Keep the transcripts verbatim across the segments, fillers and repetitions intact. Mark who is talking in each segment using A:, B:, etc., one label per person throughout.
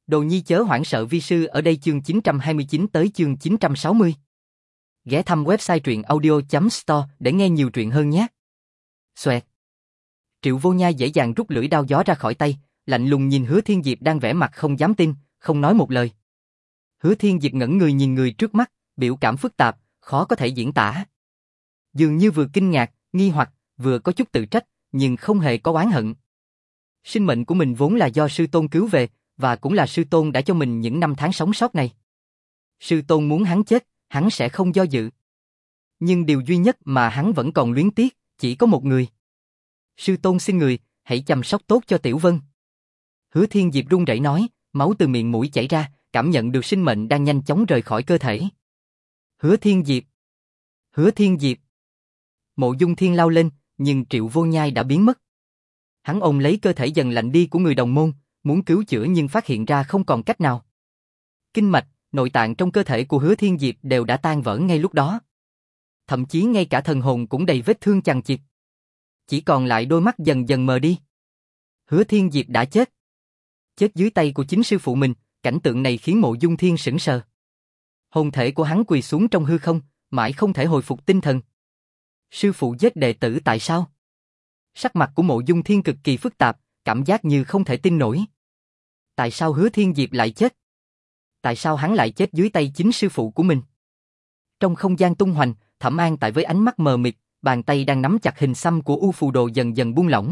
A: Đồ nhi chớ hoảng sợ vi sư ở đây chương chín trăm hai mươi chín tới chương chín trăm sáu mươi. Ghé thăm website truyện audio chấm store để nghe nhiều truyện hơn nhé. Xoẹt. Triệu Vô Nhai dễ dàng rút lưỡi đao gió ra khỏi tay, lạnh lùng nhìn Hứa Thiên Diệp đang vẻ mặt không dám tin, không nói một lời. Hứa Thiên Diệp ngẩn người nhìn người trước mắt, biểu cảm phức tạp, khó có thể diễn tả. Dường như vừa kinh ngạc, nghi hoặc, vừa có chút tự trách, nhưng không hề có oán hận. Sinh mệnh của mình vốn là do sư tôn cứu về, và cũng là sư tôn đã cho mình những năm tháng sống sót này. Sư tôn muốn hắn chết, hắn sẽ không do dự. Nhưng điều duy nhất mà hắn vẫn còn luyến tiếc, chỉ có một người. Sư tôn xin người, hãy chăm sóc tốt cho Tiểu Vân. Hứa Thiên Diệp run rẩy nói, máu từ miệng mũi chảy ra, cảm nhận được sinh mệnh đang nhanh chóng rời khỏi cơ thể. Hứa Thiên Diệp. Hứa Thiên Diệp. Mộ Dung Thiên lao lên, nhưng Triệu Vô Nhai đã biến mất. Hắn ôm lấy cơ thể dần lạnh đi của người đồng môn, muốn cứu chữa nhưng phát hiện ra không còn cách nào. Kinh mạch, nội tạng trong cơ thể của Hứa Thiên Diệp đều đã tan vỡ ngay lúc đó. Thậm chí ngay cả thần hồn cũng đầy vết thương chằng chịt. Chỉ còn lại đôi mắt dần dần mờ đi. Hứa Thiên Diệp đã chết. Chết dưới tay của chính sư phụ mình, cảnh tượng này khiến Mộ Dung Thiên sững sờ. Hồn thể của hắn quỳ xuống trong hư không, mãi không thể hồi phục tinh thần. Sư phụ giết đệ tử tại sao? Sắc mặt của Mộ Dung Thiên cực kỳ phức tạp, cảm giác như không thể tin nổi. Tại sao Hứa Thiên Diệp lại chết? Tại sao hắn lại chết dưới tay chính sư phụ của mình? Trong không gian tung hoành, Thẩm An Tại với ánh mắt mờ mịt, bàn tay đang nắm chặt hình xăm của U Phù Đồ dần dần buông lỏng.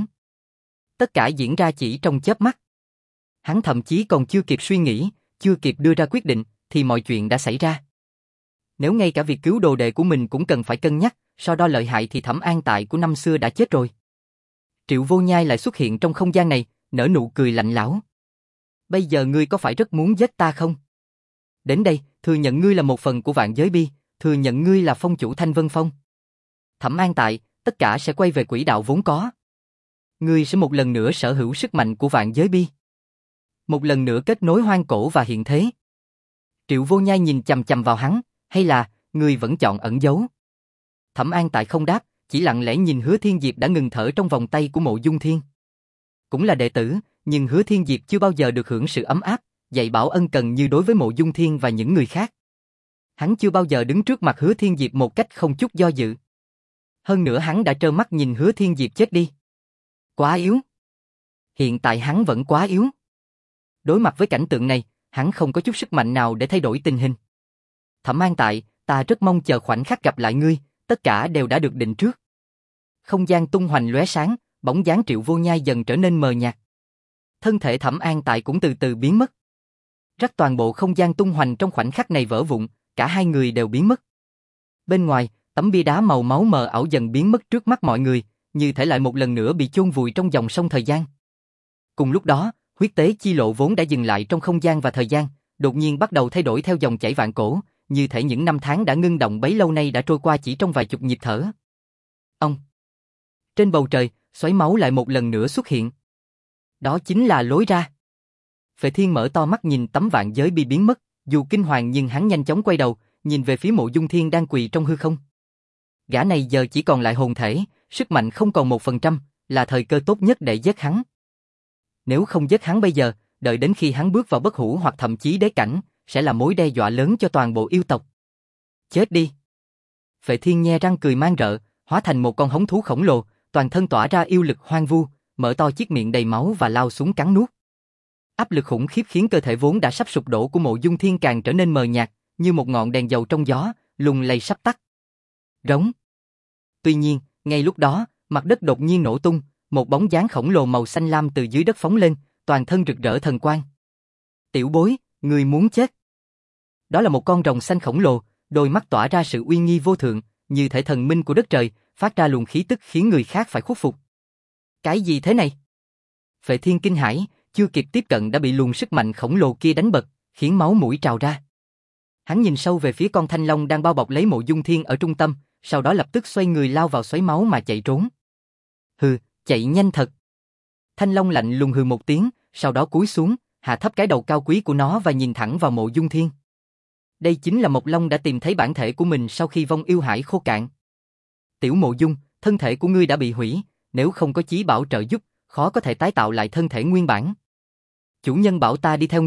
A: Tất cả diễn ra chỉ trong chớp mắt. Hắn thậm chí còn chưa kịp suy nghĩ, chưa kịp đưa ra quyết định, thì mọi chuyện đã xảy ra. Nếu ngay cả việc cứu đồ đệ của mình cũng cần phải cân nhắc, so đo lợi hại thì Thẩm An Tại của năm xưa đã chết rồi. Triệu Vô Nhai lại xuất hiện trong không gian này, nở nụ cười lạnh lẽo. Bây giờ ngươi có phải rất muốn giết ta không? Đến đây, thừa nhận ngươi là một phần của vạn giới bi, thừa nhận ngươi là phong chủ Thanh Vân Phong. Thẩm An Tại, tất cả sẽ quay về quỹ đạo vốn có. Ngươi sẽ một lần nữa sở hữu sức mạnh của vạn giới bi. Một lần nữa kết nối hoang cổ và hiện thế. Triệu Vô Nhai nhìn chằm chằm vào hắn, hay là, ngươi vẫn chọn ẩn giấu? Thẩm An Tại không đáp, chỉ lặng lẽ nhìn Hứa Thiên Diệp đã ngừng thở trong vòng tay của Mộ Dung Thiên. Cũng là đệ tử, nhưng Hứa Thiên Diệp chưa bao giờ được hưởng sự ấm áp, dạy bảo ân cần như đối với Mộ Dung Thiên và những người khác. Hắn chưa bao giờ đứng trước mặt Hứa Thiên Diệp một cách không chút do dự. Hơn nữa hắn đã trơ mắt nhìn Hứa Thiên Diệp chết đi. Quá yếu. Hiện tại hắn vẫn quá yếu. Đối mặt với cảnh tượng này, hắn không có chút sức mạnh nào để thay đổi tình hình. Thẩm An Tại, ta rất mong chờ khoảnh khắc gặp lại ngươi, tất cả đều đã được định trước. Không gian tung hoành lóe sáng, bóng dáng Triệu Vô Nhai dần trở nên mờ nhạt. Thân thể Thẩm An Tại cũng từ từ biến mất. Rắc toàn bộ không gian tung hoành trong khoảnh khắc này vỡ vụn, cả hai người đều biến mất. Bên ngoài, tấm bia đá màu máu mờ ảo dần biến mất trước mắt mọi người, như thể lại một lần nữa bị chôn vùi trong dòng sông thời gian. Cùng lúc đó, huyết tế chi lộ vốn đã dừng lại trong không gian và thời gian, đột nhiên bắt đầu thay đổi theo dòng chảy vạn cổ, như thể những năm tháng đã ngưng động bấy lâu nay đã trôi qua chỉ trong vài chục nhịp thở. Ông. Trên bầu trời, xoáy máu lại một lần nữa xuất hiện. Đó chính là lối ra. Phệ Thiên mở to mắt nhìn tấm vạn giới bi biến mất, dù kinh hoàng nhưng hắn nhanh chóng quay đầu, nhìn về phía Mộ Dung Thiên đang quỳ trong hư không. Gã này giờ chỉ còn lại hồn thể, sức mạnh không còn một phần trăm, là thời cơ tốt nhất để giết hắn. Nếu không giết hắn bây giờ, đợi đến khi hắn bước vào bất hủ hoặc thậm chí đế cảnh, sẽ là mối đe dọa lớn cho toàn bộ yêu tộc. Chết đi. Phệ Thiên nhe răng cười man rợ, hóa thành một con hống thú khổng lồ, toàn thân tỏa ra yêu lực hoang vu, mở to chiếc miệng đầy máu và lao xuống cắn nuốt. Áp lực khủng khiếp khiến cơ thể vốn đã sắp sụp đổ của Mộ Dung Thiên càng trở nên mờ nhạt, như một ngọn đèn dầu trong gió, lung lay sắp tắt. Rống. Tuy nhiên, ngay lúc đó, mặt đất đột nhiên nổ tung, một bóng dáng khổng lồ màu xanh lam từ dưới đất phóng lên, toàn thân rực rỡ thần quang. Tiểu bối, người muốn chết. Đó là một con rồng xanh khổng lồ, đôi mắt tỏa ra sự uy nghi vô thượng, như thể thần minh của đất trời, phát ra luồng khí tức khiến người khác phải khuất phục. Cái gì thế này? Phệ Thiên kinh hãi, chưa kịp tiếp cận đã bị luồng sức mạnh khổng lồ kia đánh bật, khiến máu mũi trào ra. Hắn nhìn sâu về phía con thanh long đang bao bọc lấy Mộ Dung Thiên ở trung tâm, sau đó lập tức xoay người lao vào xoáy máu mà chạy trốn. Hừ, chạy nhanh thật. Thanh long lạnh lùng hừ một tiếng, sau đó cúi xuống, hạ thấp cái đầu cao quý của nó và nhìn thẳng vào Mộ Dung Thiên. Đây chính là một long đã tìm thấy bản thể của mình sau khi vong yêu hải khô cạn. Tiểu Mộ Dung, thân thể của ngươi đã bị hủy, nếu không có chí bảo trợ giúp, khó có thể tái tạo lại thân thể nguyên bản. Chủ nhân bảo ta đi theo ngươi,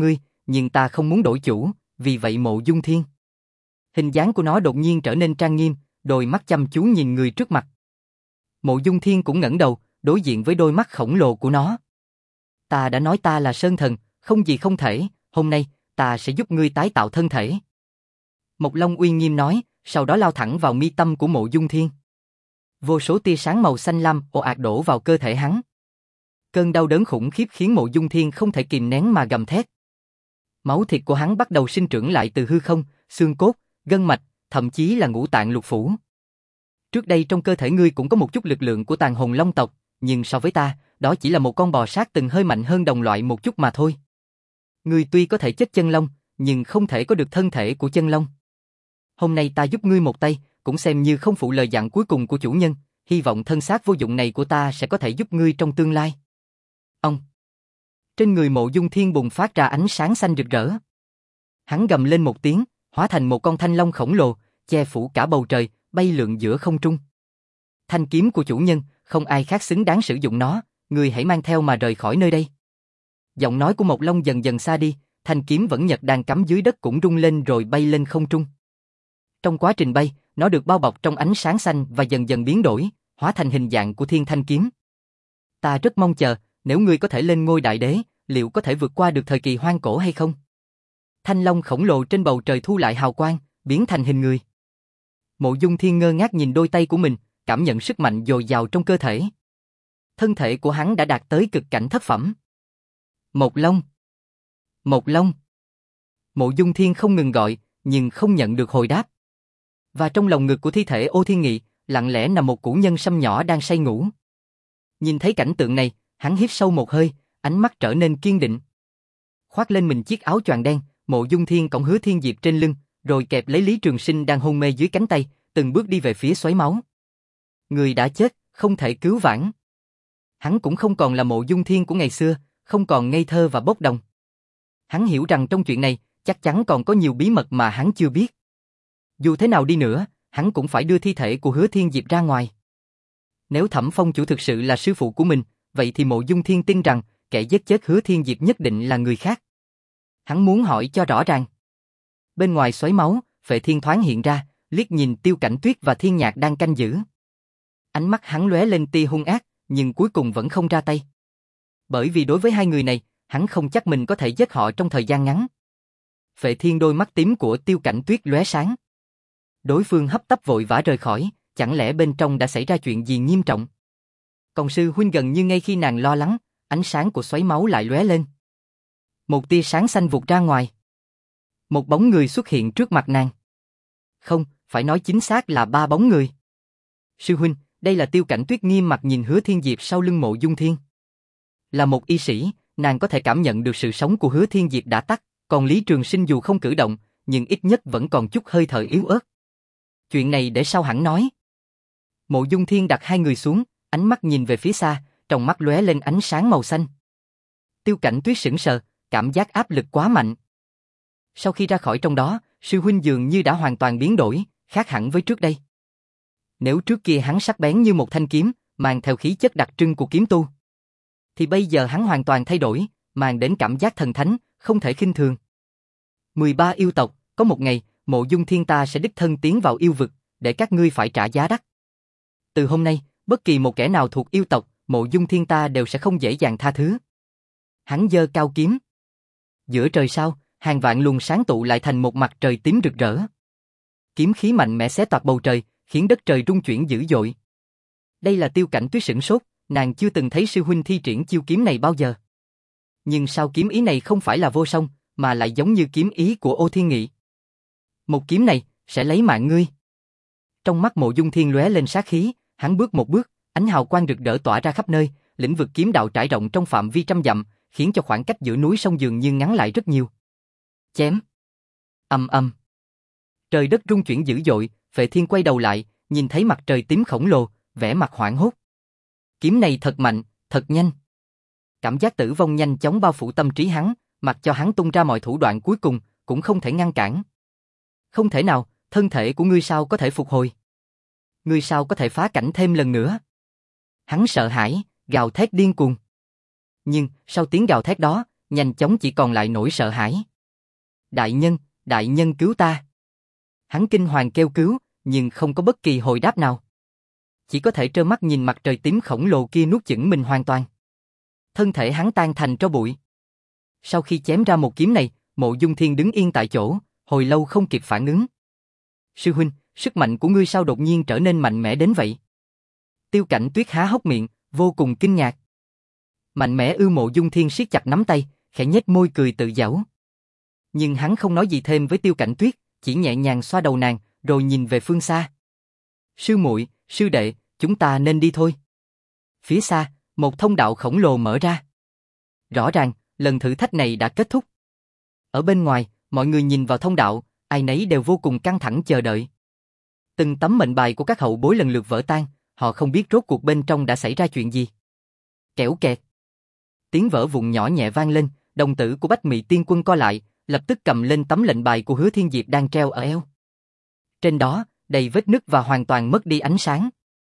A: nhưng ta không muốn đổi chủ, vì vậy Mộ Dung Thiên. Hình dáng của nó đột nhiên trở nên trang nghiêm, đôi mắt chăm chú nhìn người trước mặt. Mộ Dung Thiên cũng ngẩng đầu, đối diện với đôi mắt khổng lồ của nó. Ta đã nói ta là Sơn Thần, không gì không thể, hôm nay, ta sẽ giúp ngươi tái tạo thân thể. Mộc Long uy nghiêm nói, sau đó lao thẳng vào mi tâm của Mộ Dung Thiên. Vô số tia sáng màu xanh lam ồ ạt đổ vào cơ thể hắn. Cơn đau đớn khủng khiếp khiến Mộ Dung Thiên không thể kìm nén mà gầm thét. Máu thịt của hắn bắt đầu sinh trưởng lại từ hư không, xương cốt, gân mạch, thậm chí là ngũ tạng lục phủ. Trước đây trong cơ thể ngươi cũng có một chút lực lượng của tàn hồn long tộc, nhưng so với ta, đó chỉ là một con bò sát từng hơi mạnh hơn đồng loại một chút mà thôi. Ngươi tuy có thể chất chân long, nhưng không thể có được thân thể của chân long. Hôm nay ta giúp ngươi một tay, cũng xem như không phụ lời dặn cuối cùng của chủ nhân, hy vọng thân xác vô dụng này của ta sẽ có thể giúp ngươi trong tương lai. Ông. Trên người Mộ Dung Thiên bùng phát ra ánh sáng xanh rực rỡ. Hắn gầm lên một tiếng, hóa thành một con thanh long khổng lồ, che phủ cả bầu trời, bay lượn giữa không trung. Thanh kiếm của chủ nhân, không ai khác xứng đáng sử dụng nó, ngươi hãy mang theo mà rời khỏi nơi đây. Giọng nói của Mộc Long dần dần xa đi, thanh kiếm vẫn nhật đang cắm dưới đất cũng rung lên rồi bay lên không trung. Trong quá trình bay, nó được bao bọc trong ánh sáng xanh và dần dần biến đổi, hóa thành hình dạng của thiên thanh kiếm. Ta rất mong chờ, nếu ngươi có thể lên ngôi đại đế, liệu có thể vượt qua được thời kỳ hoang cổ hay không? Thanh long khổng lồ trên bầu trời thu lại hào quang, biến thành hình người. Mộ Dung Thiên ngơ ngác nhìn đôi tay của mình, cảm nhận sức mạnh dồi dào trong cơ thể. Thân thể của hắn đã đạt tới cực cảnh thất phẩm. Một Long! Một Long! Mộ Dung Thiên không ngừng gọi, nhưng không nhận được hồi đáp. Và trong lòng ngực của thi thể Ô Thiên Nghị, lặng lẽ nằm một củ nhân sâm nhỏ đang say ngủ. Nhìn thấy cảnh tượng này, hắn hít sâu một hơi, ánh mắt trở nên kiên định. Khoác lên mình chiếc áo choàng đen, Mộ Dung Thiên cõng Hứa Thiên Diệp trên lưng, rồi kẹp lấy Lý Trường Sinh đang hôn mê dưới cánh tay, từng bước đi về phía xoáy máu. Người đã chết, không thể cứu vãn. Hắn cũng không còn là Mộ Dung Thiên của ngày xưa, không còn ngây thơ và bốc đồng. Hắn hiểu rằng trong chuyện này, chắc chắn còn có nhiều bí mật mà hắn chưa biết. Dù thế nào đi nữa, hắn cũng phải đưa thi thể của Hứa Thiên Diệp ra ngoài. Nếu Thẩm Phong chủ thực sự là sư phụ của mình, vậy thì Mộ Dung Thiên tin rằng, kẻ giết chết Hứa Thiên Diệp nhất định là người khác. Hắn muốn hỏi cho rõ ràng. Bên ngoài xoáy máu, Phệ Thiên thoáng hiện ra, liếc nhìn Tiêu Cảnh Tuyết và Thiên Nhạc đang canh giữ. Ánh mắt hắn lóe lên tia hung ác, nhưng cuối cùng vẫn không ra tay. Bởi vì đối với hai người này, hắn không chắc mình có thể giết họ trong thời gian ngắn. Phệ Thiên đôi mắt tím của Tiêu Cảnh Tuyết lóe sáng. Đối phương hấp tấp vội vã rời khỏi, chẳng lẽ bên trong đã xảy ra chuyện gì nghiêm trọng? Còn sư huynh gần như ngay khi nàng lo lắng, ánh sáng của xoáy máu lại lóe lên. Một tia sáng xanh vụt ra ngoài. Một bóng người xuất hiện trước mặt nàng. Không, phải nói chính xác là ba bóng người. Sư huynh, đây là Tiêu Cảnh Tuyết nghiêm mặt nhìn Hứa Thiên Diệp sau lưng Mộ Dung Thiên. Là một y sĩ, nàng có thể cảm nhận được sự sống của Hứa Thiên Diệp đã tắt, còn Lý Trường Sinh dù không cử động, nhưng ít nhất vẫn còn chút hơi thở yếu ớt. Chuyện này để sau hẳn nói. Mộ Dung Thiên đặt hai người xuống, ánh mắt nhìn về phía xa, trong mắt lóe lên ánh sáng màu xanh. Tiêu Cảnh Tuyết sững sờ, cảm giác áp lực quá mạnh. Sau khi ra khỏi trong đó, sư huynh dường như đã hoàn toàn biến đổi, khác hẳn với trước đây. Nếu trước kia hắn sắc bén như một thanh kiếm, mang theo khí chất đặc trưng của kiếm tu, thì bây giờ hắn hoàn toàn thay đổi, mang đến cảm giác thần thánh, không thể khinh thường. mười ba yêu tộc, có một ngày, Mộ Dung Thiên ta sẽ đích thân tiến vào yêu vực, để các ngươi phải trả giá đắt. Từ hôm nay, bất kỳ một kẻ nào thuộc yêu tộc, Mộ Dung Thiên ta đều sẽ không dễ dàng tha thứ. Hắn giơ cao kiếm. Giữa trời sao, hàng vạn luồng sáng tụ lại thành một mặt trời tím rực rỡ. Kiếm khí mạnh mẽ xé toạc bầu trời, khiến đất trời rung chuyển dữ dội. Đây là Tiêu Cảnh Tuyết sửng sốt, nàng chưa từng thấy sư huynh thi triển chiêu kiếm này bao giờ. Nhưng sao kiếm ý này không phải là vô song, mà lại giống như kiếm ý của Ô Thiên Nghị. Một kiếm này, sẽ lấy mạng ngươi. Trong mắt Mộ Dung Thiên lóe lên sát khí, hắn bước một bước, ánh hào quang rực rỡ tỏa ra khắp nơi, lĩnh vực kiếm đạo trải rộng trong phạm vi trăm dặm, khiến cho khoảng cách giữa núi sông dường như ngắn lại rất nhiều. Chém. Ầm ầm. Trời đất rung chuyển dữ dội, Phệ Thiên quay đầu lại, nhìn thấy mặt trời tím khổng lồ, vẻ mặt hoảng hốt. Kiếm này thật mạnh, thật nhanh. Cảm giác tử vong nhanh chóng bao phủ tâm trí hắn, mặc cho hắn tung ra mọi thủ đoạn cuối cùng, cũng không thể ngăn cản. Không thể nào, thân thể của ngươi sao có thể phục hồi? Ngươi sao có thể phá cảnh thêm lần nữa? Hắn sợ hãi, gào thét điên cuồng. Nhưng, sau tiếng gào thét đó, nhanh chóng chỉ còn lại nỗi sợ hãi. Đại nhân, đại nhân cứu ta. Hắn kinh hoàng kêu cứu, nhưng không có bất kỳ hồi đáp nào. Chỉ có thể trơ mắt nhìn mặt trời tím khổng lồ kia nuốt chửng mình hoàn toàn. Thân thể hắn tan thành tro bụi. Sau khi chém ra một kiếm này, Mộ Dung Thiên đứng yên tại chỗ, hồi lâu không kịp phản ứng. Sư huynh, sức mạnh của ngươi sao đột nhiên trở nên mạnh mẽ đến vậy? Tiêu Cảnh Tuyết há hốc miệng, vô cùng kinh ngạc. Mạnh mẽ ư? Mộ Dung Thiên siết chặt nắm tay, khẽ nhếch môi cười tự giễu. Nhưng hắn không nói gì thêm với Tiêu Cảnh Tuyết, chỉ nhẹ nhàng xoa đầu nàng, rồi nhìn về phương xa. Sư muội, sư đệ, chúng ta nên đi thôi. Phía xa, một thông đạo khổng lồ mở ra. Rõ ràng, lần thử thách này đã kết thúc. Ở bên ngoài, mọi người nhìn vào thông đạo, ai nấy đều vô cùng căng thẳng chờ đợi. Từng tấm mệnh bài của các hậu bối lần lượt vỡ tan, họ không biết rốt cuộc bên trong đã xảy ra chuyện gì. Kẽo kẹt. Tiếng vỡ vụn nhỏ nhẹ vang lên, đồng tử của Bách Mị Tiên Quân co lại, lập tức cầm lên tấm lệnh bài của Hứa Thiên Diệp đang treo ở eo. Trên đó, đầy vết nứt và hoàn toàn mất đi ánh sáng.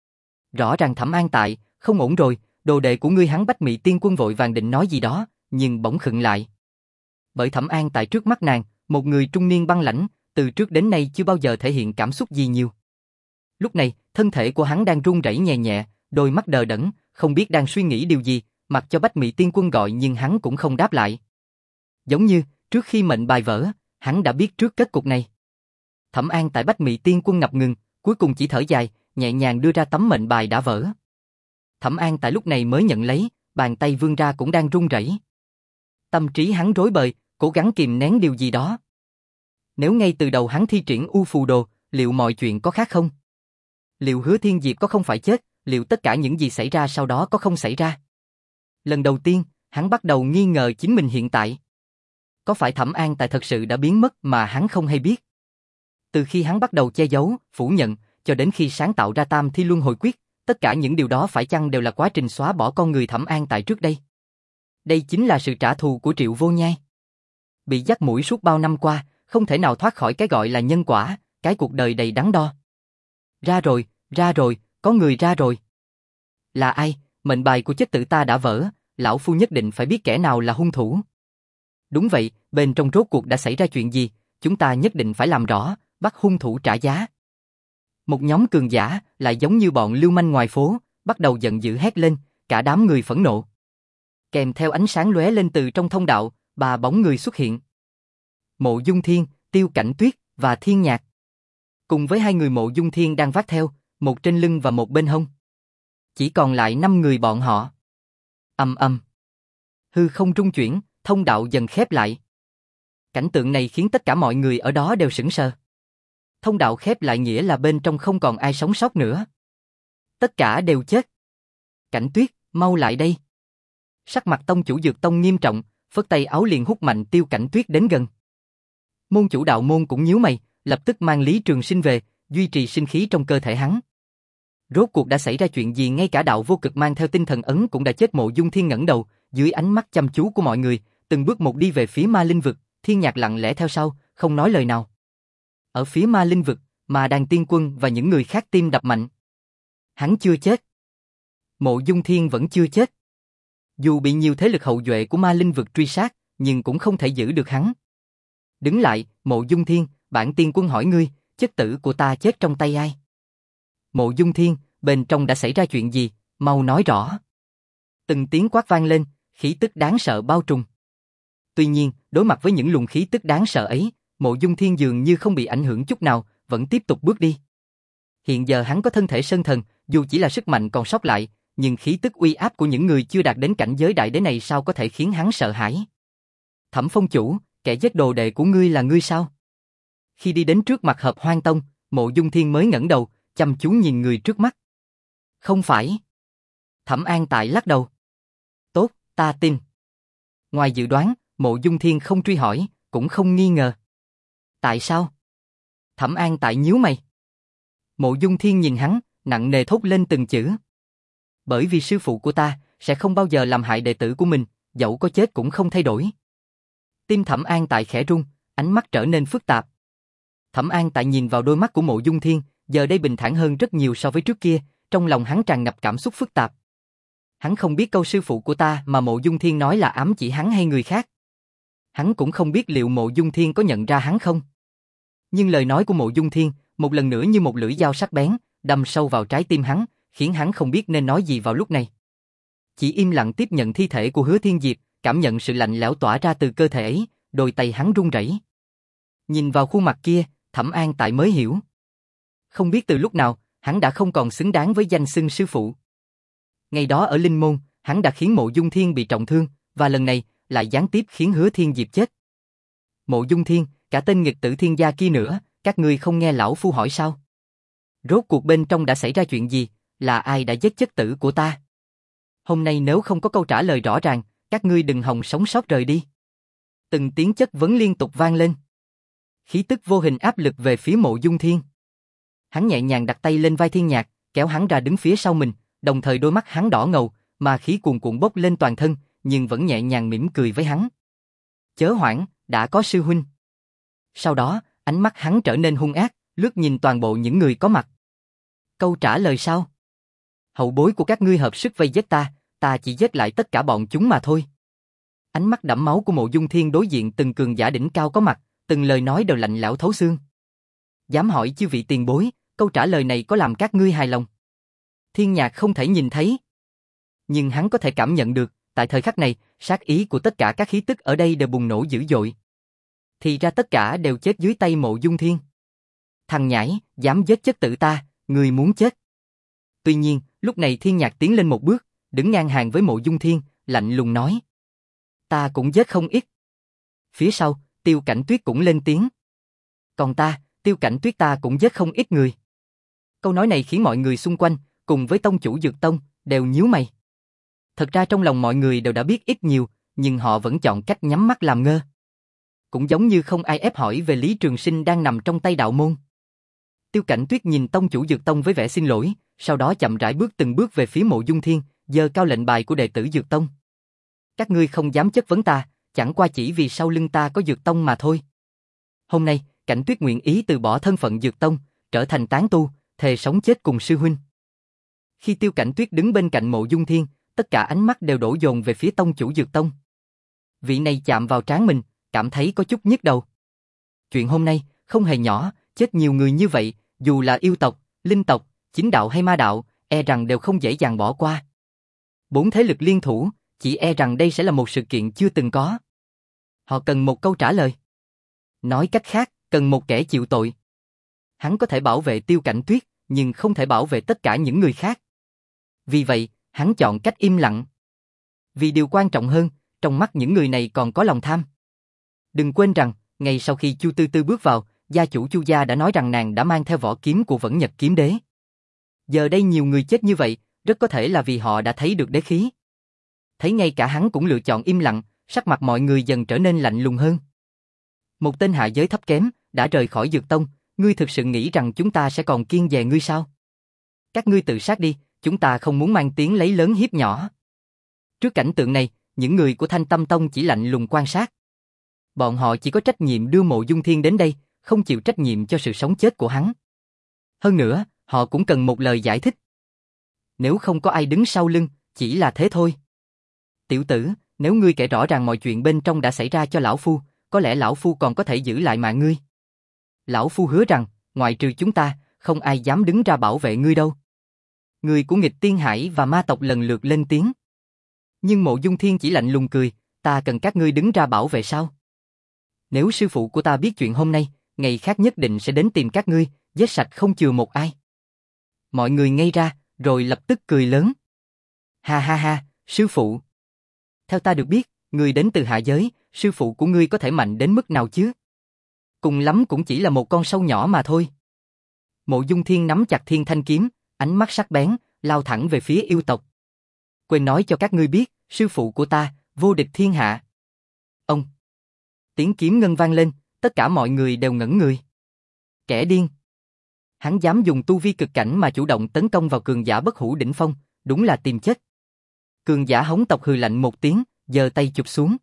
A: Rõ ràng Thẩm An Tại, không ổn rồi, đồ đệ của ngươi. Hắn Bách Mị Tiên Quân vội vàng định nói gì đó, nhưng bỗng khựng lại. Bởi Thẩm An Tại trước mắt nàng, một người trung niên băng lãnh, từ trước đến nay chưa bao giờ thể hiện cảm xúc gì nhiều. Lúc này, thân thể của hắn đang run rẩy nhẹ nhẹ, đôi mắt đờ đẫn, không biết đang suy nghĩ điều gì, mặc cho Bách Mị Tiên Quân gọi nhưng hắn cũng không đáp lại. Giống như, trước khi mệnh bài vỡ, hắn đã biết trước kết cục này. Thẩm An Tại Bách Mị Tiên Quân ngập ngừng, cuối cùng chỉ thở dài, nhẹ nhàng đưa ra tấm mệnh bài đã vỡ. Thẩm An Tại lúc này mới nhận lấy, bàn tay vươn ra cũng đang run rẩy. Tâm trí hắn rối bời, cố gắng kìm nén điều gì đó. Nếu ngay từ đầu hắn thi triển U Phù Đồ, liệu mọi chuyện có khác không? Liệu Hứa Thiên Diệp có không phải chết, liệu tất cả những gì xảy ra sau đó có không xảy ra? Lần đầu tiên, hắn bắt đầu nghi ngờ chính mình hiện tại. Có phải Thẩm An Tại thật sự đã biến mất mà hắn không hay biết? Từ khi hắn bắt đầu che giấu, phủ nhận, cho đến khi sáng tạo ra Tam Thi Luân Hồi Quyết, tất cả những điều đó phải chăng đều là quá trình xóa bỏ con người Thẩm An Tại trước đây? Đây chính là sự trả thù của Triệu Vô Nhai. Bị dắt mũi suốt bao năm qua, không thể nào thoát khỏi cái gọi là nhân quả, cái cuộc đời đầy đắn đo. Ra rồi, ra rồi, có người ra rồi. Là ai? Mệnh bài của chết tử ta đã vỡ, lão phu nhất định phải biết kẻ nào là hung thủ. Đúng vậy, bên trong rốt cuộc đã xảy ra chuyện gì, chúng ta nhất định phải làm rõ, bắt hung thủ trả giá. Một nhóm cường giả, lại giống như bọn lưu manh ngoài phố, bắt đầu giận dữ hét lên, cả đám người phẫn nộ. Kèm theo ánh sáng lóe lên từ trong thông đạo, ba bóng người xuất hiện. Mộ Dung Thiên, Tiêu Cảnh Tuyết và Thiên Nhạc. Cùng với hai người Mộ Dung Thiên đang vác theo, một trên lưng và một bên hông. Chỉ còn lại năm người bọn họ. Ầm ầm. Hư không rung chuyển, thông đạo dần khép lại. Cảnh tượng này khiến tất cả mọi người ở đó đều sững sờ. Thông đạo khép lại nghĩa là bên trong không còn ai sống sót nữa. Tất cả đều chết. Cảnh Tuyết, mau lại đây. Sắc mặt tông chủ Dược Tông nghiêm trọng, phất tay áo liền hút mạnh Tiêu Cảnh Tuyết đến gần. Môn chủ đạo môn cũng nhíu mày, lập tức mang Lý Trường Sinh về, duy trì sinh khí trong cơ thể hắn. Rốt cuộc đã xảy ra chuyện gì? Ngay cả đạo vô cực mang theo tinh thần ấn cũng đã chết. Mộ Dung Thiên ngẩng đầu, dưới ánh mắt chăm chú của mọi người, từng bước một đi về phía Ma Linh vực. Thiên Nhạc lặng lẽ theo sau, không nói lời nào. Ở phía Ma Linh vực, Ma Đàn Tiên Quân và những người khác tim đập mạnh. Hắn chưa chết. Mộ Dung Thiên vẫn chưa chết. Dù bị nhiều thế lực hậu duệ của Ma Linh vực truy sát, nhưng cũng không thể giữ được hắn. Đứng lại, Mộ Dung Thiên, bản tiên quân hỏi ngươi, chất tử của ta chết trong tay ai? Mộ Dung Thiên, bên trong đã xảy ra chuyện gì, mau nói rõ. Từng tiếng quát vang lên, khí tức đáng sợ bao trùm. Tuy nhiên, đối mặt với những luồng khí tức đáng sợ ấy, Mộ Dung Thiên dường như không bị ảnh hưởng chút nào, vẫn tiếp tục bước đi. Hiện giờ hắn có thân thể sơn thần, dù chỉ là sức mạnh còn sót lại, nhưng khí tức uy áp của những người chưa đạt đến cảnh giới đại đế này sao có thể khiến hắn sợ hãi? Thẩm Phong chủ, kẻ giết đồ đệ của ngươi là ngươi sao? Khi đi đến trước mặt Hợp Hoan Tông, Mộ Dung Thiên mới ngẩng đầu, chăm chú nhìn người trước mắt. Không phải. Thẩm An Tại lắc đầu. Tốt, ta tin. Ngoài dự đoán, Mộ Dung Thiên không truy hỏi, cũng không nghi ngờ. Tại sao? Thẩm An Tại nhíu mày. Mộ Dung Thiên nhìn hắn, nặng nề thốt lên từng chữ. Bởi vì sư phụ của ta sẽ không bao giờ làm hại đệ tử của mình, dẫu có chết cũng không thay đổi. Tim Thẩm An Tại khẽ rung, ánh mắt trở nên phức tạp. Thẩm An Tại nhìn vào đôi mắt của Mộ Dung Thiên, giờ đây bình thản hơn rất nhiều so với trước kia, trong lòng hắn tràn ngập cảm xúc phức tạp. Hắn không biết câu sư phụ của ta mà Mộ Dung Thiên nói là ám chỉ hắn hay người khác. Hắn cũng không biết liệu Mộ Dung Thiên có nhận ra hắn không. Nhưng lời nói của Mộ Dung Thiên, một lần nữa như một lưỡi dao sắc bén, đâm sâu vào trái tim hắn, khiến hắn không biết nên nói gì vào lúc này. Chỉ im lặng tiếp nhận thi thể của Hứa Thiên Diệp, cảm nhận sự lạnh lẽo tỏa ra từ cơ thể ấy, đôi tay hắn run rẩy. Nhìn vào khuôn mặt kia, Thẩm An Tại mới hiểu. Không biết từ lúc nào, hắn đã không còn xứng đáng với danh xưng sư phụ. Ngày đó ở Linh Môn, hắn đã khiến Mộ Dung Thiên bị trọng thương, và lần này, lại gián tiếp khiến Hứa Thiên Diệp chết. Mộ Dung Thiên, cả tên nghịch tử Thiên gia kia nữa, các ngươi không nghe lão phu hỏi sao? Rốt cuộc bên trong đã xảy ra chuyện gì, là ai đã giết chất tử của ta? Hôm nay nếu không có câu trả lời rõ ràng, các ngươi đừng hòng sống sót rời đi. Từng tiếng chất vấn liên tục vang lên. Khí tức vô hình áp lực về phía Mộ Dung Thiên. Hắn nhẹ nhàng đặt tay lên vai Thiên Nhạc, kéo hắn ra đứng phía sau mình, đồng thời đôi mắt hắn đỏ ngầu, mà khí cuồn cuộn bốc lên toàn thân, nhưng vẫn nhẹ nhàng mỉm cười với hắn. Chớ hoảng, đã có sư huynh. Sau đó, ánh mắt hắn trở nên hung ác, lướt nhìn toàn bộ những người có mặt. Câu trả lời sao? Hậu bối của các ngươi hợp sức vây giết ta, ta chỉ giết lại tất cả bọn chúng mà thôi. Ánh mắt đẫm máu của Mộ Dung Thiên đối diện từng cường giả đỉnh cao có mặt, từng lời nói đều lạnh lẽo thấu xương. Dám hỏi chư vị tiền bối, câu trả lời này có làm các ngươi hài lòng? Thiên Nhạc không thể nhìn thấy, nhưng hắn có thể cảm nhận được, tại thời khắc này, sát ý của tất cả các khí tức ở đây đều bùng nổ dữ dội. Thì ra tất cả đều chết dưới tay Mộ Dung Thiên. Thằng nhãi, dám giết chất tử ta, người muốn chết. Tuy nhiên, lúc này Thiên Nhạc tiến lên một bước, đứng ngang hàng với Mộ Dung Thiên, lạnh lùng nói. Ta cũng giết không ít. Phía sau, Tiêu Cảnh Tuyết cũng lên tiếng. Còn ta, Tiêu Cảnh Tuyết ta cũng giết không ít người. Câu nói này khiến mọi người xung quanh, cùng với tông chủ Dược Tông, đều nhíu mày. Thật ra trong lòng mọi người đều đã biết ít nhiều, nhưng họ vẫn chọn cách nhắm mắt làm ngơ. Cũng giống như không ai ép hỏi về Lý Trường Sinh đang nằm trong tay đạo môn. Tiêu Cảnh Tuyết nhìn tông chủ Dược Tông với vẻ xin lỗi, sau đó chậm rãi bước từng bước về phía Mộ Dung Thiên, giơ cao lệnh bài của đệ tử Dược Tông. Các ngươi không dám chất vấn ta, chẳng qua chỉ vì sau lưng ta có Dược Tông mà thôi. Hôm nay, Cảnh Tuyết nguyện ý từ bỏ thân phận Dược Tông, trở thành tán tu, thề sống chết cùng sư huynh. Khi Tiêu Cảnh Tuyết đứng bên cạnh Mộ Dung Thiên, tất cả ánh mắt đều đổ dồn về phía tông chủ Dược Tông. Vị này chạm vào trán mình, cảm thấy có chút nhức đầu. Chuyện hôm nay không hề nhỏ, chết nhiều người như vậy, dù là yêu tộc, linh tộc, chính đạo hay ma đạo, e rằng đều không dễ dàng bỏ qua. Bốn thế lực liên thủ, chỉ e rằng đây sẽ là một sự kiện chưa từng có. Họ cần một câu trả lời. Nói cách khác, cần một kẻ chịu tội. Hắn có thể bảo vệ Tiêu Cảnh Tuyết, nhưng không thể bảo vệ tất cả những người khác. Vì vậy, hắn chọn cách im lặng. Vì điều quan trọng hơn, trong mắt những người này còn có lòng tham. Đừng quên rằng, ngay sau khi Chu Tư Tư bước vào, gia chủ Chu gia đã nói rằng nàng đã mang theo vỏ kiếm của Vẫn Nhật Kiếm Đế. Giờ đây nhiều người chết như vậy, rất có thể là vì họ đã thấy được đế khí. Thấy ngay cả hắn cũng lựa chọn im lặng, sắc mặt mọi người dần trở nên lạnh lùng hơn. Một tên hạ giới thấp kém, đã rời khỏi Dược Tông, ngươi thực sự nghĩ rằng chúng ta sẽ còn kiêng dè ngươi sao? Các ngươi tự sát đi, chúng ta không muốn mang tiếng lấy lớn hiếp nhỏ. Trước cảnh tượng này, những người của Thanh Tâm Tông chỉ lạnh lùng quan sát. Bọn họ chỉ có trách nhiệm đưa Mộ Dung Thiên đến đây, không chịu trách nhiệm cho sự sống chết của hắn. Hơn nữa, họ cũng cần một lời giải thích. Nếu không có ai đứng sau lưng, chỉ là thế thôi. Tiểu tử, nếu ngươi kể rõ ràng mọi chuyện bên trong đã xảy ra cho lão phu, có lẽ lão phu còn có thể giữ lại mạng ngươi. Lão phu hứa rằng, ngoại trừ chúng ta, không ai dám đứng ra bảo vệ ngươi đâu. Người của Nghịch Tiên Hải và ma tộc lần lượt lên tiếng. Nhưng Mộ Dung Thiên chỉ lạnh lùng cười, ta cần các ngươi đứng ra bảo vệ sao? Nếu sư phụ của ta biết chuyện hôm nay, ngày khác nhất định sẽ đến tìm các ngươi, giết sạch không chừa một ai. Mọi người ngây ra, rồi lập tức cười lớn. Ha ha ha, sư phụ. Theo ta được biết, ngươi đến từ hạ giới, sư phụ của ngươi có thể mạnh đến mức nào chứ? Cùng lắm cũng chỉ là một con sâu nhỏ mà thôi. Mộ Dung Thiên nắm chặt thiên thanh kiếm, ánh mắt sắc bén, lao thẳng về phía yêu tộc. Quên nói cho các ngươi biết, sư phụ của ta, vô địch thiên hạ. Ông. Tiếng kiếm ngân vang lên, tất cả mọi người đều ngẩn người. Kẻ điên. Hắn dám dùng tu vi cực cảnh mà chủ động tấn công vào cường giả bất hủ đỉnh phong, đúng là tìm chết. Cường giả Hống tộc hừ lạnh một tiếng, giơ tay chụp xuống.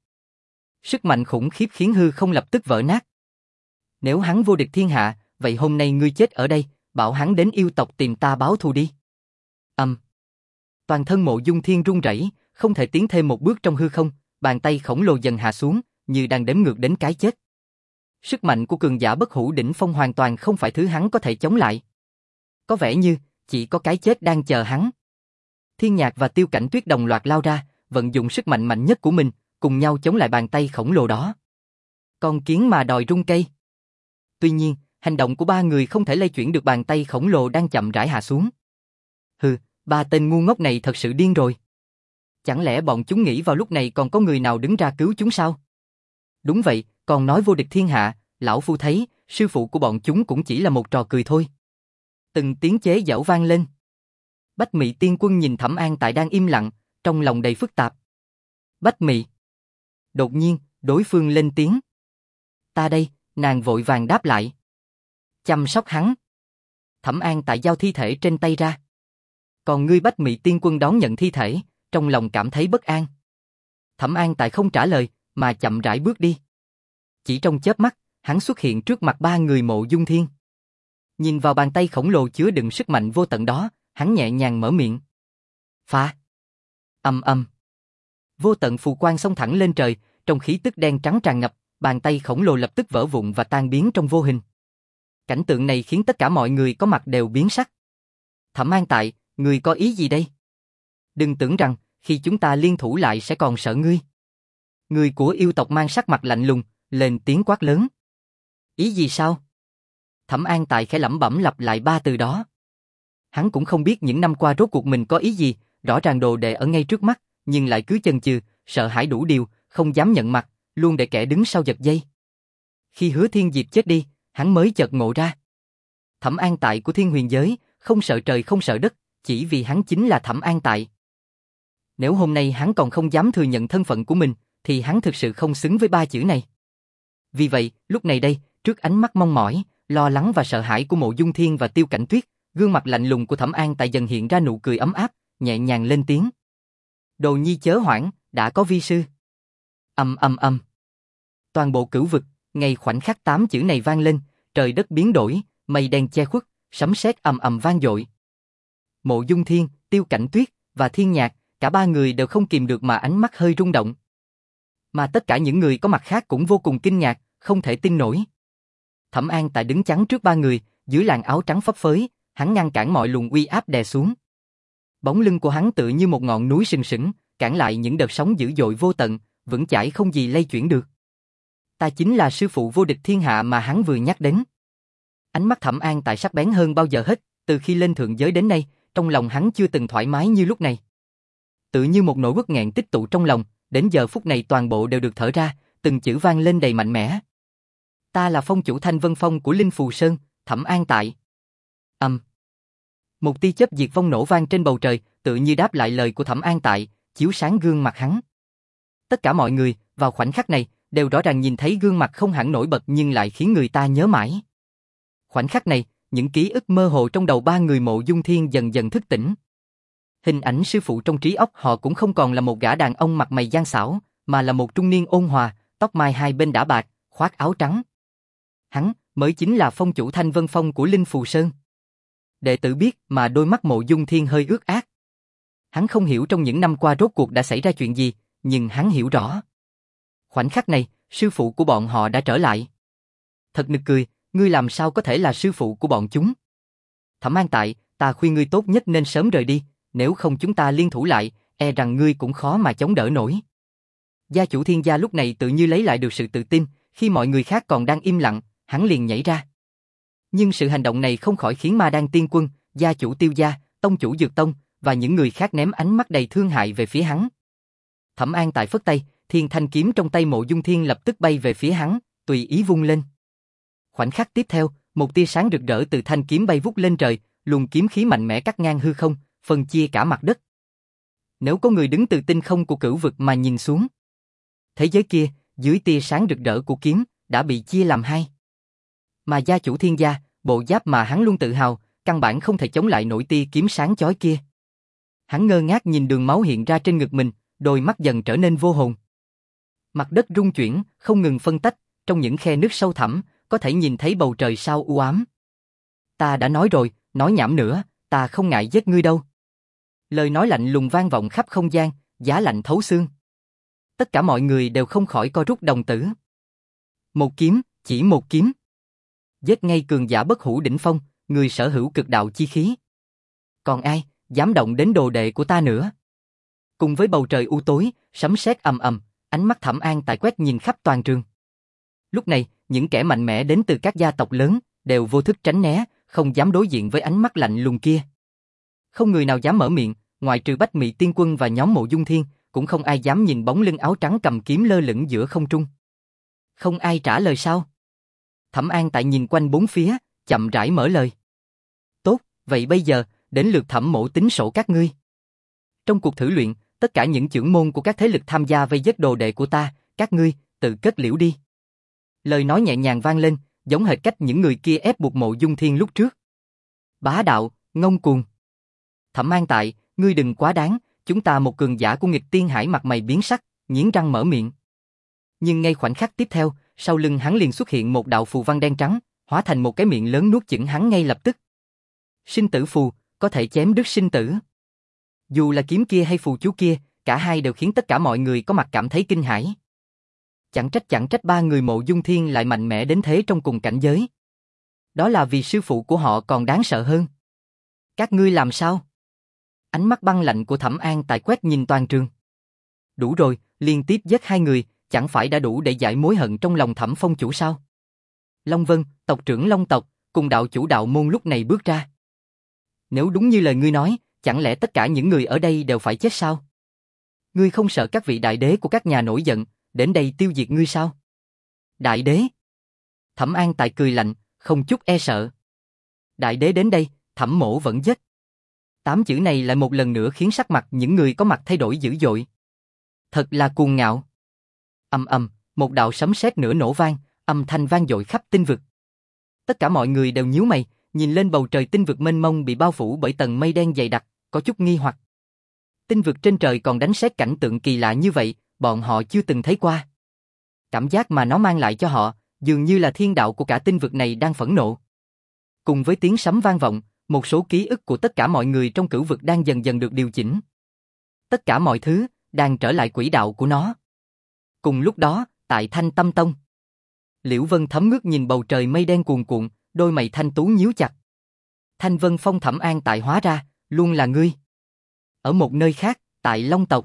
A: Sức mạnh khủng khiếp khiến hư không lập tức vỡ nát. Nếu hắn vô địch thiên hạ, vậy hôm nay ngươi chết ở đây, bảo hắn đến yêu tộc tìm ta báo thù đi. Ầm. Um. Toàn thân Mộ Dung Thiên run rẩy, không thể tiến thêm một bước trong hư không, bàn tay khổng lồ dần hạ xuống, như đang đếm ngược đến cái chết. Sức mạnh của cường giả bất hủ đỉnh phong hoàn toàn không phải thứ hắn có thể chống lại. Có vẻ như, chỉ có cái chết đang chờ hắn. Thiên Nhạc và Tiêu Cảnh Tuyết đồng loạt lao ra, vận dụng sức mạnh mạnh nhất của mình, cùng nhau chống lại bàn tay khổng lồ đó. Con kiến mà đòi rung cây. Tuy nhiên, hành động của ba người không thể lay chuyển được bàn tay khổng lồ đang chậm rãi hạ xuống. Hừ, ba tên ngu ngốc này thật sự điên rồi. Chẳng lẽ bọn chúng nghĩ vào lúc này còn có người nào đứng ra cứu chúng sao? Đúng vậy, còn nói vô địch thiên hạ, lão phu thấy, sư phụ của bọn chúng cũng chỉ là một trò cười thôi. Từng tiếng chế giễu vang lên. Bách Mị Tiên Quân nhìn Thẩm An Tại đang im lặng, trong lòng đầy phức tạp. Bách Mị. Đột nhiên, đối phương lên tiếng. Ta đây, nàng vội vàng đáp lại. Chăm sóc hắn. Thẩm An Tại giao thi thể trên tay ra. Còn ngươi Bách Mị Tiên Quân đón nhận thi thể, trong lòng cảm thấy bất an. Thẩm An Tại không trả lời, mà chậm rãi bước đi. Chỉ trong chớp mắt, hắn xuất hiện trước mặt ba người Mộ Dung Thiên. Nhìn vào bàn tay khổng lồ chứa đựng sức mạnh vô tận đó, hắn nhẹ nhàng mở miệng. Phá! Ầm ầm! Vô tận phù quang xông thẳng lên trời, trong khí tức đen trắng tràn ngập, bàn tay khổng lồ lập tức vỡ vụn và tan biến trong vô hình. Cảnh tượng này khiến tất cả mọi người có mặt đều biến sắc. Thẩm An Tại, ngươi có ý gì đây? Đừng tưởng rằng, khi chúng ta liên thủ lại sẽ còn sợ ngươi. Người của yêu tộc mang sắc mặt lạnh lùng, lên tiếng quát lớn. Ý gì sao? Thẩm An Tại khẽ lẩm bẩm lặp lại ba từ đó. Hắn cũng không biết những năm qua rốt cuộc mình có ý gì, rõ ràng đồ đệ ở ngay trước mắt, nhưng lại cứ chần chừ, sợ hãi đủ điều, không dám nhận mặt, luôn để kẻ đứng sau giật dây. Khi Hứa Thiên Diệp chết đi, hắn mới chợt ngộ ra. Thẩm An Tại của Thiên Huyền giới, không sợ trời không sợ đất, chỉ vì hắn chính là Thẩm An Tại. Nếu hôm nay hắn còn không dám thừa nhận thân phận của mình, thì hắn thực sự không xứng với ba chữ này. Vì vậy, lúc này đây, trước ánh mắt mong mỏi, lo lắng và sợ hãi của Mộ Dung Thiên và Tiêu Cảnh Tuyết, gương mặt lạnh lùng của Thẩm An Tại dần hiện ra nụ cười ấm áp, nhẹ nhàng lên tiếng. Đồ nhi chớ hoảng, đã có vi sư. Ầm ầm ầm. Toàn bộ cửu vực, ngay khoảnh khắc tám chữ này vang lên, trời đất biến đổi, mây đen che khuất, sấm sét ầm ầm vang dội. Mộ Dung Thiên, Tiêu Cảnh Tuyết và Thiên Nhạc, cả ba người đều không kìm được mà ánh mắt hơi rung động. Mà tất cả những người có mặt khác cũng vô cùng kinh ngạc, không thể tin nổi. Thẩm An Tại đứng chắn trước ba người, dưới làn áo trắng phấp phới, hắn ngăn cản mọi luồng uy áp đè xuống. Bóng lưng của hắn tựa như một ngọn núi sừng sững, cản lại những đợt sóng dữ dội vô tận, vững chãi không gì lay chuyển được. Ta chính là sư phụ vô địch thiên hạ mà hắn vừa nhắc đến. Ánh mắt Thẩm An Tại sắc bén hơn bao giờ hết, từ khi lên thượng giới đến nay, trong lòng hắn chưa từng thoải mái như lúc này. Tự như một nỗi uất nghẹn tích tụ trong lòng, đến giờ phút này toàn bộ đều được thở ra, từng chữ vang lên đầy mạnh mẽ. Ta là phong chủ Thanh Vân Phong của Linh Phù Sơn, Thẩm An Tại. Ầm. Um. Một tia chớp diệt vong nổ vang trên bầu trời, tự như đáp lại lời của Thẩm An Tại, chiếu sáng gương mặt hắn. Tất cả mọi người, vào khoảnh khắc này, đều rõ ràng nhìn thấy gương mặt không hẳn nổi bật nhưng lại khiến người ta nhớ mãi. Khoảnh khắc này, những ký ức mơ hồ trong đầu ba người Mộ Dung Thiên dần dần thức tỉnh. Hình ảnh sư phụ trong trí óc họ cũng không còn là một gã đàn ông mặt mày gian xảo, mà là một trung niên ôn hòa, tóc mai hai bên đã bạc, khoác áo trắng. Hắn mới chính là phong chủ Thanh Vân Phong của Linh Phù Sơn. Đệ tử biết mà đôi mắt Mộ Dung Thiên hơi ướt át. Hắn không hiểu trong những năm qua rốt cuộc đã xảy ra chuyện gì, nhưng hắn hiểu rõ. Khoảnh khắc này, sư phụ của bọn họ đã trở lại. Thật nực cười, ngươi làm sao có thể là sư phụ của bọn chúng? Thẩm An Tại, ta khuyên ngươi tốt nhất nên sớm rời đi, nếu không chúng ta liên thủ lại, e rằng ngươi cũng khó mà chống đỡ nổi. Gia chủ Thiên gia lúc này tự như lấy lại được sự tự tin, khi mọi người khác còn đang im lặng, hắn liền nhảy ra. Nhưng sự hành động này không khỏi khiến Ma Đan Tiên Quân, gia chủ Tiêu gia, tông chủ Dược Tông và những người khác ném ánh mắt đầy thương hại về phía hắn. Thẩm An Tại phất tay, thiên thanh kiếm trong tay Mộ Dung Thiên lập tức bay về phía hắn, tùy ý vung lên. Khoảnh khắc tiếp theo, một tia sáng rực rỡ từ thanh kiếm bay vút lên trời, luồng kiếm khí mạnh mẽ cắt ngang hư không, phân chia cả mặt đất. Nếu có người đứng từ tinh không của cửu vực mà nhìn xuống, thế giới kia, dưới tia sáng rực rỡ của kiếm, đã bị chia làm hai. Mà gia chủ Thiên gia, bộ giáp mà hắn luôn tự hào, căn bản không thể chống lại nổi tia kiếm sáng chói kia. Hắn ngơ ngác nhìn đường máu hiện ra trên ngực mình, đôi mắt dần trở nên vô hồn. Mặt đất rung chuyển, không ngừng phân tách, trong những khe nứt sâu thẳm, có thể nhìn thấy bầu trời sao u ám. Ta đã nói rồi, nói nhảm nữa, ta không ngại giết ngươi đâu. Lời nói lạnh lùng vang vọng khắp không gian, giá lạnh thấu xương. Tất cả mọi người đều không khỏi co rút đồng tử. Một kiếm, chỉ một kiếm. Giết ngay cường giả bất hủ đỉnh phong, người sở hữu cực đạo chi khí. Còn ai dám động đến đồ đệ của ta nữa? Cùng với bầu trời u tối, sấm sét ầm ầm, ánh mắt Thẩm An Tại quét nhìn khắp toàn trường. Lúc này, những kẻ mạnh mẽ đến từ các gia tộc lớn đều vô thức tránh né, không dám đối diện với ánh mắt lạnh lùng kia. Không người nào dám mở miệng, ngoại trừ Bách Mị Tiên Quân và nhóm Mộ Dung Thiên, cũng không ai dám nhìn bóng lưng áo trắng cầm kiếm lơ lửng giữa không trung. Không ai trả lời sao? Thẩm An Tại nhìn quanh bốn phía, chậm rãi mở lời. Tốt, vậy bây giờ, đến lượt Thẩm mỗ tính sổ các ngươi. Trong cuộc thử luyện, tất cả những chưởng môn của các thế lực tham gia vây giết đồ đệ của ta, các ngươi, tự kết liễu đi. Lời nói nhẹ nhàng vang lên, giống hệt cách những người kia ép buộc Mộ Dung Thiên lúc trước. Bá đạo, ngông cuồng. Thẩm An Tại, ngươi đừng quá đáng, chúng ta một cường giả của nghịch tiên hải mặt mày biến sắc, nghiến răng mở miệng. Nhưng ngay khoảnh khắc tiếp theo, sau lưng hắn liền xuất hiện một đạo phù văn đen trắng, hóa thành một cái miệng lớn nuốt chửng hắn ngay lập tức. Sinh tử phù, có thể chém đứt sinh tử. Dù là kiếm kia hay phù chú kia, cả hai đều khiến tất cả mọi người có mặt cảm thấy kinh hãi. Chẳng trách chẳng trách ba người Mộ Dung Thiên lại mạnh mẽ đến thế trong cùng cảnh giới. Đó là vì sư phụ của họ còn đáng sợ hơn. Các ngươi làm sao? Ánh mắt băng lạnh của Thẩm An Tại quét nhìn toàn trường. Đủ rồi, liên tiếp giết hai người, chẳng phải đã đủ để giải mối hận trong lòng Thẩm Phong chủ sao? Long Vân, tộc trưởng Long tộc, cùng đạo chủ đạo môn lúc này bước ra. Nếu đúng như lời ngươi nói, chẳng lẽ tất cả những người ở đây đều phải chết sao? Ngươi không sợ các vị đại đế của các nhà nổi giận, đến đây tiêu diệt ngươi sao? Đại đế? Thẩm An Tại cười lạnh, không chút e sợ. Đại đế đến đây, Thẩm mỗ vẫn giết. Tám chữ này lại một lần nữa khiến sắc mặt những người có mặt thay đổi dữ dội. Thật là cuồng ngạo. Ầm ầm, một đạo sấm sét nửa nổ vang, âm thanh vang dội khắp tinh vực. Tất cả mọi người đều nhíu mày, nhìn lên bầu trời tinh vực mênh mông bị bao phủ bởi tầng mây đen dày đặc, có chút nghi hoặc. Tinh vực trên trời còn đánh sét cảnh tượng kỳ lạ như vậy, bọn họ chưa từng thấy qua. Cảm giác mà nó mang lại cho họ, dường như là thiên đạo của cả tinh vực này đang phẫn nộ. Cùng với tiếng sấm vang vọng, một số ký ức của tất cả mọi người trong cửu vực đang dần dần được điều chỉnh. Tất cả mọi thứ đang trở lại quỹ đạo của nó. Cùng lúc đó, tại Thanh Tâm Tông, Liễu Vân Thấm ngước nhìn bầu trời mây đen cuồn cuộn, đôi mày thanh tú nhíu chặt. Thanh Vân Phong Thẩm An Tại hóa ra, luôn là ngươi. Ở một nơi khác, tại Long tộc.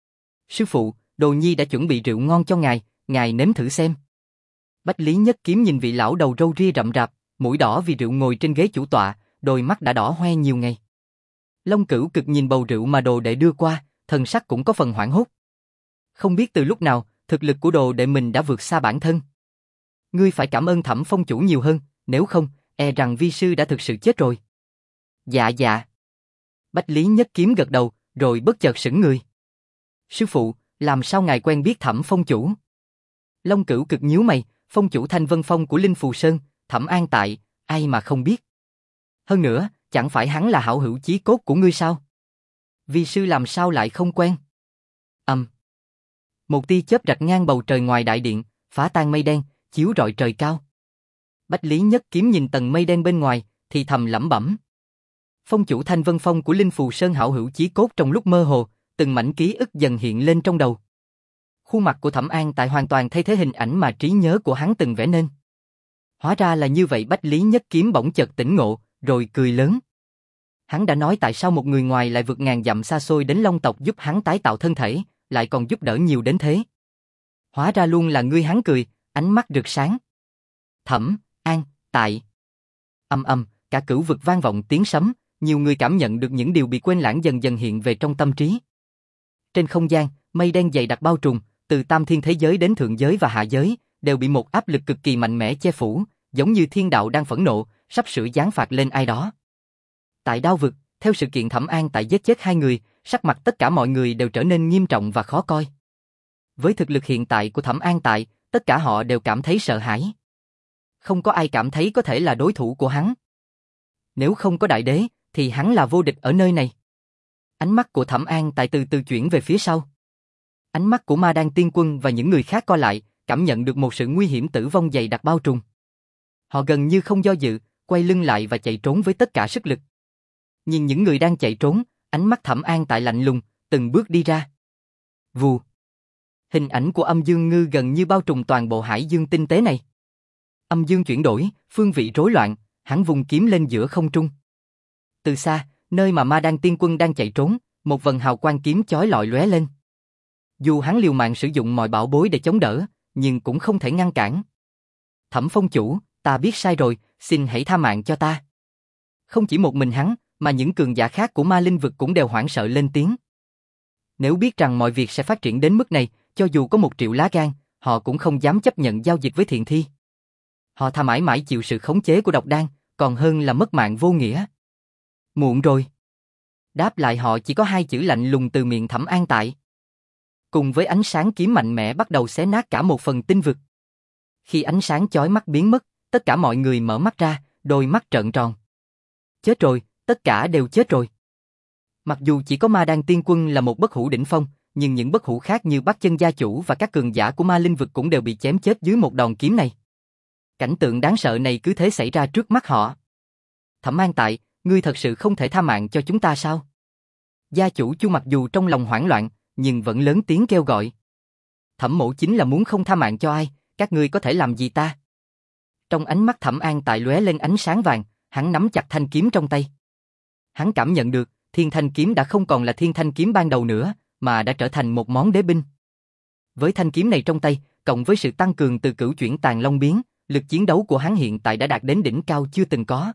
A: Sư phụ, Đồ Nhi đã chuẩn bị rượu ngon cho ngài, ngài nếm thử xem. Bách Lý Nhất Kiếm nhìn vị lão đầu râu ria rậm rạp, mũi đỏ vì rượu ngồi trên ghế chủ tọa, đôi mắt đã đỏ hoe nhiều ngày. Long Cửu Cực nhìn bầu rượu mà đồ đệ đưa qua, thần sắc cũng có phần hoảng hốt. Không biết từ lúc nào, thực lực của đồ đệ mình đã vượt xa bản thân. Ngươi phải cảm ơn Thẩm Phong chủ nhiều hơn, nếu không, e rằng vi sư đã thực sự chết rồi. Dạ dạ. Bách Lý Nhất Kiếm gật đầu, rồi bất chợt sững người. Sư phụ, làm sao ngài quen biết Thẩm Phong chủ? Long Cửu Cực nhíu mày, phong chủ Thanh Vân Phong của Linh Phù Sơn, Thẩm An Tại, ai mà không biết. Hơn nữa, chẳng phải hắn là hảo hữu chí cốt của ngươi sao? Vi sư làm sao lại không quen? Ầm. Um. Một tia chớp rạch ngang bầu trời ngoài đại điện, phá tan mây đen, chiếu rọi trời cao. Bách Lý Nhất Kiếm nhìn tầng mây đen bên ngoài, thì thầm lẩm bẩm. Phong chủ Thanh Vân Phong của Linh Phù Sơn hảo hữu chí cốt trong lúc mơ hồ, từng mảnh ký ức dần hiện lên trong đầu. Khuôn mặt của Thẩm An Tại hoàn toàn thay thế hình ảnh mà trí nhớ của hắn từng vẽ nên. Hóa ra là như vậy. Bách Lý Nhất Kiếm bỗng chợt tỉnh ngộ, rồi cười lớn. Hắn đã nói tại sao một người ngoài lại vượt ngàn dặm xa xôi đến Long tộc giúp hắn tái tạo thân thể, lại còn giúp đỡ nhiều đến thế. Hóa ra luôn là ngươi. Hắn cười, ánh mắt rực sáng. Thẩm An Tại. Âm âm, cả cửu vực vang vọng tiếng sấm, nhiều người cảm nhận được những điều bị quên lãng dần dần hiện về trong tâm trí. Trên không gian, mây đen dày đặc bao trùm, từ tam thiên thế giới đến thượng giới và hạ giới, đều bị một áp lực cực kỳ mạnh mẽ che phủ, giống như thiên đạo đang phẫn nộ, sắp sửa giáng phạt lên ai đó. Tại Đao vực, theo sự kiện Thẩm An Tại giết chết hai người, sắc mặt tất cả mọi người đều trở nên nghiêm trọng và khó coi. Với thực lực hiện tại của Thẩm An Tại, tất cả họ đều cảm thấy sợ hãi. Không có ai cảm thấy có thể là đối thủ của hắn. Nếu không có đại đế, thì hắn là vô địch ở nơi này. Ánh mắt của Thẩm An Tại từ từ chuyển về phía sau. Ánh mắt của Ma Đan Tiên Quân và những người khác co lại, cảm nhận được một sự nguy hiểm tử vong dày đặc bao trùm. Họ gần như không do dự, quay lưng lại và chạy trốn với tất cả sức lực. Nhìn những người đang chạy trốn, ánh mắt Thẩm An Tại lạnh lùng, từng bước đi ra. Vù. Hình ảnh của âm dương ngư gần như bao trùm toàn bộ hải dương tinh tế này. Âm dương chuyển đổi, phương vị rối loạn, hắn vùng kiếm lên giữa không trung. Từ xa, nơi mà Ma Đan Tiên Quân đang chạy trốn, một vần hào quang kiếm chói lọi lóe lên. Dù hắn liều mạng sử dụng mọi bảo bối để chống đỡ, nhưng cũng không thể ngăn cản. Thẩm Phong chủ, ta biết sai rồi, xin hãy tha mạng cho ta. Không chỉ một mình hắn, mà những cường giả khác của ma linh vực cũng đều hoảng sợ lên tiếng. Nếu biết rằng mọi việc sẽ phát triển đến mức này, cho dù có một triệu lá gan, họ cũng không dám chấp nhận giao dịch với Thiện Thi. Họ thà mãi mãi chịu sự khống chế của độc đan, còn hơn là mất mạng vô nghĩa. Muộn rồi. Đáp lại họ chỉ có hai chữ lạnh lùng từ miệng Thẩm An Tại. Cùng với ánh sáng kiếm mạnh mẽ bắt đầu xé nát cả một phần tinh vực. Khi ánh sáng chói mắt biến mất, tất cả mọi người mở mắt ra, đôi mắt trợn tròn. Chết rồi, tất cả đều chết rồi. Mặc dù chỉ có Ma Đan Tiên Quân là một bất hủ đỉnh phong, nhưng những bất hủ khác như Bắc Chân Gia Chủ và các cường giả của ma linh vực cũng đều bị chém chết dưới một đòn kiếm này. Cảnh tượng đáng sợ này cứ thế xảy ra trước mắt họ. Thẩm An Tại, ngươi thật sự không thể tha mạng cho chúng ta sao? Gia chủ Chu mặc dù trong lòng hoảng loạn, nhưng vẫn lớn tiếng kêu gọi. Thẩm mỗ chính là muốn không tha mạng cho ai, các ngươi có thể làm gì ta? Trong ánh mắt Thẩm An Tại lóe lên ánh sáng vàng, hắn nắm chặt thanh kiếm trong tay. Hắn cảm nhận được, thiên thanh kiếm đã không còn là thiên thanh kiếm ban đầu nữa, mà đã trở thành một món đế binh. Với thanh kiếm này trong tay, cộng với sự tăng cường từ cửu chuyển tàn long biến, lực chiến đấu của hắn hiện tại đã đạt đến đỉnh cao chưa từng có.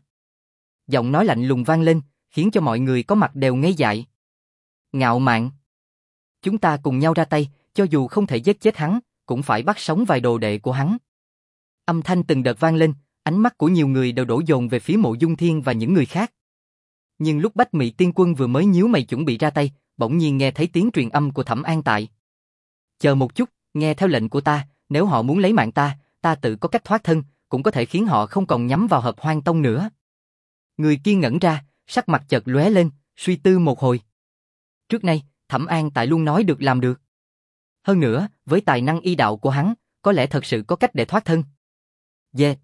A: Giọng nói lạnh lùng vang lên, khiến cho mọi người có mặt đều ngây dại. Ngạo mạn. Chúng ta cùng nhau ra tay, cho dù không thể giết chết hắn, cũng phải bắt sống vài đồ đệ của hắn. Âm thanh từng đợt vang lên, ánh mắt của nhiều người đều đổ dồn về phía Mộ Dung Thiên và những người khác. Nhưng lúc Bách Mị Tiên Quân vừa mới nhíu mày chuẩn bị ra tay, bỗng nhiên nghe thấy tiếng truyền âm của Thẩm An Tại. Chờ một chút, nghe theo lệnh của ta, nếu họ muốn lấy mạng ta, ta tự có cách thoát thân, cũng có thể khiến họ không còn nhắm vào Hợp Hoang Tông nữa. Người kia ngẩn ra, sắc mặt chợt lóe lên, suy tư một hồi. Trước nay, Thẩm An Tại luôn nói được làm được. Hơn nữa, với tài năng y đạo của hắn, có lẽ thật sự có cách để thoát thân. Yeah.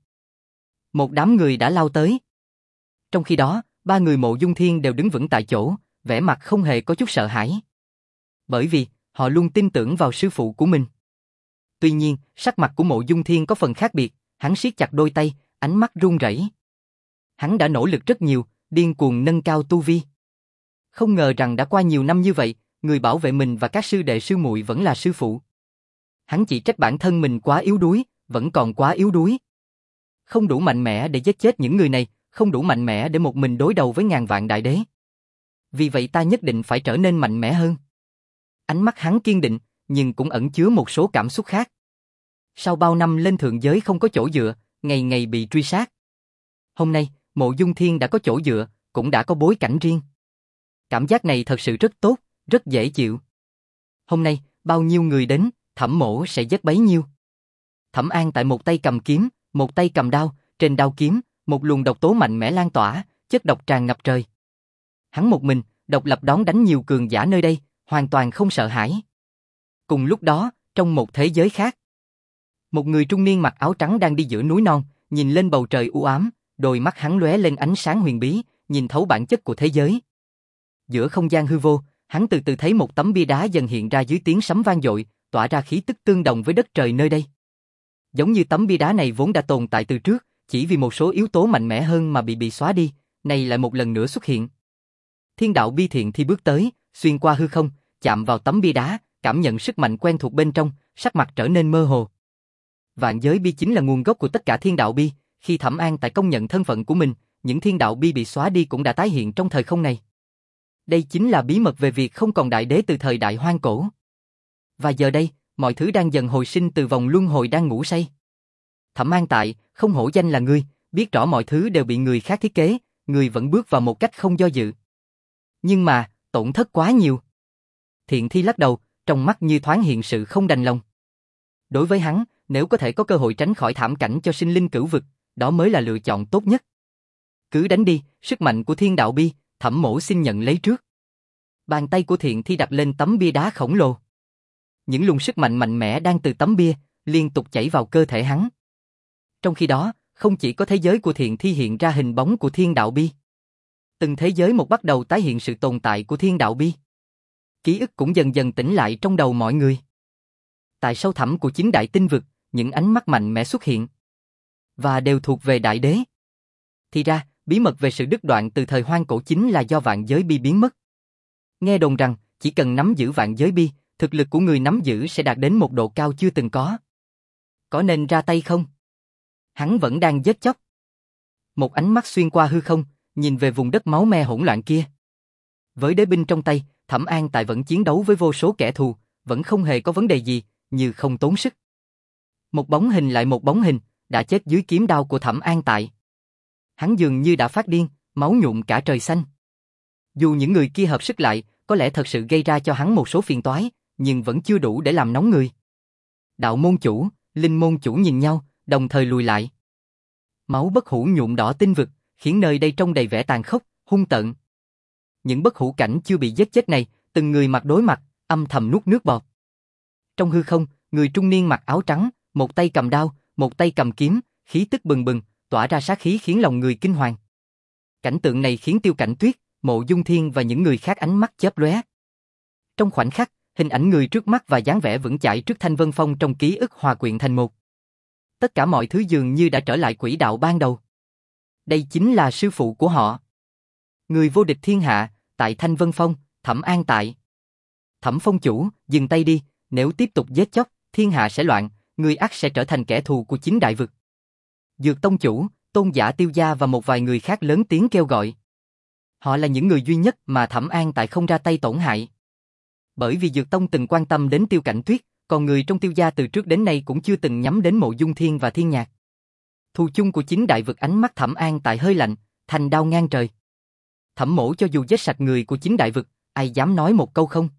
A: Một đám người đã lao tới. Trong khi đó, ba người Mộ Dung Thiên đều đứng vững tại chỗ, vẻ mặt không hề có chút sợ hãi. Bởi vì, họ luôn tin tưởng vào sư phụ của mình. Tuy nhiên, sắc mặt của Mộ Dung Thiên có phần khác biệt, hắn siết chặt đôi tay, ánh mắt run rẩy. Hắn đã nỗ lực rất nhiều, điên cuồng nâng cao tu vi. Không ngờ rằng đã qua nhiều năm như vậy, người bảo vệ mình và các sư đệ sư muội vẫn là sư phụ. Hắn chỉ trách bản thân mình quá yếu đuối, vẫn còn quá yếu đuối. Không đủ mạnh mẽ để giết chết những người này, không đủ mạnh mẽ để một mình đối đầu với ngàn vạn đại đế. Vì vậy ta nhất định phải trở nên mạnh mẽ hơn. Ánh mắt hắn kiên định, nhưng cũng ẩn chứa một số cảm xúc khác. Sau bao năm lên thượng giới không có chỗ dựa, ngày ngày bị truy sát. Hôm nay, Mộ Dung Thiên đã có chỗ dựa, cũng đã có bối cảnh riêng. Cảm giác này thật sự rất tốt, rất dễ chịu. Hôm nay, bao nhiêu người đến, Thẩm mỗ sẽ giết bấy nhiêu. Thẩm An Tại một tay cầm kiếm, một tay cầm đao, trên đao kiếm, một luồng độc tố mạnh mẽ lan tỏa, chất độc tràn ngập trời. Hắn một mình, độc lập đón đánh nhiều cường giả nơi đây, hoàn toàn không sợ hãi. Cùng lúc đó, trong một thế giới khác, một người trung niên mặc áo trắng đang đi giữa núi non, nhìn lên bầu trời u ám, đôi mắt hắn lóe lên ánh sáng huyền bí, nhìn thấu bản chất của thế giới. Giữa không gian hư vô, hắn từ từ thấy một tấm bia đá dần hiện ra dưới tiếng sấm vang dội, tỏa ra khí tức tương đồng với đất trời nơi đây. Giống như tấm bia đá này vốn đã tồn tại từ trước, chỉ vì một số yếu tố mạnh mẽ hơn mà bị bị xóa đi, nay lại một lần nữa xuất hiện. Thiên đạo bi thiện thi bước tới, xuyên qua hư không, chạm vào tấm bia đá, cảm nhận sức mạnh quen thuộc bên trong, sắc mặt trở nên mơ hồ. Vạn giới bi chính là nguồn gốc của tất cả thiên đạo bi, khi Thẩm An Tại công nhận thân phận của mình, những thiên đạo bi bị xóa đi cũng đã tái hiện trong thời không này. Đây chính là bí mật về việc không còn đại đế từ thời đại hoang cổ. Và giờ đây, mọi thứ đang dần hồi sinh từ vòng luân hồi đang ngủ say. Thẩm An Tại, không hổ danh là ngươi, biết rõ mọi thứ đều bị người khác thiết kế, ngươi vẫn bước vào một cách không do dự. Nhưng mà, tổn thất quá nhiều. Thiện Thi lắc đầu, trong mắt như thoáng hiện sự không đành lòng. Đối với hắn, nếu có thể có cơ hội tránh khỏi thảm cảnh cho sinh linh cửu vực, đó mới là lựa chọn tốt nhất. Cứ đánh đi, sức mạnh của thiên đạo bi, Thẩm mỗ xin nhận lấy trước. Bàn tay của Thiện Thi đặt lên tấm bia đá khổng lồ. Những luồng sức mạnh mạnh mẽ đang từ tấm bia, liên tục chảy vào cơ thể hắn. Trong khi đó, không chỉ có thế giới của Thiện Thi hiện ra hình bóng của thiên đạo bi. Từng thế giới một bắt đầu tái hiện sự tồn tại của thiên đạo bi. Ký ức cũng dần dần tỉnh lại trong đầu mọi người. Tại sâu thẳm của chính đại tinh vực, những ánh mắt mạnh mẽ xuất hiện. Và đều thuộc về đại đế. Thì ra, bí mật về sự đứt đoạn từ thời hoang cổ chính là do vạn giới bi biến mất. Nghe đồn rằng, chỉ cần nắm giữ vạn giới bi, thực lực của người nắm giữ sẽ đạt đến một độ cao chưa từng có. Có nên ra tay không? Hắn vẫn đang giết chóc. Một ánh mắt xuyên qua hư không, nhìn về vùng đất máu me hỗn loạn kia. Với đế binh trong tay, Thẩm An Tại vẫn chiến đấu với vô số kẻ thù, vẫn không hề có vấn đề gì, như không tốn sức. Một bóng hình lại một bóng hình, đã chết dưới kiếm đao của Thẩm An Tại. Hắn dường như đã phát điên, máu nhuộm cả trời xanh. Dù những người kia hợp sức lại, có lẽ thật sự gây ra cho hắn một số phiền toái, nhưng vẫn chưa đủ để làm nóng người. Đạo môn chủ, linh môn chủ nhìn nhau, đồng thời lùi lại. Máu bất hủ nhuộm đỏ tinh vực, khiến nơi đây trông đầy vẻ tàn khốc, hung tợn. Những bất hủ cảnh chưa bị giết chết này, từng người mặt đối mặt, âm thầm nuốt nước bọt. Trong hư không, người trung niên mặc áo trắng, một tay cầm đao, một tay cầm kiếm, khí tức bừng bừng, tỏa ra sát khí khiến lòng người kinh hoàng. Cảnh tượng này khiến Tiêu Cảnh Tuyết, Mộ Dung Thiên và những người khác ánh mắt chớp lóe. Trong khoảnh khắc, hình ảnh người trước mắt và dáng vẻ vững chãi trước Thanh Vân Phong trong ký ức hòa quyện thành một. Tất cả mọi thứ dường như đã trở lại quỹ đạo ban đầu. Đây chính là sư phụ của họ. Người vô địch thiên hạ, tại Thanh Vân Phong, Thẩm An Tại. Thẩm Phong chủ, dừng tay đi, nếu tiếp tục giết chóc, thiên hạ sẽ loạn, người ắt sẽ trở thành kẻ thù của chính đại vực. Dược Tông chủ, Tôn Giả Tiêu Gia và một vài người khác lớn tiếng kêu gọi. Họ là những người duy nhất mà Thẩm An Tại không ra tay tổn hại. Bởi vì Dược Tông từng quan tâm đến Tiêu Cảnh Tuyết, còn người trong Tiêu gia từ trước đến nay cũng chưa từng nhắm đến Mộ Dung Thiên và Thiên Nhạc. Thù chung của chính đại vực, ánh mắt Thẩm An Tại hơi lạnh, thành đao ngang trời. Thẩm mổ cho dù giết sạch người của chính đại vực, ai dám nói một câu không?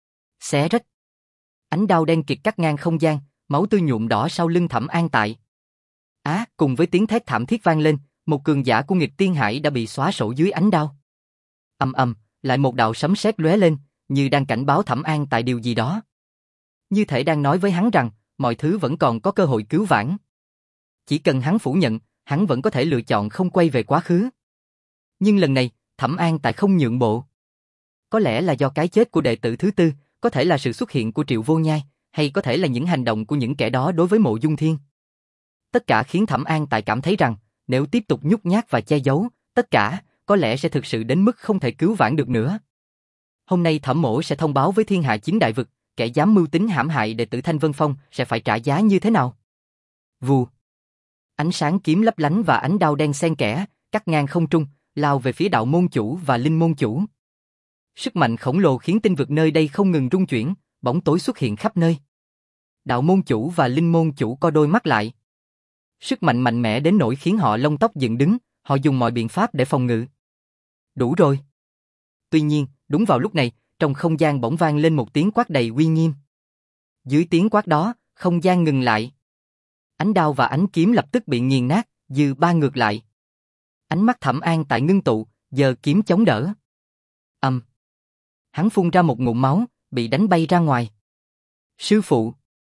A: Xé rách. Ánh đao đen kịt cắt ngang không gian, máu tươi nhuộm đỏ sau lưng Thẩm An Tại. Á, cùng với tiếng thét thảm thiết vang lên, một cường giả của nghịch tiên hải đã bị xóa sổ dưới ánh đao. Ầm ầm, lại một đạo sấm sét lóe lên, như đang cảnh báo Thẩm An Tại điều gì đó. Như thể đang nói với hắn rằng, mọi thứ vẫn còn có cơ hội cứu vãn. Chỉ cần hắn phủ nhận, hắn vẫn có thể lựa chọn không quay về quá khứ. Nhưng lần này, Thẩm An Tại không nhượng bộ. Có lẽ là do cái chết của đệ tử thứ tư, có thể là sự xuất hiện của Triệu Vô Nhai, hay có thể là những hành động của những kẻ đó đối với Mộ Dung Thiên. Tất cả khiến Thẩm An Tại cảm thấy rằng, nếu tiếp tục nhút nhát và che giấu, tất cả, có lẽ sẽ thực sự đến mức không thể cứu vãn được nữa. Hôm nay Thẩm mổ sẽ thông báo với thiên hạ chính đại vực, kẻ dám mưu tính hãm hại đệ tử Thanh Vân Phong sẽ phải trả giá như thế nào. Vù. Ánh sáng kiếm lấp lánh và ánh đao đen xen kẽ, cắt ngang không trung, lao về phía đạo môn chủ và linh môn chủ. Sức mạnh khổng lồ khiến tinh vực nơi đây không ngừng rung chuyển, bóng tối xuất hiện khắp nơi. Đạo môn chủ và linh môn chủ co đôi mắt lại. Sức mạnh mạnh mẽ đến nỗi khiến họ lông tóc dựng đứng, họ dùng mọi biện pháp để phòng ngự. Đủ rồi. Tuy nhiên, đúng vào lúc này, trong không gian bỗng vang lên một tiếng quát đầy uy nghiêm. Dưới tiếng quát đó, không gian ngừng lại. Ánh đao và ánh kiếm lập tức bị nghiền nát, dư ba ngược lại. Ánh mắt Thẩm An Tại ngưng tụ, giơ kiếm chống đỡ. Ầm. Hắn phun ra một ngụm máu, bị đánh bay ra ngoài. Sư phụ.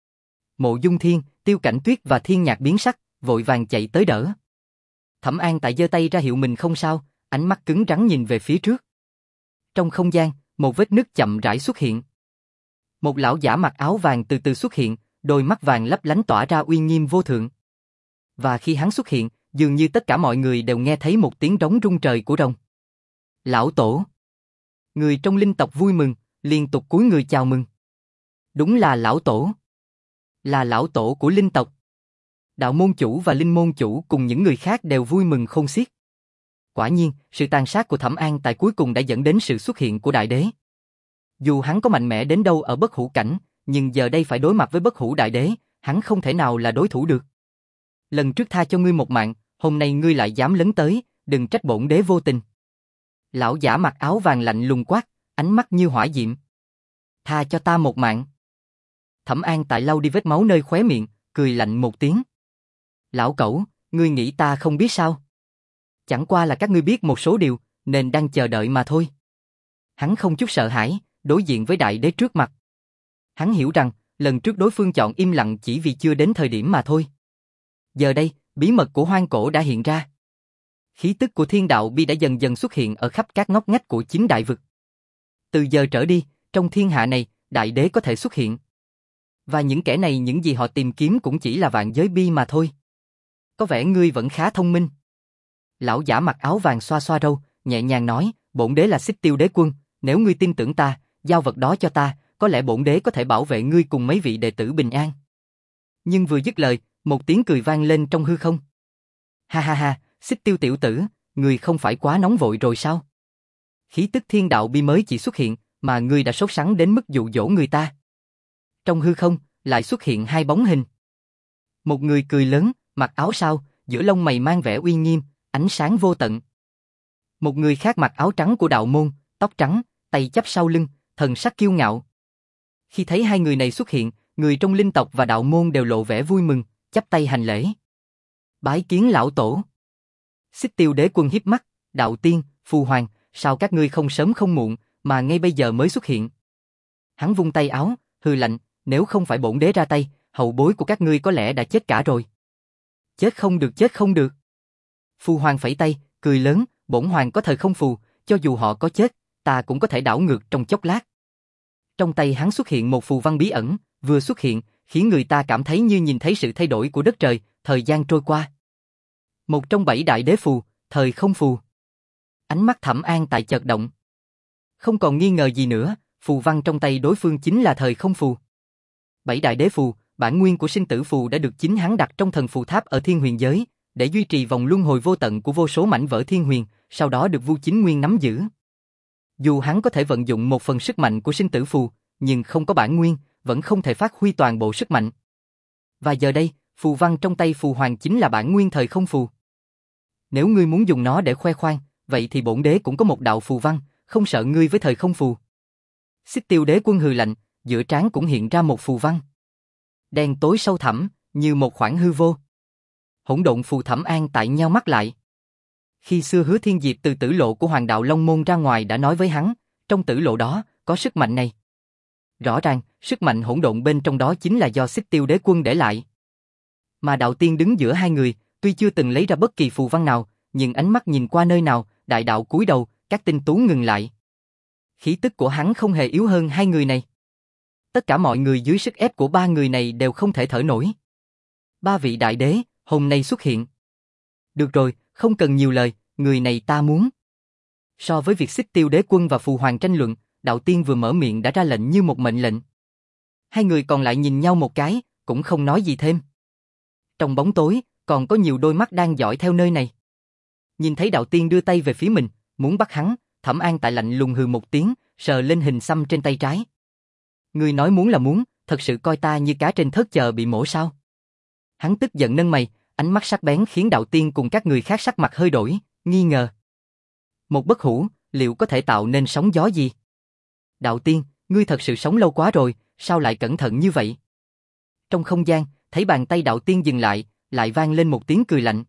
A: Mộ Dung Thiên, Tiêu Cảnh Tuyết và Thiên Nhạc biến sắc, vội vàng chạy tới đỡ. Thẩm An Tại giơ tay ra hiệu mình không sao, ánh mắt cứng rắn nhìn về phía trước. Trong không gian, một vết nứt chậm rãi xuất hiện. Một lão giả mặc áo vàng từ từ xuất hiện, đôi mắt vàng lấp lánh tỏa ra uy nghiêm vô thượng. Và khi hắn xuất hiện, dường như tất cả mọi người đều nghe thấy một tiếng rống rung trời của rồng. Lão tổ. Người trong linh tộc vui mừng, liên tục cúi người chào mừng. Đúng là lão tổ. Là lão tổ của linh tộc. Đạo môn chủ và linh môn chủ cùng những người khác đều vui mừng khôn xiết. Quả nhiên, sự tàn sát của Thẩm An Tại cuối cùng đã dẫn đến sự xuất hiện của đại đế. Dù hắn có mạnh mẽ đến đâu ở bất hủ cảnh, nhưng giờ đây phải đối mặt với bất hủ đại đế, hắn không thể nào là đối thủ được. Lần trước tha cho ngươi một mạng, hôm nay ngươi lại dám lấn tới, đừng trách bổn đế vô tình. Lão giả mặc áo vàng lạnh lùng quát, ánh mắt như hỏa diệm. Tha cho ta một mạng. Thẩm An Tại lau đi vết máu nơi khóe miệng, cười lạnh một tiếng. Lão cẩu, ngươi nghĩ ta không biết sao? Chẳng qua là các ngươi biết một số điều, nên đang chờ đợi mà thôi. Hắn không chút sợ hãi, đối diện với đại đế trước mặt. Hắn hiểu rằng, lần trước đối phương chọn im lặng chỉ vì chưa đến thời điểm mà thôi. Giờ đây, bí mật của hoang cổ đã hiện ra. Khí tức của thiên đạo bi đã dần dần xuất hiện ở khắp các ngóc ngách của chính đại vực. Từ giờ trở đi, trong thiên hạ này, đại đế có thể xuất hiện. Và những kẻ này những gì họ tìm kiếm cũng chỉ là vạn giới bi mà thôi. Có vẻ ngươi vẫn khá thông minh. Lão giả mặc áo vàng xoa xoa râu, nhẹ nhàng nói, bổn đế là Xích Tiêu Đế Quân, nếu ngươi tin tưởng ta, giao vật đó cho ta, có lẽ bổn đế có thể bảo vệ ngươi cùng mấy vị đệ tử bình an. Nhưng vừa dứt lời, một tiếng cười vang lên trong hư không. Ha ha ha, Xích Tiêu tiểu tử, ngươi không phải quá nóng vội rồi sao? Khí tức thiên đạo bi mới chỉ xuất hiện, mà ngươi đã sốt sắng đến mức dụ dỗ người ta. Trong hư không, lại xuất hiện hai bóng hình. Một người cười lớn, mặc áo sao, giữa lông mày mang vẻ uy nghiêm, ánh sáng vô tận. Một người khác mặc áo trắng của đạo môn, tóc trắng, tay chắp sau lưng, thần sắc kiêu ngạo. Khi thấy hai người này xuất hiện, người trong linh tộc và đạo môn đều lộ vẻ vui mừng, chắp tay hành lễ. Bái kiến lão tổ. Xích Tiêu Đế Quân híp mắt, đạo tiên, phù hoàng, sao các ngươi không sớm không muộn, mà ngay bây giờ mới xuất hiện? Hắn vung tay áo, hừ lạnh, nếu không phải bổn đế ra tay, hậu bối của các ngươi có lẽ đã chết cả rồi. Chết không được, chết không được. Phù hoàng phẩy tay, cười lớn, bổn hoàng có thời không phù, cho dù họ có chết, ta cũng có thể đảo ngược trong chốc lát. Trong tay hắn xuất hiện một phù văn bí ẩn, vừa xuất hiện, khiến người ta cảm thấy như nhìn thấy sự thay đổi của đất trời, thời gian trôi qua. Một trong bảy đại đế phù, thời không phù. Ánh mắt Thẩm An tại chợt động. Không còn nghi ngờ gì nữa, phù văn trong tay đối phương chính là thời không phù. Bảy đại đế phù, bản nguyên của sinh tử phù đã được chính hắn đặt trong thần phù tháp ở thiên huyền giới, để duy trì vòng luân hồi vô tận của vô số mảnh vỡ thiên huyền, sau đó được Vu Chính Nguyên nắm giữ. Dù hắn có thể vận dụng một phần sức mạnh của sinh tử phù, nhưng không có bản nguyên, vẫn không thể phát huy toàn bộ sức mạnh. Và giờ đây, phù văn trong tay phù hoàng chính là bản nguyên thời không phù. Nếu ngươi muốn dùng nó để khoe khoang, vậy thì bổn đế cũng có một đạo phù văn, không sợ ngươi với thời không phù. Xích Tiêu Đế Quân hừ lạnh, giữa trán cũng hiện ra một phù văn. Đen tối sâu thẳm, như một khoảng hư vô. Hỗn độn phù Thẩm An tại nheo mắt lại. Khi xưa Hứa Thiên Diệp từ tử lộ của Hoàng đạo Long Môn ra ngoài đã nói với hắn, trong tử lộ đó, có sức mạnh này. Rõ ràng, sức mạnh hỗn độn bên trong đó chính là do Xích Tiêu Đế Quân để lại. Mà đạo tiên đứng giữa hai người, tuy chưa từng lấy ra bất kỳ phù văn nào, nhưng ánh mắt nhìn qua nơi nào, đại đạo cúi đầu, các tinh tú ngừng lại. Khí tức của hắn không hề yếu hơn hai người này. Tất cả mọi người dưới sức ép của ba người này đều không thể thở nổi. Ba vị đại đế, hôm nay xuất hiện. Được rồi, không cần nhiều lời, người này ta muốn. So với việc Xích Tiêu Đế Quân và phù hoàng tranh luận, đạo tiên vừa mở miệng đã ra lệnh như một mệnh lệnh. Hai người còn lại nhìn nhau một cái, cũng không nói gì thêm. Trong bóng tối, còn có nhiều đôi mắt đang dõi theo nơi này. Nhìn thấy đạo tiên đưa tay về phía mình, muốn bắt hắn, Thẩm An tại lạnh lùng hừ một tiếng, sờ lên hình xăm trên tay trái. Ngươi nói muốn là muốn, thật sự coi ta như cá trên thớt chờ bị mổ sao? Hắn tức giận nâng mày, ánh mắt sắc bén khiến đạo tiên cùng các người khác sắc mặt hơi đổi, nghi ngờ. Một bất hủ, liệu có thể tạo nên sóng gió gì? Đạo tiên, ngươi thật sự sống lâu quá rồi, sao lại cẩn thận như vậy? Trong không gian, thấy bàn tay đạo tiên dừng lại, lại vang lên một tiếng cười lạnh.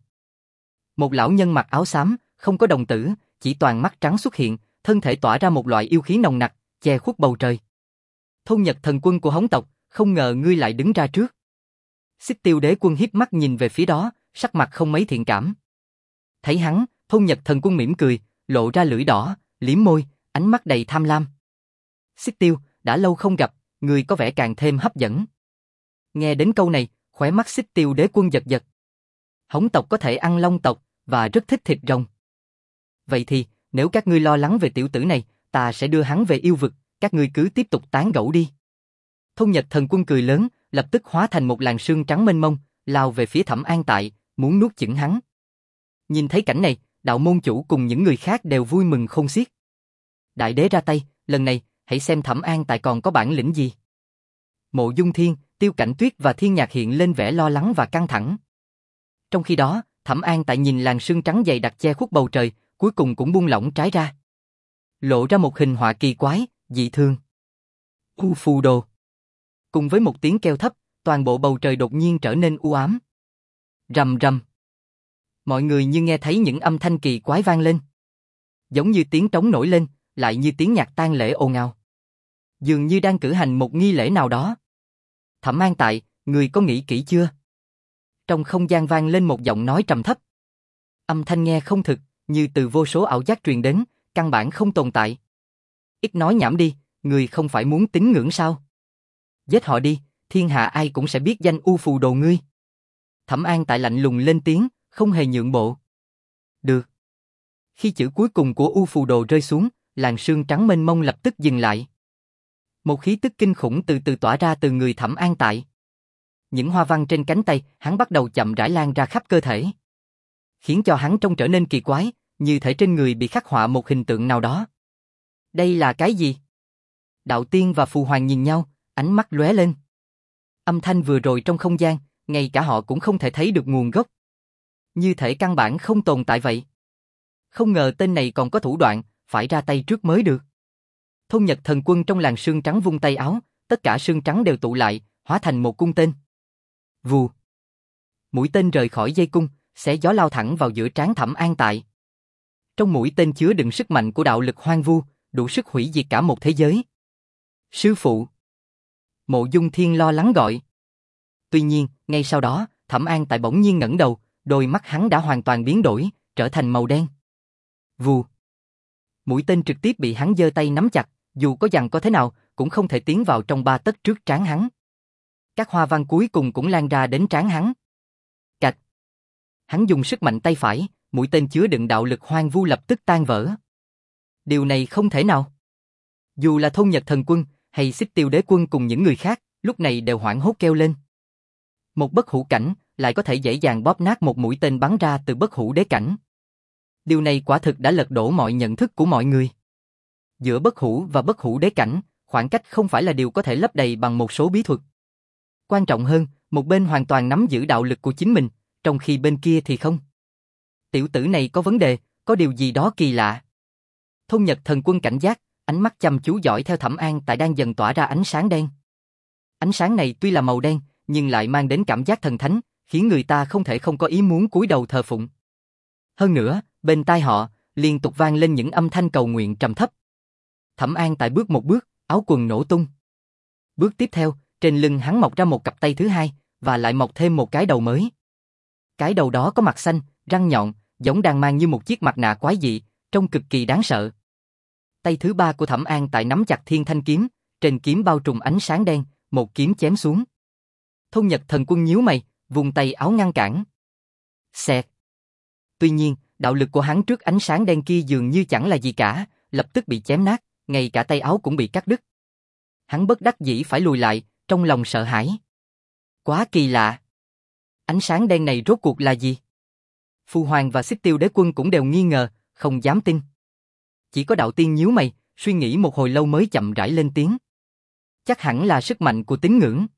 A: Một lão nhân mặc áo xám, không có đồng tử, chỉ toàn mắt trắng xuất hiện, thân thể tỏa ra một loại yêu khí nồng nặc, che khuất bầu trời. Thôn Nhật Thần Quân của Hống tộc, không ngờ ngươi lại đứng ra trước. Xích Tiêu Đế Quân híp mắt nhìn về phía đó, sắc mặt không mấy thiện cảm. Thấy hắn, Thôn Nhật Thần Quân mỉm cười, lộ ra lưỡi đỏ, liếm môi, ánh mắt đầy tham lam. Xích Tiêu, đã lâu không gặp, ngươi có vẻ càng thêm hấp dẫn. Nghe đến câu này, khóe mắt Xích Tiêu Đế Quân giật giật. Hống tộc có thể ăn long tộc, và rất thích thịt rồng. Vậy thì, nếu các ngươi lo lắng về tiểu tử này, ta sẽ đưa hắn về yêu vực, các ngươi cứ tiếp tục tán gẫu đi. Thôn Nhật Thần Quân cười lớn, lập tức hóa thành một làn sương trắng mênh mông, lao về phía Thẩm An tại, muốn nuốt chửng hắn. Nhìn thấy cảnh này, đạo môn chủ cùng những người khác đều vui mừng khôn xiết. Đại đế ra tay, lần này, hãy xem Thẩm An tại còn có bản lĩnh gì. Mộ Dung Thiên, Tiêu Cảnh Tuyết và Thiên Nhạc hiện lên vẻ lo lắng và căng thẳng. Trong khi đó, Thẩm An tại nhìn làn sương trắng dày đặc che khuất bầu trời, cuối cùng cũng buông lỏng trái ra. Lộ ra một hình họa kỳ quái, dị thường. U phù đồ. Cùng với một tiếng kêu thấp, toàn bộ bầu trời đột nhiên trở nên u ám. Rầm rầm. Mọi người như nghe thấy những âm thanh kỳ quái vang lên. Giống như tiếng trống nổi lên, lại như tiếng nhạc tang lễ ồn ào. Dường như đang cử hành một nghi lễ nào đó. Thẩm An tại, người có nghĩ kỹ chưa? Trong không gian vang lên một giọng nói trầm thấp. Âm thanh nghe không thực, như từ vô số ảo giác truyền đến, căn bản không tồn tại. Ít nói nhảm đi, người không phải muốn tín ngưỡng sao? Giết họ đi, thiên hạ ai cũng sẽ biết danh U Phù Đồ ngươi. Thẩm An Tại lạnh lùng lên tiếng, không hề nhượng bộ. Được. Khi chữ cuối cùng của U Phù Đồ rơi xuống, làn sương trắng mênh mông lập tức dừng lại. Một khí tức kinh khủng từ từ tỏa ra từ người Thẩm An Tại. Những hoa văn trên cánh tay, hắn bắt đầu chậm rãi lan ra khắp cơ thể, khiến cho hắn trông trở nên kỳ quái, như thể trên người bị khắc họa một hình tượng nào đó. Đây là cái gì? Đạo Tiên và Phù Hoàng nhìn nhau, ánh mắt lóe lên. Âm thanh vừa rồi trong không gian, ngay cả họ cũng không thể thấy được nguồn gốc. Như thể căn bản không tồn tại vậy. Không ngờ tên này còn có thủ đoạn, phải ra tay trước mới được. Thôn Nhật Thần Quân trong làn sương trắng vung tay áo, tất cả sương trắng đều tụ lại, hóa thành một cung tên. Vù. Mũi tên rời khỏi dây cung, xé gió lao thẳng vào giữa trán Thẩm An Tại. Trong mũi tên chứa đựng sức mạnh của đạo lực hoang vu, đủ sức hủy diệt cả một thế giới. Sư phụ. Mộ Dung Thiên lo lắng gọi. Tuy nhiên, ngay sau đó, Thẩm An Tại bỗng nhiên ngẩng đầu, đôi mắt hắn đã hoàn toàn biến đổi, trở thành màu đen. Vù. Mũi tên trực tiếp bị hắn giơ tay nắm chặt, dù có giằng có thế nào, cũng không thể tiến vào trong ba tấc trước trán hắn. Các hoa văn cuối cùng cũng lan ra đến trán hắn. Cạch. Hắn dùng sức mạnh tay phải, mũi tên chứa đựng đạo lực hoang vu lập tức tan vỡ. Điều này không thể nào. Dù là Thôn Nhật Thần Quân, hay Xích Tiêu Đế Quân cùng những người khác, lúc này đều hoảng hốt kêu lên. Một bất hủ cảnh, lại có thể dễ dàng bóp nát một mũi tên bắn ra từ bất hủ đế cảnh. Điều này quả thực đã lật đổ mọi nhận thức của mọi người. Giữa bất hủ và bất hủ đế cảnh, khoảng cách không phải là điều có thể lấp đầy bằng một số bí thuật. Quan trọng hơn, một bên hoàn toàn nắm giữ đạo lực của chính mình, trong khi bên kia thì không. Tiểu tử này có vấn đề, có điều gì đó kỳ lạ. Thôn Nhật Thần Quân cảnh giác, ánh mắt chăm chú dõi theo Thẩm An Tại đang dần tỏa ra ánh sáng đen. Ánh sáng này tuy là màu đen, nhưng lại mang đến cảm giác thần thánh, khiến người ta không thể không có ý muốn cúi đầu thờ phụng. Hơn nữa, bên tai họ, liên tục vang lên những âm thanh cầu nguyện trầm thấp. Thẩm An Tại bước một bước, áo quần nổ tung. Bước tiếp theo, trên lưng hắn mọc ra một cặp tay thứ hai, và lại mọc thêm một cái đầu mới. Cái đầu đó có mặt xanh, răng nhọn, giống đang mang như một chiếc mặt nạ quái dị, trông cực kỳ đáng sợ. Tay thứ ba của Thẩm An Tại nắm chặt Thiên Thanh kiếm, trên kiếm bao trùm ánh sáng đen, một kiếm chém xuống. Thôn Nhật Thần Quân nhíu mày, vùng tay áo ngăn cản. Xẹt. Tuy nhiên, đạo lực của hắn trước ánh sáng đen kia dường như chẳng là gì cả, lập tức bị chém nát, ngay cả tay áo cũng bị cắt đứt. Hắn bất đắc dĩ phải lùi lại, trong lòng sợ hãi. Quá kỳ lạ. Ánh sáng đen này rốt cuộc là gì? Phù Hoàng và Xích Tiêu Đế Quân cũng đều nghi ngờ, không dám tin. Chỉ có Đạo Tiên nhíu mày, suy nghĩ một hồi lâu mới chậm rãi lên tiếng. Chắc hẳn là sức mạnh của tín ngưỡng.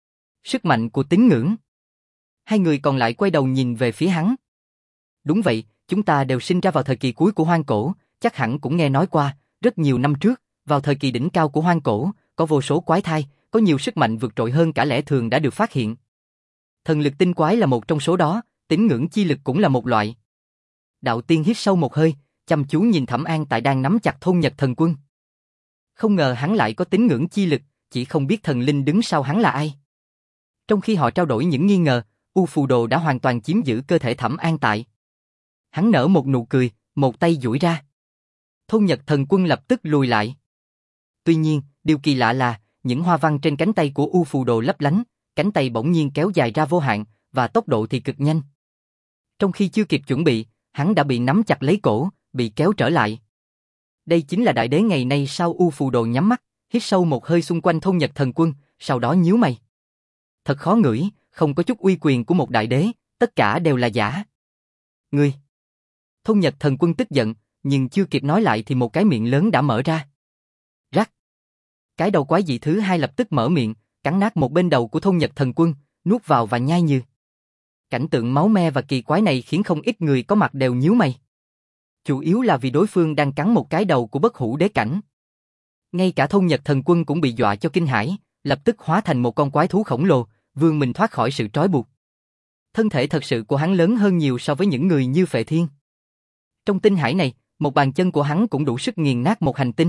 A: Sức mạnh của tín ngưỡng. Hai người còn lại quay đầu nhìn về phía hắn. Đúng vậy, chúng ta đều sinh ra vào thời kỳ cuối của hoang cổ, chắc hẳn cũng nghe nói qua, rất nhiều năm trước, vào thời kỳ đỉnh cao của hoang cổ, có vô số quái thai, có nhiều sức mạnh vượt trội hơn cả lẽ thường đã được phát hiện. Thần lực tinh quái là một trong số đó, tín ngưỡng chi lực cũng là một loại. Đạo Tiên hít sâu một hơi, chăm chú nhìn Thẩm An Tại đang nắm chặt Thôn Nhật Thần Quân. Không ngờ hắn lại có tín ngưỡng chi lực, chỉ không biết thần linh đứng sau hắn là ai. Trong khi họ trao đổi những nghi ngờ, U Phù Đồ đã hoàn toàn chiếm giữ cơ thể Thẩm An Tại. Hắn nở một nụ cười, một tay duỗi ra. Thôn Nhật Thần Quân lập tức lùi lại. Tuy nhiên, điều kỳ lạ là, những hoa văn trên cánh tay của U Phù Đồ lấp lánh, cánh tay bỗng nhiên kéo dài ra vô hạn, và tốc độ thì cực nhanh. Trong khi chưa kịp chuẩn bị, hắn đã bị nắm chặt lấy cổ, bị kéo trở lại. Đây chính là đại đế ngày nay sao? U Phù Đồ nhắm mắt, hít sâu một hơi xung quanh Thôn Nhật Thần Quân, sau đó nhíu mày. Thật khó ngửi, không có chút uy quyền của một đại đế, tất cả đều là giả. Ngươi! Thôn Nhật Thần Quân tức giận, nhưng chưa kịp nói lại thì một cái miệng lớn đã mở ra. Rắc! Cái đầu quái dị thứ hai lập tức mở miệng, cắn nát một bên đầu của Thôn Nhật Thần Quân, nuốt vào và nhai như. Cảnh tượng máu me và kỳ quái này khiến không ít người có mặt đều nhíu mày. Chủ yếu là vì đối phương đang cắn một cái đầu của bất hủ đế cảnh. Ngay cả Thôn Nhật Thần Quân cũng bị dọa cho kinh hãi, lập tức hóa thành một con quái thú khổng lồ, vươn mình thoát khỏi sự trói buộc. Thân thể thật sự của hắn lớn hơn nhiều so với những người như Phệ Thiên. Trong tinh hải này, một bàn chân của hắn cũng đủ sức nghiền nát một hành tinh.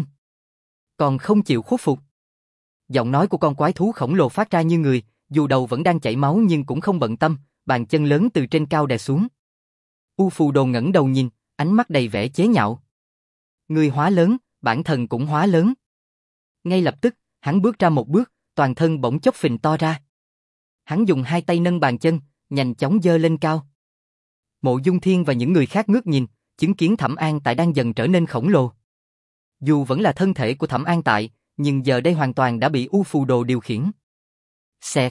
A: Còn không chịu khuất phục. Giọng nói của con quái thú khổng lồ phát ra như người, dù đầu vẫn đang chảy máu nhưng cũng không bận tâm, bàn chân lớn từ trên cao đè xuống. U Phù Đồ ngẩng đầu nhìn, ánh mắt đầy vẻ chế nhạo. Người hóa lớn, bản thân cũng hóa lớn. Ngay lập tức, hắn bước ra một bước, toàn thân bỗng chốc phình to ra. Hắn dùng hai tay nâng bàn chân, nhanh chóng giơ lên cao. Mộ Dung Thiên và những người khác ngước nhìn, chứng kiến Thẩm An Tại đang dần trở nên khổng lồ. Dù vẫn là thân thể của Thẩm An Tại, nhưng giờ đây hoàn toàn đã bị U Phù Đồ điều khiển. Xẹt.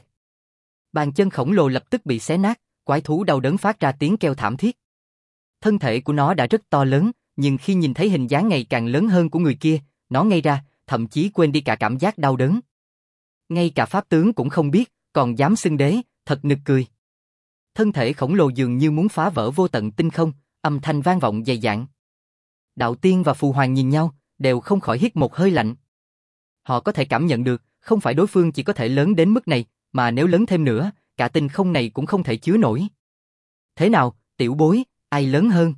A: Bàn chân khổng lồ lập tức bị xé nát, quái thú đau đớn phát ra tiếng kêu thảm thiết. Thân thể của nó đã rất to lớn, nhưng khi nhìn thấy hình dáng ngày càng lớn hơn của người kia, nó ngây ra, thậm chí quên đi cả cảm giác đau đớn. Ngay cả pháp tướng cũng không biết, còn dám xưng đế, thật nực cười. Thân thể khổng lồ dường như muốn phá vỡ vô tận tinh không, âm thanh vang vọng dày dặn. Đạo Tiên và Phù Hoàng nhìn nhau, đều không khỏi hít một hơi lạnh. Họ có thể cảm nhận được, không phải đối phương chỉ có thể lớn đến mức này, mà nếu lớn thêm nữa, cả tinh không này cũng không thể chứa nổi. Thế nào, tiểu bối, ai lớn hơn?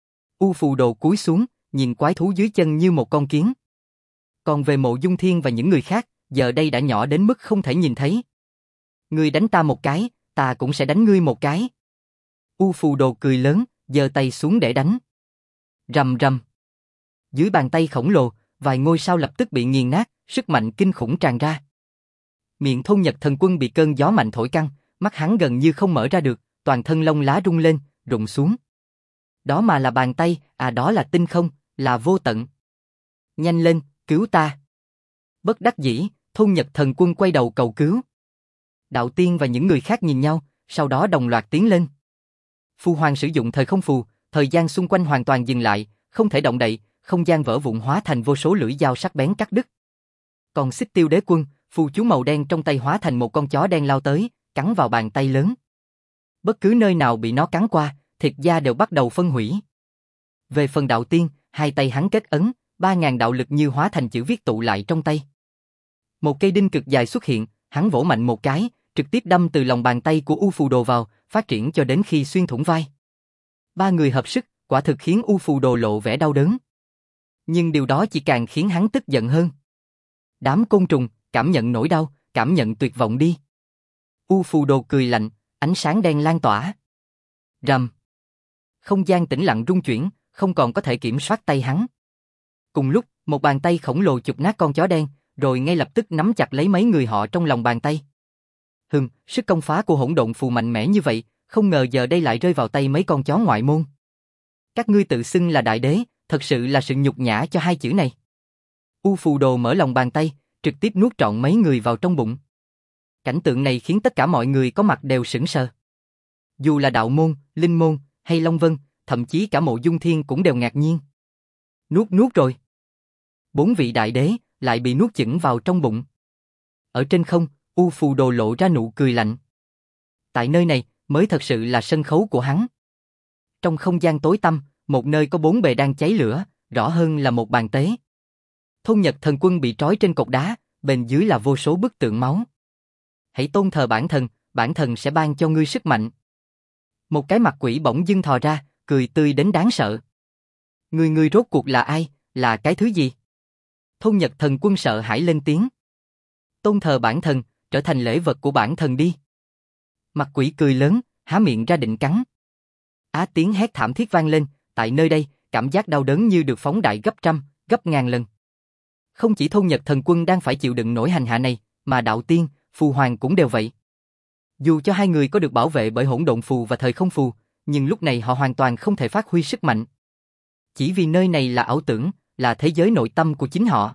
A: U Phù Đồ cúi xuống, nhìn quái thú dưới chân như một con kiến. Còn về Mộ Dung Thiên và những người khác, giờ đây đã nhỏ đến mức không thể nhìn thấy. Ngươi đánh ta một cái, ta cũng sẽ đánh ngươi một cái. U Phù Đồ cười lớn, giơ tay xuống để đánh. Rầm rầm. Dưới bàn tay khổng lồ, vài ngôi sao lập tức bị nghiền nát, sức mạnh kinh khủng tràn ra. Miệng Thôn Nhật Thần Quân bị cơn gió mạnh thổi căng, mắt hắn gần như không mở ra được, toàn thân lông lá rung lên, rụng xuống. Đó mà là bàn tay, à đó là tinh không, là vô tận. Nhanh lên, cứu ta. Bất đắc dĩ, Thôn Nhật Thần Quân quay đầu cầu cứu. Đạo Tiên và những người khác nhìn nhau, sau đó đồng loạt tiến lên. Phu Hoàng sử dụng thời không phù, thời gian xung quanh hoàn toàn dừng lại, không thể động đậy, không gian vỡ vụn hóa thành vô số lưỡi dao sắc bén cắt đứt. Còn Xích Tiêu Đế Quân, phù chú màu đen trong tay hóa thành một con chó đen lao tới, cắn vào bàn tay lớn. Bất cứ nơi nào bị nó cắn qua, thịt da đều bắt đầu phân hủy. Về phần Đạo Tiên, hai tay hắn kết ấn, ba ngàn đạo lực như hóa thành chữ viết tụ lại trong tay. Một cây đinh cực dài xuất hiện, hắn vỗ mạnh một cái, trực tiếp đâm từ lòng bàn tay của U Phù Đồ vào, phát triển cho đến khi xuyên thủng vai. Ba người hợp sức, quả thực khiến U Phù Đồ lộ vẻ đau đớn. Nhưng điều đó chỉ càng khiến hắn tức giận hơn. Đám côn trùng, cảm nhận nỗi đau, cảm nhận tuyệt vọng đi. U Phù Đồ cười lạnh, ánh sáng đen lan tỏa. Rầm. Không gian tĩnh lặng rung chuyển, không còn có thể kiểm soát tay hắn. Cùng lúc, một bàn tay khổng lồ chụp nát con chó đen, rồi ngay lập tức nắm chặt lấy mấy người họ trong lòng bàn tay. Hừm, sức công phá của hỗn độn phù mạnh mẽ như vậy, không ngờ giờ đây lại rơi vào tay mấy con chó ngoại môn. Các ngươi tự xưng là đại đế, thật sự là sự nhục nhã cho hai chữ này. U Phù Đồ mở lòng bàn tay, trực tiếp nuốt trọn mấy người vào trong bụng. Cảnh tượng này khiến tất cả mọi người có mặt đều sững sờ. Dù là Đạo Môn, Linh Môn, hay Long Vân, thậm chí cả Mộ Dung Thiên cũng đều ngạc nhiên. Nuốt nuốt rồi. Bốn vị đại đế lại bị nuốt chửng vào trong bụng. Ở trên không, U Phù Đồ lộ ra nụ cười lạnh. Tại nơi này mới thật sự là sân khấu của hắn. Trong không gian tối tăm, một nơi có bốn bề đang cháy lửa, rõ hơn là một bàn tế. Thôn Nhật Thần Quân bị trói trên cột đá, bên dưới là vô số bức tượng máu. Hãy tôn thờ bản thần, bản thần sẽ ban cho ngươi sức mạnh. Một cái mặt quỷ bỗng dưng thò ra, cười tươi đến đáng sợ. Ngươi ngươi rốt cuộc là ai, là cái thứ gì? Thôn Nhật Thần Quân sợ hãi lên tiếng. Tôn thờ bản thần, trở thành lễ vật của bản thần đi. Mặt quỷ cười lớn, há miệng ra định cắn. Á tiếng hét thảm thiết vang lên, tại nơi đây, cảm giác đau đớn như được phóng đại gấp trăm, gấp ngàn lần. Không chỉ Thôn Nhật Thần Quân đang phải chịu đựng nỗi hành hạ này, mà Đạo Tiên, Phù Hoàng cũng đều vậy. Dù cho hai người có được bảo vệ bởi hỗn độn phù và thời không phù, nhưng lúc này họ hoàn toàn không thể phát huy sức mạnh. Chỉ vì nơi này là ảo tưởng, là thế giới nội tâm của chính họ.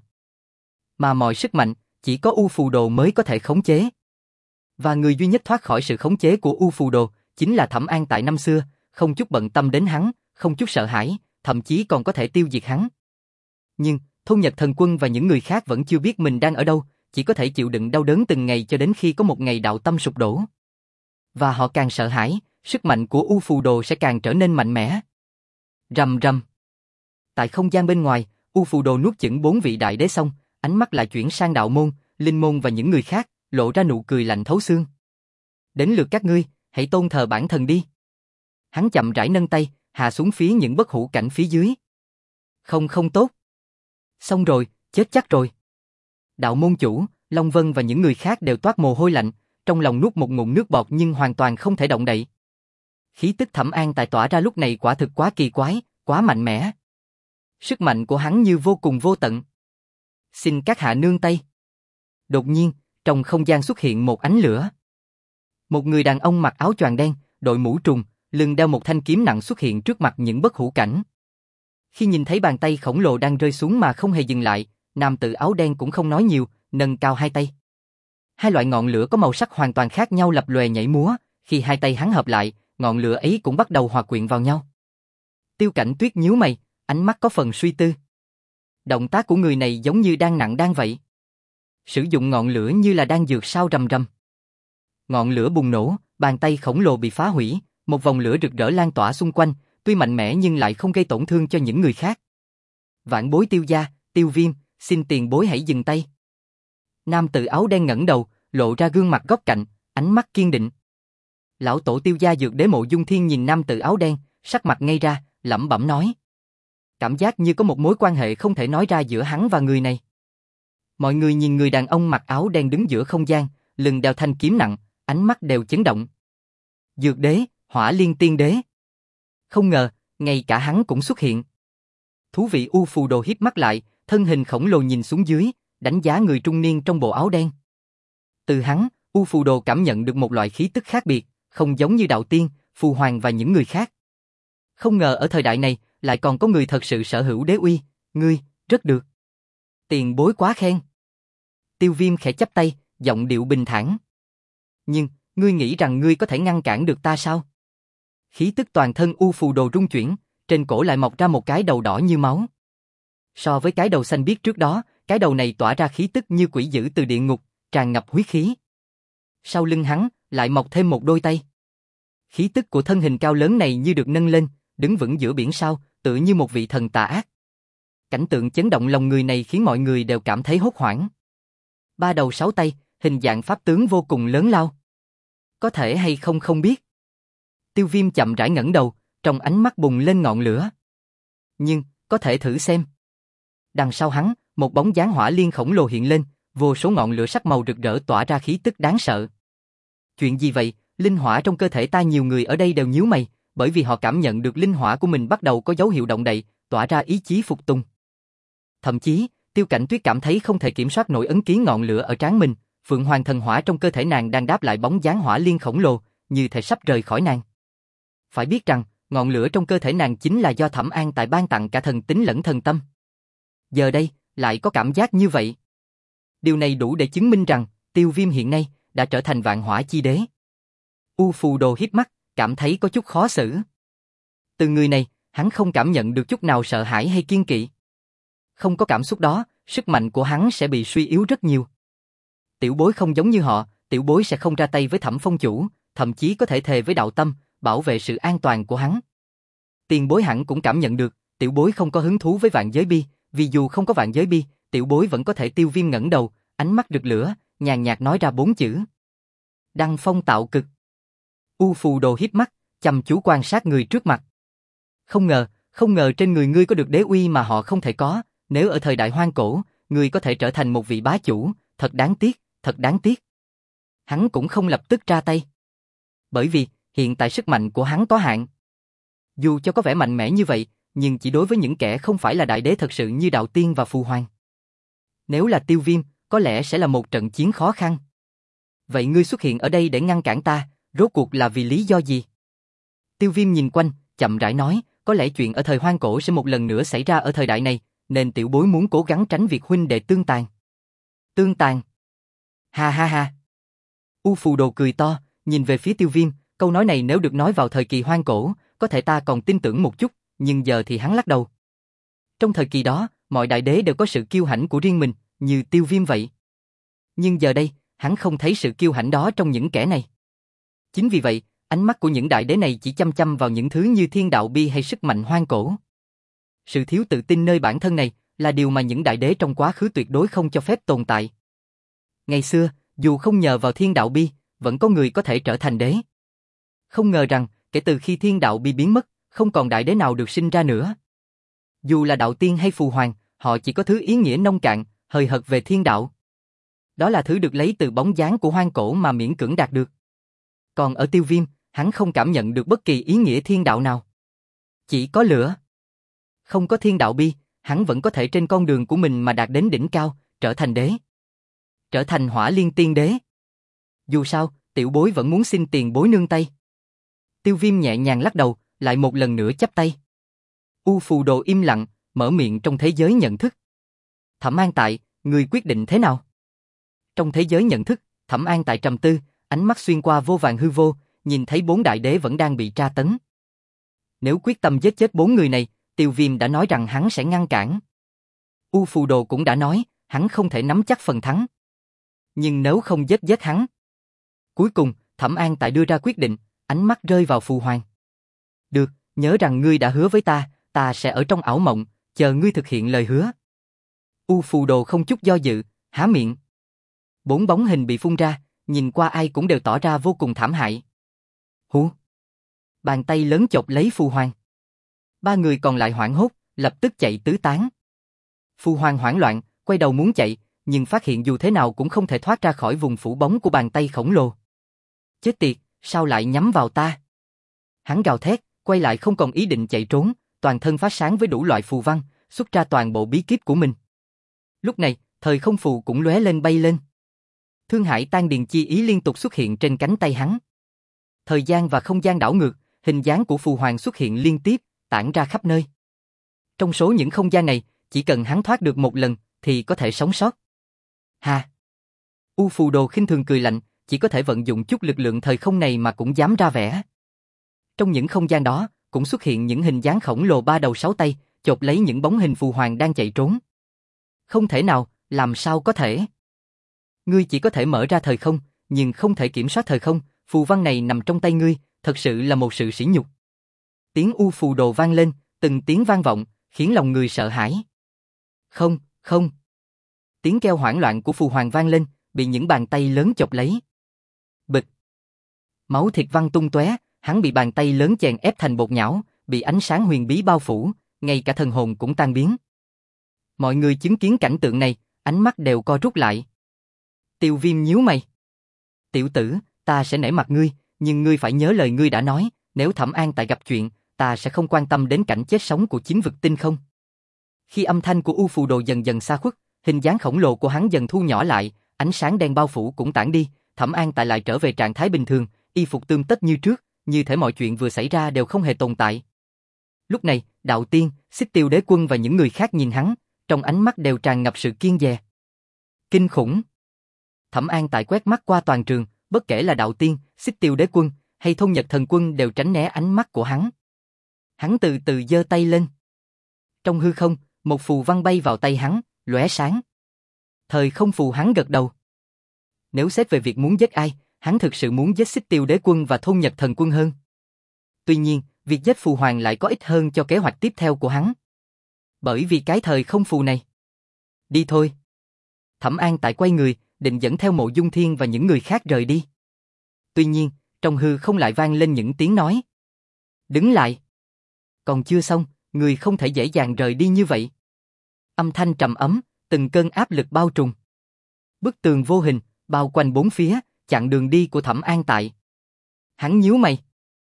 A: Mà mọi sức mạnh, chỉ có U Phù Đồ mới có thể khống chế. Và người duy nhất thoát khỏi sự khống chế của U Phù Đồ, chính là Thẩm An Tại năm xưa, không chút bận tâm đến hắn, không chút sợ hãi, thậm chí còn có thể tiêu diệt hắn. Nhưng, Thôn Nhật Thần Quân và những người khác vẫn chưa biết mình đang ở đâu, chỉ có thể chịu đựng đau đớn từng ngày cho đến khi có một ngày đạo tâm sụp đổ. Và họ càng sợ hãi, sức mạnh của U Phù Đồ sẽ càng trở nên mạnh mẽ. Rầm rầm. Tại không gian bên ngoài, U Phù Đồ nuốt chửng bốn vị đại đế xong, ánh mắt lại chuyển sang Đạo Môn, Linh Môn và những người khác, lộ ra nụ cười lạnh thấu xương. Đến lượt các ngươi, hãy tôn thờ bản thần đi. Hắn chậm rãi nâng tay, hạ xuống phía những bất hủ cảnh phía dưới. Không không tốt. Xong rồi, chết chắc rồi. Đạo Môn chủ, Long Vân và những người khác đều toát mồ hôi lạnh, trong lòng nuốt một ngụm nước bọt nhưng hoàn toàn không thể động đậy. Khí tức Thẩm An Tại tỏa ra lúc này quả thực quá kỳ quái, quá mạnh mẽ. Sức mạnh của hắn như vô cùng vô tận. Xin các hạ nương tay. Đột nhiên, trong không gian xuất hiện một ánh lửa. Một người đàn ông mặc áo choàng đen, đội mũ trùm, lưng đeo một thanh kiếm nặng xuất hiện trước mặt những bất hủ cảnh. Khi nhìn thấy bàn tay khổng lồ đang rơi xuống mà không hề dừng lại, nam tử áo đen cũng không nói nhiều, nâng cao hai tay. Hai loại ngọn lửa có màu sắc hoàn toàn khác nhau lập lòe nhảy múa, khi hai tay hắn hợp lại, ngọn lửa ấy cũng bắt đầu hòa quyện vào nhau. Tiêu Cảnh Tuyết nhíu mày, ánh mắt có phần suy tư. Động tác của người này giống như đang nặng đang vậy. Sử dụng ngọn lửa như là đang dược sao rầm rầm. Ngọn lửa bùng nổ, bàn tay khổng lồ bị phá hủy, một vòng lửa rực rỡ lan tỏa xung quanh, tuy mạnh mẽ nhưng lại không gây tổn thương cho những người khác. Vạn bối Tiêu gia, Tiêu Viêm, xin tiền bối hãy dừng tay. Nam tử áo đen ngẩng đầu, lộ ra gương mặt góc cạnh, ánh mắt kiên định. Lão tổ Tiêu gia Dược Đế Mộ Dung Thiên nhìn nam tử áo đen, sắc mặt ngây ra, lẩm bẩm nói. Cảm giác như có một mối quan hệ không thể nói ra giữa hắn và người này. Mọi người nhìn người đàn ông mặc áo đen đứng giữa không gian, lưng đeo thanh kiếm nặng, ánh mắt đều chấn động. Dược Đế, Hỏa Liên Tiên Đế. Không ngờ, ngay cả hắn cũng xuất hiện. Thú vị. U Phù Đồ híp mắt lại, thân hình khổng lồ nhìn xuống dưới, đánh giá người trung niên trong bộ áo đen. Từ hắn, U Phù Đồ cảm nhận được một loại khí tức khác biệt, không giống như đạo tiên, phù hoàng và những người khác. Không ngờ ở thời đại này, lại còn có người thật sự sở hữu đế uy, ngươi, rất được. Tiền bối quá khen. Tiêu Viêm khẽ chắp tay, giọng điệu bình thản. Nhưng, ngươi nghĩ rằng ngươi có thể ngăn cản được ta sao? Khí tức toàn thân U Phù Đồ rung chuyển, trên cổ lại mọc ra một cái đầu đỏ như máu. So với cái đầu xanh biếc trước đó, cái đầu này tỏa ra khí tức như quỷ dữ từ địa ngục, tràn ngập huyết khí. Sau lưng hắn, lại mọc thêm một đôi tay. Khí tức của thân hình cao lớn này như được nâng lên, đứng vững giữa biển sao, tựa như một vị thần tà ác. Cảnh tượng chấn động lòng người này khiến mọi người đều cảm thấy hốt hoảng. Ba đầu sáu tay, hình dạng pháp tướng vô cùng lớn lao. Có thể hay không không biết. Tiêu Viêm chậm rãi ngẩng đầu, trong ánh mắt bùng lên ngọn lửa. Nhưng, có thể thử xem. Đằng sau hắn, một bóng dáng hỏa liên khổng lồ hiện lên, vô số ngọn lửa sắc màu rực rỡ tỏa ra khí tức đáng sợ. Chuyện gì vậy? Linh hỏa trong cơ thể ta. Nhiều người ở đây đều nhíu mày, bởi vì họ cảm nhận được linh hỏa của mình bắt đầu có dấu hiệu động đậy, tỏa ra ý chí phục tùng. Thậm chí, Tiêu Cảnh Tuyết cảm thấy không thể kiểm soát nổi ấn ký ngọn lửa ở trán mình, Phượng Hoàng thần hỏa trong cơ thể nàng đang đáp lại bóng dáng hỏa liên khổng lồ, như thể sắp rời khỏi nàng. Phải biết rằng, ngọn lửa trong cơ thể nàng chính là do Thẩm An Tài ban tặng cả thần tính lẫn thần tâm. Giờ đây, lại có cảm giác như vậy. Điều này đủ để chứng minh rằng, Tiêu Viêm hiện nay đã trở thành vạn hỏa chi đế. U Phù Đồ híp mắt, cảm thấy có chút khó xử. Từ người này, hắn không cảm nhận được chút nào sợ hãi hay kiêng kỵ. Không có cảm xúc đó, sức mạnh của hắn sẽ bị suy yếu rất nhiều. Tiểu bối không giống như họ, tiểu bối sẽ không ra tay với Thẩm Phong chủ, thậm chí có thể thề với đạo tâm, bảo vệ sự an toàn của hắn. Tiền bối hẳn cũng cảm nhận được, tiểu bối không có hứng thú với vạn giới bi, vì dù không có vạn giới bi, tiểu bối vẫn có thể. Tiêu Viêm ngẩng đầu, ánh mắt rực lửa, nhàn nhạt nói ra bốn chữ. Đăng phong tạo cực. U Phù Đồ híp mắt, chăm chú quan sát người trước mặt. Không ngờ, không ngờ trên người ngươi có được đế uy mà họ không thể có, nếu ở thời đại hoang cổ, ngươi có thể trở thành một vị bá chủ, thật đáng tiếc, thật đáng tiếc. Hắn cũng không lập tức ra tay. Bởi vì, hiện tại sức mạnh của hắn có hạn. Dù cho có vẻ mạnh mẽ như vậy, nhưng chỉ đối với những kẻ không phải là đại đế thật sự như đạo tiên và phù hoàng. Nếu là Tiêu Viêm, có lẽ sẽ là một trận chiến khó khăn. Vậy ngươi xuất hiện ở đây để ngăn cản ta, rốt cuộc là vì lý do gì? Tiêu Viêm nhìn quanh, chậm rãi nói, có lẽ chuyện ở thời hoang cổ sẽ một lần nữa xảy ra ở thời đại này, nên tiểu bối muốn cố gắng tránh việc huynh đệ tương tàn. Tương tàn? Ha ha ha. U Phù Đồ cười to, nhìn về phía Tiêu Viêm, câu nói này nếu được nói vào thời kỳ hoang cổ, có thể ta còn tin tưởng một chút, nhưng giờ thì hắn lắc đầu. Trong thời kỳ đó, mọi đại đế đều có sự kiêu hãnh của riêng mình, như Tiêu Viêm vậy. Nhưng giờ đây, hắn không thấy sự kiêu hãnh đó trong những kẻ này. Chính vì vậy, ánh mắt của những đại đế này chỉ chăm chăm vào những thứ như thiên đạo bi hay sức mạnh hoang cổ. Sự thiếu tự tin nơi bản thân này là điều mà những đại đế trong quá khứ tuyệt đối không cho phép tồn tại. Ngày xưa, dù không nhờ vào thiên đạo bi, vẫn có người có thể trở thành đế. Không ngờ rằng, kể từ khi thiên đạo bi biến mất, không còn đại đế nào được sinh ra nữa. Dù là đạo tiên hay phù hoàng, họ chỉ có thứ ý nghĩa nông cạn, hời hợt về thiên đạo. Đó là thứ được lấy từ bóng dáng của hoang cổ mà miễn cưỡng đạt được. Còn ở Tiêu Viêm, hắn không cảm nhận được bất kỳ ý nghĩa thiên đạo nào. Chỉ có lửa. Không có thiên đạo bi, hắn vẫn có thể trên con đường của mình mà đạt đến đỉnh cao, trở thành đế. trở thành Hỏa Liên Tiên Đế. Dù sao, tiểu bối vẫn muốn xin tiền bối nương tay. Tiêu Viêm nhẹ nhàng lắc đầu, lại một lần nữa chắp tay. U Phù Đồ im lặng, mở miệng trong thế giới nhận thức. Thẩm An Tại, người quyết định thế nào? Trong thế giới nhận thức, Thẩm An Tại trầm tư, ánh mắt xuyên qua vô vàn hư vô, nhìn thấy bốn đại đế vẫn đang bị tra tấn. Nếu quyết tâm giết chết bốn người này, Tiêu Viêm đã nói rằng hắn sẽ ngăn cản. U Phù Đồ cũng đã nói, hắn không thể nắm chắc phần thắng. Nhưng nếu không giết giết hắn. Cuối cùng, Thẩm An Tại đưa ra quyết định, ánh mắt rơi vào Phù Hoàng. Được, nhớ rằng ngươi đã hứa với ta, ta sẽ ở trong ảo mộng, chờ ngươi thực hiện lời hứa. U Phù Đồ không chút do dự, há miệng. Bốn bóng hình bị phun ra, nhìn qua ai cũng đều tỏ ra vô cùng thảm hại. Hú! Bàn tay lớn chộp lấy Phù Hoàng. Ba người còn lại hoảng hốt, lập tức chạy tứ tán. Phù Hoàng hoảng loạn, quay đầu muốn chạy, nhưng phát hiện dù thế nào cũng không thể thoát ra khỏi vùng phủ bóng của bàn tay khổng lồ. Chết tiệt, sao lại nhắm vào ta? Hắn gào thét, quay lại không còn ý định chạy trốn, toàn thân phát sáng với đủ loại phù văn, xuất ra toàn bộ bí kíp của mình. Lúc này, thời không phù cũng lóe lên bay lên. Thương Hải Tan Điền chi ý liên tục xuất hiện trên cánh tay hắn. Thời gian và không gian đảo ngược, hình dáng của Phù Hoàng xuất hiện liên tiếp, tản ra khắp nơi. Trong số những không gian này, chỉ cần hắn thoát được một lần, thì có thể sống sót. Ha! U Phù Đồ khinh thường cười lạnh, chỉ có thể vận dụng chút lực lượng thời không này mà cũng dám ra vẻ. Trong những không gian đó, cũng xuất hiện những hình dáng khổng lồ ba đầu sáu tay, chộp lấy những bóng hình Phù Hoàng đang chạy trốn. Không thể nào, làm sao có thể? Ngươi chỉ có thể mở ra thời không, nhưng không thể kiểm soát thời không, phù văn này nằm trong tay ngươi, thật sự là một sự sỉ nhục. Tiếng U Phù Đồ vang lên, từng tiếng vang vọng, khiến lòng người sợ hãi. Không, không. Tiếng kêu hoảng loạn của Phù Hoàng vang lên, bị những bàn tay lớn chộp lấy. Bịch. Máu thịt văng tung tóe, hắn bị bàn tay lớn chèn ép thành bột nhão, bị ánh sáng huyền bí bao phủ, ngay cả thần hồn cũng tan biến. Mọi người chứng kiến cảnh tượng này, ánh mắt đều co rút lại. Tiêu Viêm nhíu mày. Tiểu tử, ta sẽ nể mặt ngươi, nhưng ngươi phải nhớ lời ngươi đã nói, nếu Thẩm An Tại gặp chuyện, ta sẽ không quan tâm đến cảnh chết sống của chín vực tinh không. Khi âm thanh của U Phù Đồ dần dần xa khuất, hình dáng khổng lồ của hắn dần thu nhỏ lại, ánh sáng đen bao phủ cũng tản đi, Thẩm An Tại lại trở về trạng thái bình thường, y phục tươm tất như trước, như thể mọi chuyện vừa xảy ra đều không hề tồn tại. Lúc này, Đạo Tiên, Xích Tiêu Đế Quân và những người khác nhìn hắn, trong ánh mắt đều tràn ngập sự kiêng dè. Kinh khủng. Thẩm An Tại quét mắt qua toàn trường, bất kể là Đạo Tiên, Xích Tiêu Đế Quân hay Thôn Nhật Thần Quân đều tránh né ánh mắt của hắn. Hắn từ từ giơ tay lên. Trong hư không, một phù văn bay vào tay hắn, lóe sáng. Thời không phù hắn gật đầu. Nếu xét về việc muốn giết ai, hắn thực sự muốn giết Xích Tiêu Đế Quân và Thôn Nhật Thần Quân hơn. Tuy nhiên, việc giết Phù Hoàng lại có ích hơn cho kế hoạch tiếp theo của hắn. Bởi vì cái thời không phù này. Đi thôi. Thẩm An Tại quay người, định dẫn theo Mộ Dung Thiên và những người khác rời đi. Tuy nhiên, trong hư không lại vang lên những tiếng nói. Đứng lại. Còn chưa xong, người không thể dễ dàng rời đi như vậy. Âm thanh trầm ấm, từng cơn áp lực bao trùm. Bức tường vô hình, bao quanh bốn phía, chặn đường đi của Thẩm An Tại. Hắn nhíu mày.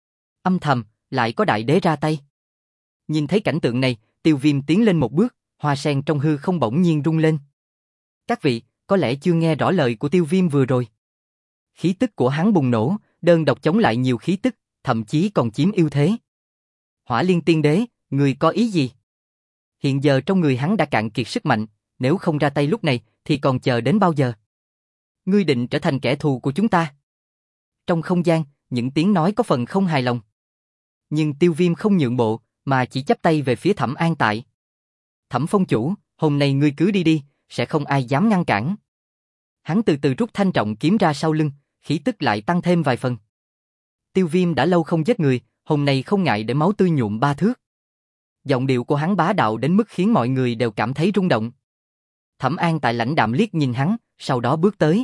A: Âm thầm, lại có đại đế ra tay. Nhìn thấy cảnh tượng này, Tiêu Viêm tiến lên một bước, hoa sen trong hư không bỗng nhiên rung lên. Các vị, có lẽ chưa nghe rõ lời của Tiêu Viêm vừa rồi. Khí tức của hắn bùng nổ, đơn độc chống lại nhiều khí tức, thậm chí còn chiếm ưu thế. Hỏa Liên Tiên Đế, người có ý gì? Hiện giờ trong người hắn đã cạn kiệt sức mạnh, nếu không ra tay lúc này thì còn chờ đến bao giờ? Ngươi định trở thành kẻ thù của chúng ta? Trong không gian, những tiếng nói có phần không hài lòng. Nhưng Tiêu Viêm không nhượng bộ, mà chỉ chắp tay về phía Thẩm An Tại. Thẩm Phong chủ, hôm nay ngươi cứ đi đi, sẽ không ai dám ngăn cản. Hắn từ từ rút thanh trọng kiếm ra sau lưng, khí tức lại tăng thêm vài phần. Tiêu Viêm đã lâu không giết người, hôm nay không ngại để máu tươi nhuộm ba thước. Giọng điệu của hắn bá đạo đến mức khiến mọi người đều cảm thấy rung động. Thẩm An Tại lãnh đạm liếc nhìn hắn, sau đó bước tới.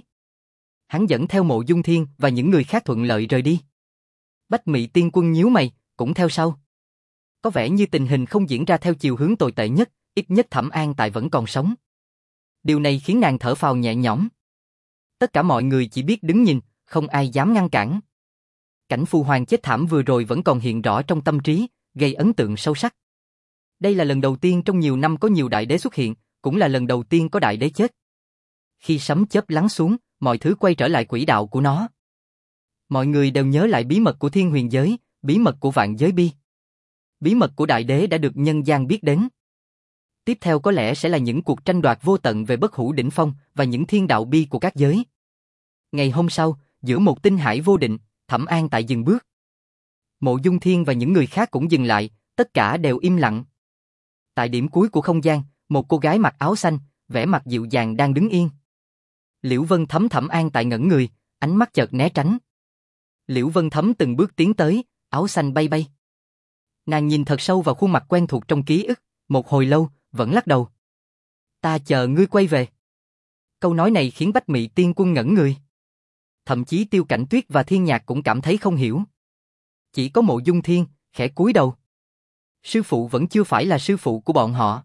A: Hắn dẫn theo Mộ Dung Thiên và những người khác thuận lợi rời đi. Bách Mị Tiên Quân nhíu mày, cũng theo sau. Có vẻ như tình hình không diễn ra theo chiều hướng tồi tệ nhất, ít nhất Thẩm An Tại vẫn còn sống. Điều này khiến nàng thở phào nhẹ nhõm. Tất cả mọi người chỉ biết đứng nhìn, không ai dám ngăn cản. Cảnh Phù Hoàng chết thảm vừa rồi vẫn còn hiện rõ trong tâm trí, gây ấn tượng sâu sắc. Đây là lần đầu tiên trong nhiều năm có nhiều đại đế xuất hiện, cũng là lần đầu tiên có đại đế chết. khi sấm chớp lắng xuống, mọi thứ quay trở lại quỹ đạo của nó. Mọi người đều nhớ lại bí mật của thiên huyền giới, bí mật của vạn giới bi. Bí mật của đại đế đã được nhân gian biết đến. Tiếp theo có lẽ sẽ là những cuộc tranh đoạt vô tận về bất hủ đỉnh phong và những thiên đạo bi của các giới. Ngày hôm sau, giữa một tinh hải vô định, Thẩm An Tại dừng bước. Mộ Dung Thiên và những người khác cũng dừng lại, tất cả đều im lặng. Tại điểm cuối của không gian, một cô gái mặc áo xanh, vẻ mặt dịu dàng đang đứng yên. Liễu Vân Thấm Thẩm An Tại ngẩn người, ánh mắt chợt né tránh. Liễu Vân Thấm từng bước tiến tới, áo xanh bay bay. Nàng nhìn thật sâu vào khuôn mặt quen thuộc trong ký ức, một hồi lâu, vẫn lắc đầu. Ta chờ ngươi quay về. Câu nói này khiến Bách Mị Tiên Quân ngẩn người. Thậm chí Tiêu Cảnh Tuyết và Thiên Nhạc cũng cảm thấy không hiểu. Chỉ có Mộ Dung Thiên, khẽ cúi đầu. Sư phụ vẫn chưa phải là sư phụ của bọn họ.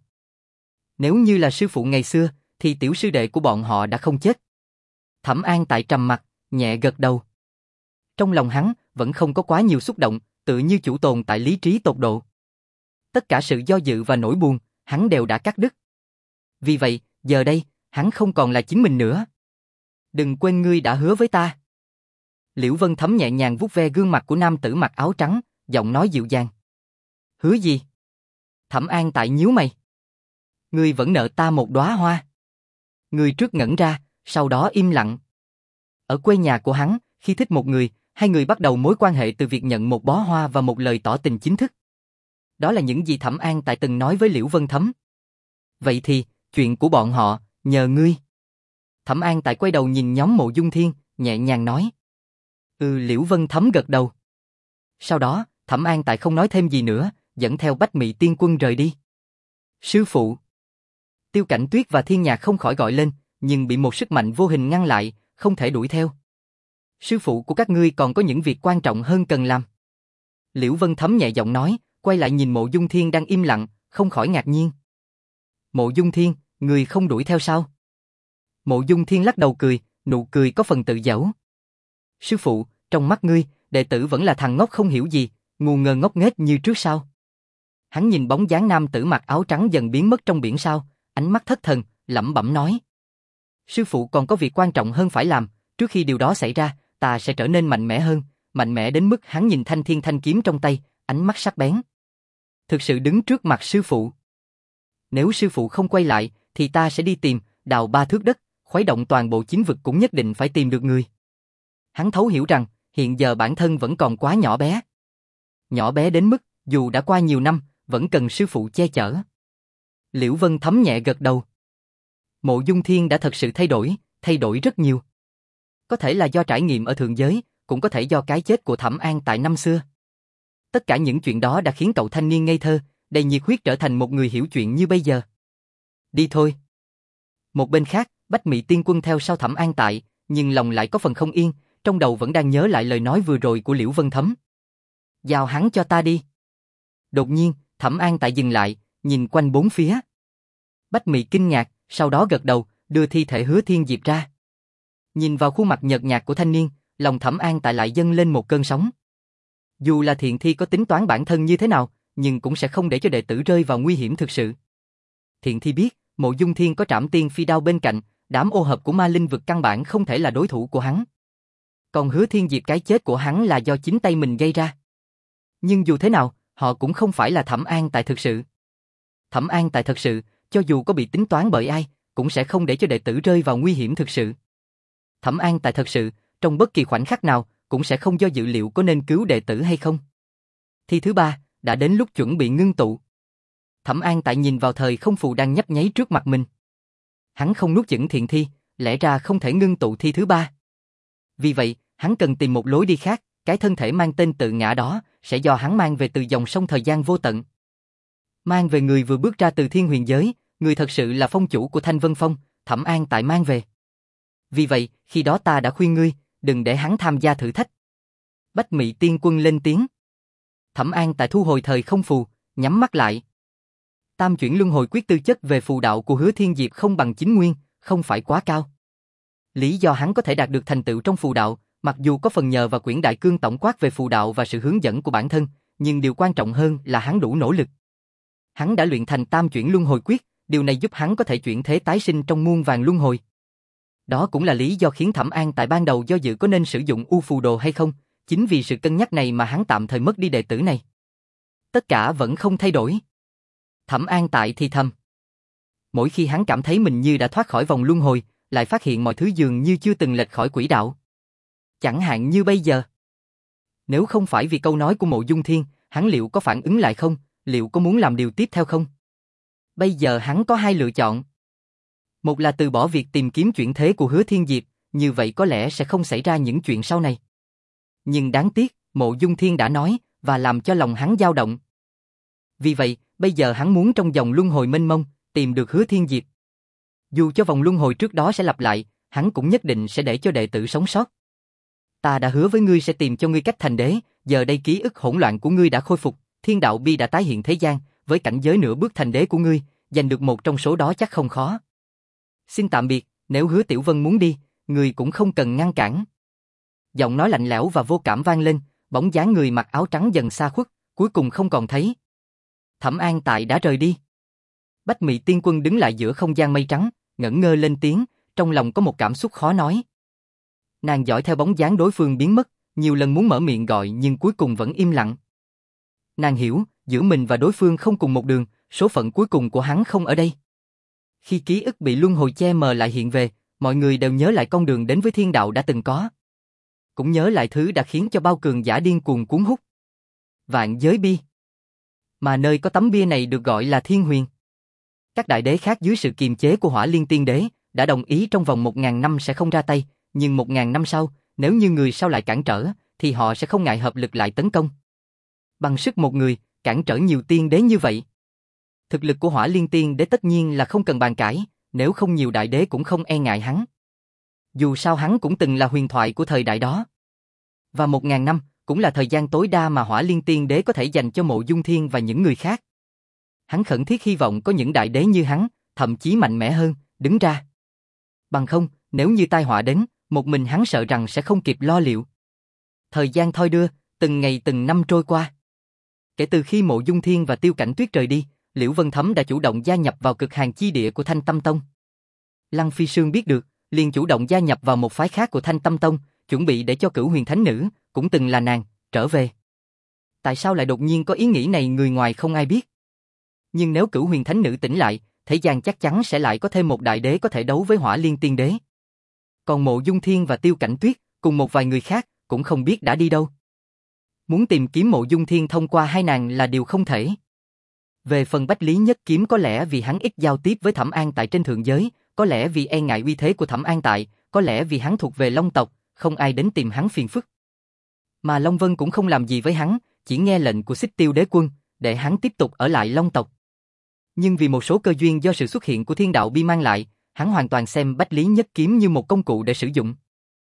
A: Nếu như là sư phụ ngày xưa, thì tiểu sư đệ của bọn họ đã không chết. Thẩm An Tại trầm mặt, nhẹ gật đầu. Trong lòng hắn, vẫn không có quá nhiều xúc động, tự như chủ tồn tại lý trí tột độ. Tất cả sự do dự và nỗi buồn, hắn đều đã cắt đứt. Vì vậy, giờ đây, hắn không còn là chính mình nữa. Đừng quên ngươi đã hứa với ta. Liễu Vân Thấm nhẹ nhàng vuốt ve gương mặt của nam tử mặc áo trắng, giọng nói dịu dàng. Hứa gì? Thẩm An Tại nhíu mày. Ngươi vẫn nợ ta một đóa hoa. Ngươi trước ngẩn ra, sau đó im lặng. Ở quê nhà của hắn, khi thích một người, hai người bắt đầu mối quan hệ từ việc nhận một bó hoa và một lời tỏ tình chính thức. Đó là những gì Thẩm An Tại từng nói với Liễu Vân Thấm. Vậy thì, chuyện của bọn họ, nhờ ngươi. Thẩm An Tại quay đầu nhìn nhóm Mộ Dung Thiên, nhẹ nhàng nói. Ừ, Liễu Vân Thấm gật đầu. Sau đó, Thẩm An Tại không nói thêm gì nữa, dẫn theo Bách Mị Tiên Quân rời đi. Sư phụ. Tiêu Cảnh Tuyết và Thiên Nhạc không khỏi gọi lên, nhưng bị một sức mạnh vô hình ngăn lại, không thể đuổi theo. Sư phụ của các ngươi còn có những việc quan trọng hơn cần làm. Liễu Vân Thấm nhẹ giọng nói, quay lại nhìn Mộ Dung Thiên đang im lặng, không khỏi ngạc nhiên. Mộ Dung Thiên, ngươi không đuổi theo sao? Mộ Dung Thiên lắc đầu cười, nụ cười có phần tự giễu. Sư phụ, trong mắt ngươi, đệ tử vẫn là thằng ngốc không hiểu gì, ngu ngơ ngốc nghếch như trước sao? Hắn nhìn bóng dáng nam tử mặc áo trắng dần biến mất trong biển sao, ánh mắt thất thần, lẩm bẩm nói. Sư phụ còn có việc quan trọng hơn phải làm, trước khi điều đó xảy ra, ta sẽ trở nên mạnh mẽ hơn, mạnh mẽ đến mức hắn nhìn thanh thiên thanh kiếm trong tay, ánh mắt sắc bén. Thực sự đứng trước mặt sư phụ. Nếu sư phụ không quay lại, thì ta sẽ đi tìm, đào ba thước đất, khuấy động toàn bộ chính vực cũng nhất định phải tìm được người. Hắn thấu hiểu rằng, hiện giờ bản thân vẫn còn quá nhỏ bé. Nhỏ bé đến mức, dù đã qua nhiều năm, vẫn cần sư phụ che chở. Liễu Vân Thấm nhẹ gật đầu. Mộ Dung Thiên đã thật sự thay đổi, thay đổi rất nhiều. Có thể là do trải nghiệm ở thượng giới, cũng có thể do cái chết của Thẩm An Tại năm xưa. Tất cả những chuyện đó đã khiến cậu thanh niên ngây thơ, đầy nhiệt huyết trở thành một người hiểu chuyện như bây giờ. Đi thôi. Một bên khác, Bách Mị Tiên Quân theo sau Thẩm An Tại, nhưng lòng lại có phần không yên, trong đầu vẫn đang nhớ lại lời nói vừa rồi của Liễu Vân Thấm. Giao hắn cho ta đi. Đột nhiên, Thẩm An Tại dừng lại, nhìn quanh bốn phía. Bách Mị kinh ngạc, sau đó gật đầu, đưa thi thể Hứa Thiên Diệp ra. Nhìn vào khuôn mặt nhợt nhạt của thanh niên, lòng Thẩm An Tại lại dâng lên một cơn sóng. Dù là Thiện Thi có tính toán bản thân như thế nào, nhưng cũng sẽ không để cho đệ tử rơi vào nguy hiểm thực sự. Thiện Thi biết, Mộ Dung Thiên có Trảm Tiên Phi Đao bên cạnh, đám ô hợp của ma linh vực căn bản không thể là đối thủ của hắn. Còn Hứa Thiên Diệp cái chết của hắn là do chính tay mình gây ra. Nhưng dù thế nào, họ cũng không phải là Thẩm An Tại thực sự. Thẩm An Tại thật sự, cho dù có bị tính toán bởi ai, cũng sẽ không để cho đệ tử rơi vào nguy hiểm thực sự. Thẩm An Tại thật sự, trong bất kỳ khoảnh khắc nào, cũng sẽ không do dự liệu có nên cứu đệ tử hay không. Thi thứ ba, đã đến lúc chuẩn bị ngưng tụ. Thẩm An Tại nhìn vào thời không phù đang nhấp nháy trước mặt mình. Hắn không nuốt chửng Thiện Thi, lẽ ra không thể ngưng tụ thi thứ ba. Vì vậy, hắn cần tìm một lối đi khác, cái thân thể mang tên tự ngã đó, sẽ do hắn mang về từ dòng sông thời gian vô tận. Mang về người vừa bước ra từ thiên huyền giới, người thật sự là phong chủ của Thanh Vân Phong, Thẩm An Tại mang về. Vì vậy, khi đó ta đã khuyên ngươi, đừng để hắn tham gia thử thách. Bách Mị Tiên Quân lên tiếng. Thẩm An Tại thu hồi thời không phù, nhắm mắt lại. Tam chuyển luân hồi quyết tư chất về phù đạo của Hứa Thiên Diệp không bằng chính nguyên, không phải quá cao. Lý do hắn có thể đạt được thành tựu trong phù đạo, mặc dù có phần nhờ vào quyển đại cương tổng quát về phù đạo và sự hướng dẫn của bản thân, nhưng điều quan trọng hơn là hắn đủ nỗ lực. Hắn đã luyện thành tam chuyển luân hồi quyết, điều này giúp hắn có thể chuyển thế tái sinh trong muôn vàn luân hồi. Đó cũng là lý do khiến Thẩm An tại ban đầu do dự có nên sử dụng U Phù Đồ hay không, chính vì sự cân nhắc này mà hắn tạm thời mất đi đệ tử này. Tất cả vẫn không thay đổi. Thẩm An tại thì thầm. Mỗi khi hắn cảm thấy mình như đã thoát khỏi vòng luân hồi, lại phát hiện mọi thứ dường như chưa từng lệch khỏi quỹ đạo. Chẳng hạn như bây giờ. Nếu không phải vì câu nói của Mộ Dung Thiên, hắn liệu có phản ứng lại không, liệu có muốn làm điều tiếp theo không? Bây giờ hắn có hai lựa chọn. Một là từ bỏ việc tìm kiếm chuyển thế của Hứa Thiên Diệp, như vậy có lẽ sẽ không xảy ra những chuyện sau này. Nhưng đáng tiếc, Mộ Dung Thiên đã nói, và làm cho lòng hắn dao động. Vì vậy, bây giờ hắn muốn trong vòng luân hồi mênh mông, tìm được Hứa Thiên Diệp. Dù cho vòng luân hồi trước đó sẽ lặp lại, hắn cũng nhất định sẽ để cho đệ tử sống sót. Ta đã hứa với ngươi sẽ tìm cho ngươi cách thành đế, giờ đây ký ức hỗn loạn của ngươi đã khôi phục, thiên đạo bi đã tái hiện thế gian, với cảnh giới nửa bước thành đế của ngươi, giành được một trong số đó chắc không khó. Xin tạm biệt, nếu Hứa Tiểu Vân muốn đi, ngươi cũng không cần ngăn cản. Giọng nói lạnh lẽo và vô cảm vang lên, bóng dáng người mặc áo trắng dần xa khuất, cuối cùng không còn thấy. Thẩm An tại đã rời đi. Bách Mị Tiên Quân đứng lại giữa không gian mây trắng, ngẩn ngơ lên tiếng, trong lòng có một cảm xúc khó nói. Nàng dõi theo bóng dáng đối phương biến mất, nhiều lần muốn mở miệng gọi nhưng cuối cùng vẫn im lặng. Nàng hiểu, giữa mình và đối phương không cùng một đường, số phận cuối cùng của hắn không ở đây. Khi ký ức bị luân hồi che mờ lại hiện về, mọi người đều nhớ lại con đường đến với thiên đạo đã từng có. Cũng nhớ lại thứ đã khiến cho bao cường giả điên cuồng cuốn hút. Vạn giới bi. Mà nơi có tấm bia này được gọi là Thiên Huyền. Các đại đế khác dưới sự kiềm chế của Hỏa Liên Tiên Đế đã đồng ý trong vòng một ngàn năm sẽ không ra tay, nhưng một ngàn năm sau, nếu như người sau lại cản trở, thì họ sẽ không ngại hợp lực lại tấn công. Bằng sức một người, cản trở nhiều tiên đế như vậy. Thực lực của Hỏa Liên Tiên Đế tất nhiên là không cần bàn cãi, nếu không nhiều đại đế cũng không e ngại hắn. Dù sao hắn cũng từng là huyền thoại của thời đại đó. Và một ngàn năm cũng là thời gian tối đa mà Hỏa Liên Tiên Đế có thể dành cho Mộ Dung Thiên và những người khác. Hắn khẩn thiết hy vọng có những đại đế như hắn, thậm chí mạnh mẽ hơn, đứng ra. Bằng không, nếu như tai họa đến, một mình hắn sợ rằng sẽ không kịp lo liệu. Thời gian thoi đưa, từng ngày từng năm trôi qua. Kể từ khi Mộ Dung Thiên và Tiêu Cảnh Tuyết rời đi, Liễu Vân Thấm đã chủ động gia nhập vào cực hàn chi địa của Thanh Tâm Tông. Lăng Phi Sương biết được, liền chủ động gia nhập vào một phái khác của Thanh Tâm Tông, chuẩn bị để cho Cửu Huyền Thánh Nữ, cũng từng là nàng, trở về. Tại sao lại đột nhiên có ý nghĩ này người ngoài không ai biết. Nhưng nếu Cửu Huyền Thánh Nữ tỉnh lại, thế gian chắc chắn sẽ lại có thêm một đại đế có thể đấu với Hỏa Liên Tiên Đế. Còn Mộ Dung Thiên và Tiêu Cảnh Tuyết, cùng một vài người khác, cũng không biết đã đi đâu. Muốn tìm kiếm Mộ Dung Thiên thông qua hai nàng là điều không thể. Về phần Bách Lý Nhất Kiếm có lẽ vì hắn ít giao tiếp với Thẩm An tại trên thượng giới, có lẽ vì e ngại uy thế của Thẩm An tại, có lẽ vì hắn thuộc về Long tộc, không ai đến tìm hắn phiền phức. Mà Long Vân cũng không làm gì với hắn, chỉ nghe lệnh của Xích Tiêu Đế Quân, để hắn tiếp tục ở lại Long tộc. Nhưng vì một số cơ duyên do sự xuất hiện của thiên đạo bi mang lại, hắn hoàn toàn xem Bách Lý Nhất Kiếm như một công cụ để sử dụng.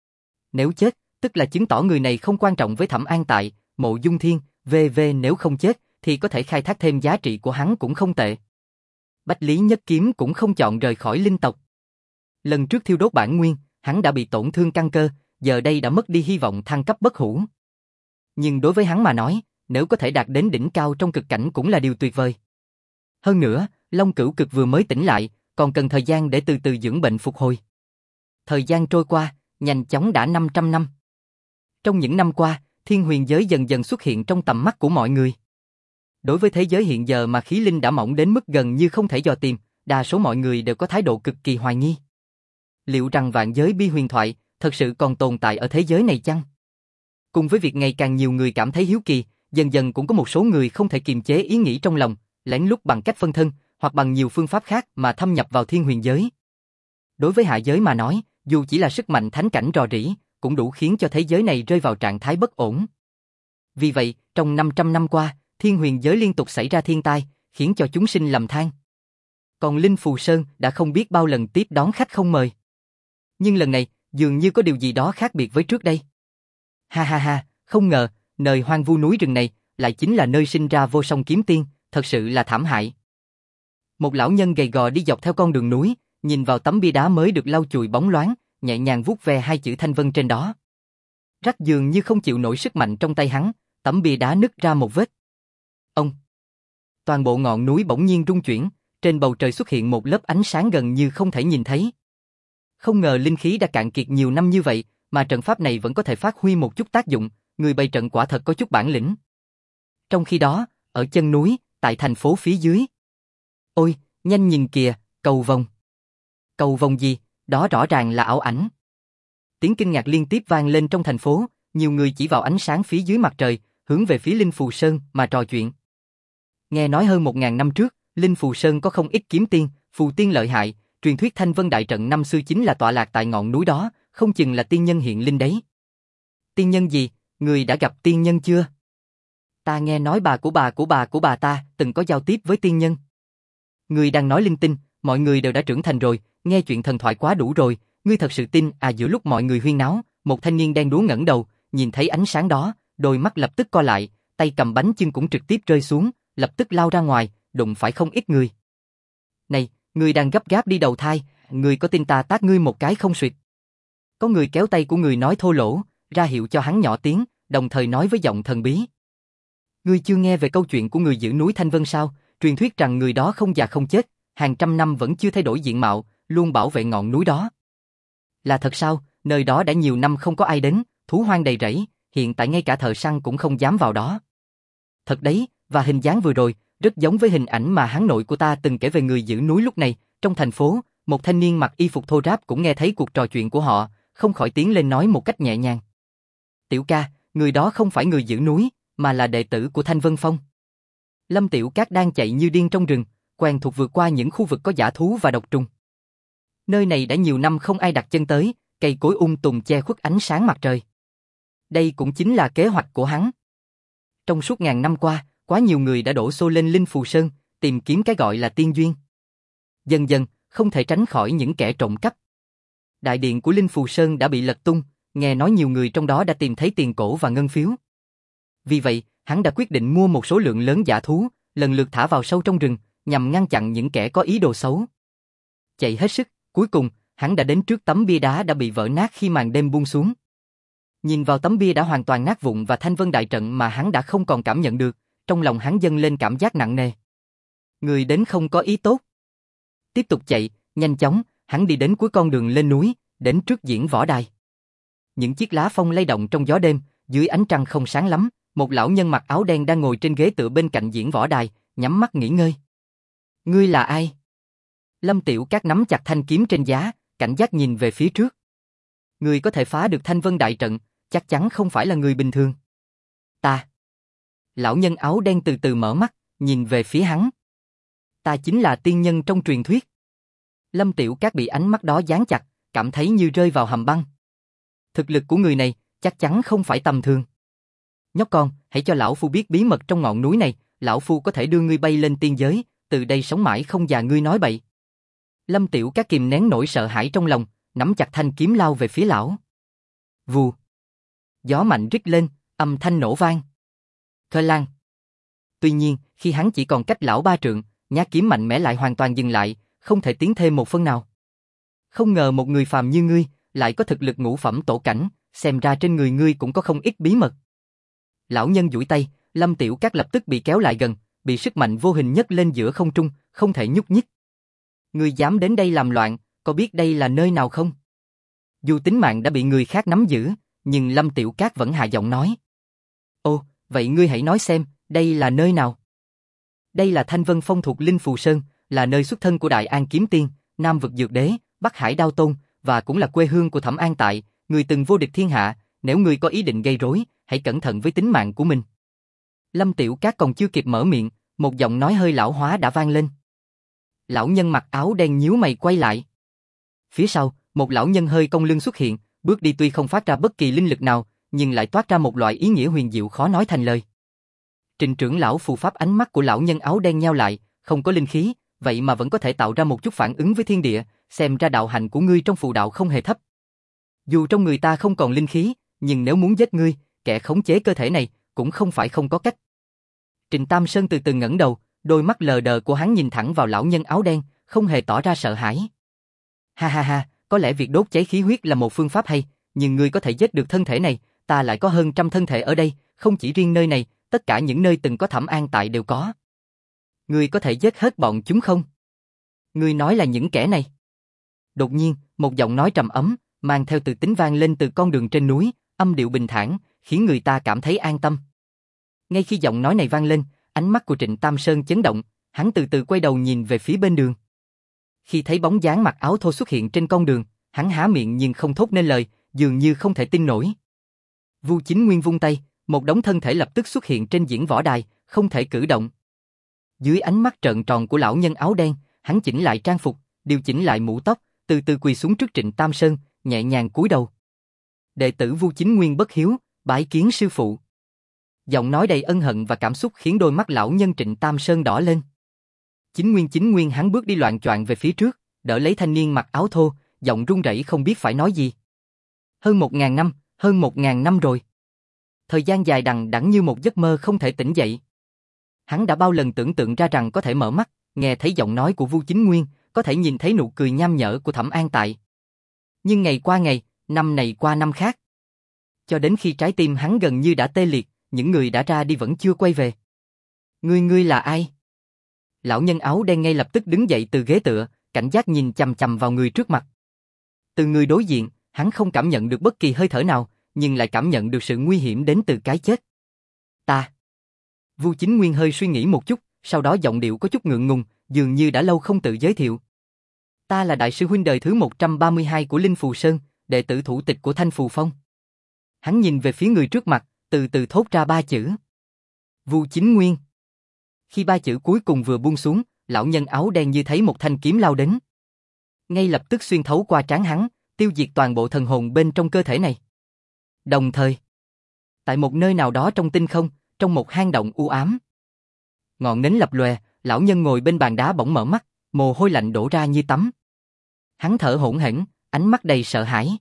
A: Nếu chết, tức là chứng tỏ người này không quan trọng với Thẩm An tại, Mộ Dung Thiên, vân vân nếu không chết, thì có thể khai thác thêm giá trị của hắn cũng không tệ. Bách Lý Nhất Kiếm cũng không chọn rời khỏi linh tộc. Lần trước thiêu đốt bản nguyên, hắn đã bị tổn thương căn cơ, giờ đây đã mất đi hy vọng thăng cấp bất hủ. Nhưng đối với hắn mà nói, nếu có thể đạt đến đỉnh cao trong cực cảnh cũng là điều tuyệt vời. Hơn nữa, Long Cửu Cực vừa mới tỉnh lại, còn cần thời gian để từ từ dưỡng bệnh phục hồi. Thời gian trôi qua, nhanh chóng đã năm trăm năm. Trong những năm qua, thiên huyền giới dần dần xuất hiện trong tầm mắt của mọi người. Đối với thế giới hiện giờ mà khí linh đã mỏng đến mức gần như không thể dò tìm, đa số mọi người đều có thái độ cực kỳ hoài nghi. Liệu rằng vạn giới bi huyền thoại thật sự còn tồn tại ở thế giới này chăng? Cùng với việc ngày càng nhiều người cảm thấy hiếu kỳ, dần dần cũng có một số người không thể kiềm chế ý nghĩ trong lòng, lén lút bằng cách phân thân, hoặc bằng nhiều phương pháp khác mà thâm nhập vào thiên huyền giới. Đối với hạ giới mà nói, dù chỉ là sức mạnh thánh cảnh rò rỉ, cũng đủ khiến cho thế giới này rơi vào trạng thái bất ổn. Vì vậy, trong năm trăm năm qua, thiên huyền giới liên tục xảy ra thiên tai, khiến cho chúng sinh lầm than. Còn Linh Phù Sơn đã không biết bao lần tiếp đón khách không mời. Nhưng lần này, dường như có điều gì đó khác biệt với trước đây. Ha ha ha, không ngờ, nơi hoang vu núi rừng này, lại chính là nơi sinh ra vô song kiếm tiên, thật sự là thảm hại. Một lão nhân gầy gò đi dọc theo con đường núi, nhìn vào tấm bia đá mới được lau chùi bóng loáng, nhẹ nhàng vuốt ve hai chữ Thanh Vân trên đó. Rắc dường như không chịu nổi sức mạnh trong tay hắn, tấm bia đá nứt ra một vết. Ông! Toàn bộ ngọn núi bỗng nhiên rung chuyển, trên bầu trời xuất hiện một lớp ánh sáng gần như không thể nhìn thấy. Không ngờ linh khí đã cạn kiệt nhiều năm như vậy, mà trận pháp này vẫn có thể phát huy một chút tác dụng, người bày trận quả thật có chút bản lĩnh. Trong khi đó, ở chân núi, tại thành phố phía dưới. Ôi, nhanh nhìn kìa, cầu vồng. Cầu vồng gì, đó rõ ràng là ảo ảnh. Tiếng kinh ngạc liên tiếp vang lên trong thành phố, nhiều người chỉ vào ánh sáng phía dưới mặt trời, hướng về phía Linh Phù Sơn mà trò chuyện. Nghe nói hơn một ngàn năm trước, Linh Phù Sơn có không ít kiếm tiên, phù tiên lợi hại, truyền thuyết Thanh Vân Đại Trận năm xưa chính là tọa lạc tại ngọn núi đó, không chừng là tiên nhân hiện linh đấy. Tiên nhân gì, người đã gặp tiên nhân chưa? Ta nghe nói bà của bà của bà của bà ta từng có giao tiếp với tiên nhân. Người đang nói linh tinh, mọi người đều đã trưởng thành rồi, nghe chuyện thần thoại quá đủ rồi, ngươi thật sự tin à? Giữa lúc mọi người huyên náo, một thanh niên đen đúa ngẩng đầu, nhìn thấy ánh sáng đó, đôi mắt lập tức co lại, tay cầm bánh chưng cũng trực tiếp rơi xuống, lập tức lao ra ngoài, đụng phải không ít người. Này, ngươi đang gấp gáp đi đầu thai, ngươi có tin ta tát ngươi một cái không suyệt? Có người kéo tay của người nói thô lỗ, ra hiệu cho hắn nhỏ tiếng, đồng thời nói với giọng thần bí. Ngươi chưa nghe về câu chuyện của người giữ núi Thanh Vân sao? Truyền thuyết rằng người đó không già không chết, hàng trăm năm vẫn chưa thay đổi diện mạo, luôn bảo vệ ngọn núi đó. Là thật sao? Nơi đó đã nhiều năm không có ai đến, thú hoang đầy rẫy, hiện tại ngay cả thợ săn cũng không dám vào đó. Thật đấy, và hình dáng vừa rồi, rất giống với hình ảnh mà hắn nội của ta từng kể về người giữ núi lúc này. Trong thành phố, một thanh niên mặc y phục thô ráp cũng nghe thấy cuộc trò chuyện của họ, không khỏi tiến lên nói một cách nhẹ nhàng. Tiểu ca, người đó không phải người giữ núi, mà là đệ tử của Thanh Vân Phong. Lâm Tiểu Cát đang chạy như điên trong rừng, quen thuộc vượt qua những khu vực có dã thú và độc trùng. Nơi này đã nhiều năm không ai đặt chân tới, cây cối um tùm che khuất ánh sáng mặt trời. Đây cũng chính là kế hoạch của hắn. Trong suốt ngàn năm qua, quá nhiều người đã đổ xô lên Linh Phù Sơn, tìm kiếm cái gọi là tiên duyên. Dần dần, không thể tránh khỏi những kẻ trộm cắp. Đại điện của Linh Phù Sơn đã bị lật tung, nghe nói nhiều người trong đó đã tìm thấy tiền cổ và ngân phiếu. Vì vậy, hắn đã quyết định mua một số lượng lớn dã thú, lần lượt thả vào sâu trong rừng, nhằm ngăn chặn những kẻ có ý đồ xấu. Chạy hết sức, cuối cùng, hắn đã đến trước tấm bia đá đã bị vỡ nát khi màn đêm buông xuống. Nhìn vào tấm bia đã hoàn toàn nát vụn và Thanh Vân Đại Trận mà hắn đã không còn cảm nhận được, trong lòng hắn dâng lên cảm giác nặng nề. Người đến không có ý tốt. Tiếp tục chạy, nhanh chóng, hắn đi đến cuối con đường lên núi, đến trước diễn võ đài. Những chiếc lá phong lay động trong gió đêm, dưới ánh trăng không sáng lắm, một lão nhân mặc áo đen đang ngồi trên ghế tựa bên cạnh diễn võ đài, nhắm mắt nghỉ ngơi. Ngươi là ai? Lâm Tiểu Cát nắm chặt thanh kiếm trên giá, cảnh giác nhìn về phía trước. Người có thể phá được Thanh Vân Đại Trận, chắc chắn không phải là người bình thường. Ta. Lão nhân áo đen từ từ mở mắt, nhìn về phía hắn. Ta chính là tiên nhân trong truyền thuyết. Lâm Tiểu Cát bị ánh mắt đó dán chặt, cảm thấy như rơi vào hầm băng. Thực lực của người này, chắc chắn không phải tầm thường. Nhóc con, hãy cho lão phu biết bí mật trong ngọn núi này, lão phu có thể đưa ngươi bay lên tiên giới, từ đây sống mãi không già. Ngươi nói bậy. Lâm Tiểu Cát kìm nén nỗi sợ hãi trong lòng, nắm chặt thanh kiếm lao về phía lão. Vù. Gió mạnh rít lên, âm thanh nổ vang. Khơ Lan. Tuy nhiên, khi hắn chỉ còn cách lão ba trượng, nhát kiếm mạnh mẽ lại hoàn toàn dừng lại, không thể tiến thêm một phân nào. Không ngờ một người phàm như ngươi, lại có thực lực ngũ phẩm tổ cảnh, xem ra trên người ngươi cũng có không ít bí mật. Lão nhân duỗi tay, Lâm Tiểu Cát lập tức bị kéo lại gần, bị sức mạnh vô hình nhấc lên giữa không trung, không thể nhúc nhích. Ngươi dám đến đây làm loạn, có biết đây là nơi nào không? Dù tính mạng đã bị người khác nắm giữ, nhưng Lâm Tiểu Cát vẫn hạ giọng nói. Ồ, vậy ngươi hãy nói xem, đây là nơi nào? Đây là Thanh Vân Phong thuộc Linh Phù Sơn, là nơi xuất thân của Đại An Kiếm Tiên, Nam Vực Dược Đế, Bắc Hải Đao Tôn, và cũng là quê hương của Thẩm An Tại, người từng vô địch thiên hạ. Nếu ngươi có ý định gây rối, hãy cẩn thận với tính mạng của mình. Lâm Tiểu Cát còn chưa kịp mở miệng, một giọng nói hơi lão hóa đã vang lên. Lão nhân mặc áo đen nhíu mày quay lại. Phía sau, một lão nhân hơi cong lưng xuất hiện, bước đi tuy không phát ra bất kỳ linh lực nào, nhưng lại toát ra một loại ý nghĩa huyền diệu khó nói thành lời. Trình trưởng lão phù pháp, ánh mắt của lão nhân áo đen nheo lại, không có linh khí, vậy mà vẫn có thể tạo ra một chút phản ứng với thiên địa, xem ra đạo hạnh của ngươi trong phù đạo không hề thấp. Dù trong người ta không còn linh khí, nhưng nếu muốn giết ngươi, kẻ khống chế cơ thể này cũng không phải không có cách. Trình Tam Sơn từ từ ngẩng đầu, đôi mắt lờ đờ của hắn nhìn thẳng vào lão nhân áo đen, không hề tỏ ra sợ hãi. Ha ha ha, có lẽ việc đốt cháy khí huyết là một phương pháp hay, nhưng ngươi có thể giết được thân thể này, ta lại có hơn trăm thân thể ở đây, không chỉ riêng nơi này, tất cả những nơi từng có Thẩm An Tại đều có. Ngươi có thể giết hết bọn chúng không? Ngươi nói là những kẻ này. Đột nhiên, một giọng nói trầm ấm, mang theo từ tính vang lên từ con đường trên núi, âm điệu bình thản, khiến người ta cảm thấy an tâm. Ngay khi giọng nói này vang lên, ánh mắt của Trịnh Tam Sơn chấn động, hắn từ từ quay đầu nhìn về phía bên đường. Khi thấy bóng dáng mặc áo thô xuất hiện trên con đường, hắn há miệng nhưng không thốt nên lời, dường như không thể tin nổi. Vu Chính Nguyên vung tay, một đống thân thể lập tức xuất hiện trên diễn võ đài, không thể cử động. Dưới ánh mắt trợn tròn của lão nhân áo đen, hắn chỉnh lại trang phục, điều chỉnh lại mũ tóc, từ từ quỳ xuống trước Trịnh Tam Sơn, nhẹ nhàng cúi đầu. Đệ tử Vu Chính Nguyên bất hiếu, bái kiến sư phụ. Giọng nói đầy ân hận và cảm xúc khiến đôi mắt lão nhân Trịnh Tam Sơn đỏ lên. Chính Nguyên Chính Nguyên hắn bước đi loạng choạng về phía trước, đỡ lấy thanh niên mặc áo thô, giọng run rẩy không biết phải nói gì. Hơn một ngàn năm, hơn một ngàn năm rồi. Thời gian dài đằng đẵng như một giấc mơ không thể tỉnh dậy. Hắn đã bao lần tưởng tượng ra rằng có thể mở mắt, nghe thấy giọng nói của Vu Chính Nguyên, có thể nhìn thấy nụ cười nham nhở của Thẩm An Tại. Nhưng ngày qua ngày, năm này qua năm khác. Cho đến khi trái tim hắn gần như đã tê liệt, những người đã ra đi vẫn chưa quay về. Ngươi ngươi là ai? Lão nhân áo đen ngay lập tức đứng dậy từ ghế tựa, cảnh giác nhìn chằm chằm vào người trước mặt. Từ người đối diện, hắn không cảm nhận được bất kỳ hơi thở nào, nhưng lại cảm nhận được sự nguy hiểm đến từ cái chết. Ta. Vu Chính Nguyên hơi suy nghĩ một chút, sau đó giọng điệu có chút ngượng ngùng, dường như đã lâu không tự giới thiệu. Ta là đại sư huynh đời thứ một trăm ba mươi hai của Linh Phù Sơn, đệ tử thủ tịch của Thanh Phù Phong. Hắn nhìn về phía người trước mặt, từ từ thốt ra ba chữ. Vu Chính Nguyên. Khi ba chữ cuối cùng vừa buông xuống, lão nhân áo đen như thấy một thanh kiếm lao đến. Ngay lập tức xuyên thấu qua trán hắn, tiêu diệt toàn bộ thần hồn bên trong cơ thể này. Đồng thời, tại một nơi nào đó trong tinh không, trong một hang động u ám, ngọn nến lập lòe, lão nhân ngồi bên bàn đá bỗng mở mắt, mồ hôi lạnh đổ ra như tắm. Hắn thở hổn hển, ánh mắt đầy sợ hãi.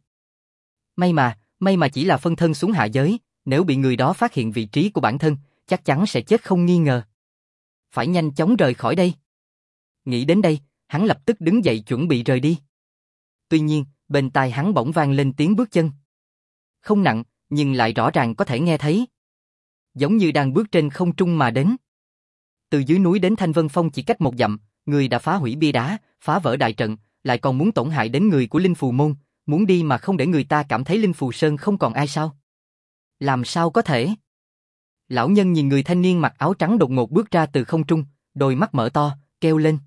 A: May mà, may mà chỉ là phân thân xuống hạ giới, nếu bị người đó phát hiện vị trí của bản thân, chắc chắn sẽ chết không nghi ngờ. Phải nhanh chóng rời khỏi đây. Nghĩ đến đây, hắn lập tức đứng dậy chuẩn bị rời đi. Tuy nhiên, bên tai hắn bỗng vang lên tiếng bước chân. Không nặng, nhưng lại rõ ràng có thể nghe thấy. Giống như đang bước trên không trung mà đến. Từ dưới núi đến Thanh Vân Phong chỉ cách một dặm, người đã phá hủy bia đá, phá vỡ đại trận, lại còn muốn tổn hại đến người của Linh Phù Môn, muốn đi mà không để người ta cảm thấy Linh Phù Sơn không còn ai sao? Làm sao có thể? Lão nhân nhìn người thanh niên mặc áo trắng đột ngột bước ra từ không trung, đôi mắt mở to, kêu lên.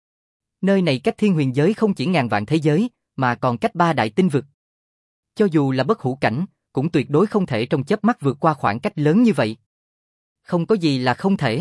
A: Nơi này cách thiên huyền giới không chỉ ngàn vạn thế giới, mà còn cách ba đại tinh vực. Cho dù là bất hủ cảnh, cũng tuyệt đối không thể trong chớp mắt vượt qua khoảng cách lớn như vậy. Không có gì là không thể.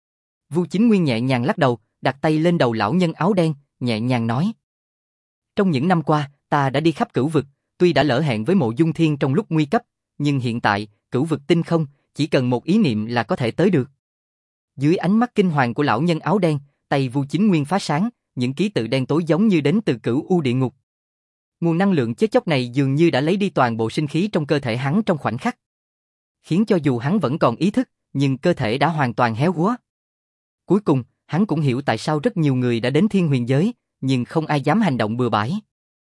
A: Vu Chính Nguyên nhẹ nhàng lắc đầu, đặt tay lên đầu lão nhân áo đen, nhẹ nhàng nói. Trong những năm qua, ta đã đi khắp cửu vực, tuy đã lỡ hẹn với Mộ Dung Thiên trong lúc nguy cấp, nhưng hiện tại, cửu vực tinh không, chỉ cần một ý niệm là có thể tới được. Dưới ánh mắt kinh hoàng của lão nhân áo đen, tay Vu Chính Nguyên phá sáng, những ký tự đen tối giống như đến từ cửu u địa ngục. Nguồn năng lượng chết chóc này dường như đã lấy đi toàn bộ sinh khí trong cơ thể hắn trong khoảnh khắc. Khiến cho dù hắn vẫn còn ý thức, nhưng cơ thể đã hoàn toàn héo úa. Cuối cùng, hắn cũng hiểu tại sao rất nhiều người đã đến thiên huyền giới, nhưng không ai dám hành động bừa bãi.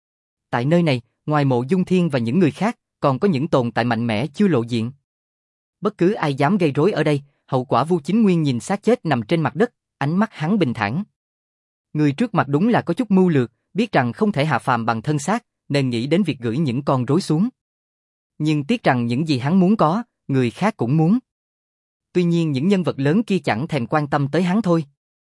A: Tại nơi này, ngoài Mộ Dung Thiên và những người khác, còn có những tồn tại mạnh mẽ chưa lộ diện. Bất cứ ai dám gây rối ở đây, hậu quả Vu Chính Nguyên nhìn xác chết nằm trên mặt đất, ánh mắt hắn bình thản. Người trước mặt đúng là có chút mưu lược, biết rằng không thể hạ phàm bằng thân xác, nên nghĩ đến việc gửi những con rối xuống. Nhưng tiếc rằng những gì hắn muốn có, người khác cũng muốn. Tuy nhiên những nhân vật lớn kia chẳng thèm quan tâm tới hắn thôi.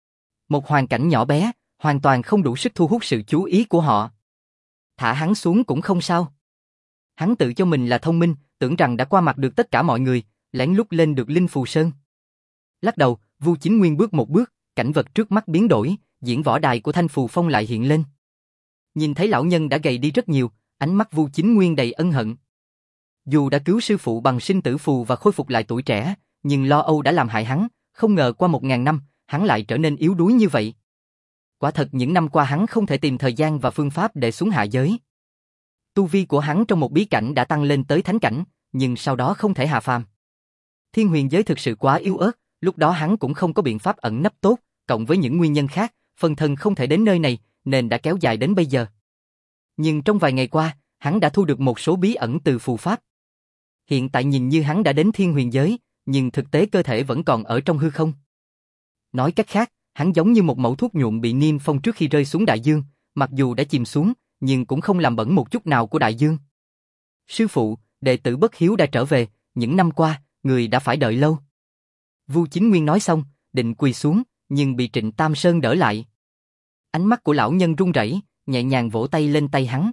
A: Một hoàn cảnh nhỏ bé, hoàn toàn không đủ sức thu hút sự chú ý của họ. Thả hắn xuống cũng không sao. Hắn tự cho mình là thông minh, tưởng rằng đã qua mặt được tất cả mọi người, lén lút lên được Linh Phù Sơn. Lắc đầu, Vu Chính Nguyên bước một bước, cảnh vật trước mắt biến đổi, diễn võ đài của Thanh Phù Phong lại hiện lên. Nhìn thấy lão nhân đã gầy đi rất nhiều, ánh mắt Vu Chính Nguyên đầy ân hận. Dù đã cứu sư phụ bằng sinh tử phù và khôi phục lại tuổi trẻ, nhưng lo âu đã làm hại hắn, không ngờ qua một ngàn năm, hắn lại trở nên yếu đuối như vậy. Quả thật những năm qua hắn không thể tìm thời gian và phương pháp để xuống hạ giới. Tu vi của hắn trong một bí cảnh đã tăng lên tới thánh cảnh, nhưng sau đó không thể hạ phàm. Thiên huyền giới thực sự quá yếu ớt, lúc đó hắn cũng không có biện pháp ẩn nấp tốt, cộng với những nguyên nhân khác, phân thân không thể đến nơi này, nên đã kéo dài đến bây giờ. Nhưng trong vài ngày qua, hắn đã thu được một số bí ẩn từ phù pháp. Hiện tại nhìn như hắn đã đến thiên huyền giới, nhưng thực tế cơ thể vẫn còn ở trong hư không. Nói cách khác, hắn giống như một mẩu thuốc nhuộm bị niêm phong trước khi rơi xuống đại dương, mặc dù đã chìm xuống, nhưng cũng không làm bẩn một chút nào của đại dương. Sư phụ, đệ tử bất hiếu đã trở về, những năm qua, người đã phải đợi lâu. Vu Chính Nguyên nói xong, định quỳ xuống, nhưng bị Trịnh Tam Sơn đỡ lại. Ánh mắt của lão nhân run rẩy, nhẹ nhàng vỗ tay lên tay hắn.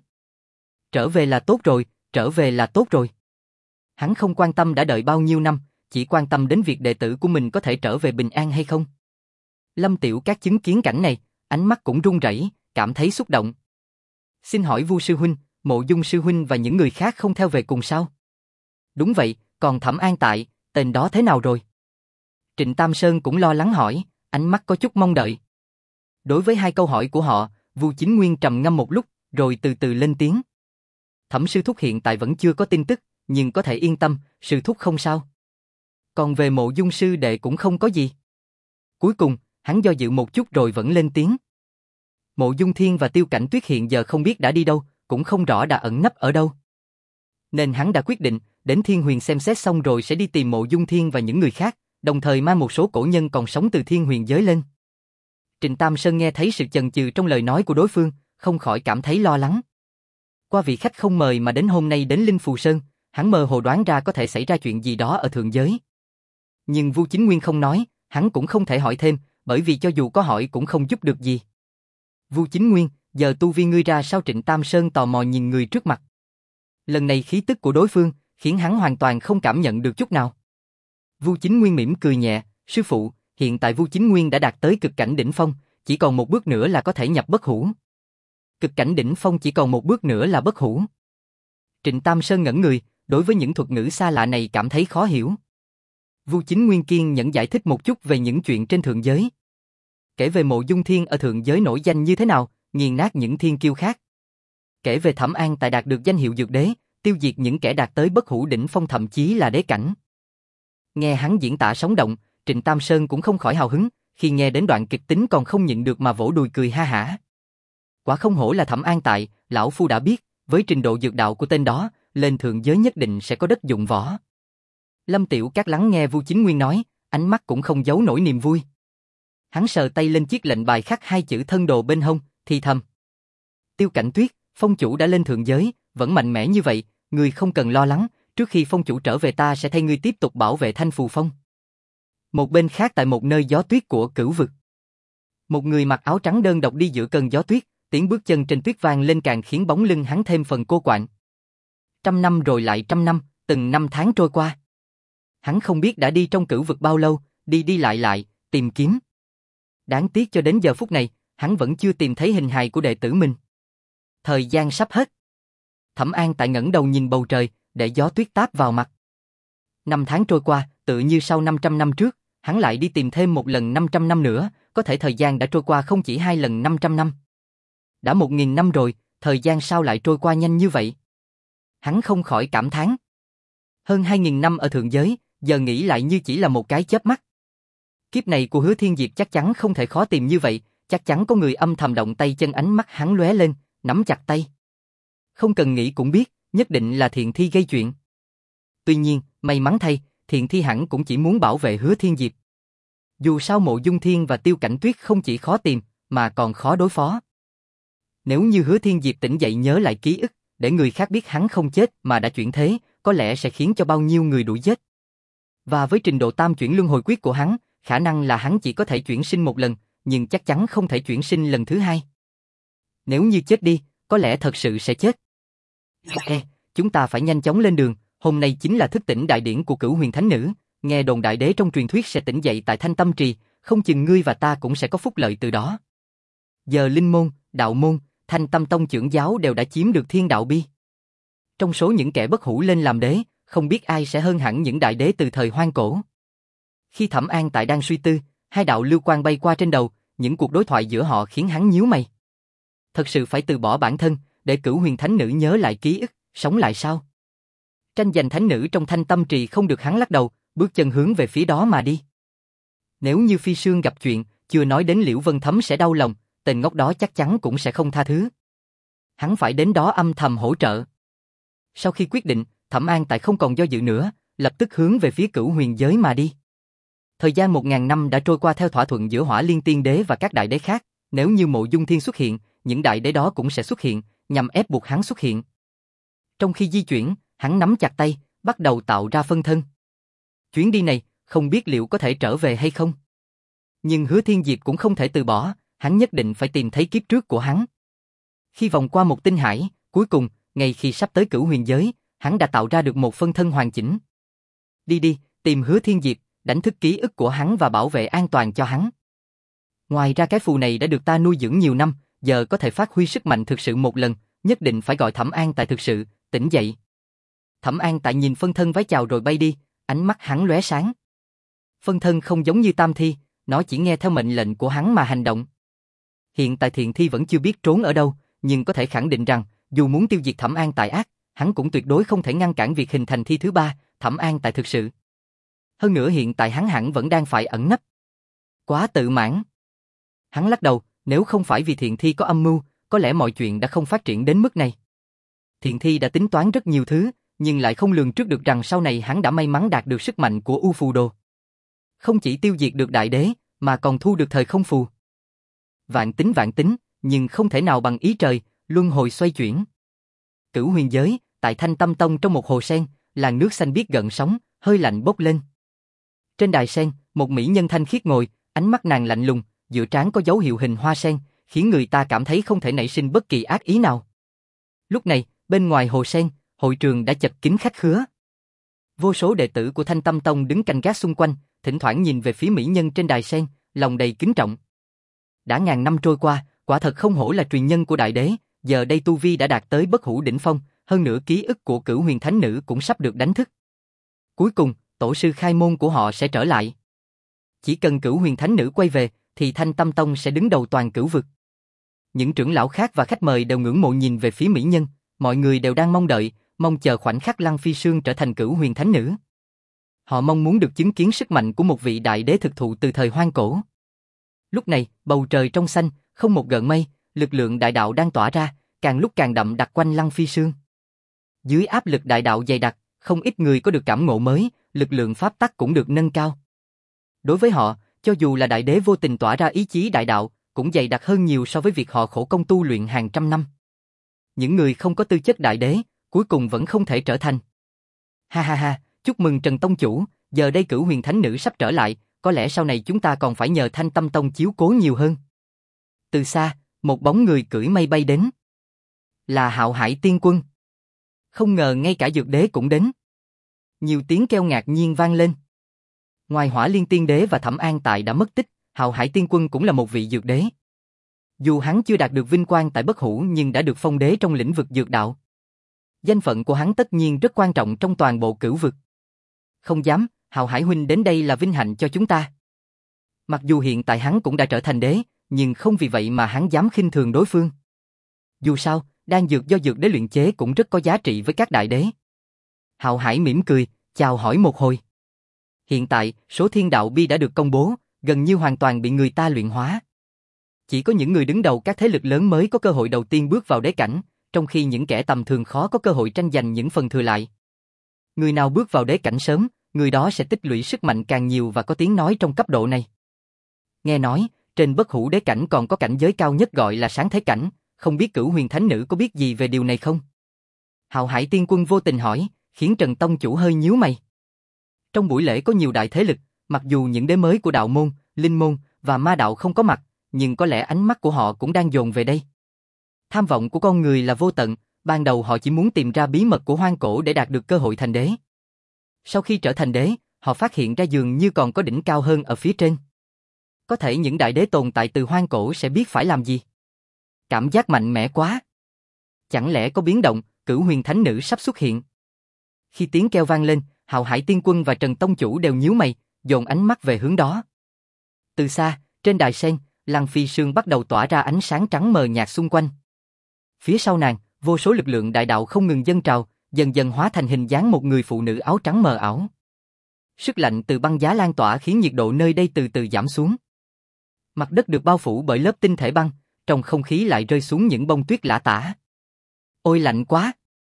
A: Trở về là tốt rồi, trở về là tốt rồi. Hắn không quan tâm đã đợi bao nhiêu năm, chỉ quan tâm đến việc đệ tử của mình có thể trở về bình an hay không. Lâm Tiểu Cát chứng kiến cảnh này, ánh mắt cũng run rẩy, cảm thấy xúc động. Xin hỏi Vu sư huynh, Mộ Dung sư huynh và những người khác không theo về cùng sao? Đúng vậy, còn Thẩm An Tại, tên đó thế nào rồi? Trịnh Tam Sơn cũng lo lắng hỏi, ánh mắt có chút mong đợi. Đối với hai câu hỏi của họ, Vu Chính Nguyên trầm ngâm một lúc, rồi từ từ lên tiếng. Thẩm sư thúc hiện tại vẫn chưa có tin tức, nhưng có thể yên tâm, sư thúc không sao. Còn về Mộ Dung sư đệ cũng không có gì. Cuối cùng, hắn do dự một chút rồi vẫn lên tiếng. Mộ Dung Thiên và Tiêu Cảnh Tuyết hiện giờ không biết đã đi đâu, cũng không rõ đã ẩn nấp ở đâu. Nên hắn đã quyết định, đến Thiên Huyền xem xét xong rồi sẽ đi tìm Mộ Dung Thiên và những người khác, đồng thời mang một số cổ nhân còn sống từ Thiên Huyền giới lên. Trịnh Tam Sơn nghe thấy sự chần chừ trong lời nói của đối phương, không khỏi cảm thấy lo lắng. Qua vị khách không mời mà đến hôm nay đến Linh Phù Sơn, hắn mơ hồ đoán ra có thể xảy ra chuyện gì đó ở thượng giới. Nhưng Vu Chính Nguyên không nói, hắn cũng không thể hỏi thêm, bởi vì cho dù có hỏi cũng không giúp được gì. Vu Chính Nguyên, giờ tu vi ngươi ra sao? Trịnh Tam Sơn tò mò nhìn người trước mặt. Lần này khí tức của đối phương, khiến hắn hoàn toàn không cảm nhận được chút nào. Vu Chính Nguyên mỉm cười nhẹ, sư phụ, hiện tại Vu Chính Nguyên đã đạt tới cực cảnh đỉnh phong, chỉ còn một bước nữa là có thể nhập bất hủ. Cực cảnh đỉnh phong chỉ còn một bước nữa là bất hủ. Trịnh Tam Sơn ngẩn người, đối với những thuật ngữ xa lạ này cảm thấy khó hiểu. Vu Chính Nguyên kiên nhẫn giải thích một chút về những chuyện trên thượng giới. Kể về Mộ Dung Thiên ở thượng giới nổi danh như thế nào, nghiền nát những thiên kiêu khác. Kể về Thẩm An Tại đạt được danh hiệu dược đế, tiêu diệt những kẻ đạt tới bất hủ đỉnh phong thậm chí là đế cảnh. Nghe hắn diễn tả sống động, Trịnh Tam Sơn cũng không khỏi hào hứng, khi nghe đến đoạn kịch tính còn không nhịn được mà vỗ đùi cười ha hả. Quả không hổ là Thẩm An Tại, lão phu đã biết, với trình độ dược đạo của tên đó, lên thượng giới nhất định sẽ có đất dụng võ. Lâm Tiểu Cát lắng nghe Vu Chính Nguyên nói, ánh mắt cũng không giấu nổi niềm vui. Hắn sờ tay lên chiếc lệnh bài khắc hai chữ thân đồ bên hông, thì thầm. Tiêu Cảnh Tuyết, phong chủ đã lên thượng giới, vẫn mạnh mẽ như vậy, ngươi không cần lo lắng, trước khi phong chủ trở về ta sẽ thay ngươi tiếp tục bảo vệ Thanh Phù Phong. Một bên khác tại một nơi gió tuyết của Cửu Vực. Một người mặc áo trắng đơn độc đi giữa cơn gió tuyết, tiếng bước chân trên tuyết vang lên càng khiến bóng lưng hắn thêm phần cô quạnh. Trăm năm rồi lại trăm năm, từng năm tháng trôi qua. Hắn không biết đã đi trong Cửu Vực bao lâu, đi đi lại lại, tìm kiếm. Đáng tiếc cho đến giờ phút này, hắn vẫn chưa tìm thấy hình hài của đệ tử mình. Thời gian sắp hết. Thẩm An Tại ngẩng đầu nhìn bầu trời, để gió tuyết táp vào mặt. Năm tháng trôi qua, tự như sau năm trăm năm trước, hắn lại đi tìm thêm một lần năm trăm năm nữa, có thể thời gian đã trôi qua không chỉ hai lần năm trăm năm. Đã một nghìn năm rồi, thời gian sao lại trôi qua nhanh như vậy? Hắn không khỏi cảm thán. Hơn hai nghìn năm ở thượng giới, giờ nghĩ lại như chỉ là một cái chớp mắt. Kiếp này của Hứa Thiên Diệp chắc chắn không thể khó tìm như vậy, chắc chắn có người âm thầm động tay chân. Ánh mắt hắn lóe lên, nắm chặt tay. Không cần nghĩ cũng biết, nhất định là Thiện Thi gây chuyện. Tuy nhiên, may mắn thay, Thiện Thi hẳn cũng chỉ muốn bảo vệ Hứa Thiên Diệp. Dù sao Mộ Dung Thiên và Tiêu Cảnh Tuyết không chỉ khó tìm, mà còn khó đối phó. Nếu như Hứa Thiên Diệp tỉnh dậy nhớ lại ký ức, để người khác biết hắn không chết mà đã chuyển thế, có lẽ sẽ khiến cho bao nhiêu người đuổi giết. Và với trình độ tam chuyển luân hồi quyết của hắn, khả năng là hắn chỉ có thể chuyển sinh một lần, nhưng chắc chắn không thể chuyển sinh lần thứ hai. Nếu như chết đi, có lẽ thật sự sẽ chết. Ê, chúng ta phải nhanh chóng lên đường, hôm nay chính là thức tỉnh đại điển của Cửu Huyền Thánh Nữ, nghe đồn đại đế trong truyền thuyết sẽ tỉnh dậy tại Thanh Tâm Trì, không chừng ngươi và ta cũng sẽ có phúc lợi từ đó. Giờ Linh Môn, Đạo Môn, Thanh Tâm Tông trưởng giáo đều đã chiếm được Thiên Đạo Bi. Trong số những kẻ bất hủ lên làm đế, không biết ai sẽ hơn hẳn những đại đế từ thời hoang cổ. Khi Thẩm An Tại đang suy tư, hai đạo lưu quang bay qua trên đầu, những cuộc đối thoại giữa họ khiến hắn nhíu mày. Thật sự phải từ bỏ bản thân, để Cửu Huyền Thánh Nữ nhớ lại ký ức, sống lại sao? Tranh giành thánh nữ trong Thanh Tâm Trì không được. Hắn lắc đầu, bước chân hướng về phía đó mà đi. Nếu như Phi Sương gặp chuyện, chưa nói đến Liễu Vân Thấm sẽ đau lòng, tên ngốc đó chắc chắn cũng sẽ không tha thứ. Hắn phải đến đó âm thầm hỗ trợ. Sau khi quyết định, Thẩm An Tại không còn do dự nữa, lập tức hướng về phía Cửu Huyền giới mà đi. Thời gian một ngàn năm đã trôi qua theo thỏa thuận giữa Hỏa Liên Tiên Đế và các đại đế khác, nếu như Mộ Dung Thiên xuất hiện, những đại đế đó cũng sẽ xuất hiện, nhằm ép buộc hắn xuất hiện. Trong khi di chuyển, hắn nắm chặt tay, bắt đầu tạo ra phân thân. Chuyến đi này, không biết liệu có thể trở về hay không. Nhưng Hứa Thiên Diệp cũng không thể từ bỏ, hắn nhất định phải tìm thấy kiếp trước của hắn. Khi vòng qua một tinh hải, cuối cùng, ngay khi sắp tới Cửu Huyền giới, hắn đã tạo ra được một phân thân hoàn chỉnh. Đi đi, tìm Hứa Thiên Diệp, đánh thức ký ức của hắn và bảo vệ an toàn cho hắn. Ngoài ra cái phù này đã được ta nuôi dưỡng nhiều năm, giờ có thể phát huy sức mạnh thực sự một lần, nhất định phải gọi Thẩm An Tại thực sự, tỉnh dậy. Thẩm An Tại nhìn phân thân vái chào rồi bay đi, ánh mắt hắn lóe sáng. Phân thân không giống như Tam Thi, nó chỉ nghe theo mệnh lệnh của hắn mà hành động. Hiện tại Thiện Thi vẫn chưa biết trốn ở đâu, nhưng có thể khẳng định rằng, dù muốn tiêu diệt Thẩm An Tại ác, hắn cũng tuyệt đối không thể ngăn cản việc hình thành thi thứ ba, Thẩm An Tại thực sự. Hơn nữa hiện tại hắn hẳn vẫn đang phải ẩn nấp. Quá tự mãn. Hắn lắc đầu, nếu không phải vì Thiện Thi có âm mưu, có lẽ mọi chuyện đã không phát triển đến mức này. Thiện Thi đã tính toán rất nhiều thứ, nhưng lại không lường trước được rằng sau này hắn đã may mắn đạt được sức mạnh của U Phù Đồ. Không chỉ tiêu diệt được đại đế, mà còn thu được thời không phù. Vạn tính vạn tính, nhưng không thể nào bằng ý trời, luân hồi xoay chuyển. Cửu Huyền giới, tại Thanh Tâm Tông trong một hồ sen, làn nước xanh biếc gợn sóng, hơi lạnh bốc lên. Trên đài sen, một mỹ nhân thanh khiết ngồi, ánh mắt nàng lạnh lùng, giữa trán có dấu hiệu hình hoa sen, khiến người ta cảm thấy không thể nảy sinh bất kỳ ác ý nào. Lúc này, bên ngoài hồ sen, hội trường đã chật kín khách khứa. Vô số đệ tử của Thanh Tâm Tông đứng canh gác xung quanh, thỉnh thoảng nhìn về phía mỹ nhân trên đài sen, lòng đầy kính trọng. Đã ngàn năm trôi qua, quả thật không hổ là truyền nhân của đại đế, giờ đây tu vi đã đạt tới bất hủ đỉnh phong, hơn nữa ký ức của Cửu Huyền Thánh Nữ cũng sắp được đánh thức. Cuối cùng, tổ sư khai môn của họ sẽ trở lại. Chỉ cần Cửu Huyền Thánh Nữ quay về, thì Thanh Tâm Tông sẽ đứng đầu toàn cửu vực. Những trưởng lão khác và khách mời đều ngưỡng mộ nhìn về phía mỹ nhân, mọi người đều đang mong đợi, mong chờ khoảnh khắc Lăng Phi Sương trở thành Cửu Huyền Thánh Nữ. Họ mong muốn được chứng kiến sức mạnh của một vị đại đế thực thụ từ thời hoang cổ. Lúc này, bầu trời trong xanh, không một gợn mây, lực lượng đại đạo đang tỏa ra, càng lúc càng đậm đặc quanh Lăng Phi Sương. Dưới áp lực đại đạo dày đặc, không ít người có được cảm ngộ mới, lực lượng pháp tắc cũng được nâng cao. Đối với họ, cho dù là đại đế vô tình tỏa ra ý chí đại đạo, cũng dày đặc hơn nhiều so với việc họ khổ công tu luyện hàng trăm năm. Những người không có tư chất đại đế, cuối cùng vẫn không thể trở thành. Ha ha ha, chúc mừng Trần Tông Chủ, giờ đây Cửu Huyền Thánh Nữ sắp trở lại, có lẽ sau này chúng ta còn phải nhờ Thanh Tâm Tông chiếu cố nhiều hơn. Từ xa, một bóng người cưỡi mây bay đến. Là Hạo Hải Tiên Quân. Không ngờ ngay cả Dược Đế cũng đến. Nhiều tiếng kêu ngạc nhiên vang lên. Ngoài Hỏa Liên Tiên Đế và Thẩm An Tại đã mất tích, Hạo Hải Tiên Quân cũng là một vị dược đế. Dù hắn chưa đạt được vinh quang tại bất hủ nhưng đã được phong đế trong lĩnh vực dược đạo. Danh phận của hắn tất nhiên rất quan trọng trong toàn bộ cửu vực. Không dám, Hạo Hải huynh đến đây là vinh hạnh cho chúng ta. Mặc dù hiện tại hắn cũng đã trở thành đế, nhưng không vì vậy mà hắn dám khinh thường đối phương. Dù sao, đan dược do dược đế luyện chế cũng rất có giá trị với các đại đế. Hạo Hải mỉm cười, chào hỏi một hồi. Hiện tại, số thiên đạo bi đã được công bố, gần như hoàn toàn bị người ta luyện hóa. Chỉ có những người đứng đầu các thế lực lớn mới có cơ hội đầu tiên bước vào đế cảnh, trong khi những kẻ tầm thường khó có cơ hội tranh giành những phần thừa lại. Người nào bước vào đế cảnh sớm, người đó sẽ tích lũy sức mạnh càng nhiều và có tiếng nói trong cấp độ này. Nghe nói, trên bất hủ đế cảnh còn có cảnh giới cao nhất gọi là sáng thế cảnh, không biết Cửu Huyền Thánh Nữ có biết gì về điều này không? Hạo Hải Tiên Quân vô tình hỏi, khiến Trần Tông Chủ hơi nhíu mày. Trong buổi lễ có nhiều đại thế lực, mặc dù những đế mới của đạo môn, linh môn và ma đạo không có mặt, nhưng có lẽ ánh mắt của họ cũng đang dồn về đây. Tham vọng của con người là vô tận, ban đầu họ chỉ muốn tìm ra bí mật của hoang cổ để đạt được cơ hội thành đế. Sau khi trở thành đế, họ phát hiện ra dường như còn có đỉnh cao hơn ở phía trên. Có thể những đại đế tồn tại từ hoang cổ sẽ biết phải làm gì. Cảm giác mạnh mẽ quá. Chẳng lẽ có biến động, Cửu Huyền Thánh Nữ sắp xuất hiện. Khi tiếng kêu vang lên, Hạo Hải Tiên Quân và Trần Tông Chủ đều nhíu mày, dồn ánh mắt về hướng đó. Từ xa, trên đài sen, Lăng Phi Sương bắt đầu tỏa ra ánh sáng trắng mờ nhạt xung quanh. Phía sau nàng, vô số lực lượng đại đạo không ngừng dâng trào, dần dần hóa thành hình dáng một người phụ nữ áo trắng mờ ảo. Sức lạnh từ băng giá lan tỏa khiến nhiệt độ nơi đây từ từ giảm xuống. Mặt đất được bao phủ bởi lớp tinh thể băng, trong không khí lại rơi xuống những bông tuyết lả tả. Ôi lạnh quá!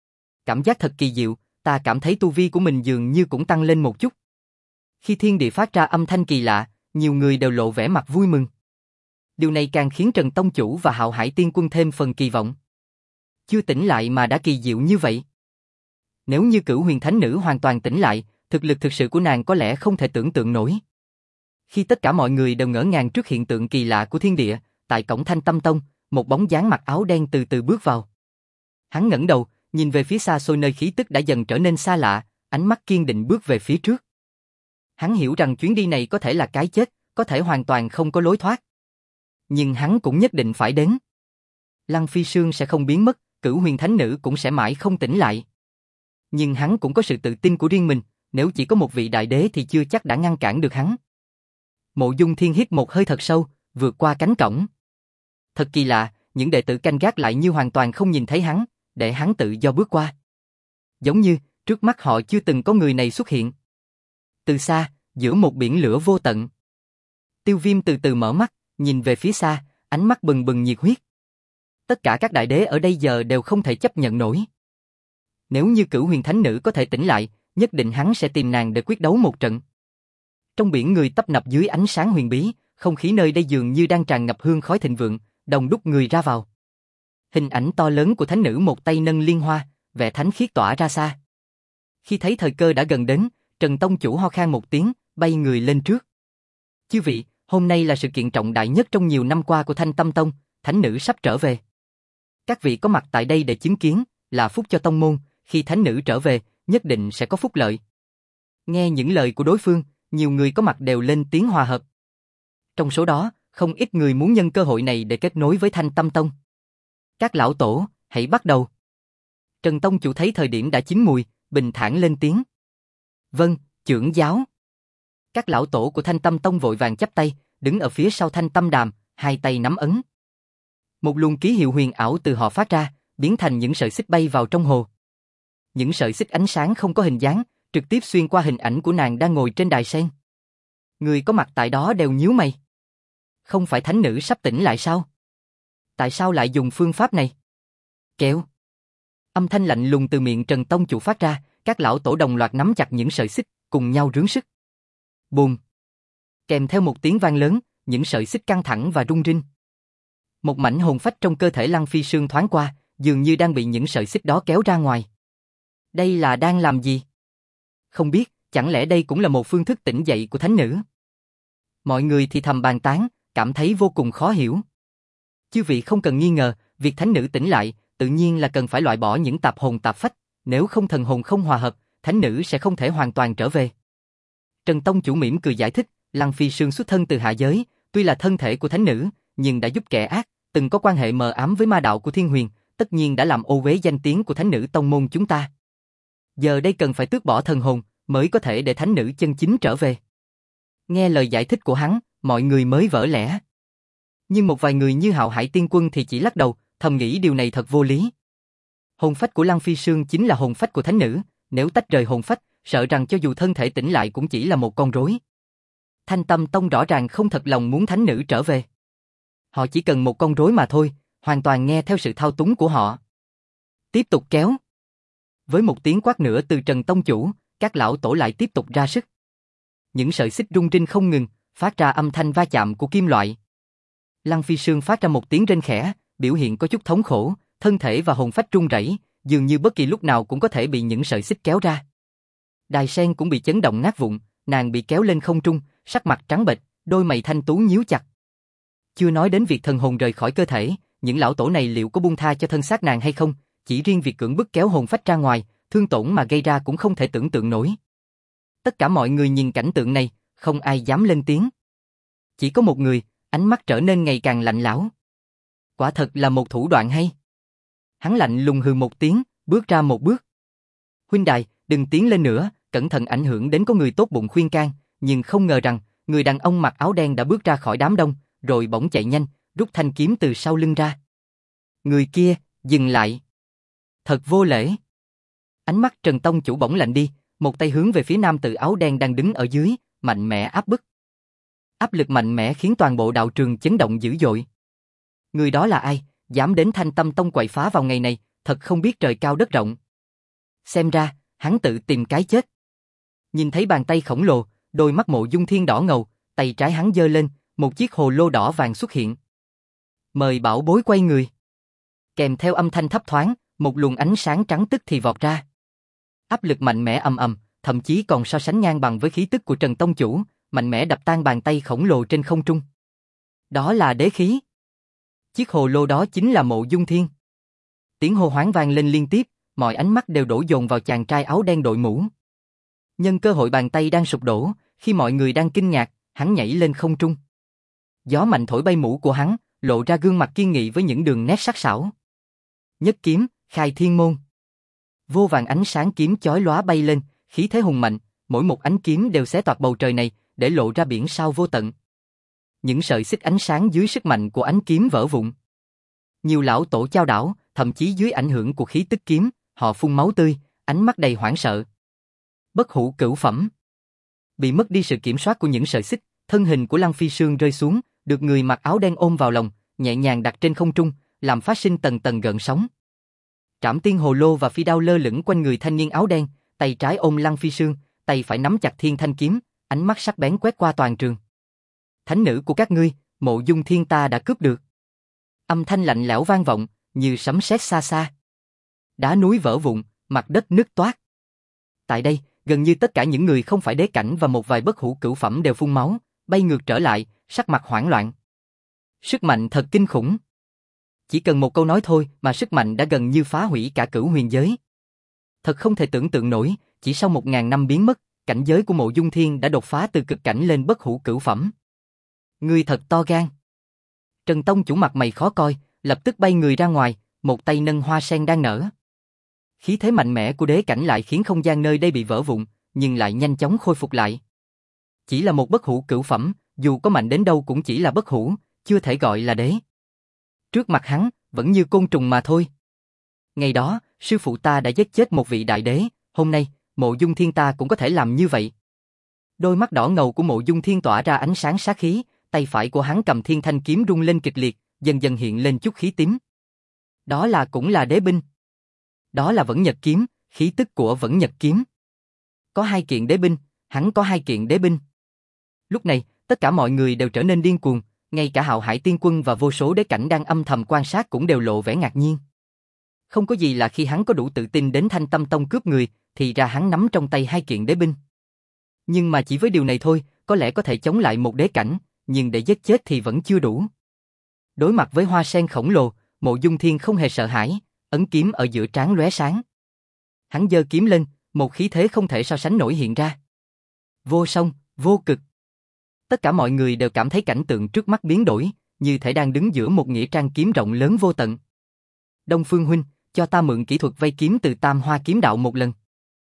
A: Cảm giác thật kỳ diệu, ta cảm thấy tu vi của mình dường như cũng tăng lên một chút. Khi thiên địa phát ra âm thanh kỳ lạ, nhiều người đều lộ vẻ mặt vui mừng. Điều này càng khiến Trần Tông Chủ và Hạo Hải Tiên Quân thêm phần kỳ vọng. chưa tỉnh lại mà đã kỳ diệu như vậy. Nếu như Cửu Huyền Thánh Nữ hoàn toàn tỉnh lại, thực lực thực sự của nàng có lẽ không thể tưởng tượng nổi. Khi tất cả mọi người đều ngỡ ngàng trước hiện tượng kỳ lạ của thiên địa, tại cổng Thanh Tâm Tông, một bóng dáng mặc áo đen từ từ bước vào. Hắn ngẩng đầu, nhìn về phía xa xôi nơi khí tức đã dần trở nên xa lạ, ánh mắt kiên định bước về phía trước. Hắn hiểu rằng chuyến đi này có thể là cái chết, có thể hoàn toàn không có lối thoát. Nhưng hắn cũng nhất định phải đến. Lăng Phi Sương sẽ không biến mất, Cửu Huyền Thánh Nữ cũng sẽ mãi không tỉnh lại. Nhưng hắn cũng có sự tự tin của riêng mình, nếu chỉ có một vị đại đế thì chưa chắc đã ngăn cản được hắn. Mộ Dung Thiên hít một hơi thật sâu, vượt qua cánh cổng. Thật kỳ lạ, những đệ tử canh gác lại như hoàn toàn không nhìn thấy hắn, để hắn tự do bước qua. Giống như, trước mắt họ chưa từng có người này xuất hiện. Từ xa, giữa một biển lửa vô tận. Tiêu Viêm từ từ mở mắt, nhìn về phía xa, ánh mắt bừng bừng nhiệt huyết. Tất cả các đại đế ở đây giờ đều không thể chấp nhận nổi. Nếu như Cửu Huyền Thánh Nữ có thể tỉnh lại, nhất định hắn sẽ tìm nàng để quyết đấu một trận. Trong biển người tấp nập dưới ánh sáng huyền bí, không khí nơi đây dường như đang tràn ngập hương khói thịnh vượng, đông đúc người ra vào. Hình ảnh to lớn của thánh nữ một tay nâng liên hoa, vẻ thánh khiết tỏa ra xa. Khi thấy thời cơ đã gần đến, Trần Tông Chủ ho khan một tiếng, bay người lên trước. Chư vị, hôm nay là sự kiện trọng đại nhất trong nhiều năm qua của Thanh Tâm Tông, thánh nữ sắp trở về. Các vị có mặt tại đây để chứng kiến, là phúc cho tông môn, khi thánh nữ trở về, nhất định sẽ có phúc lợi. Nghe những lời của đối phương, nhiều người có mặt đều lên tiếng hòa hợp. Trong số đó, không ít người muốn nhân cơ hội này để kết nối với Thanh Tâm Tông. Các lão tổ, hãy bắt đầu. Trần Tông Chủ thấy thời điểm đã chín mùi, bình thản lên tiếng. Vâng, trưởng giáo. Các lão tổ của Thanh Tâm Tông vội vàng chắp tay, đứng ở phía sau Thanh Tâm Đàm, hai tay nắm ấn. Một luồng ký hiệu huyền ảo từ họ phát ra, biến thành những sợi xích bay vào trong hồ. Những sợi xích ánh sáng không có hình dáng, trực tiếp xuyên qua hình ảnh của nàng đang ngồi trên đài sen. Người có mặt tại đó đều nhíu mày. Không phải thánh nữ sắp tỉnh lại sao? Tại sao lại dùng phương pháp này? Kéo. Âm thanh lạnh lùng từ miệng Trần Tông Chủ phát ra, các lão tổ đồng loạt nắm chặt những sợi xích, cùng nhau rướn sức. Bùm. Kèm theo một tiếng vang lớn, những sợi xích căng thẳng và rung rinh. Một mảnh hồn phách trong cơ thể Lăng Phi Sương thoáng qua, dường như đang bị những sợi xích đó kéo ra ngoài. Đây là đang làm gì? Không biết, chẳng lẽ đây cũng là một phương thức tỉnh dậy của thánh nữ? Mọi người thì thầm bàn tán, cảm thấy vô cùng khó hiểu. Chư vị không cần nghi ngờ, việc thánh nữ tỉnh lại, tự nhiên là cần phải loại bỏ những tạp hồn tạp phách, nếu không thần hồn không hòa hợp, thánh nữ sẽ không thể hoàn toàn trở về. Trần Tông Chủ mỉm cười giải thích, Lăng Phi Sương xuất thân từ hạ giới, tuy là thân thể của thánh nữ, nhưng đã giúp kẻ ác, từng có quan hệ mờ ám với ma đạo của Thiên Huyền, tất nhiên đã làm ô uế danh tiếng của thánh nữ tông môn chúng ta. Giờ đây cần phải tước bỏ thần hồn, mới có thể để thánh nữ chân chính trở về. Nghe lời giải thích của hắn, mọi người mới vỡ lẽ. Nhưng một vài người như Hạo Hải Tiên Quân thì chỉ lắc đầu, thầm nghĩ điều này thật vô lý. Hồn phách của Lăng Phi Sương chính là hồn phách của thánh nữ, nếu tách rời hồn phách, sợ rằng cho dù thân thể tỉnh lại cũng chỉ là một con rối. Thanh Tâm Tông rõ ràng không thật lòng muốn thánh nữ trở về. Họ chỉ cần một con rối mà thôi, hoàn toàn nghe theo sự thao túng của họ. Tiếp tục kéo. Với một tiếng quát nữa từ Trần Tông Chủ, các lão tổ lại tiếp tục ra sức. Những sợi xích rung rinh không ngừng, phát ra âm thanh va chạm của kim loại. Lăng Phi Sương phát ra một tiếng rên khẽ, biểu hiện có chút thống khổ, thân thể và hồn phách run rẩy, dường như bất kỳ lúc nào cũng có thể bị những sợi xích kéo ra. Đài sen cũng bị chấn động nát vụn, nàng bị kéo lên không trung, sắc mặt trắng bệch, đôi mày thanh tú nhíu chặt. Chưa nói đến việc thần hồn rời khỏi cơ thể, những lão tổ này liệu có buông tha cho thân xác nàng hay không, chỉ riêng việc cưỡng bức kéo hồn phách ra ngoài, thương tổn mà gây ra cũng không thể tưởng tượng nổi. Tất cả mọi người nhìn cảnh tượng này, không ai dám lên tiếng. Chỉ có một người, ánh mắt trở nên ngày càng lạnh lẽo. Quả thật là một thủ đoạn hay. Hắn lạnh lùng hừ một tiếng, bước ra một bước. Huynh đài, đừng tiến lên nữa, cẩn thận ảnh hưởng đến có người tốt bụng khuyên can, nhưng không ngờ rằng, người đàn ông mặc áo đen đã bước ra khỏi đám đông, rồi bỗng chạy nhanh, rút thanh kiếm từ sau lưng ra. Người kia, dừng lại. Thật vô lễ. Ánh mắt Trần Tông Chủ bỗng lạnh đi, một tay hướng về phía nam tử áo đen đang đứng ở dưới, mạnh mẽ áp bức. Áp lực mạnh mẽ khiến toàn bộ đạo trường chấn động dữ dội. Người đó là ai, dám đến Thanh Tâm Tông quậy phá vào ngày này, thật không biết trời cao đất rộng. Xem ra, hắn tự tìm cái chết. Nhìn thấy bàn tay khổng lồ, đôi mắt Mộ Dung Thiên đỏ ngầu, tay trái hắn giơ lên, một chiếc hồ lô đỏ vàng xuất hiện. Mời bảo bối quay người. Kèm theo âm thanh thấp thoáng, Một luồng ánh sáng trắng tức thì vọt ra. Áp lực mạnh mẽ ầm ầm, thậm chí còn so sánh ngang bằng với khí tức của Trần Tông Chủ, mạnh mẽ đập tan bàn tay khổng lồ trên không trung. Đó là đế khí. Chiếc hồ lô đó chính là Mộ Dung Thiên. Tiếng hô hoáng vang lên liên tiếp, mọi ánh mắt đều đổ dồn vào chàng trai áo đen đội mũ. Nhân cơ hội bàn tay đang sụp đổ, khi mọi người đang kinh ngạc, hắn nhảy lên không trung. Gió mạnh thổi bay mũ của hắn, lộ ra gương mặt kiên nghị với những đường nét sắc sảo. Nhất kiếm, khai thiên môn. Vô vàn ánh sáng kiếm chói lóa bay lên, khí thế hùng mạnh, mỗi một ánh kiếm đều xé toạc bầu trời này, để lộ ra biển sao vô tận. Những sợi xích ánh sáng dưới sức mạnh của ánh kiếm vỡ vụn. Nhiều lão tổ chao đảo, thậm chí dưới ảnh hưởng của khí tức kiếm, họ phun máu tươi, ánh mắt đầy hoảng sợ. Bất hủ cửu phẩm. Bị mất đi sự kiểm soát của những sợi xích, thân hình của Lăng Phi Sương rơi xuống, được người mặc áo đen ôm vào lòng, nhẹ nhàng đặt trên không trung, làm phát sinh tầng tầng gợn sóng. Trảm tiên hồ lô và phi đao lơ lửng quanh người thanh niên áo đen, tay trái ôm Lăng Phi Sương, tay phải nắm chặt thiên thanh kiếm, ánh mắt sắc bén quét qua toàn trường. Thánh nữ của các ngươi, Mộ Dung Thiên ta đã cướp được. Âm thanh lạnh lẽo vang vọng, như sấm sét xa xa. Đá núi vỡ vụn, mặt đất nứt toác. Tại đây, gần như tất cả những người không phải đế cảnh và một vài bất hủ cửu phẩm đều phun máu, bay ngược trở lại, sắc mặt hoảng loạn. Sức mạnh thật kinh khủng. Chỉ cần một câu nói thôi mà sức mạnh đã gần như phá hủy cả cửu huyền giới. Thật không thể tưởng tượng nổi, chỉ sau một ngàn năm biến mất, cảnh giới của Mộ Dung Thiên đã đột phá từ cực cảnh lên bất hủ cửu phẩm. Ngươi thật to gan. Trần Tông Chủ mặt mày khó coi, lập tức bay người ra ngoài, một tay nâng hoa sen đang nở. Khí thế mạnh mẽ của đế cảnh lại khiến không gian nơi đây bị vỡ vụn, nhưng lại nhanh chóng khôi phục lại. Chỉ là một bất hủ cửu phẩm, dù có mạnh đến đâu cũng chỉ là bất hủ, chưa thể gọi là đế. Trước mặt hắn, vẫn như côn trùng mà thôi. Ngày đó, sư phụ ta đã giết chết một vị đại đế, hôm nay, Mộ Dung Thiên ta cũng có thể làm như vậy. Đôi mắt đỏ ngầu của Mộ Dung Thiên tỏa ra ánh sáng sát khí, tay phải của hắn cầm thiên thanh kiếm rung lên kịch liệt, dần dần hiện lên chút khí tím. Đó là cũng là đế binh. Đó là Vẫn Nhật kiếm, khí tức của Vẫn Nhật kiếm. Có hai kiện đế binh, hắn có hai kiện đế binh. Lúc này, tất cả mọi người đều trở nên điên cuồng, ngay cả Hạo Hải Tiên Quân và vô số đế cảnh đang âm thầm quan sát cũng đều lộ vẻ ngạc nhiên. Không có gì là khi hắn có đủ tự tin đến Thanh Tâm Tông cướp người, thì ra hắn nắm trong tay hai kiện đế binh. Nhưng mà chỉ với điều này thôi, có lẽ có thể chống lại một đế cảnh, nhưng để giết chết thì vẫn chưa đủ. Đối mặt với hoa sen khổng lồ, Mộ Dung Thiên không hề sợ hãi, ấn kiếm ở giữa trán lóe sáng. Hắn giơ kiếm lên, một khí thế không thể so sánh nổi hiện ra. Vô song, vô cực. Tất cả mọi người đều cảm thấy cảnh tượng trước mắt biến đổi, như thể đang đứng giữa một nghĩa trang kiếm rộng lớn vô tận. Đông Phương huynh, cho ta mượn kỹ thuật vây kiếm từ Tam Hoa kiếm đạo một lần.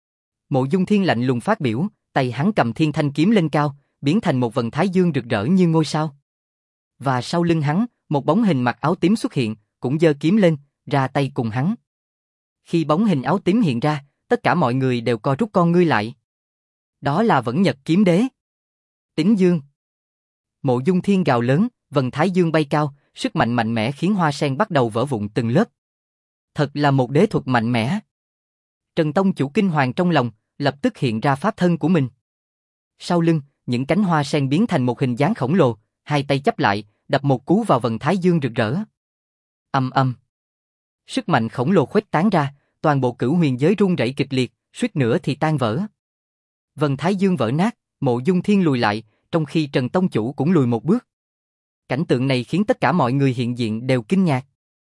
A: Mộ Dung Thiên lạnh lùng phát biểu, tay hắn cầm thiên thanh kiếm lên cao, biến thành một vầng thái dương rực rỡ như ngôi sao. Và sau lưng hắn, một bóng hình mặc áo tím xuất hiện, cũng giơ kiếm lên, ra tay cùng hắn. Khi bóng hình áo tím hiện ra, tất cả mọi người đều co rút con ngươi lại. Đó là Vẫn Nhật kiếm đế. Tính dương. Mộ Dung Thiên gào lớn, vầng thái dương bay cao, sức mạnh mạnh mẽ khiến hoa sen bắt đầu vỡ vụn từng lớp. Thật là một đế thuật mạnh mẽ. Trần Tông Chủ kinh hoàng trong lòng, lập tức hiện ra pháp thân của mình. Sau lưng, những cánh hoa sen biến thành một hình dáng khổng lồ, hai tay chắp lại, đập một cú vào vầng thái dương rực rỡ. Ầm ầm. Sức mạnh khổng lồ khuếch tán ra, toàn bộ cửu huyền giới rung rẩy kịch liệt, suýt nữa thì tan vỡ. Vầng thái dương vỡ nát, Mộ Dung Thiên lùi lại, trong khi Trần Tông Chủ cũng lùi một bước. Cảnh tượng này khiến tất cả mọi người hiện diện đều kinh ngạc.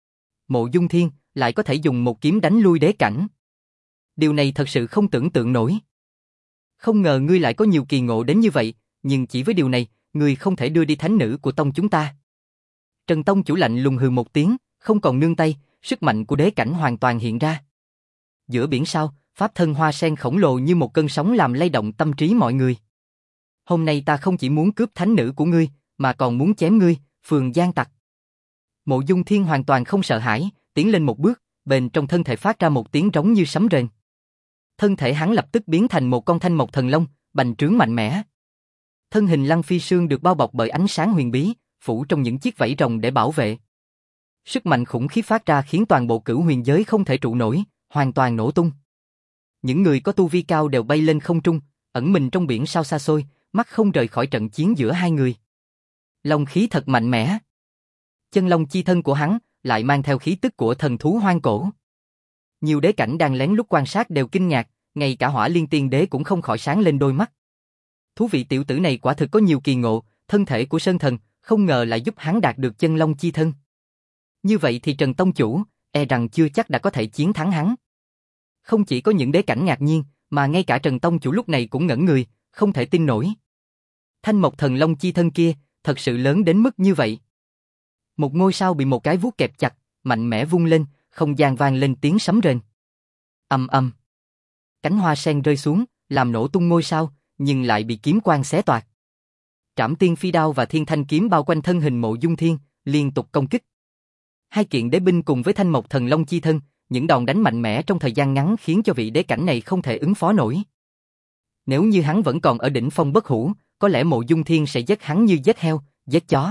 A: Mộ Dung Thiên lại có thể dùng một kiếm đánh lui đế cảnh. Điều này thật sự không tưởng tượng nổi. Không ngờ ngươi lại có nhiều kỳ ngộ đến như vậy, nhưng chỉ với điều này, ngươi không thể đưa đi thánh nữ của tông chúng ta. Trần Tông Chủ lạnh lùng hừ một tiếng, không còn nương tay, sức mạnh của đế cảnh hoàn toàn hiện ra. Giữa biển sao, pháp thân hoa sen khổng lồ như một cơn sóng làm lay động tâm trí mọi người. Hôm nay ta không chỉ muốn cướp thánh nữ của ngươi, mà còn muốn chém ngươi, phường gian tặc. Mộ Dung Thiên hoàn toàn không sợ hãi, tiến lên một bước, bên trong thân thể phát ra một tiếng rống như sấm rền. Thân thể hắn lập tức biến thành một con thanh mộc thần long, bành trướng mạnh mẽ. Thân hình Lăng Phi Sương được bao bọc bởi ánh sáng huyền bí, phủ trong những chiếc vảy rồng để bảo vệ. Sức mạnh khủng khiếp phát ra khiến toàn bộ cửu huyền giới không thể trụ nổi, hoàn toàn nổ tung. Những người có tu vi cao đều bay lên không trung, ẩn mình trong biển sao xa xôi, mắt không rời khỏi trận chiến giữa hai người. Long khí thật mạnh mẽ. Chân long chi thân của hắn lại mang theo khí tức của thần thú hoang cổ. Nhiều đế cảnh đang lén lút quan sát đều kinh ngạc, ngay cả Hỏa Liên Tiên Đế cũng không khỏi sáng lên đôi mắt. Thú vị, tiểu tử này quả thực có nhiều kỳ ngộ, thân thể của Sơn Thần, không ngờ lại giúp hắn đạt được chân long chi thân. Như vậy thì Trần Tông Chủ, e rằng chưa chắc đã có thể chiến thắng hắn. Không chỉ có những đế cảnh ngạc nhiên, mà ngay cả Trần Tông Chủ lúc này cũng ngẩn người, không thể tin nổi. Thanh Mộc Thần Long chi thân kia, thật sự lớn đến mức như vậy. Một ngôi sao bị một cái vuốt kẹp chặt, mạnh mẽ vung lên, không gian vang lên tiếng sấm rền. Ầm ầm. Cánh hoa sen rơi xuống, làm nổ tung ngôi sao, nhưng lại bị kiếm quang xé toạc. Trảm Tiên Phi Đao và Thiên Thanh Kiếm bao quanh thân hình Mộ Dung Thiên, liên tục công kích. Hai kiện đế binh cùng với Thanh Mộc Thần Long chi thân, những đòn đánh mạnh mẽ trong thời gian ngắn khiến cho vị đế cảnh này không thể ứng phó nổi. Nếu như hắn vẫn còn ở đỉnh phong bất hủ, có lẽ Mộ Dung Thiên sẽ giết hắn như giết heo, giết chó.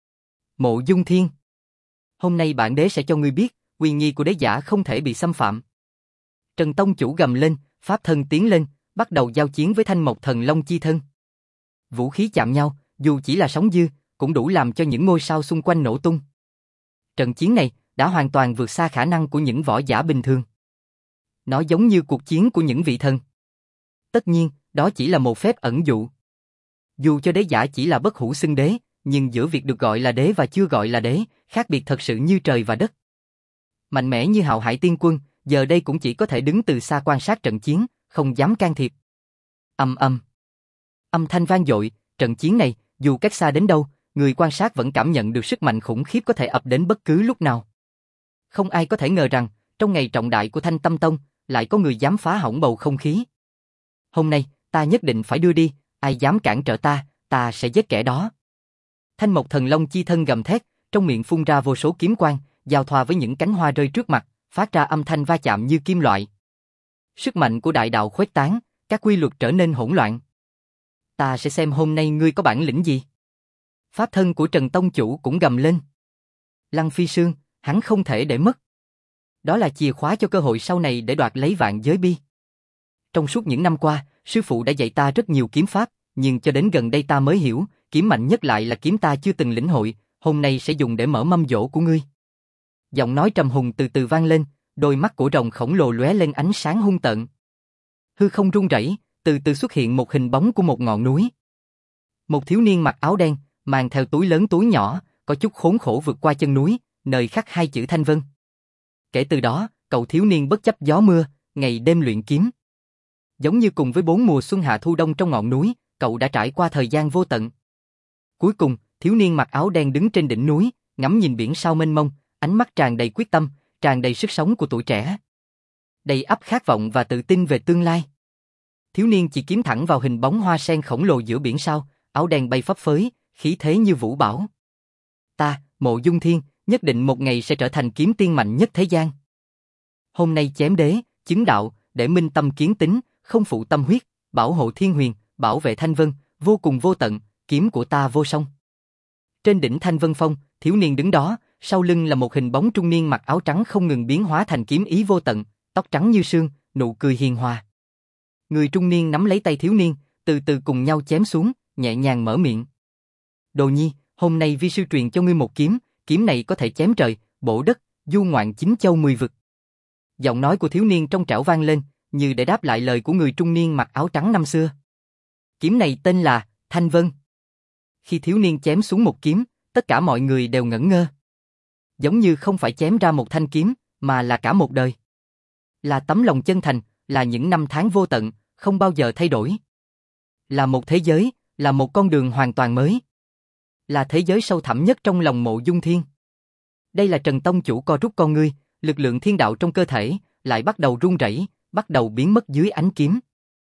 A: Mộ Dung Thiên, hôm nay bản đế sẽ cho ngươi biết, quyền nghi của đế giả không thể bị xâm phạm. Trần Tông Chủ gầm lên, pháp thân tiến lên, bắt đầu giao chiến với Thanh Mộc Thần Long chi thân. Vũ khí chạm nhau, dù chỉ là sóng dư, cũng đủ làm cho những ngôi sao xung quanh nổ tung. Trận chiến này đã hoàn toàn vượt xa khả năng của những võ giả bình thường. Nó giống như cuộc chiến của những vị thần. Tất nhiên, đó chỉ là một phép ẩn dụ. Dù cho đế giả chỉ là bất hủ xưng đế, nhưng giữa việc được gọi là đế và chưa gọi là đế, khác biệt thật sự như trời và đất. Mạnh mẽ như Hạo Hải Tiên Quân, giờ đây cũng chỉ có thể đứng từ xa quan sát trận chiến, không dám can thiệp. Ầm ầm. Âm thanh vang dội, trận chiến này, dù cách xa đến đâu, người quan sát vẫn cảm nhận được sức mạnh khủng khiếp có thể ập đến bất cứ lúc nào. Không ai có thể ngờ rằng, trong ngày trọng đại của Thanh Tâm Tông, lại có người dám phá hỏng bầu không khí. Hôm nay, ta nhất định phải đưa đi, ai dám cản trở ta, ta sẽ giết kẻ đó. Thanh Mộc Thần Long chi thân gầm thét, trong miệng phun ra vô số kiếm quang, giao thoa với những cánh hoa rơi trước mặt, phát ra âm thanh va chạm như kim loại. Sức mạnh của đại đạo khuếch tán, các quy luật trở nên hỗn loạn. Ta sẽ xem hôm nay ngươi có bản lĩnh gì. Pháp thân của Trần Tông Chủ cũng gầm lên. Lăng Phi Sương, hắn không thể để mất. Đó là chìa khóa cho cơ hội sau này để đoạt lấy vạn giới bi. Trong suốt những năm qua, sư phụ đã dạy ta rất nhiều kiếm pháp, nhưng cho đến gần đây ta mới hiểu, kiếm mạnh nhất lại là kiếm ta chưa từng lĩnh hội, hôm nay sẽ dùng để mở mâm dỗ của ngươi. Giọng nói trầm hùng từ từ vang lên, đôi mắt của rồng khổng lồ lóe lên ánh sáng hung tợn. Hư không rung rẩy, từ từ xuất hiện một hình bóng của một ngọn núi. Một thiếu niên mặc áo đen, mang theo túi lớn túi nhỏ, có chút khốn khổ vượt qua chân núi, nơi khắc hai chữ Thanh Vân. Kể từ đó, cậu thiếu niên bất chấp gió mưa, ngày đêm luyện kiếm. Giống như cùng với bốn mùa xuân hạ thu đông trong ngọn núi, cậu đã trải qua thời gian vô tận. Cuối cùng, thiếu niên mặc áo đen đứng trên đỉnh núi, ngắm nhìn biển sao mênh mông, ánh mắt tràn đầy quyết tâm, tràn đầy sức sống của tuổi trẻ. Đầy ắp khát vọng và tự tin về tương lai. Thiếu niên chỉ kiếm thẳng vào hình bóng hoa sen khổng lồ giữa biển sao, áo đen bay phấp phới, khí thế như vũ bão. Ta, Mộ Dung Thiên, nhất định một ngày sẽ trở thành kiếm tiên mạnh nhất thế gian. Hôm nay chém đế, chứng đạo, để minh tâm kiến tính, không phụ tâm huyết, bảo hộ thiên huyền, bảo vệ Thanh Vân, vô cùng vô tận, kiếm của ta vô song. Trên đỉnh Thanh Vân Phong, thiếu niên đứng đó, sau lưng là một hình bóng trung niên mặc áo trắng không ngừng biến hóa thành kiếm ý vô tận, tóc trắng như sương, nụ cười hiền hòa. Người trung niên nắm lấy tay thiếu niên, từ từ cùng nhau chém xuống, nhẹ nhàng mở miệng. Đồ nhi, hôm nay vi sư truyền cho ngươi một kiếm, kiếm này có thể chém trời, bổ đất, du ngoạn chín châu mười vực. Giọng nói của thiếu niên trong trẻo vang lên, như để đáp lại lời của người trung niên mặc áo trắng năm xưa. Kiếm này tên là Thanh Vân. Khi thiếu niên chém xuống một kiếm, tất cả mọi người đều ngẩn ngơ. Giống như không phải chém ra một thanh kiếm, mà là cả một đời. Là tấm lòng chân thành, là những năm tháng vô tận, không bao giờ thay đổi. Là một thế giới, là một con đường hoàn toàn mới. Là thế giới sâu thẳm nhất trong lòng Mộ Dung Thiên. Đây là Trần Tông Chủ co rút con ngươi, lực lượng thiên đạo trong cơ thể, lại bắt đầu run rẩy, bắt đầu biến mất dưới ánh kiếm.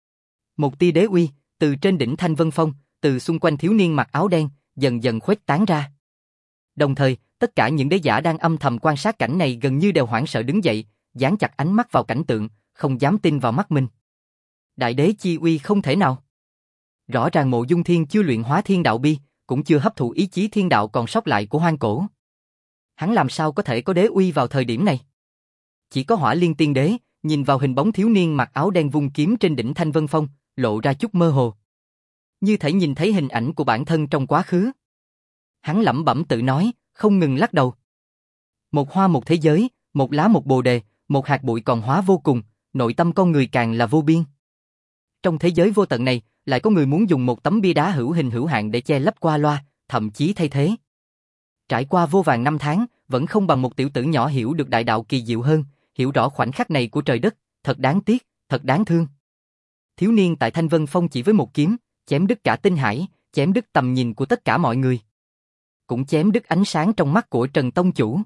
A: Một tia đế uy, từ trên đỉnh Thanh Vân Phong, từ xung quanh thiếu niên mặc áo đen, dần dần khuếch tán ra. Đồng thời, tất cả những đế giả đang âm thầm quan sát cảnh này gần như đều hoảng sợ đứng dậy, dán chặt ánh mắt vào cảnh tượng, không dám tin vào mắt mình. Đại đế chi uy không thể nào. Rõ ràng Mộ Dung Thiên chưa luyện hóa thiên đạo bi, cũng chưa hấp thụ ý chí thiên đạo còn sót lại của hoang cổ. Hắn làm sao có thể có đế uy vào thời điểm này? Chỉ có Hỏa Liên Tiên Đế, nhìn vào hình bóng thiếu niên mặc áo đen vung kiếm trên đỉnh Thanh Vân Phong, lộ ra chút mơ hồ. Như thể nhìn thấy hình ảnh của bản thân trong quá khứ. Hắn lẩm bẩm tự nói, không ngừng lắc đầu. Một hoa một thế giới, một lá một bồ đề, một hạt bụi còn hóa vô cùng, nội tâm con người càng là vô biên. Trong thế giới vô tận này, lại có người muốn dùng một tấm bia đá hữu hình hữu hạn để che lấp qua loa, thậm chí thay thế. Trải qua vô vàn năm tháng, vẫn không bằng một tiểu tử nhỏ hiểu được đại đạo kỳ diệu hơn, hiểu rõ khoảnh khắc này của trời đất, thật đáng tiếc, thật đáng thương. Thiếu niên tại Thanh Vân Phong chỉ với một kiếm, chém đứt cả tinh hải, chém đứt tầm nhìn của tất cả mọi người. Cũng chém đứt ánh sáng trong mắt của Trần Tông Chủ.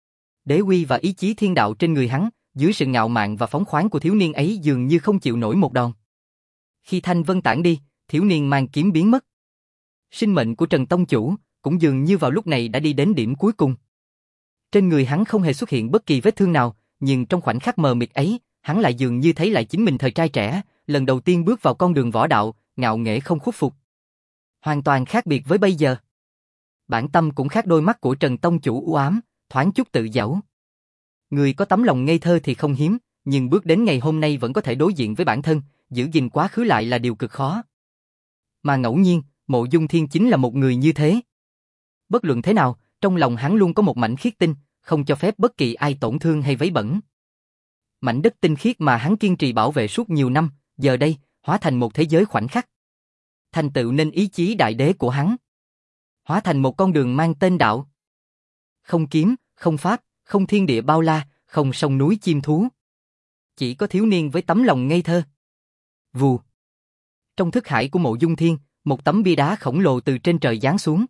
A: Đế uy và ý chí thiên đạo trên người hắn, dưới sự ngạo mạn và phóng khoáng của thiếu niên ấy dường như không chịu nổi một đòn. Khi Thanh Vân tản đi, thiếu niên mang kiếm biến mất. Sinh mệnh của Trần Tông Chủ cũng dường như vào lúc này đã đi đến điểm cuối cùng. Trên người hắn không hề xuất hiện bất kỳ vết thương nào, nhưng trong khoảnh khắc mờ mịt ấy, hắn lại dường như thấy lại chính mình thời trai trẻ, lần đầu tiên bước vào con đường võ đạo, ngạo nghễ không khuất phục. Hoàn toàn khác biệt với bây giờ. Bản tâm cũng khác, đôi mắt của Trần Tông Chủ u ám, thoáng chút tự giễu. Người có tấm lòng ngây thơ thì không hiếm, nhưng bước đến ngày hôm nay vẫn có thể đối diện với bản thân, giữ gìn quá khứ lại là điều cực khó. Mà ngẫu nhiên, Mộ Dung Thiên chính là một người như thế. Bất luận thế nào, trong lòng hắn luôn có một mảnh khiết tinh, không cho phép bất kỳ ai tổn thương hay vấy bẩn. Mảnh đất tinh khiết mà hắn kiên trì bảo vệ suốt nhiều năm, giờ đây, hóa thành một thế giới khoảnh khắc. Thành tựu nên ý chí đại đế của hắn. Hóa thành một con đường mang tên đạo. Không kiếm, không pháp, không thiên địa bao la, không sông núi chim thú. Chỉ có thiếu niên với tấm lòng ngây thơ. Vù. Trong thức hải của Mộ Dung Thiên, một tấm bia đá khổng lồ từ trên trời giáng xuống.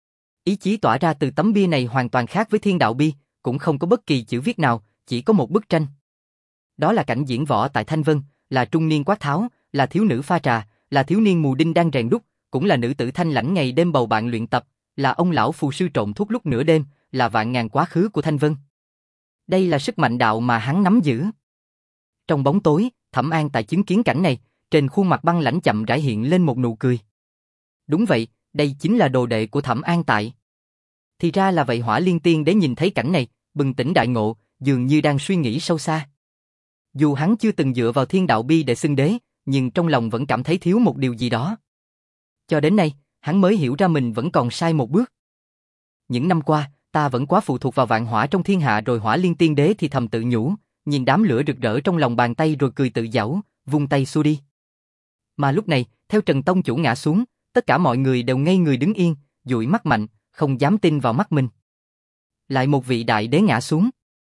A: Ý chí tỏa ra từ tấm bia này hoàn toàn khác với thiên đạo bia, cũng không có bất kỳ chữ viết nào, chỉ có một bức tranh. Đó là cảnh diễn võ tại Thanh Vân, là trung niên quát tháo, là thiếu nữ pha trà, là thiếu niên mù đinh đang rèn đúc, cũng là nữ tử thanh lãnh ngày đêm bầu bạn luyện tập, là ông lão phù sư trộn thuốc lúc nửa đêm, là vạn ngàn quá khứ của Thanh Vân. Đây là sức mạnh đạo mà hắn nắm giữ. Trong bóng tối, Thẩm An tại chứng kiến cảnh này, trên khuôn mặt băng lãnh chậm rãi hiện lên một nụ cười. Đúng vậy, đây chính là đồ đệ của Thẩm An tại. Thì ra là vậy. Hỏa Liên Tiên Đế nhìn thấy cảnh này, bừng tỉnh đại ngộ, dường như đang suy nghĩ sâu xa. Dù hắn chưa từng dựa vào thiên đạo bi để xưng đế, nhưng trong lòng vẫn cảm thấy thiếu một điều gì đó. Cho đến nay, hắn mới hiểu ra mình vẫn còn sai một bước. Những năm qua, ta vẫn quá phụ thuộc vào vạn hỏa trong thiên hạ. Rồi Hỏa Liên Tiên Đế thì thầm tự nhủ, nhìn đám lửa rực rỡ trong lòng bàn tay rồi cười tự giễu, vung tay xua đi. Mà lúc này, theo Trần Tông Chủ ngã xuống, tất cả mọi người đều ngây người đứng yên, dụi mắt mạnh, không dám tin vào mắt mình. Lại một vị đại đế ngã xuống.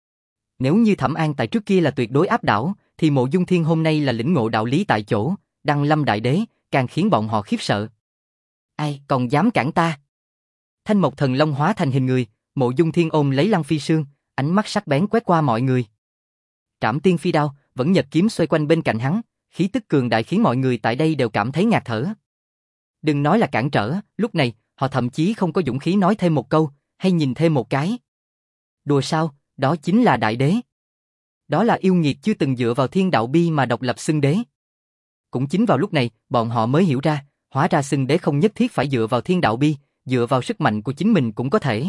A: Nếu như Thẩm An tại trước kia là tuyệt đối áp đảo, thì Mộ Dung Thiên hôm nay là lĩnh ngộ đạo lý tại chỗ, Đăng Lâm đại đế, càng khiến bọn họ khiếp sợ. Ai còn dám cản ta? Thanh Mộc Thần Long hóa thành hình người, Mộ Dung Thiên ôm lấy Lăng Phi Sương, ánh mắt sắc bén quét qua mọi người. Trảm Tiên Phi Đao, vẫn nhật kiếm xoay quanh bên cạnh hắn, khí tức cường đại khiến mọi người tại đây đều cảm thấy ngạt thở. Đừng nói là cản trở, lúc này, họ thậm chí không có dũng khí nói thêm một câu, hay nhìn thêm một cái. Đùa sao, đó chính là đại đế. Đó là yêu nghiệt chưa từng dựa vào thiên đạo bi mà độc lập xưng đế. Cũng chính vào lúc này, bọn họ mới hiểu ra, hóa ra xưng đế không nhất thiết phải dựa vào thiên đạo bi, dựa vào sức mạnh của chính mình cũng có thể.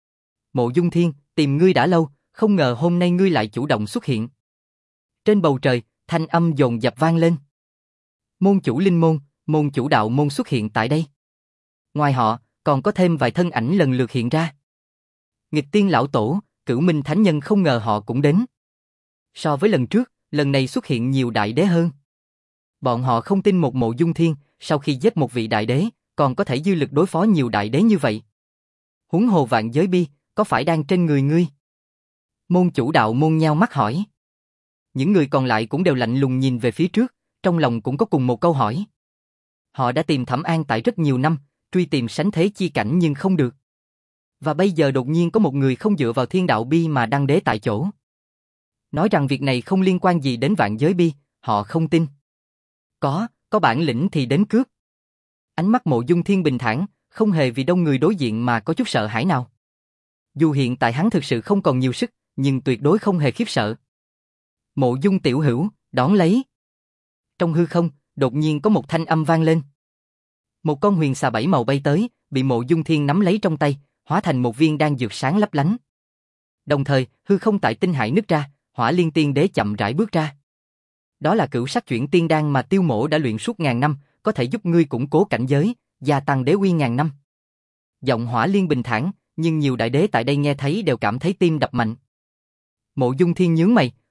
A: Mộ Dung Thiên, tìm ngươi đã lâu, không ngờ hôm nay ngươi lại chủ động xuất hiện. Trên bầu trời, thanh âm dồn dập vang lên. Môn chủ linh môn, môn chủ đạo môn xuất hiện tại đây. Ngoài họ, còn có thêm vài thân ảnh lần lượt hiện ra. Nghịch tiên lão tổ, Cửu Minh thánh nhân không ngờ họ cũng đến. So với lần trước, lần này xuất hiện nhiều đại đế hơn. Bọn họ không tin một Mộ Dung Thiên, sau khi giết một vị đại đế, còn có thể dư lực đối phó nhiều đại đế như vậy. Huống hồ vạn giới bi, có phải đang trên người ngươi? Môn chủ đạo môn nhao mắt hỏi. Những người còn lại cũng đều lạnh lùng nhìn về phía trước, trong lòng cũng có cùng một câu hỏi. Họ đã tìm Thẩm An tại rất nhiều năm, truy tìm sánh thế chi cảnh nhưng không được. Và bây giờ đột nhiên có một người không dựa vào thiên đạo bi mà đăng đế tại chỗ. Nói rằng việc này không liên quan gì đến vạn giới bi, họ không tin. Có, có bản lĩnh thì đến cướp. Ánh mắt Mộ Dung Thiên bình thản, không hề vì đông người đối diện mà có chút sợ hãi nào. Dù hiện tại hắn thực sự không còn nhiều sức, nhưng tuyệt đối không hề khiếp sợ. Mộ Dung tiểu hữu, đón lấy. Trong hư không, đột nhiên có một thanh âm vang lên. Một con huyền xà bảy màu bay tới, bị Mộ Dung Thiên nắm lấy trong tay, hóa thành một viên đan dược sáng lấp lánh. Đồng thời, hư không tại tinh hải nứt ra, Hỏa Liên Tiên Đế chậm rãi bước ra. Đó là cửu sắc chuyển tiên đan mà Tiêu Mỗ đã luyện suốt ngàn năm, có thể giúp ngươi củng cố cảnh giới, gia tăng đế uy ngàn năm. Giọng Hỏa Liên bình thản, nhưng nhiều đại đế tại đây nghe thấy đều cảm thấy tim đập mạnh. Mộ Dung Thiên nhướng mày,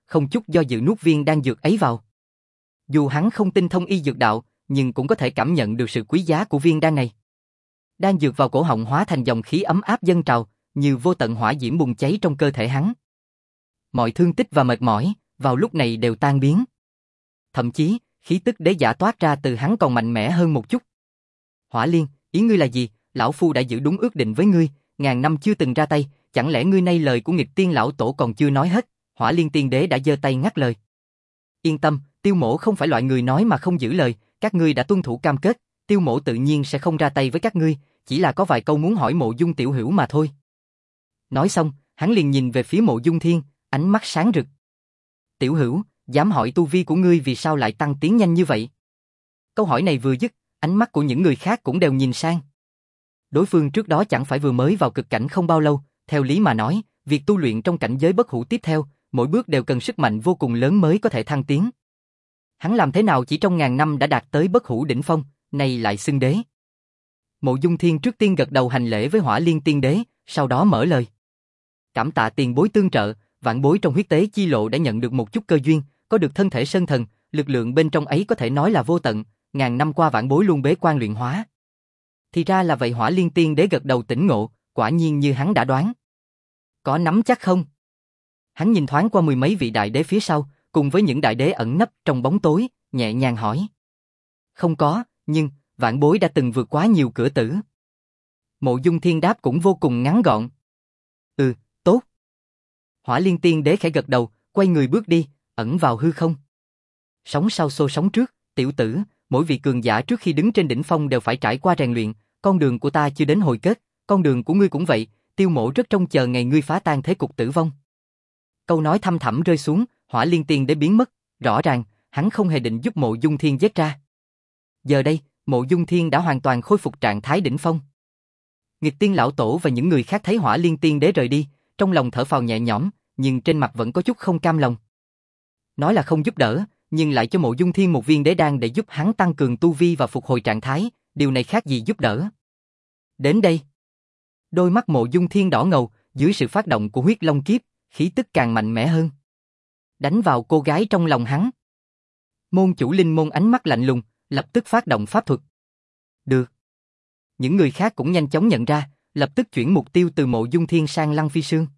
A: không chút do dự nuốt viên đan dược ấy vào. Dù hắn không tinh thông y dược đạo, nhưng cũng có thể cảm nhận được sự quý giá của viên đan này. Đan dược vào cổ họng hóa thành dòng khí ấm áp dâng trào, như vô tận hỏa diễm bùng cháy trong cơ thể hắn. Mọi thương tích và mệt mỏi, vào lúc này đều tan biến. Thậm chí, khí tức đế giả toát ra từ hắn còn mạnh mẽ hơn một chút. Hỏa Liên, ý ngươi là gì? Lão Phu đã giữ đúng ước định với ngươi, ngàn năm chưa từng ra tay, chẳng lẽ ngươi nay lời của nghịch tiên lão tổ còn chưa nói hết? Hỏa Liên tiên đế đã giơ tay ngắt lời. Yên tâm, Tiêu Mỗ không phải loại người nói mà không giữ lời, các ngươi đã tuân thủ cam kết, Tiêu Mỗ tự nhiên sẽ không ra tay với các ngươi, chỉ là có vài câu muốn hỏi Mộ Dung tiểu hữu mà thôi. Nói xong, hắn liền nhìn về phía Mộ Dung Thiên, ánh mắt sáng rực. Tiểu hữu, dám hỏi tu vi của ngươi vì sao lại tăng tiến nhanh như vậy? Câu hỏi này vừa dứt, ánh mắt của những người khác cũng đều nhìn sang. Đối phương trước đó chẳng phải vừa mới vào cực cảnh không bao lâu, theo lý mà nói, việc tu luyện trong cảnh giới bất hủ tiếp theo, mỗi bước đều cần sức mạnh vô cùng lớn mới có thể thăng tiến. Hắn làm thế nào chỉ trong ngàn năm đã đạt tới bất hủ đỉnh phong, nay lại xưng đế. Mộ Dung Thiên trước tiên gật đầu hành lễ với Hỏa Liên tiên đế, sau đó mở lời. Cảm tạ tiền bối tương trợ, vạn bối trong huyết tế chi lộ đã nhận được một chút cơ duyên, có được thân thể sơn thần, lực lượng bên trong ấy có thể nói là vô tận, ngàn năm qua vạn bối luôn bế quan luyện hóa. Thì ra là vậy. Hỏa Liên tiên đế gật đầu tỉnh ngộ, quả nhiên như hắn đã đoán. Có nắm chắc không? Hắn nhìn thoáng qua mười mấy vị đại đế phía sau, cùng với những đại đế ẩn nấp trong bóng tối, nhẹ nhàng hỏi. Không có, nhưng vạn bối đã từng vượt quá nhiều cửa tử. Mộ Dung Thiên đáp cũng vô cùng ngắn gọn. Ừ, tốt. Hỏa Liên tiên đế khẽ gật đầu, quay người bước đi, ẩn vào hư không. Sóng sau xô sóng trước, tiểu tử, mỗi vị cường giả trước khi đứng trên đỉnh phong đều phải trải qua rèn luyện, con đường của ta chưa đến hồi kết, con đường của ngươi cũng vậy, Tiêu Mỗ rất trông chờ ngày ngươi phá tan thế cục tử vong. Câu nói thâm thẳm rơi xuống, Hỏa Liên tiên đế biến mất, rõ ràng, hắn không hề định giúp Mộ Dung Thiên giết ra. Giờ đây, Mộ Dung Thiên đã hoàn toàn khôi phục trạng thái đỉnh phong. Nghịch tiên lão tổ và những người khác thấy Hỏa Liên tiên đế rời đi, trong lòng thở phào nhẹ nhõm, nhưng trên mặt vẫn có chút không cam lòng. Nói là không giúp đỡ, nhưng lại cho Mộ Dung Thiên một viên đế đan để giúp hắn tăng cường tu vi và phục hồi trạng thái, điều này khác gì giúp đỡ. Đến đây, đôi mắt Mộ Dung Thiên đỏ ngầu, dưới sự phát động của huyết long kiếp, khí tức càng mạnh mẽ hơn. Đánh vào cô gái trong lòng hắn. Môn chủ linh môn ánh mắt lạnh lùng, lập tức phát động pháp thuật. Được. Những người khác cũng nhanh chóng nhận ra, lập tức chuyển mục tiêu từ Mộ Dung Thiên sang Lăng Phi Sương.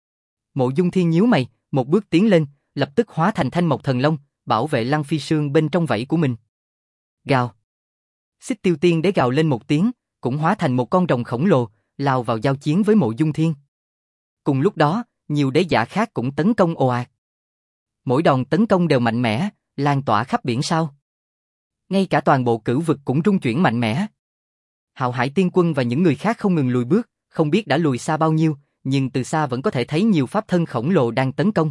A: Mộ Dung Thiên nhíu mày, một bước tiến lên, lập tức hóa thành thanh mộc thần long, bảo vệ Lăng Phi Sương bên trong vảy của mình. Gào. Xích Tiêu Tiên đế gào lên một tiếng, cũng hóa thành một con rồng khổng lồ, lao vào giao chiến với Mộ Dung Thiên. Cùng lúc đó, nhiều đế giả khác cũng tấn công ồ ạt. Mỗi đòn tấn công đều mạnh mẽ, lan tỏa khắp biển sao. Ngay cả toàn bộ cửu vực cũng rung chuyển mạnh mẽ. Hạo Hải Tiên Quân và những người khác không ngừng lùi bước, không biết đã lùi xa bao nhiêu, nhưng từ xa vẫn có thể thấy nhiều pháp thân khổng lồ đang tấn công.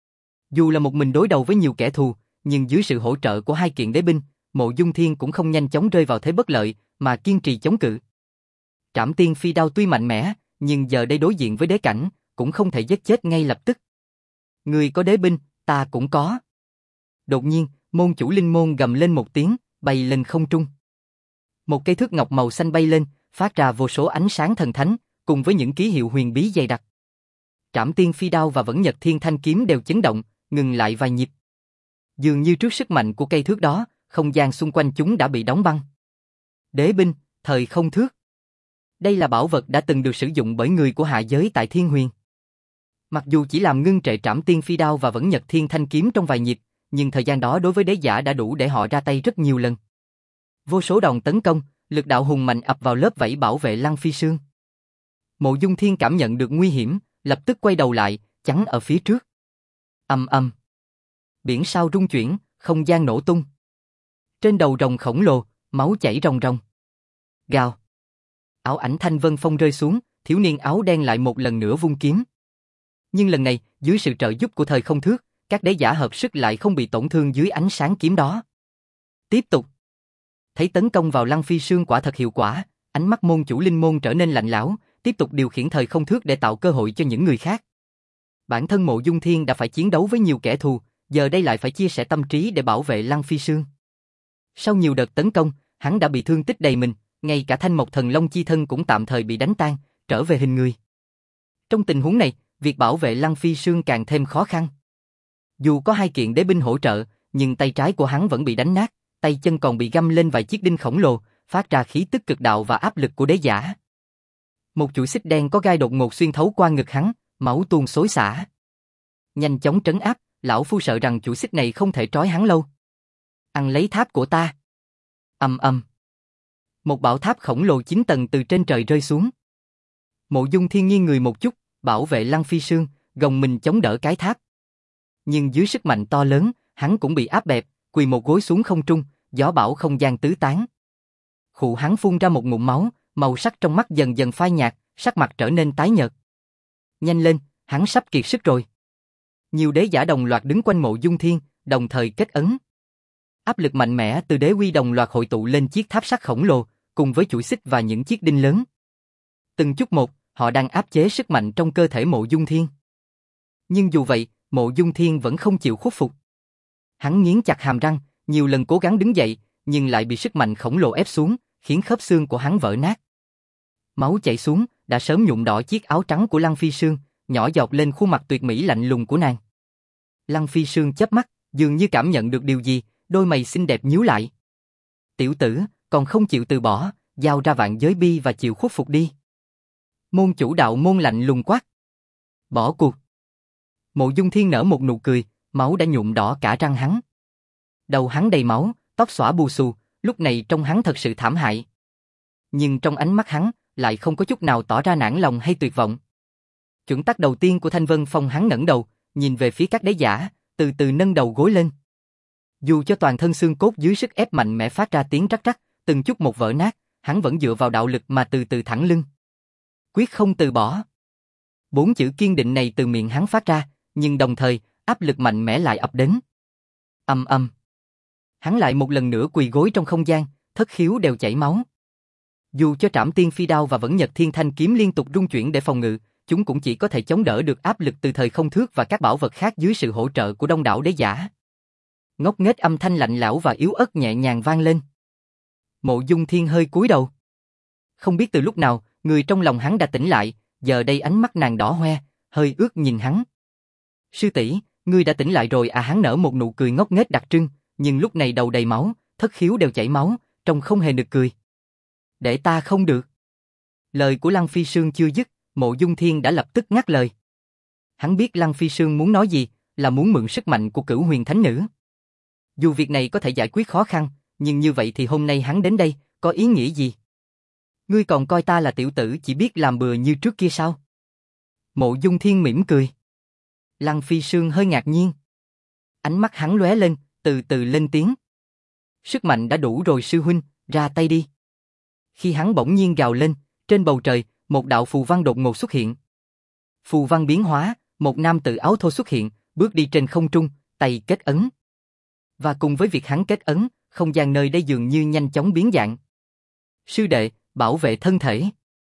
A: Dù là một mình đối đầu với nhiều kẻ thù, nhưng dưới sự hỗ trợ của hai kiện đế binh, Mộ Dung Thiên cũng không nhanh chóng rơi vào thế bất lợi, mà kiên trì chống cự. Trảm Tiên Phi Đao tuy mạnh mẽ, nhưng giờ đây đối diện với đế cảnh, cũng không thể giết chết ngay lập tức. Người có đế binh, ta cũng có. Đột nhiên, môn chủ linh môn gầm lên một tiếng, bay lên không trung. Một cây thước ngọc màu xanh bay lên, phát ra vô số ánh sáng thần thánh, cùng với những ký hiệu huyền bí dày đặc. Trảm Tiên Phi Đao và Vẫn Nhật Thiên Thanh Kiếm đều chấn động, ngừng lại vài nhịp. Dường như trước sức mạnh của cây thước đó, không gian xung quanh chúng đã bị đóng băng. Đế binh, thời không thước. Đây là bảo vật đã từng được sử dụng bởi người của hạ giới tại Thiên Huyền. Mặc dù chỉ làm ngưng trệ Trảm Tiên Phi Đao và Vẫn Nhật Thiên Thanh Kiếm trong vài nhịp, nhưng thời gian đó đối với đế giả đã đủ để họ ra tay rất nhiều lần. Vô số đòn tấn công, lực đạo hùng mạnh ập vào lớp vảy bảo vệ Lăng Phi Sương. Mộ Dung Thiên cảm nhận được nguy hiểm, lập tức quay đầu lại, chắn ở phía trước. Ầm ầm. Biển sao rung chuyển, không gian nổ tung. Trên đầu rồng khổng lồ, máu chảy ròng ròng. Gào. Ảo ảnh thanh vân phong rơi xuống, thiếu niên áo đen lại một lần nữa vung kiếm. Nhưng lần này, dưới sự trợ giúp của thời không thước, các đế giả hợp sức lại không bị tổn thương dưới ánh sáng kiếm đó. Tiếp tục. Thấy tấn công vào Lăng Phi Sương quả thật hiệu quả, ánh mắt môn chủ linh môn trở nên lạnh lẽo, tiếp tục điều khiển thời không thước để tạo cơ hội cho những người khác. Bản thân Mộ Dung Thiên đã phải chiến đấu với nhiều kẻ thù, giờ đây lại phải chia sẻ tâm trí để bảo vệ Lăng Phi Sương. Sau nhiều đợt tấn công, hắn đã bị thương tích đầy mình, ngay cả thanh mộc thần long chi thân cũng tạm thời bị đánh tan, trở về hình người. Trong tình huống này, việc bảo vệ Lăng Phi Sương càng thêm khó khăn. Dù có hai kiện đế binh hỗ trợ, nhưng tay trái của hắn vẫn bị đánh nát, tay chân còn bị găm lên vài chiếc đinh khổng lồ, phát ra khí tức cực đạo và áp lực của đế giả. Một chuỗi xích đen có gai đột ngột xuyên thấu qua ngực hắn, máu tuôn xối xả. Nhanh chóng trấn áp, lão phu sợ rằng chuỗi xích này không thể trói hắn lâu. Ăn lấy tháp của ta. Ầm ầm. Một bảo tháp khổng lồ chín tầng từ trên trời rơi xuống. Mộ Dung Thiên nghiêng người một chút, bảo vệ Lăng Phi Sương, gồng mình chống đỡ cái tháp. Nhưng dưới sức mạnh to lớn, hắn cũng bị áp bẹp, quỳ một gối xuống không trung, gió bão không gian tứ tán. Khụ hắn phun ra một ngụm máu, màu sắc trong mắt dần dần phai nhạt, sắc mặt trở nên tái nhợt. Nhanh lên, hắn sắp kiệt sức rồi. Nhiều đế giả đồng loạt đứng quanh Mộ Dung Thiên, đồng thời kết ấn. Áp lực mạnh mẽ từ đế uy đồng loạt hội tụ lên chiếc tháp sắt khổng lồ, cùng với chuỗi xích và những chiếc đinh lớn. Từng chút một, họ đang áp chế sức mạnh trong cơ thể Mộ Dung Thiên. Nhưng dù vậy, Mộ Dung Thiên vẫn không chịu khuất phục. Hắn nghiến chặt hàm răng, nhiều lần cố gắng đứng dậy, nhưng lại bị sức mạnh khổng lồ ép xuống, khiến khớp xương của hắn vỡ nát. Máu chảy xuống, đã sớm nhuộm đỏ chiếc áo trắng của Lăng Phi Sương, nhỏ giọt lên khuôn mặt tuyệt mỹ lạnh lùng của nàng. Lăng Phi Sương chớp mắt, dường như cảm nhận được điều gì, đôi mày xinh đẹp nhíu lại. Tiểu tử, còn không chịu từ bỏ, giao ra vạn giới bi và chịu khuất phục đi. Môn chủ đạo môn lạnh lùng quát. Bỏ cuộc. Mộ Dung Thiên nở một nụ cười, máu đã nhuộm đỏ cả răng hắn. Đầu hắn đầy máu, tóc xõa bù xù, lúc này trông hắn thật sự thảm hại. Nhưng trong ánh mắt hắn, lại không có chút nào tỏ ra nản lòng hay tuyệt vọng. Chuẩn tắc đầu tiên của Thanh Vân Phong, hắn ngẩng đầu, nhìn về phía các đế giả, từ từ nâng đầu gối lên. Dù cho toàn thân xương cốt dưới sức ép mạnh mẽ phát ra tiếng rắc rắc, từng chút một vỡ nát, hắn vẫn dựa vào đạo lực mà từ từ thẳng lưng. Quyết không từ bỏ. Bốn chữ kiên định này từ miệng hắn phát ra, nhưng đồng thời, áp lực mạnh mẽ lại ập đến. Ầm ầm. Hắn lại một lần nữa quỳ gối trong không gian, thất khiếu đều chảy máu. Dù cho Trảm Tiên Phi Đao và Vẫn Nhật Thiên Thanh kiếm liên tục rung chuyển để phòng ngự, chúng cũng chỉ có thể chống đỡ được áp lực từ thời không thước và các bảo vật khác dưới sự hỗ trợ của đông đảo đế giả. Ngốc nghếch âm thanh lạnh lẽo và yếu ớt nhẹ nhàng vang lên. Mộ Dung Thiên hơi cúi đầu. Không biết từ lúc nào, người trong lòng hắn đã tỉnh lại, giờ đây ánh mắt nàng đỏ hoe, hơi ướt nhìn hắn. Sư tỷ, ngươi đã tỉnh lại rồi à? Hắn nở một nụ cười ngốc nghếch đặc trưng, nhưng lúc này đầu đầy máu, thất khiếu đều chảy máu, trông không hề nực cười. Để ta không được. Lời của Lăng Phi Sương chưa dứt, Mộ Dung Thiên đã lập tức ngắt lời. Hắn biết Lăng Phi Sương muốn nói gì, là muốn mượn sức mạnh của Cửu Huyền Thánh Nữ. Dù việc này có thể giải quyết khó khăn, nhưng như vậy thì hôm nay hắn đến đây, có ý nghĩa gì? Ngươi còn coi ta là tiểu tử chỉ biết làm bừa như trước kia sao? Mộ Dung Thiên mỉm cười. Lăng Phi Sương hơi ngạc nhiên. Ánh mắt hắn lóe lên, từ từ lên tiếng. Sức mạnh đã đủ rồi sư huynh, ra tay đi. Khi hắn bỗng nhiên gào lên, trên bầu trời, một đạo phù văn đột ngột xuất hiện. Phù văn biến hóa, một nam tử áo thô xuất hiện, bước đi trên không trung, tay kết ấn. Và cùng với việc hắn kết ấn, không gian nơi đây dường như nhanh chóng biến dạng. Sư đệ, bảo vệ thân thể.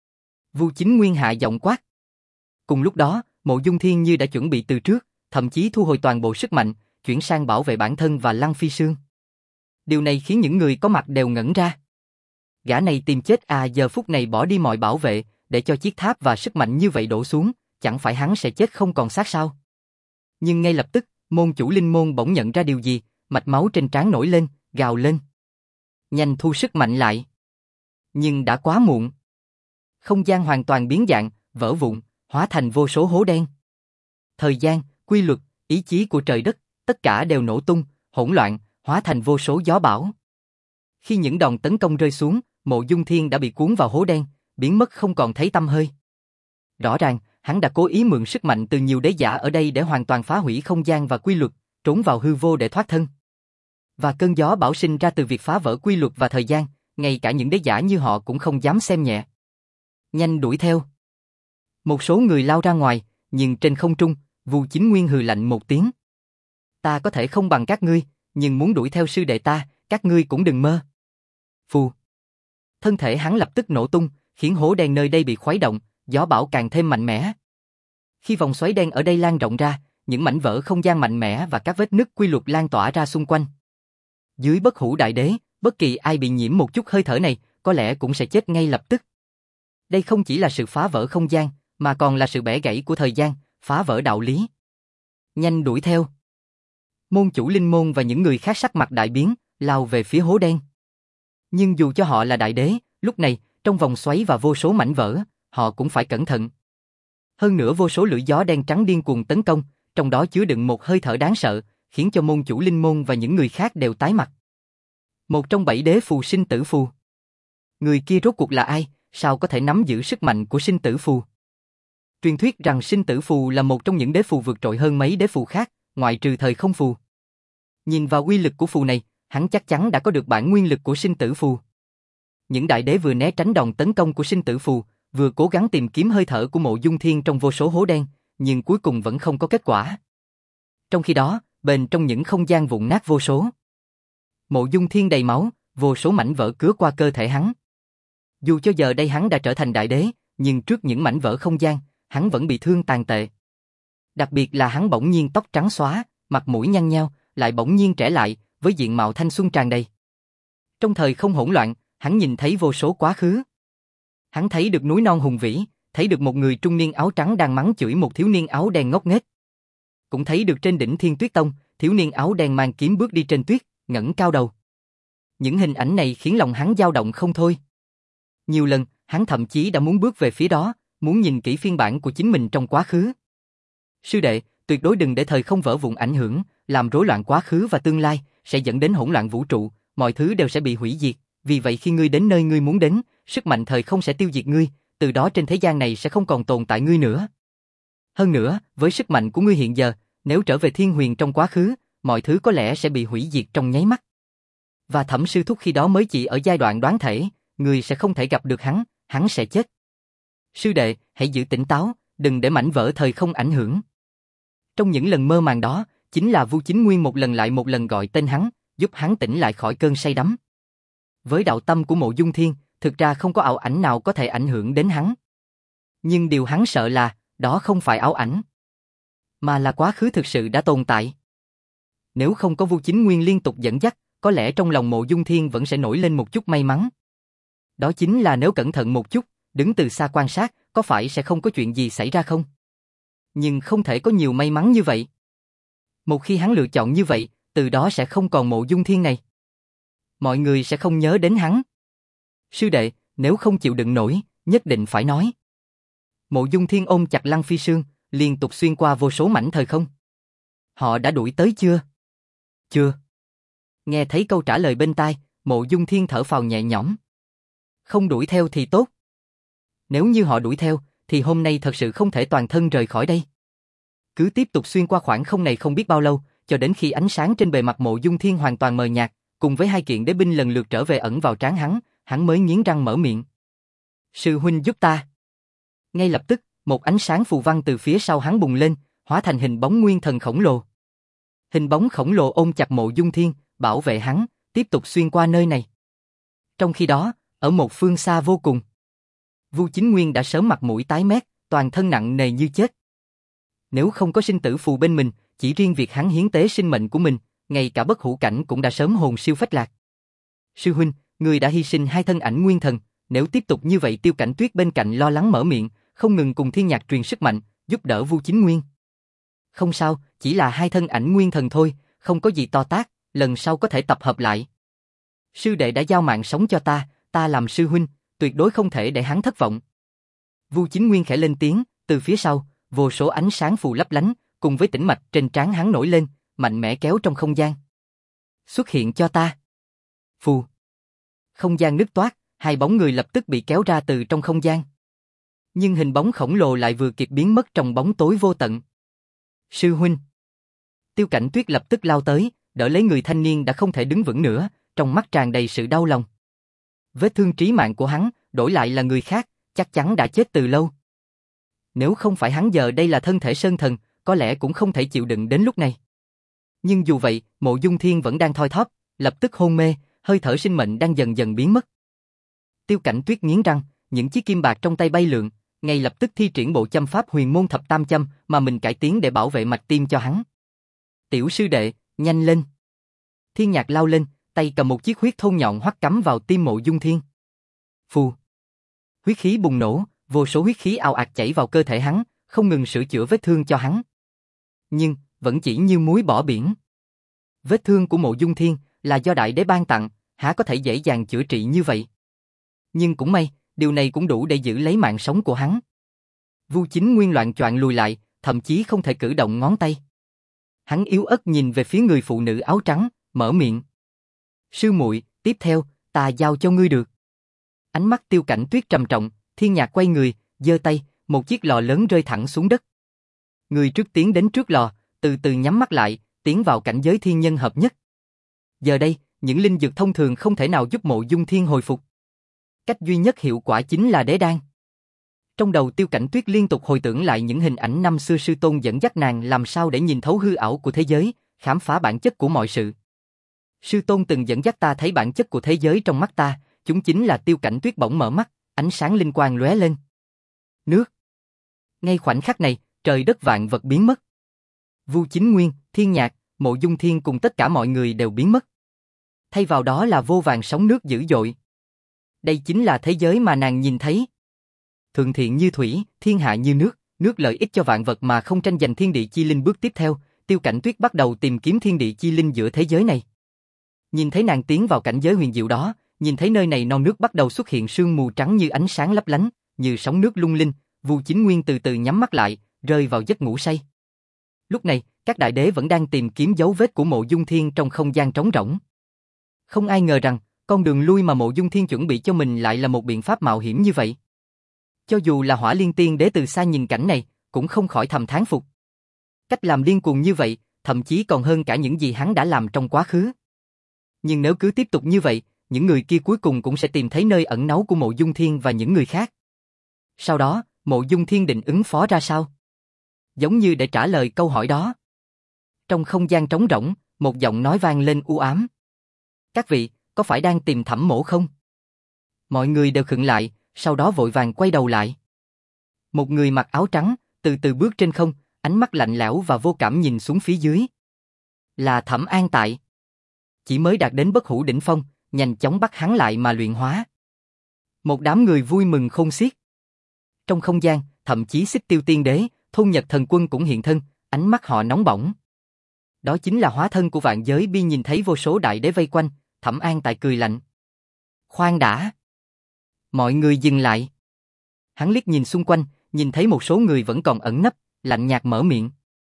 A: Vu Chính Nguyên hạ giọng quát. Cùng lúc đó, Mộ Dung Thiên như đã chuẩn bị từ trước, thậm chí thu hồi toàn bộ sức mạnh, chuyển sang bảo vệ bản thân và Lăng Phi Sương. Điều này khiến những người có mặt đều ngẩn ra. Gã này tìm chết à? Giờ phút này bỏ đi mọi bảo vệ, để cho chiếc tháp và sức mạnh như vậy đổ xuống, chẳng phải hắn sẽ chết không còn xác sao? Nhưng ngay lập tức, môn chủ linh môn bỗng nhận ra điều gì, mạch máu trên trán nổi lên, gào lên. Nhanh thu sức mạnh lại. Nhưng đã quá muộn. Không gian hoàn toàn biến dạng, vỡ vụn, hóa thành vô số hố đen. Thời gian, quy luật, ý chí của trời đất, tất cả đều nổ tung, hỗn loạn, hóa thành vô số gió bão. Khi những đòn tấn công rơi xuống, Mộ Dung Thiên đã bị cuốn vào hố đen, biến mất không còn thấy tăm hơi. Rõ ràng, hắn đã cố ý mượn sức mạnh từ nhiều đế giả ở đây để hoàn toàn phá hủy không gian và quy luật, trốn vào hư vô để thoát thân. Và cơn gió bão sinh ra từ việc phá vỡ quy luật và thời gian, ngay cả những đế giả như họ cũng không dám xem nhẹ. Nhanh đuổi theo. Một số người lao ra ngoài, nhưng trên không trung, Vu Chính Nguyên hừ lạnh một tiếng. Ta có thể không bằng các ngươi, nhưng muốn đuổi theo sư đệ ta, các ngươi cũng đừng mơ. Phù. Thân thể hắn lập tức nổ tung, khiến hố đen nơi đây bị khuấy động, gió bão càng thêm mạnh mẽ. Khi vòng xoáy đen ở đây lan rộng ra, những mảnh vỡ không gian mạnh mẽ và các vết nứt quy luật lan tỏa ra xung quanh. Dưới Bất Hủ Đại Đế, bất kỳ ai bị nhiễm một chút hơi thở này, có lẽ cũng sẽ chết ngay lập tức. Đây không chỉ là sự phá vỡ không gian, mà còn là sự bẻ gãy của thời gian, phá vỡ đạo lý. Nhanh đuổi theo. Môn chủ linh môn và những người khác sắc mặt đại biến, lao về phía hố đen. Nhưng dù cho họ là đại đế, lúc này, trong vòng xoáy và vô số mảnh vỡ, họ cũng phải cẩn thận. Hơn nữa vô số lưỡi gió đen trắng điên cuồng tấn công, trong đó chứa đựng một hơi thở đáng sợ, khiến cho môn chủ linh môn và những người khác đều tái mặt. Một trong bảy đế phù sinh tử phù. Người kia rốt cuộc là ai, sao có thể nắm giữ sức mạnh của sinh tử phù? Truyền thuyết rằng sinh tử phù là một trong những đế phù vượt trội hơn mấy đế phù khác, ngoại trừ thời không phù. Nhìn vào uy lực của phù này, hắn chắc chắn đã có được bản nguyên lực của sinh tử phù. Những đại đế vừa né tránh đòn tấn công của sinh tử phù, vừa cố gắng tìm kiếm hơi thở của Mộ Dung Thiên trong vô số hố đen, nhưng cuối cùng vẫn không có kết quả. Trong khi đó, bên trong những không gian vụn nát vô số, Mộ Dung Thiên đầy máu, vô số mảnh vỡ cứa qua cơ thể hắn. Dù cho giờ đây hắn đã trở thành đại đế, nhưng trước những mảnh vỡ không gian, hắn vẫn bị thương tàn tệ. Đặc biệt là hắn bỗng nhiên tóc trắng xóa, mặt mũi nhăn nheo, lại bỗng nhiên trẻ lại, với diện mạo thanh xuân tràn đầy. Trong thời không hỗn loạn, hắn nhìn thấy vô số quá khứ. Hắn thấy được núi non hùng vĩ, thấy được một người trung niên áo trắng đang mắng chửi một thiếu niên áo đen ngốc nghếch. Cũng thấy được trên đỉnh Thiên Tuyết Tông, thiếu niên áo đen mang kiếm bước đi trên tuyết, ngẩng cao đầu. Những hình ảnh này khiến lòng hắn dao động không thôi. Nhiều lần, hắn thậm chí đã muốn bước về phía đó, muốn nhìn kỹ phiên bản của chính mình trong quá khứ. Sư đệ, tuyệt đối đừng để thời không vỡ vụn ảnh hưởng, làm rối loạn quá khứ và tương lai, sẽ dẫn đến hỗn loạn vũ trụ, mọi thứ đều sẽ bị hủy diệt. Vì vậy khi ngươi đến nơi ngươi muốn đến, sức mạnh thời không sẽ tiêu diệt ngươi, từ đó trên thế gian này sẽ không còn tồn tại ngươi nữa. Hơn nữa, với sức mạnh của ngươi hiện giờ, nếu trở về Thiên Huyền trong quá khứ, mọi thứ có lẽ sẽ bị hủy diệt trong nháy mắt. Và Thẩm sư thúc khi đó mới chỉ ở giai đoạn đoán thể, ngươi sẽ không thể gặp được hắn, hắn sẽ chết. Sư đệ, hãy giữ tỉnh táo, đừng để mảnh vỡ thời không ảnh hưởng. Trong những lần mơ màng đó, chính là Vu Chính Nguyên một lần lại một lần gọi tên hắn, giúp hắn tỉnh lại khỏi cơn say đắm. Với đạo tâm của Mộ Dung Thiên, thực ra không có ảo ảnh nào có thể ảnh hưởng đến hắn. Nhưng điều hắn sợ là, đó không phải ảo ảnh, mà là quá khứ thực sự đã tồn tại. Nếu không có Vu Chính Nguyên liên tục dẫn dắt, có lẽ trong lòng Mộ Dung Thiên vẫn sẽ nổi lên một chút may mắn. Đó chính là nếu cẩn thận một chút, đứng từ xa quan sát, có phải sẽ không có chuyện gì xảy ra không? Nhưng không thể có nhiều may mắn như vậy. Một khi hắn lựa chọn như vậy, từ đó sẽ không còn Mộ Dung Thiên này. Mọi người sẽ không nhớ đến hắn. Sư đệ, nếu không chịu đựng nổi, nhất định phải nói. Mộ Dung Thiên ôm chặt Lăng Phi Sương, liên tục xuyên qua vô số mảnh thời không. Họ đã đuổi tới chưa? Chưa. Nghe thấy câu trả lời bên tai, Mộ Dung Thiên thở phào nhẹ nhõm. Không đuổi theo thì tốt. Nếu như họ đuổi theo, thì hôm nay thật sự không thể toàn thân rời khỏi đây. Cứ tiếp tục xuyên qua khoảng không này không biết bao lâu, cho đến khi ánh sáng trên bề mặt Mộ Dung Thiên hoàn toàn mờ nhạt, cùng với hai kiện đế binh lần lượt trở về ẩn vào trán hắn, hắn mới nghiến răng mở miệng. Sư huynh giúp ta. Ngay lập tức, một ánh sáng phù văn từ phía sau hắn bùng lên, hóa thành hình bóng nguyên thần khổng lồ. Hình bóng khổng lồ ôm chặt Mộ Dung Thiên, bảo vệ hắn, tiếp tục xuyên qua nơi này. Trong khi đó, ở một phương xa vô cùng, Vu Chính Nguyên đã sớm mặt mũi tái mét, toàn thân nặng nề như chết. Nếu không có sinh tử phù bên mình, chỉ riêng việc hắn hiến tế sinh mệnh của mình, ngay cả bất hủ cảnh cũng đã sớm hồn siêu phách lạc. Sư huynh, người đã hy sinh hai thân ảnh nguyên thần, nếu tiếp tục như vậy Tiêu Cảnh Tuyết bên cạnh lo lắng mở miệng, không ngừng cùng Thiên Nhạc truyền sức mạnh, giúp đỡ Vu Chính Nguyên. Không sao, chỉ là hai thân ảnh nguyên thần thôi, không có gì to tát, lần sau có thể tập hợp lại. Sư đệ đã giao mạng sống cho ta, ta làm sư huynh, tuyệt đối không thể để hắn thất vọng. Vu Chính Nguyên khẽ lên tiếng, từ phía sau, vô số ánh sáng phù lấp lánh, cùng với tĩnh mạch trên trán hắn nổi lên, mạnh mẽ kéo trong không gian. Xuất hiện cho ta. Phù. Không gian nứt toát, hai bóng người lập tức bị kéo ra từ trong không gian. Nhưng hình bóng khổng lồ lại vừa kịp biến mất trong bóng tối vô tận. Sư huynh. Tiêu Cảnh Tuyết lập tức lao tới, đỡ lấy người thanh niên đã không thể đứng vững nữa, trong mắt tràn đầy sự đau lòng. Vết thương trí mạng của hắn, đổi lại là người khác, chắc chắn đã chết từ lâu. Nếu không phải hắn giờ đây là thân thể sơn thần, có lẽ cũng không thể chịu đựng đến lúc này. Nhưng dù vậy, Mộ Dung Thiên vẫn đang thoi thóp, lập tức hôn mê, hơi thở sinh mệnh đang dần dần biến mất. Tiêu Cảnh Tuyết nghiến răng, những chiếc kim bạc trong tay bay lượn, ngay lập tức thi triển bộ châm pháp huyền môn thập tam châm mà mình cải tiến để bảo vệ mạch tim cho hắn. Tiểu sư đệ, nhanh lên. Thiên Nhạc lao lên, tay cầm một chiếc huyết thôn nhọn hoắt cắm vào tim Mộ Dung Thiên. Phù. Huyết khí bùng nổ, vô số huyết khí ào ạt chảy vào cơ thể hắn, không ngừng sửa chữa vết thương cho hắn. Nhưng, vẫn chỉ như muối bỏ biển. Vết thương của Mộ Dung Thiên là do đại đế ban tặng, há có thể dễ dàng chữa trị như vậy. Nhưng cũng may, điều này cũng đủ để giữ lấy mạng sống của hắn. Vu Chính Nguyên loạn choạng lùi lại, thậm chí không thể cử động ngón tay. Hắn yếu ớt nhìn về phía người phụ nữ áo trắng, mở miệng. Sư muội, tiếp theo, ta giao cho ngươi được. Ánh mắt Tiêu Cảnh Tuyết trầm trọng, Thiên Nhạc quay người, giơ tay, một chiếc lò lớn rơi thẳng xuống đất. Người trước tiến đến trước lò, từ từ nhắm mắt lại, tiến vào cảnh giới thiên nhân hợp nhất. Giờ đây, những linh dược thông thường không thể nào giúp Mộ Dung Thiên hồi phục. Cách duy nhất hiệu quả chính là đế đan. Trong đầu Tiêu Cảnh Tuyết liên tục hồi tưởng lại những hình ảnh năm xưa sư tôn dẫn dắt nàng làm sao để nhìn thấu hư ảo của thế giới, khám phá bản chất của mọi sự. Sư tôn từng dẫn dắt ta thấy bản chất của thế giới trong mắt ta, chúng chính là Tiêu Cảnh Tuyết bỗng mở mắt, ánh sáng linh quang lóe lên. Nước. Ngay khoảnh khắc này, trời đất vạn vật biến mất. Vu Chính Nguyên, Thiên Nhạc, Mộ Dung Thiên cùng tất cả mọi người đều biến mất. Thay vào đó là vô vàn sóng nước dữ dội. Đây chính là thế giới mà nàng nhìn thấy. Thượng thiện như thủy, thiên hạ như nước, nước lợi ích cho vạn vật mà không tranh giành thiên địa chi linh. Bước tiếp theo, Tiêu Cảnh Tuyết bắt đầu tìm kiếm thiên địa chi linh giữa thế giới này. Nhìn thấy nàng tiến vào cảnh giới huyền diệu đó, nhìn thấy nơi này non nước bắt đầu xuất hiện sương mù trắng như ánh sáng lấp lánh, như sóng nước lung linh, Vu Chính Nguyên từ từ nhắm mắt lại, rơi vào giấc ngủ say. Lúc này, các đại đế vẫn đang tìm kiếm dấu vết của Mộ Dung Thiên trong không gian trống rỗng. Không ai ngờ rằng, con đường lui mà Mộ Dung Thiên chuẩn bị cho mình lại là một biện pháp mạo hiểm như vậy. Cho dù là Hỏa Liên Tiên Đế từ xa nhìn cảnh này, cũng không khỏi thầm thán phục. Cách làm điên cuồng như vậy, thậm chí còn hơn cả những gì hắn đã làm trong quá khứ. Nhưng nếu cứ tiếp tục như vậy, những người kia cuối cùng cũng sẽ tìm thấy nơi ẩn náu của Mộ Dung Thiên và những người khác. Sau đó, Mộ Dung Thiên định ứng phó ra sao? Giống như để trả lời câu hỏi đó. Trong không gian trống rỗng, một giọng nói vang lên u ám. Các vị, có phải đang tìm Thẩm Mỗ không? Mọi người đều khựng lại, sau đó vội vàng quay đầu lại. Một người mặc áo trắng, từ từ bước trên không, ánh mắt lạnh lẽo và vô cảm nhìn xuống phía dưới. Là Thẩm An Tại. Chỉ mới đạt đến bất hủ đỉnh phong, nhanh chóng bắt hắn lại mà luyện hóa. Một đám người vui mừng khôn xiết. Trong không gian, thậm chí Xích Tiêu Tiên Đế, Thôn Nhật Thần Quân cũng hiện thân, ánh mắt họ nóng bỏng. Đó chính là hóa thân của vạn giới bi. Nhìn thấy vô số đại đế vây quanh, Thẩm An Tại cười lạnh. Khoan đã. Mọi người dừng lại. Hắn liếc nhìn xung quanh, nhìn thấy một số người vẫn còn ẩn nấp, lạnh nhạt mở miệng.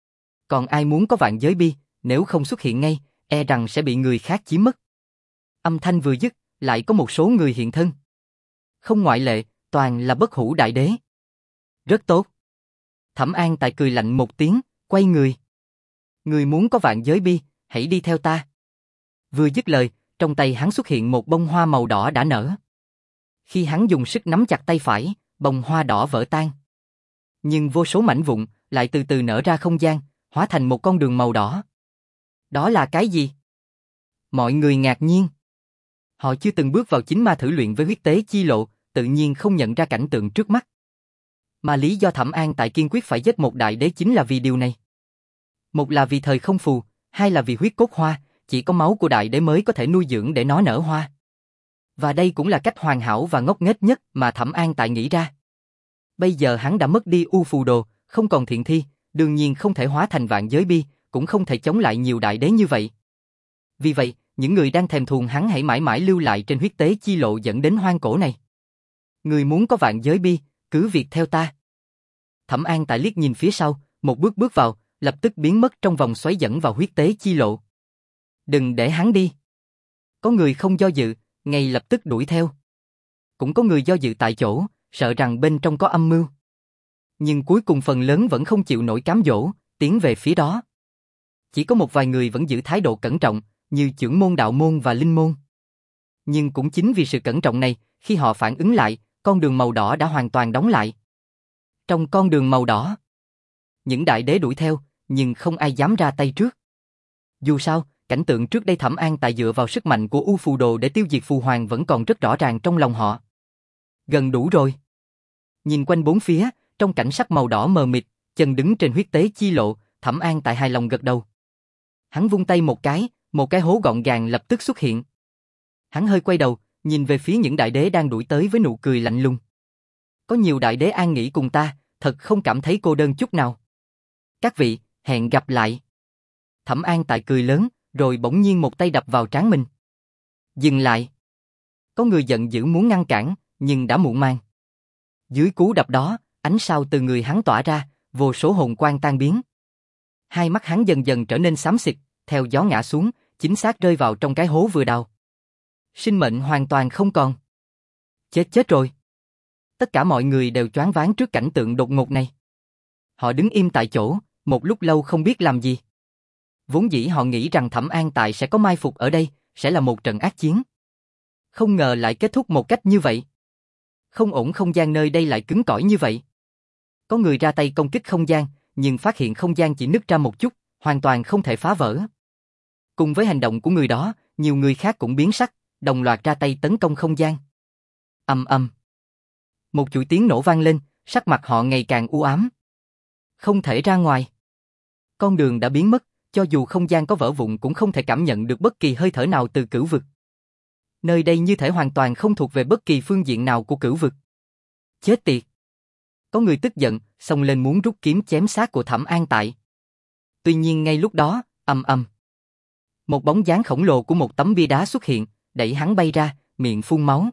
A: Còn ai muốn có vạn giới bi, nếu không xuất hiện ngay, e rằng sẽ bị người khác chiếm mất. Âm thanh vừa dứt, lại có một số người hiện thân. Không ngoại lệ, toàn là bất hủ đại đế. Rất tốt. Thẩm An Tại cười lạnh một tiếng, quay người. Người muốn có vạn giới bi, hãy đi theo ta. Vừa dứt lời, trong tay hắn xuất hiện một bông hoa màu đỏ đã nở. Khi hắn dùng sức nắm chặt tay phải, bông hoa đỏ vỡ tan. Nhưng vô số mảnh vụn lại từ từ nở ra không gian, hóa thành một con đường màu đỏ. Đó là cái gì? Mọi người ngạc nhiên. Họ chưa từng bước vào chính ma thử luyện với huyết tế chi lộ, tự nhiên không nhận ra cảnh tượng trước mắt. Mà lý do Thẩm An Tại kiên quyết phải giết một đại đế chính là vì điều này. Một là vì thời không phù, hai là vì huyết cốt hoa, chỉ có máu của đại đế mới có thể nuôi dưỡng để nó nở hoa. Và đây cũng là cách hoàn hảo và ngốc nghếch nhất mà Thẩm An Tại nghĩ ra. Bây giờ hắn đã mất đi U Phù Đồ, không còn thiện thi, đương nhiên không thể hóa thành vạn giới bi, cũng không thể chống lại nhiều đại đế như vậy. Vì vậy, những người đang thèm thuồng hắn hãy mãi mãi lưu lại trên huyết tế chi lộ dẫn đến hoang cổ này. Người muốn có vạn giới bi, cứ việc theo ta. Thẩm An Tại liếc nhìn phía sau, một bước bước vào, lập tức biến mất trong vòng xoáy dẫn vào huyết tế chi lộ. Đừng để hắn đi. Có người không do dự, ngay lập tức đuổi theo. Cũng có người do dự tại chỗ, sợ rằng bên trong có âm mưu. Nhưng cuối cùng phần lớn vẫn không chịu nổi cám dỗ, tiến về phía đó. Chỉ có một vài người vẫn giữ thái độ cẩn trọng, như Chưởng Môn, Đạo Môn và Linh Môn. Nhưng cũng chính vì sự cẩn trọng này, khi họ phản ứng lại, con đường màu đỏ đã hoàn toàn đóng lại. Trong con đường màu đỏ, những đại đế đuổi theo, nhưng không ai dám ra tay trước. Dù sao, cảnh tượng trước đây Thẩm An Tại dựa vào sức mạnh của U Phù Đồ để tiêu diệt phù hoàng vẫn còn rất rõ ràng trong lòng họ. Gần đủ rồi. Nhìn quanh bốn phía, trong cảnh sắc màu đỏ mờ mịt, chân đứng trên huyết tế chi lộ, Thẩm An Tại hài lòng gật đầu. Hắn vung tay một cái, một cái hố gọn gàng lập tức xuất hiện. Hắn hơi quay đầu, nhìn về phía những đại đế đang đuổi tới với nụ cười lạnh lùng. Có nhiều đại đế an nghỉ cùng ta, thật không cảm thấy cô đơn chút nào. Các vị, hẹn gặp lại. Thẩm An Tại cười lớn, rồi bỗng nhiên một tay đập vào trán mình. Dừng lại. Có người giận dữ muốn ngăn cản, nhưng đã muộn màng. Dưới cú đập đó, ánh sao từ người hắn tỏa ra, vô số hồn quang tan biến. Hai mắt hắn dần dần trở nên xám xịt, theo gió ngã xuống, chính xác rơi vào trong cái hố vừa đào. Sinh mệnh hoàn toàn không còn. Chết chết rồi. Tất cả mọi người đều choáng váng trước cảnh tượng đột ngột này. Họ đứng im tại chỗ, một lúc lâu không biết làm gì. Vốn dĩ họ nghĩ rằng Thẩm An Tại sẽ có mai phục ở đây, sẽ là một trận ác chiến. Không ngờ lại kết thúc một cách như vậy. Không ổn, không gian nơi đây lại cứng cỏi như vậy. Có người ra tay công kích không gian, nhưng phát hiện không gian chỉ nứt ra một chút, hoàn toàn không thể phá vỡ. Cùng với hành động của người đó, nhiều người khác cũng biến sắc, đồng loạt ra tay tấn công không gian. Ầm ầm. Một chuỗi tiếng nổ vang lên, sắc mặt họ ngày càng u ám. Không thể ra ngoài. Con đường đã biến mất, cho dù không gian có vỡ vụn cũng không thể cảm nhận được bất kỳ hơi thở nào từ cửu vực. Nơi đây như thể hoàn toàn không thuộc về bất kỳ phương diện nào của cửu vực. Chết tiệt. Có người tức giận, xông lên muốn rút kiếm chém xác của Thẩm An Tại. Tuy nhiên ngay lúc đó, ầm ầm. Một bóng dáng khổng lồ của một tấm bia đá xuất hiện, đẩy hắn bay ra, miệng phun máu.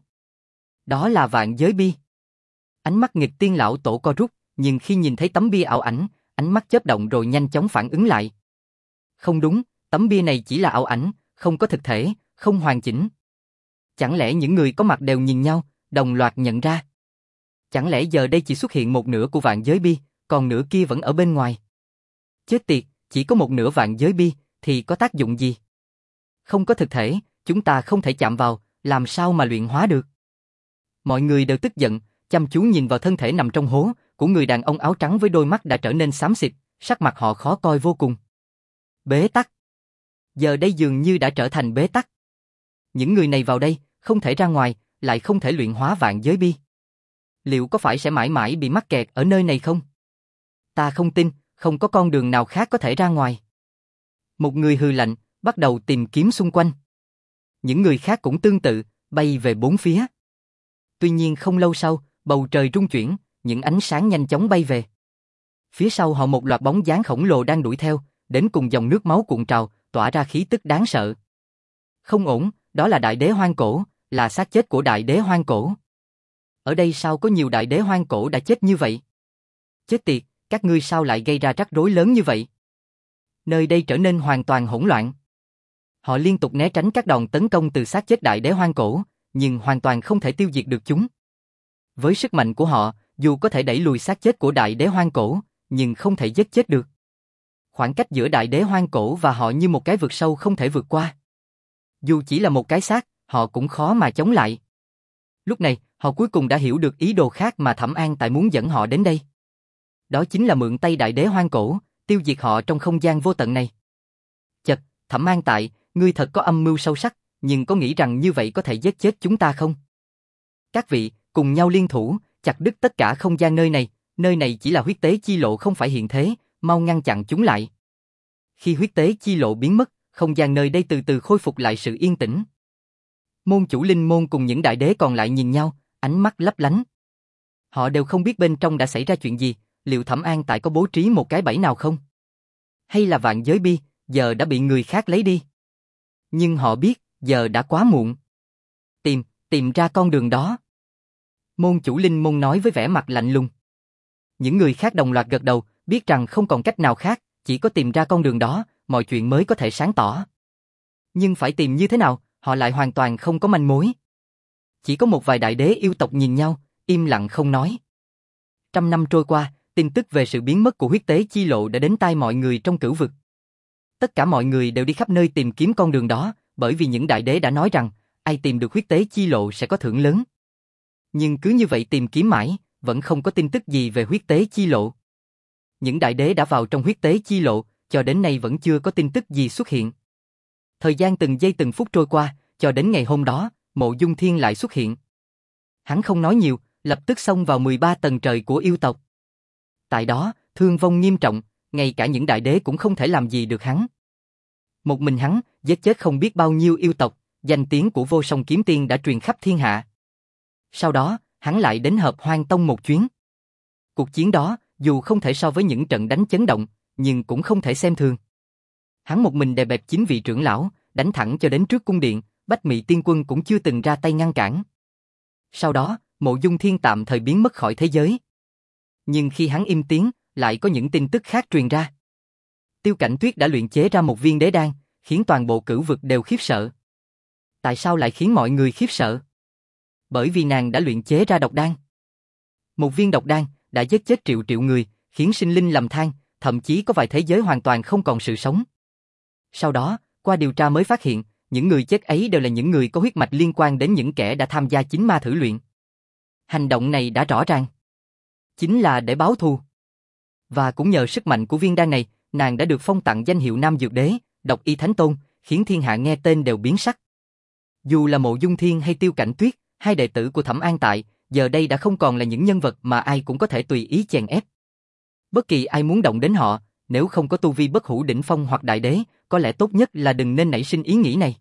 A: Đó là Vạn Giới Bi. Ánh mắt nghịch tiên lão tổ co rút, nhưng khi nhìn thấy tấm bia ảo ảnh, ánh mắt chớp động rồi nhanh chóng phản ứng lại. Không đúng, tấm bia này chỉ là ảo ảnh, không có thực thể, không hoàn chỉnh. Chẳng lẽ những người có mặt đều nhìn nhau, đồng loạt nhận ra? Chẳng lẽ giờ đây chỉ xuất hiện một nửa của Vạn Giới Bi, còn nửa kia vẫn ở bên ngoài? Chết tiệt, chỉ có một nửa Vạn Giới Bi, thì có tác dụng gì? Không có thực thể, chúng ta không thể chạm vào, làm sao mà luyện hóa được? Mọi người đều tức giận, chăm chú nhìn vào thân thể nằm trong hố của người đàn ông áo trắng với đôi mắt đã trở nên xám xịt, sắc mặt họ khó coi vô cùng. Bế tắc. Giờ đây dường như đã trở thành bế tắc. Những người này vào đây, không thể ra ngoài, lại không thể luyện hóa Vạn Giới Bi. Liệu có phải sẽ mãi mãi bị mắc kẹt ở nơi này không? Ta không tin, không có con đường nào khác có thể ra ngoài. Một người hừ lạnh, bắt đầu tìm kiếm xung quanh. Những người khác cũng tương tự, bay về bốn phía. Tuy nhiên không lâu sau, bầu trời rung chuyển, những ánh sáng nhanh chóng bay về. Phía sau họ một loạt bóng dáng khổng lồ đang đuổi theo, đến cùng dòng nước máu cuộn trào, tỏa ra khí tức đáng sợ. Không ổn, đó là đại đế hoang cổ, là xác chết của đại đế hoang cổ. Ở đây sao có nhiều đại đế hoang cổ đã chết như vậy? Chết tiệt, các ngươi sao lại gây ra rắc rối lớn như vậy? Nơi đây trở nên hoàn toàn hỗn loạn. Họ liên tục né tránh các đòn tấn công từ xác chết đại đế hoang cổ, nhưng hoàn toàn không thể tiêu diệt được chúng. Với sức mạnh của họ, dù có thể đẩy lùi xác chết của đại đế hoang cổ, nhưng không thể giết chết được. Khoảng cách giữa đại đế hoang cổ và họ như một cái vực sâu không thể vượt qua. Dù chỉ là một cái xác, họ cũng khó mà chống lại. Lúc này, họ cuối cùng đã hiểu được ý đồ khác mà Thẩm An Tại muốn dẫn họ đến đây. Đó chính là mượn tay đại đế hoang cổ, tiêu diệt họ trong không gian vô tận này. Chật, Thẩm An Tại, ngươi thật có âm mưu sâu sắc, nhưng có nghĩ rằng như vậy có thể giết chết chúng ta không? Các vị, cùng nhau liên thủ, chặt đứt tất cả không gian nơi này, nơi này chỉ là huyết tế chi lộ không phải hiện thế, mau ngăn chặn chúng lại. Khi huyết tế chi lộ biến mất, không gian nơi đây từ từ khôi phục lại sự yên tĩnh. Môn chủ linh môn cùng những đại đế còn lại nhìn nhau, ánh mắt lấp lánh. Họ đều không biết bên trong đã xảy ra chuyện gì, liệu Thẩm An Tại có bố trí một cái bẫy nào không? Hay là Vạn Giới Bi, giờ đã bị người khác lấy đi? Nhưng họ biết, giờ đã quá muộn. Tìm, tìm ra con đường đó. Môn chủ linh môn nói với vẻ mặt lạnh lùng. Những người khác đồng loạt gật đầu, biết rằng không còn cách nào khác, chỉ có tìm ra con đường đó, mọi chuyện mới có thể sáng tỏ. Nhưng phải tìm như thế nào, họ lại hoàn toàn không có manh mối. Chỉ có một vài đại đế yêu tộc nhìn nhau, im lặng không nói. Trăm năm trôi qua, tin tức về sự biến mất của huyết tế chi lộ đã đến tai mọi người trong cửu vực. Tất cả mọi người đều đi khắp nơi tìm kiếm con đường đó, bởi vì những đại đế đã nói rằng, ai tìm được huyết tế chi lộ sẽ có thưởng lớn. Nhưng cứ như vậy tìm kiếm mãi, vẫn không có tin tức gì về huyết tế chi lộ. Những đại đế đã vào trong huyết tế chi lộ, cho đến nay vẫn chưa có tin tức gì xuất hiện. Thời gian từng giây từng phút trôi qua, cho đến ngày hôm đó, Mộ Dung Thiên lại xuất hiện. Hắn không nói nhiều, lập tức xông vào mười ba tầng trời của yêu tộc. Tại đó, thương vong nghiêm trọng, ngay cả những đại đế cũng không thể làm gì được hắn. Một mình hắn, giết chết không biết bao nhiêu yêu tộc, danh tiếng của Vô Song Kiếm Tiên đã truyền khắp thiên hạ. Sau đó, hắn lại đến Hợp Hoang Tông một chuyến. Cuộc chiến đó, dù không thể so với những trận đánh chấn động, nhưng cũng không thể xem thường. Hắn một mình đè bẹp chín vị trưởng lão, đánh thẳng cho đến trước cung điện, Bách Mị Tiên Quân cũng chưa từng ra tay ngăn cản. Sau đó, Mộ Dung Thiên tạm thời biến mất khỏi thế giới. Nhưng khi hắn im tiếng, lại có những tin tức khác truyền ra. Tiêu Cảnh Tuyết đã luyện chế ra một viên đế đan, khiến toàn bộ cửu vực đều khiếp sợ. Tại sao lại khiến mọi người khiếp sợ? Bởi vì nàng đã luyện chế ra độc đan. Một viên độc đan đã giết chết triệu triệu người, khiến sinh linh lầm than, thậm chí có vài thế giới hoàn toàn không còn sự sống. Sau đó, qua điều tra mới phát hiện, những người chết ấy đều là những người có huyết mạch liên quan đến những kẻ đã tham gia chính ma thử luyện. Hành động này đã rõ ràng, chính là để báo thù. Và cũng nhờ sức mạnh của viên đan này, nàng đã được phong tặng danh hiệu Nam Dược Đế, Độc Y Thánh Tôn, khiến thiên hạ nghe tên đều biến sắc. Dù là Mộ Dung Thiên hay Tiêu Cảnh Tuyết, hai đệ tử của Thẩm An Tại, giờ đây đã không còn là những nhân vật mà ai cũng có thể tùy ý chèn ép. Bất kỳ ai muốn động đến họ, nếu không có tu vi bất hủ đỉnh phong hoặc đại đế, có lẽ tốt nhất là đừng nên nảy sinh ý nghĩ này.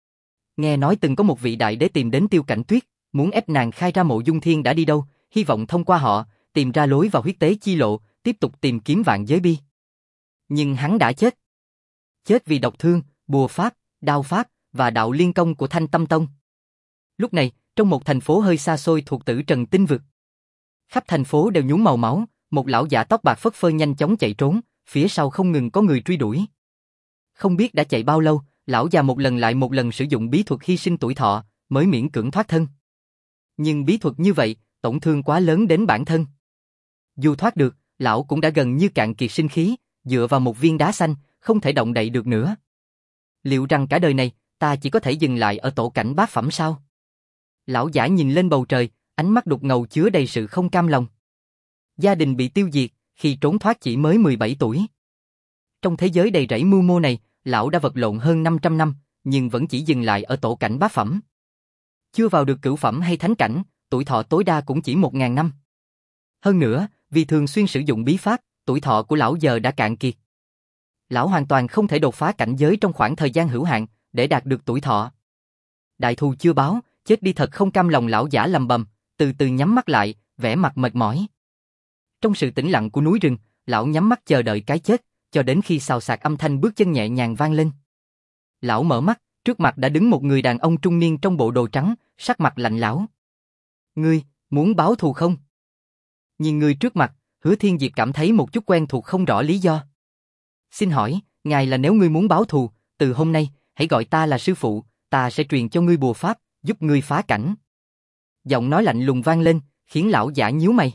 A: Nghe nói từng có một vị đại đế tìm đến Tiêu Cảnh Tuyết, muốn ép nàng khai ra Mộ Dung Thiên đã đi đâu, hy vọng thông qua họ, tìm ra lối vào huyết tế chi lộ, tiếp tục tìm kiếm vạn giới bi. Nhưng hắn đã chết. Chết vì độc thương, bùa pháp, đao pháp và đạo liên công của Thanh Tâm Tông. Lúc này, trong một thành phố hơi xa xôi thuộc Tử Trần Tinh Vực, khắp thành phố đều nhuốm màu máu, một lão giả tóc bạc phất phơ nhanh chóng chạy trốn, phía sau không ngừng có người truy đuổi. Không biết đã chạy bao lâu, lão già một lần lại một lần sử dụng bí thuật hy sinh tuổi thọ, mới miễn cưỡng thoát thân. Nhưng bí thuật như vậy, tổn thương quá lớn đến bản thân. Dù thoát được, lão cũng đã gần như cạn kiệt sinh khí, dựa vào một viên đá xanh, không thể động đậy được nữa. Liệu rằng cả đời này, ta chỉ có thể dừng lại ở tổ cảnh bát phẩm sao? Lão giả nhìn lên bầu trời, ánh mắt đục ngầu chứa đầy sự không cam lòng. Gia đình bị tiêu diệt, khi trốn thoát chỉ mới mười bảy tuổi. Trong thế giới đầy rẫy mưu mô này, lão đã vật lộn hơn năm trăm năm, nhưng vẫn chỉ dừng lại ở tổ cảnh bát phẩm. Chưa vào được cửu phẩm hay thánh cảnh, tuổi thọ tối đa cũng chỉ một ngàn năm. Hơn nữa, vì thường xuyên sử dụng bí pháp, tuổi thọ của lão giờ đã cạn kiệt. Lão hoàn toàn không thể đột phá cảnh giới trong khoảng thời gian hữu hạn, để đạt được tuổi thọ. Đại thù chưa báo, chết đi thật không cam lòng, lão giả lầm bầm, từ từ nhắm mắt lại, vẻ mặt mệt mỏi. Trong sự tĩnh lặng của núi rừng, lão nhắm mắt chờ đợi cái chết, cho đến khi xào xạc âm thanh bước chân nhẹ nhàng vang lên. Lão mở mắt, trước mặt đã đứng một người đàn ông trung niên trong bộ đồ trắng, sắc mặt lạnh lẽo. Ngươi, muốn báo thù không? Nhìn người trước mặt, Hứa Thiên Diệp cảm thấy một chút quen thuộc không rõ lý do. Xin hỏi, ngài là nếu ngươi muốn báo thù, từ hôm nay, hãy gọi ta là sư phụ, ta sẽ truyền cho ngươi bùa pháp, giúp ngươi phá cảnh. Giọng nói lạnh lùng vang lên, khiến lão giả nhíu mày.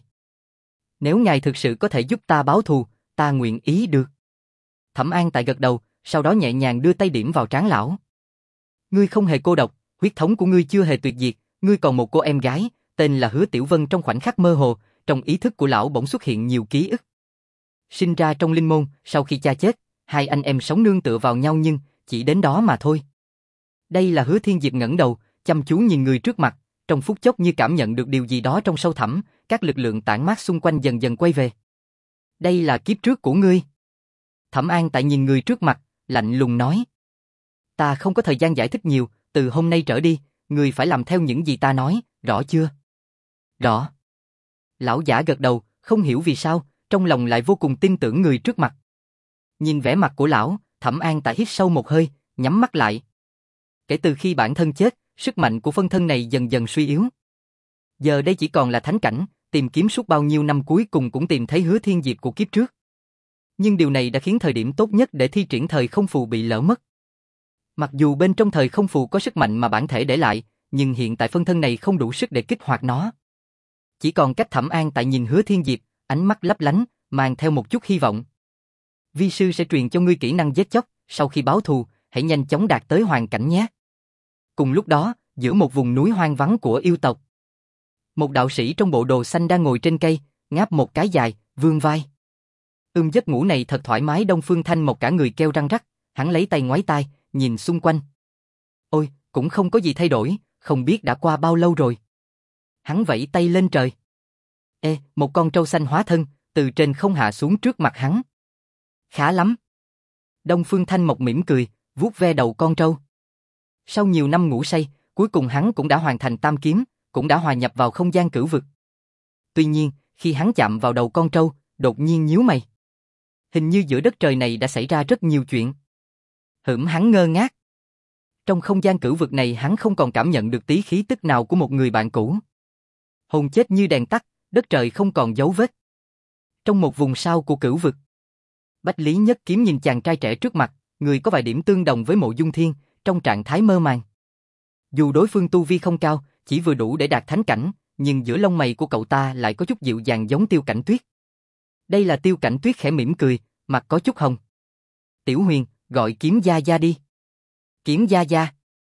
A: Nếu ngài thực sự có thể giúp ta báo thù, ta nguyện ý được. Thẩm An Tại gật đầu, sau đó nhẹ nhàng đưa tay điểm vào trán lão. Ngươi không hề cô độc, huyết thống của ngươi chưa hề tuyệt diệt, ngươi còn một cô em gái, tên là Hứa Tiểu Vân. Trong khoảnh khắc mơ hồ, trong ý thức của lão bỗng xuất hiện nhiều ký ức. Sinh ra trong linh môn, sau khi cha chết, hai anh em sống nương tựa vào nhau nhưng chỉ đến đó mà thôi. Đây là Hứa Thiên Diệp ngẩng đầu, chăm chú nhìn người trước mặt, trong phút chốc như cảm nhận được điều gì đó trong sâu thẳm, các lực lượng tản mát xung quanh dần dần quay về. Đây là kiếp trước của ngươi. Thẩm An Tại nhìn người trước mặt, lạnh lùng nói. Ta không có thời gian giải thích nhiều, từ hôm nay trở đi, ngươi phải làm theo những gì ta nói, rõ chưa? Rõ. Lão giả gật đầu, không hiểu vì sao, trong lòng lại vô cùng tin tưởng người trước mặt. Nhìn vẻ mặt của lão, Thẩm An Tại hít sâu một hơi, nhắm mắt lại. Kể từ khi bản thân chết, sức mạnh của phân thân này dần dần suy yếu. Giờ đây chỉ còn là thánh cảnh, tìm kiếm suốt bao nhiêu năm cuối cùng cũng tìm thấy Hứa Thiên Diệp của kiếp trước. Nhưng điều này đã khiến thời điểm tốt nhất để thi triển thời không phù bị lỡ mất. Mặc dù bên trong thời không phù có sức mạnh mà bản thể để lại, nhưng hiện tại phân thân này không đủ sức để kích hoạt nó. Chỉ còn cách Thẩm An Tại nhìn Hứa Thiên Diệp, ánh mắt lấp lánh, mang theo một chút hy vọng. Vi sư sẽ truyền cho ngươi kỹ năng giết chóc, sau khi báo thù, hãy nhanh chóng đạt tới hoàn cảnh nhé. Cùng lúc đó, giữa một vùng núi hoang vắng của yêu tộc, một đạo sĩ trong bộ đồ xanh đang ngồi trên cây, ngáp một cái dài, vươn vai. Ưm giấc ngủ này thật thoải mái. Đông Phương Thanh một cả người kêu răng rắc, hắn lấy tay ngoáy tai, nhìn xung quanh. Ôi, cũng không có gì thay đổi, không biết đã qua bao lâu rồi. Hắn vẫy tay lên trời. Ê, một con trâu xanh hóa thân, từ trên không hạ xuống trước mặt hắn. Khá lắm. Đông Phương Thanh Mộc mỉm cười, vuốt ve đầu con trâu. Sau nhiều năm ngủ say, cuối cùng hắn cũng đã hoàn thành tam kiếm, cũng đã hòa nhập vào không gian cửu vực. Tuy nhiên, khi hắn chạm vào đầu con trâu, đột nhiên nhíu mày. Hình như giữa đất trời này đã xảy ra rất nhiều chuyện. Hửm hắn ngơ ngác. Trong không gian cửu vực này hắn không còn cảm nhận được tí khí tức nào của một người bạn cũ. Hồn chết như đèn tắt, đất trời không còn dấu vết. Trong một vùng sao của cửu vực, Bách Lý Nhất Kiếm nhìn chàng trai trẻ trước mặt, người có vài điểm tương đồng với Mộ Dung Thiên, trong trạng thái mơ màng. Dù đối phương tu vi không cao, chỉ vừa đủ để đạt thánh cảnh, nhưng giữa lông mày của cậu ta lại có chút dịu dàng giống Tiêu Cảnh Tuyết. Đây là Tiêu Cảnh Tuyết khẽ mỉm cười, mặt có chút hồng. Tiểu Huyền, gọi Kiếm Gia Gia đi. Kiếm Gia Gia.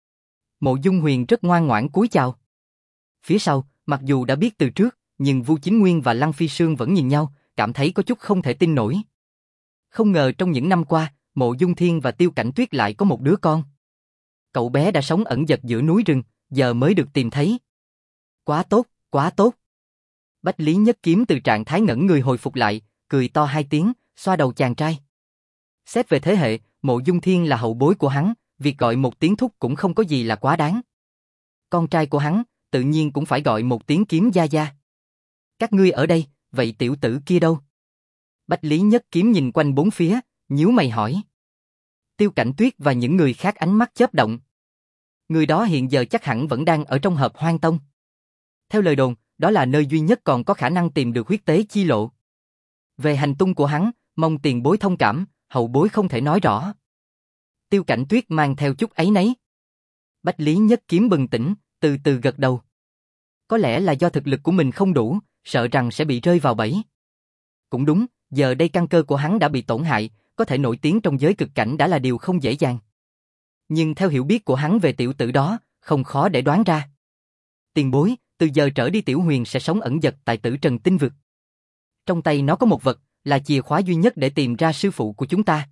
A: Mộ Dung Huyền rất ngoan ngoãn cúi chào. Phía sau, mặc dù đã biết từ trước, nhưng Vu Chính Nguyên và Lăng Phi Sương vẫn nhìn nhau, cảm thấy có chút không thể tin nổi. Không ngờ trong những năm qua, Mộ Dung Thiên và Tiêu Cảnh Tuyết lại có một đứa con. Cậu bé đã sống ẩn dật giữa núi rừng, giờ mới được tìm thấy. Quá tốt, quá tốt. Bách Lý Nhất Kiếm từ trạng thái ngẩn người hồi phục lại, cười to hai tiếng, xoa đầu chàng trai. Xét về thế hệ, Mộ Dung Thiên là hậu bối của hắn, việc gọi một tiếng thúc cũng không có gì là quá đáng. Con trai của hắn, tự nhiên cũng phải gọi một tiếng Kiếm Gia Gia. Các ngươi ở đây, vậy tiểu tử kia đâu? Bách Lý Nhất Kiếm nhìn quanh bốn phía, nhíu mày hỏi. Tiêu Cảnh Tuyết và những người khác ánh mắt chớp động. Người đó hiện giờ chắc hẳn vẫn đang ở trong Hợp Hoang Tông. Theo lời đồn, đó là nơi duy nhất còn có khả năng tìm được huyết tế chi lộ. Về hành tung của hắn, mong tiền bối thông cảm, hậu bối không thể nói rõ. Tiêu Cảnh Tuyết mang theo chút áy náy. Bách Lý Nhất Kiếm bừng tỉnh, từ từ gật đầu. Có lẽ là do thực lực của mình không đủ, sợ rằng sẽ bị rơi vào bẫy. Cũng đúng, giờ đây căn cơ của hắn đã bị tổn hại, có thể nổi tiếng trong giới cực cảnh đã là điều không dễ dàng. Nhưng theo hiểu biết của hắn về tiểu tử đó, không khó để đoán ra. Tiền bối, từ giờ trở đi Tiểu Huyền sẽ sống ẩn dật tại Tử Trần Tinh Vực. Trong tay nó có một vật, là chìa khóa duy nhất để tìm ra sư phụ của chúng ta.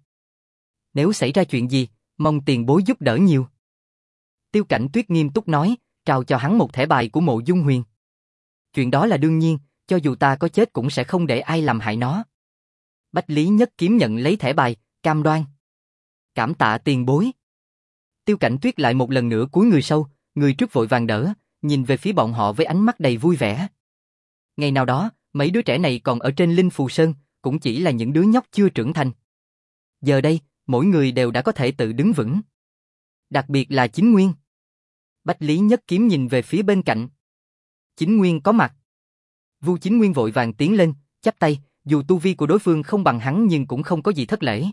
A: Nếu xảy ra chuyện gì, mong tiền bối giúp đỡ nhiều. Tiêu Cảnh Tuyết nghiêm túc nói, trao cho hắn một thẻ bài của Mộ Dung Huyền. Chuyện đó là đương nhiên, cho dù ta có chết cũng sẽ không để ai làm hại nó. Bách Lý Nhất Kiếm nhận lấy thẻ bài, cam đoan. Cảm tạ tiền bối. Tiêu Cảnh Tuyết lại một lần nữa cúi người sâu, người trước vội vàng đỡ, nhìn về phía bọn họ với ánh mắt đầy vui vẻ. Ngày nào đó, mấy đứa trẻ này còn ở trên Linh Phù Sơn, cũng chỉ là những đứa nhóc chưa trưởng thành. Giờ đây, mỗi người đều đã có thể tự đứng vững. Đặc biệt là Chính Nguyên. Bách Lý Nhất Kiếm nhìn về phía bên cạnh. Chính Nguyên có mặt. Vu Chính Nguyên vội vàng tiến lên, chắp tay, dù tu vi của đối phương không bằng hắn nhưng cũng không có gì thất lễ.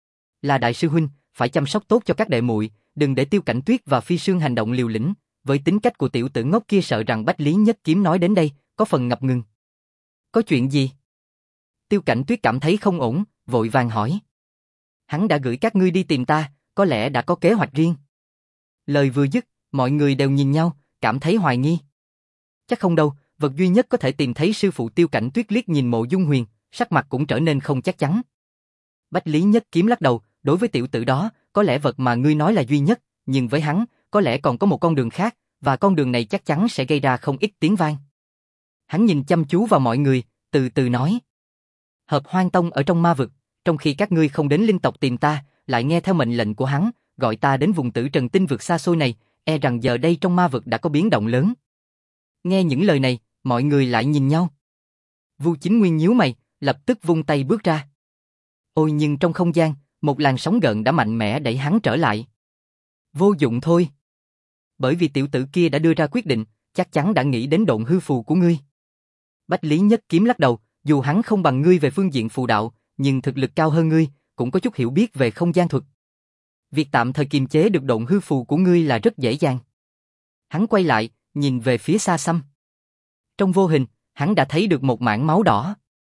A: Là đại sư huynh, phải chăm sóc tốt cho các đệ muội, đừng để Tiêu Cảnh Tuyết và Phi Sương hành động liều lĩnh. Với tính cách của tiểu tử ngốc kia sợ rằng Bách Lý Nhất Kiếm nói đến đây, có phần ngập ngừng. Có chuyện gì? Tiêu Cảnh Tuyết cảm thấy không ổn, vội vàng hỏi. Hắn đã gửi các ngươi đi tìm ta, có lẽ đã có kế hoạch riêng. Lời vừa dứt, mọi người đều nhìn nhau, cảm thấy hoài nghi. Chắc không đâu, vật duy nhất có thể tìm thấy sư phụ. Tiêu Cảnh Tuyết liếc nhìn Mộ Dung Huyền, sắc mặt cũng trở nên không chắc chắn. Bách Lý Nhất Kiếm lắc đầu, đối với tiểu tử đó, có lẽ vật mà ngươi nói là duy nhất, nhưng với hắn, có lẽ còn có một con đường khác, và con đường này chắc chắn sẽ gây ra không ít tiếng vang. Hắn nhìn chăm chú vào mọi người, từ từ nói. Hợp Hoang Tông ở trong ma vực, trong khi các ngươi không đến linh tộc tìm ta, lại nghe theo mệnh lệnh của hắn, gọi ta đến vùng Tử Trần Tinh Vực xa xôi này, e rằng giờ đây trong ma vực đã có biến động lớn. Nghe những lời này, mọi người lại nhìn nhau. Vu Chính Nguyên nhíu mày, lập tức vung tay bước ra. Ôi nhưng trong không gian, một làn sóng gợn đã mạnh mẽ đẩy hắn trở lại. Vô dụng thôi. Bởi vì tiểu tử kia đã đưa ra quyết định, chắc chắn đã nghĩ đến độn hư phù của ngươi. Bách Lý Nhất Kiếm lắc đầu, dù hắn không bằng ngươi về phương diện phù đạo, nhưng thực lực cao hơn ngươi, cũng có chút hiểu biết về không gian thuật. Việc tạm thời kiềm chế được độn hư phù của ngươi là rất dễ dàng. Hắn quay lại, nhìn về phía xa xăm. Trong vô hình, hắn đã thấy được một mảng máu đỏ.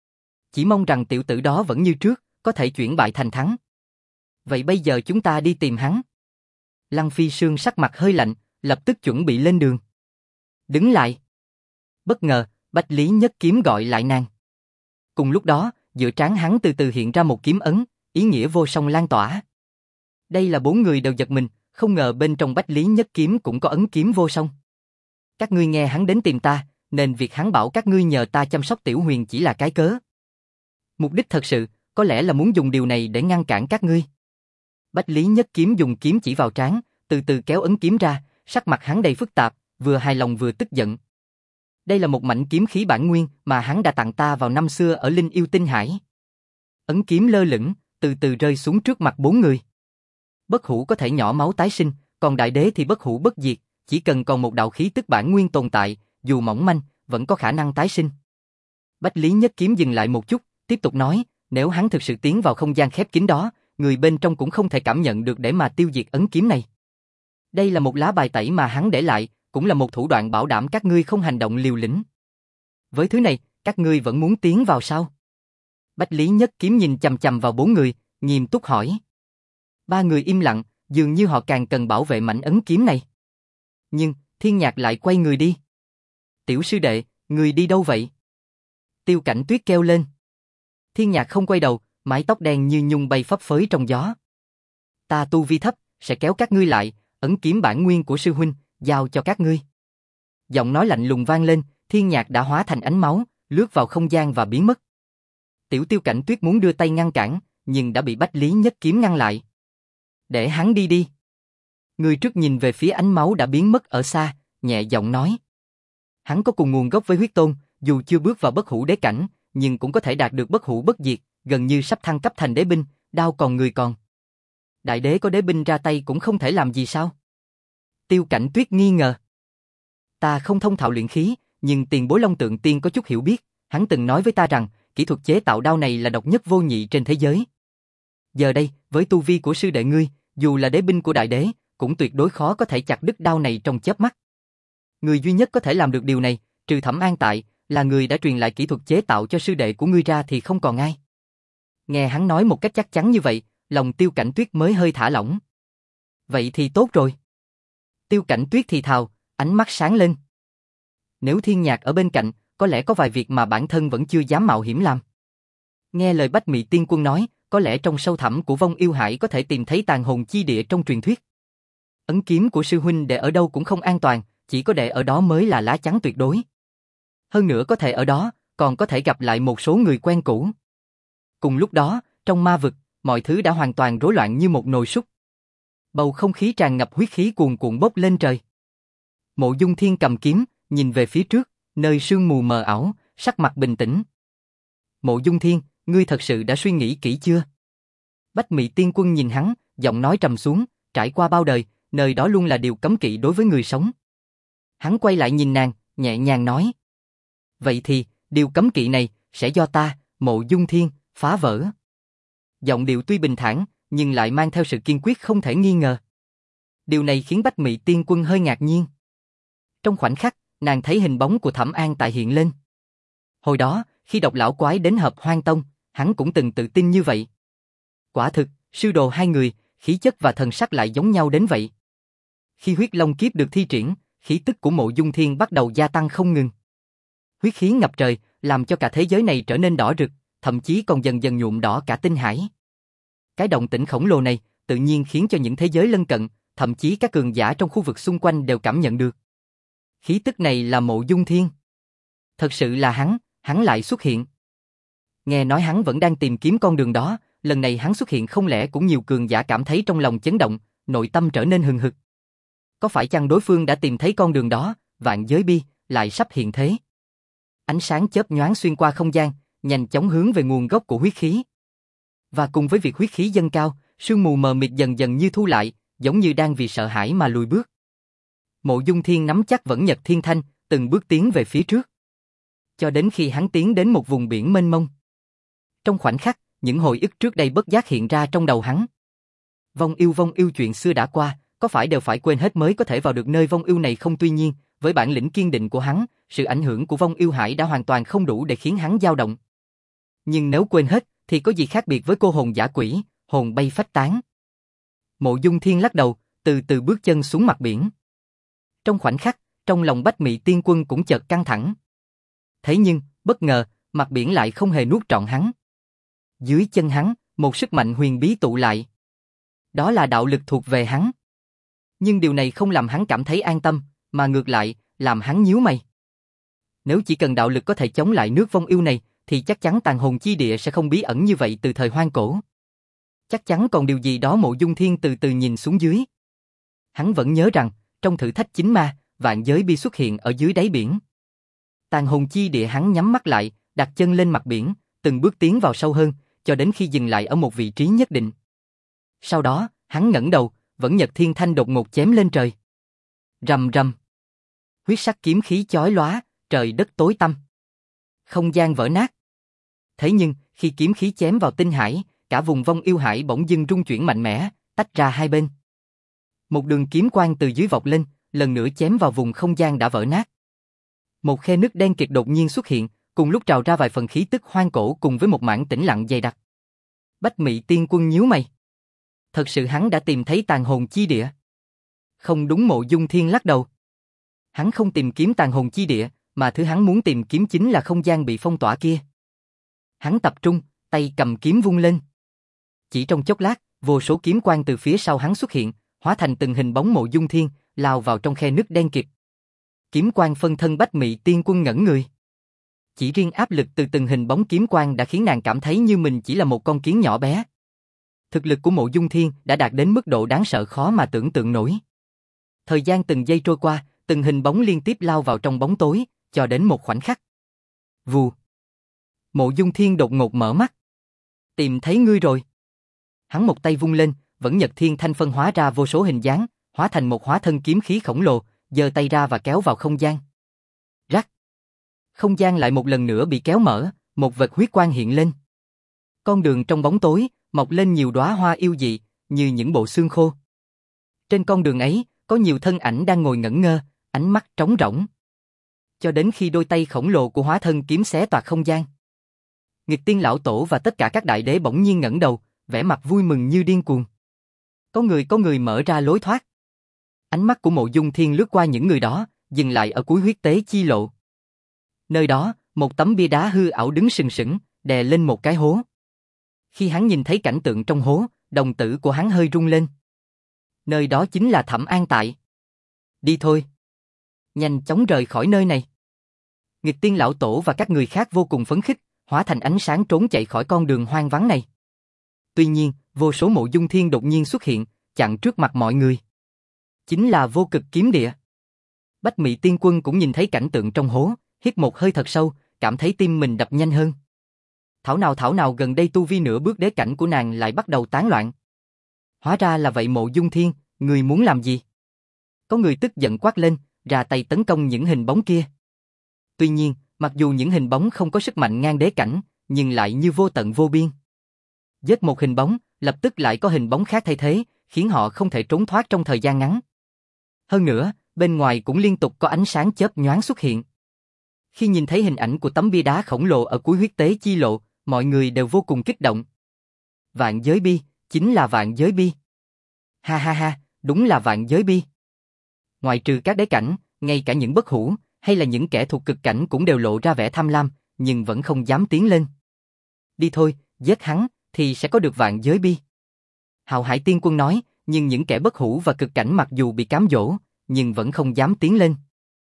A: Chỉ mong rằng tiểu tử đó vẫn như trước, có thể chuyển bại thành thắng. Vậy bây giờ chúng ta đi tìm hắn. Lăng Phi Sương sắc mặt hơi lạnh, lập tức chuẩn bị lên đường. Đứng lại. Bất ngờ, Bách Lý Nhất Kiếm gọi lại nàng. Cùng lúc đó, giữa trán hắn từ từ hiện ra một kiếm ấn, ý nghĩa vô song lan tỏa. Đây là bốn người đều giật mình, không ngờ bên trong Bách Lý Nhất Kiếm cũng có ấn kiếm vô song. Các ngươi nghe hắn đến tìm ta, nên việc hắn bảo các ngươi nhờ ta chăm sóc Tiểu Huyền chỉ là cái cớ. Mục đích thật sự, có lẽ là muốn dùng điều này để ngăn cản các ngươi. Bách Lý Nhất Kiếm dùng kiếm chỉ vào trán, từ từ kéo ấn kiếm ra, sắc mặt hắn đầy phức tạp, vừa hài lòng vừa tức giận. Đây là một mảnh kiếm khí bản nguyên mà hắn đã tặng ta vào năm xưa ở Linh Yêu Tinh Hải. Ấn kiếm lơ lửng, từ từ rơi xuống trước mặt bốn người. Bất hủ có thể nhỏ máu tái sinh, còn đại đế thì bất hủ bất diệt, chỉ cần còn một đạo khí tức bản nguyên tồn tại, dù mỏng manh, vẫn có khả năng tái sinh. Bách Lý Nhất Kiếm dừng lại một chút, tiếp tục nói, nếu hắn thực sự tiến vào không gian khép kín đó, người bên trong cũng không thể cảm nhận được để mà tiêu diệt ấn kiếm này. Đây là một lá bài tẩy mà hắn để lại, cũng là một thủ đoạn bảo đảm các ngươi không hành động liều lĩnh. Với thứ này, các ngươi vẫn muốn tiến vào sao? Bách Lý Nhất Kiếm nhìn chằm chằm vào bốn người, nghiêm túc hỏi. Ba người im lặng, dường như họ càng cần bảo vệ mảnh ấn kiếm này. Nhưng, Thiên Nhạc lại quay người đi. Tiểu sư đệ, người đi đâu vậy? Tiêu Cảnh Tuyết kêu lên. Thiên Nhạc không quay đầu, mái tóc đen như nhung bay phấp phới trong gió. Ta tu vi thấp, sẽ kéo các ngươi lại, ấn kiếm bản nguyên của sư huynh, giao cho các ngươi. Giọng nói lạnh lùng vang lên, Thiên Nhạc đã hóa thành ánh máu, lướt vào không gian và biến mất. Tiểu Tiêu Cảnh Tuyết muốn đưa tay ngăn cản, nhưng đã bị Bách Lý Nhất Kiếm ngăn lại. Để hắn đi đi. Người trước nhìn về phía ánh máu đã biến mất ở xa, nhẹ giọng nói. Hắn có cùng nguồn gốc với huyết tôn, dù chưa bước vào bất hủ đế cảnh, nhưng cũng có thể đạt được bất hủ bất diệt, gần như sắp thăng cấp thành đế binh, đao còn người còn. Đại đế có đế binh ra tay cũng không thể làm gì sao? Tiêu Cảnh Tuyết nghi ngờ. Ta không thông thạo luyện khí, nhưng tiền bối Long Tượng Tiên có chút hiểu biết, hắn từng nói với ta rằng, kỹ thuật chế tạo đao này là độc nhất vô nhị trên thế giới. Giờ đây, với tu vi của sư đệ ngươi, dù là đế binh của đại đế, cũng tuyệt đối khó có thể chặt đứt đao này trong chớp mắt. Người duy nhất có thể làm được điều này, trừ Thẩm An tại, là người đã truyền lại kỹ thuật chế tạo cho sư đệ của ngươi ra thì không còn ai. Nghe hắn nói một cách chắc chắn như vậy, lòng Tiêu Cảnh Tuyết mới hơi thả lỏng. Vậy thì tốt rồi. Tiêu Cảnh Tuyết thì thào, ánh mắt sáng lên. Nếu Thiên Nhạc ở bên cạnh, có lẽ có vài việc mà bản thân vẫn chưa dám mạo hiểm làm. Nghe lời Bách Mị Tiên Quân nói, có lẽ trong sâu thẳm của Vong Yêu Hải có thể tìm thấy tàn hồn chi địa trong truyền thuyết. Ấn kiếm của sư huynh để ở đâu cũng không an toàn, chỉ có để ở đó mới là lá chắn tuyệt đối. Hơn nữa có thể ở đó, còn có thể gặp lại một số người quen cũ. Cùng lúc đó, trong ma vực, mọi thứ đã hoàn toàn rối loạn như một nồi súp. Bầu không khí tràn ngập huyết khí cuồn cuộn bốc lên trời. Mộ Dung Thiên cầm kiếm, nhìn về phía trước, nơi sương mù mờ ảo, sắc mặt bình tĩnh. Mộ Dung Thiên, ngươi thật sự đã suy nghĩ kỹ chưa? Bách Mị Tiên Quân nhìn hắn, giọng nói trầm xuống, trải qua bao đời, nơi đó luôn là điều cấm kỵ đối với người sống. Hắn quay lại nhìn nàng, nhẹ nhàng nói. Vậy thì, điều cấm kỵ này, sẽ do ta, Mộ Dung Thiên, phá vỡ. Giọng điệu tuy bình thản, nhưng lại mang theo sự kiên quyết không thể nghi ngờ. Điều này khiến Bách Mị Tiên Quân hơi ngạc nhiên. Trong khoảnh khắc, nàng thấy hình bóng của Thẩm An tại hiện lên. Hồi đó, khi Độc Lão Quái đến Hợp Hoang Tông, hắn cũng từng tự tin như vậy. Quả thực, sư đồ hai người, khí chất và thần sắc lại giống nhau đến vậy. Khi huyết long kiếp được thi triển, khí tức của Mộ Dung Thiên bắt đầu gia tăng không ngừng. Huyết khí ngập trời, làm cho cả thế giới này trở nên đỏ rực, thậm chí còn dần dần nhuộm đỏ cả tinh hải. Cái động tĩnh khổng lồ này, tự nhiên khiến cho những thế giới lân cận, thậm chí các cường giả trong khu vực xung quanh đều cảm nhận được. Khí tức này là Mộ Dung Thiên. Thật sự là hắn, hắn lại xuất hiện. Nghe nói hắn vẫn đang tìm kiếm con đường đó, lần này hắn xuất hiện không lẽ cũng nhiều cường giả cảm thấy trong lòng chấn động, nội tâm trở nên hừng hực. Có phải chăng đối phương đã tìm thấy con đường đó, vạn giới bi, lại sắp hiện thế? Ánh sáng chớp nhoáng xuyên qua không gian, nhanh chóng hướng về nguồn gốc của huyết khí. Và cùng với việc huyết khí dâng cao, sương mù mờ mịt dần dần như thu lại, giống như đang vì sợ hãi mà lùi bước. Mộ Dung Thiên nắm chắc vẫn Nhật Thiên Thanh, từng bước tiến về phía trước. Cho đến khi hắn tiến đến một vùng biển mênh mông. Trong khoảnh khắc, những hồi ức trước đây bất giác hiện ra trong đầu hắn. Vong yêu vong yêu chuyện xưa đã qua, có phải đều phải quên hết mới có thể vào được nơi vong yêu này không? Tuy nhiên, với bản lĩnh kiên định của hắn, sự ảnh hưởng của Vong Yêu Hải đã hoàn toàn không đủ để khiến hắn dao động. Nhưng nếu quên hết, thì có gì khác biệt với cô hồn dã quỷ, hồn bay phách tán. Mộ Dung Thiên lắc đầu, từ từ bước chân xuống mặt biển. Trong khoảnh khắc, trong lòng Bách Mị Tiên Quân cũng chợt căng thẳng. Thế nhưng, bất ngờ, mặt biển lại không hề nuốt trọn hắn. Dưới chân hắn, một sức mạnh huyền bí tụ lại. Đó là đạo lực thuộc về hắn. Nhưng điều này không làm hắn cảm thấy an tâm, mà ngược lại, làm hắn nhíu mày. Nếu chỉ cần đạo lực có thể chống lại nước vong yêu này, thì chắc chắn tàn hồn chi địa sẽ không bí ẩn như vậy từ thời hoang cổ. Chắc chắn còn điều gì đó. Mộ Dung Thiên từ từ nhìn xuống dưới. Hắn vẫn nhớ rằng, trong thử thách chính ma, vạn giới bi xuất hiện ở dưới đáy biển. Tàn hồn chi địa hắn nhắm mắt lại, đặt chân lên mặt biển, từng bước tiến vào sâu hơn, cho đến khi dừng lại ở một vị trí nhất định. Sau đó, Hắn ngẩng đầu, Vẫn Nhật Thiên Thanh đột ngột chém lên trời. Rầm rầm. Huyết sắc kiếm khí chói lóa, trời đất tối tăm. Không gian vỡ nát. Thế nhưng, khi kiếm khí chém vào tinh hải, cả vùng vong yêu hải bỗng dưng rung chuyển mạnh mẽ, tách ra hai bên. Một đường kiếm quang từ dưới vọt lên, lần nữa chém vào vùng không gian đã vỡ nát. Một khe nứt đen kịt đột nhiên xuất hiện, cùng lúc trào ra vài phần khí tức hoang cổ cùng với một mảng tĩnh lặng dày đặc. Bách Mị Tiên Quân nhíu mày. Thật sự hắn đã tìm thấy tàn hồn chi địa. Không đúng. Mộ Dung Thiên lắc đầu. Hắn không tìm kiếm tàn hồn chi địa, mà thứ hắn muốn tìm kiếm chính là không gian bị phong tỏa kia. Hắn tập trung, tay cầm kiếm vung lên. Chỉ trong chốc lát, vô số kiếm quang từ phía sau hắn xuất hiện, hóa thành từng hình bóng Mộ Dung Thiên, lao vào trong khe nứt đen kịt. Kiếm quang phân thân Bách Mị Tiên Quân ngẩn người. Chỉ riêng áp lực từ từng hình bóng kiếm quang đã khiến nàng cảm thấy như mình chỉ là một con kiến nhỏ bé. Thực lực của Mộ Dung Thiên đã đạt đến mức độ đáng sợ khó mà tưởng tượng nổi. Thời gian từng giây trôi qua, từng hình bóng liên tiếp lao vào trong bóng tối, cho đến một khoảnh khắc. Vù. Mộ Dung Thiên đột ngột mở mắt. Tìm thấy ngươi rồi. Hắn một tay vung lên, Vẫn Nhật Thiên Thanh phân hóa ra vô số hình dáng, hóa thành một hóa thân kiếm khí khổng lồ, giơ tay ra và kéo vào không gian. Rắc. Không gian lại một lần nữa bị kéo mở, một vệt huyết quang hiện lên. Con đường trong bóng tối, mọc lên nhiều đóa hoa yêu dị, như những bộ xương khô. Trên con đường ấy, có nhiều thân ảnh đang ngồi ngẩn ngơ, ánh mắt trống rỗng. Cho đến khi đôi tay khổng lồ của hóa thân kiếm xé toạc không gian. Nghịch Tiên Lão Tổ và tất cả các đại đế bỗng nhiên ngẩng đầu, vẻ mặt vui mừng như điên cuồng. Có người có người mở ra lối thoát. Ánh mắt của Mộ Dung Thiên lướt qua những người đó, dừng lại ở cuối huyết tế chi lộ. Nơi đó, một tấm bia đá hư ảo đứng sừng sững, đè lên một cái hố. Khi hắn nhìn thấy cảnh tượng trong hố, đồng tử của hắn hơi rung lên. Nơi đó chính là Thẩm An Tại. Đi thôi. Nhanh chóng rời khỏi nơi này. Nghịch Tiên Lão Tổ và các người khác vô cùng phấn khích, hóa thành ánh sáng trốn chạy khỏi con đường hoang vắng này. Tuy nhiên, vô số Mộ Dung Thiên đột nhiên xuất hiện, chặn trước mặt mọi người. Chính là Vô Cực Kiếm Địa. Bách Mị Tiên Quân cũng nhìn thấy cảnh tượng trong hố, hít một hơi thật sâu, cảm thấy tim mình đập nhanh hơn. Thảo nào thảo nào gần đây tu vi nửa bước đế cảnh của nàng lại bắt đầu tán loạn. Hóa ra là vậy. Mộ Dung Thiên, người muốn làm gì? Có người tức giận quát lên, ra tay tấn công những hình bóng kia. Tuy nhiên, mặc dù những hình bóng không có sức mạnh ngang đế cảnh, nhưng lại như vô tận vô biên. Giết một hình bóng, lập tức lại có hình bóng khác thay thế, khiến họ không thể trốn thoát trong thời gian ngắn. Hơn nữa, bên ngoài cũng liên tục có ánh sáng chớp nhoáng xuất hiện. Khi nhìn thấy hình ảnh của tấm bia đá khổng lồ ở cuối huyết tế chi lộ, mọi người đều vô cùng kích động. Vạn giới bi, chính là vạn giới bi. Ha ha ha, đúng là vạn giới bi. Ngoài trừ các đế cảnh, ngay cả những bất hủ, hay là những kẻ thuộc cực cảnh cũng đều lộ ra vẻ tham lam, nhưng vẫn không dám tiến lên. Đi thôi, giết hắn, thì sẽ có được vạn giới bi. Hạo Hải Tiên Quân nói, nhưng những kẻ bất hủ và cực cảnh mặc dù bị cám dỗ, nhưng vẫn không dám tiến lên.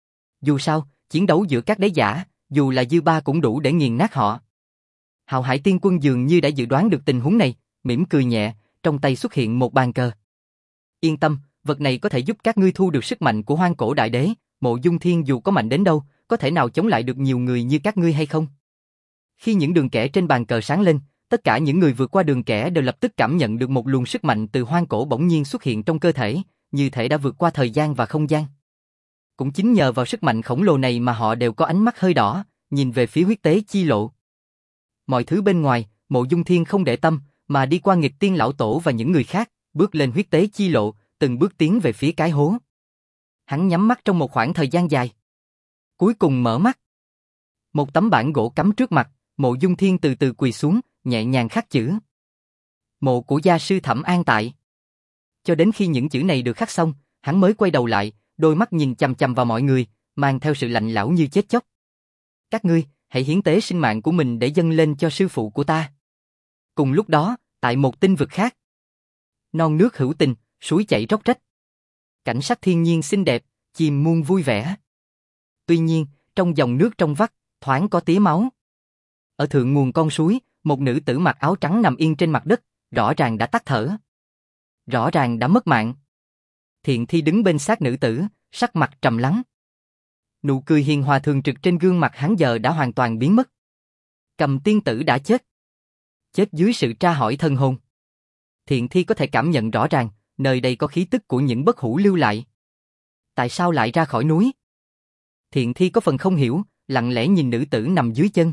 A: Dù sao, chiến đấu giữa các đế giả, dù là dư ba cũng đủ để nghiền nát họ. Hạo Hải Tiên Quân dường như đã dự đoán được tình huống này, mỉm cười nhẹ, trong tay xuất hiện một bàn cờ. Yên tâm, vật này có thể giúp các ngươi thu được sức mạnh của Hoang Cổ Đại Đế. Mộ Dung Thiên dù có mạnh đến đâu, có thể nào chống lại được nhiều người như các ngươi hay không? Khi những đường kẻ trên bàn cờ sáng lên, tất cả những người vượt qua đường kẻ đều lập tức cảm nhận được một luồng sức mạnh từ hoang cổ bỗng nhiên xuất hiện trong cơ thể, như thể đã vượt qua thời gian và không gian. Cũng chính nhờ vào sức mạnh khổng lồ này mà họ đều có ánh mắt hơi đỏ, nhìn về phía huyết tế chi lộ. Mọi thứ bên ngoài, Mộ Dung Thiên không để tâm, mà đi qua Nghịch Tiên Lão Tổ và những người khác, bước lên huyết tế chi lộ, từng bước tiến về phía cái hố. Hắn nhắm mắt trong một khoảng thời gian dài. Cuối cùng mở mắt. Một tấm bảng gỗ cắm trước mặt, Mộ Dung Thiên từ từ quỳ xuống, nhẹ nhàng khắc chữ. Mộ của gia sư Thẩm An Tại. Cho đến khi những chữ này được khắc xong, hắn mới quay đầu lại, đôi mắt nhìn chằm chằm vào mọi người, mang theo sự lạnh lẽo như chết chóc. Các ngươi, hãy hiến tế sinh mạng của mình để dâng lên cho sư phụ của ta. Cùng lúc đó, tại một tinh vực khác, non nước hữu tình, suối chảy róc rách. Cảnh sắc thiên nhiên xinh đẹp, chim muôn vui vẻ. Tuy nhiên, trong dòng nước trong vắt, thoáng có tía máu. Ở thượng nguồn con suối, một nữ tử mặc áo trắng nằm yên trên mặt đất, rõ ràng đã tắt thở. Rõ ràng đã mất mạng. Thiện Thi đứng bên xác nữ tử, sắc mặt trầm lắng. Nụ cười hiền hòa thường trực trên gương mặt hắn giờ đã hoàn toàn biến mất. Cầm tiên tử đã chết. Chết dưới sự tra hỏi thân hồn. Thiện Thi có thể cảm nhận rõ ràng, nơi đây có khí tức của những bất hủ lưu lại. Tại sao lại ra khỏi núi? Thiện Thi có phần không hiểu, lặng lẽ nhìn nữ tử nằm dưới chân.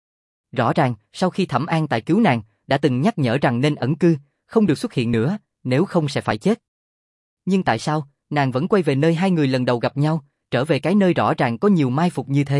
A: Rõ ràng, sau khi Thẩm An Tại cứu nàng, đã từng nhắc nhở rằng nên ẩn cư, không được xuất hiện nữa, nếu không sẽ phải chết. Nhưng tại sao, nàng vẫn quay về nơi hai người lần đầu gặp nhau, trở về cái nơi rõ ràng có nhiều mai phục như thế?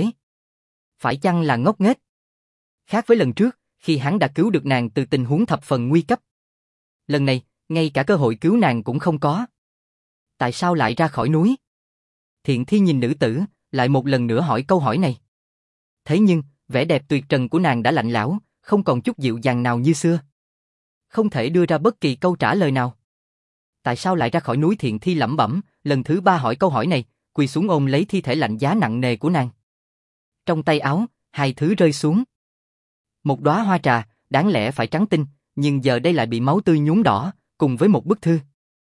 A: Phải chăng là ngốc nghếch? Khác với lần trước, khi hắn đã cứu được nàng từ tình huống thập phần nguy cấp. Lần này, ngay cả cơ hội cứu nàng cũng không có. Tại sao lại ra khỏi núi? Thiện Thi nhìn nữ tử, lại một lần nữa hỏi câu hỏi này. Thế nhưng, vẻ đẹp tuyệt trần của nàng đã lạnh lẽo, không còn chút dịu dàng nào như xưa. Không thể đưa ra bất kỳ câu trả lời nào. Tại sao lại ra khỏi núi? Thiện Thi lẩm bẩm, lần thứ ba hỏi câu hỏi này, quỳ xuống ôm lấy thi thể lạnh giá nặng nề của nàng. Trong tay áo, hai thứ rơi xuống. Một đóa hoa trà, đáng lẽ phải trắng tinh, nhưng giờ đây lại bị máu tươi nhuốm đỏ, cùng với một bức thư.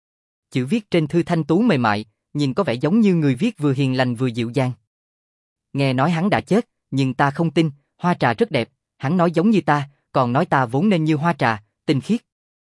A: Chữ viết trên thư thanh tú mềm mại, nhìn có vẻ giống như người viết vừa hiền lành vừa dịu dàng. Nghe nói hắn đã chết, nhưng ta không tin, hoa trà rất đẹp, hắn nói giống như ta, còn nói ta vốn nên như hoa trà, tinh khiết.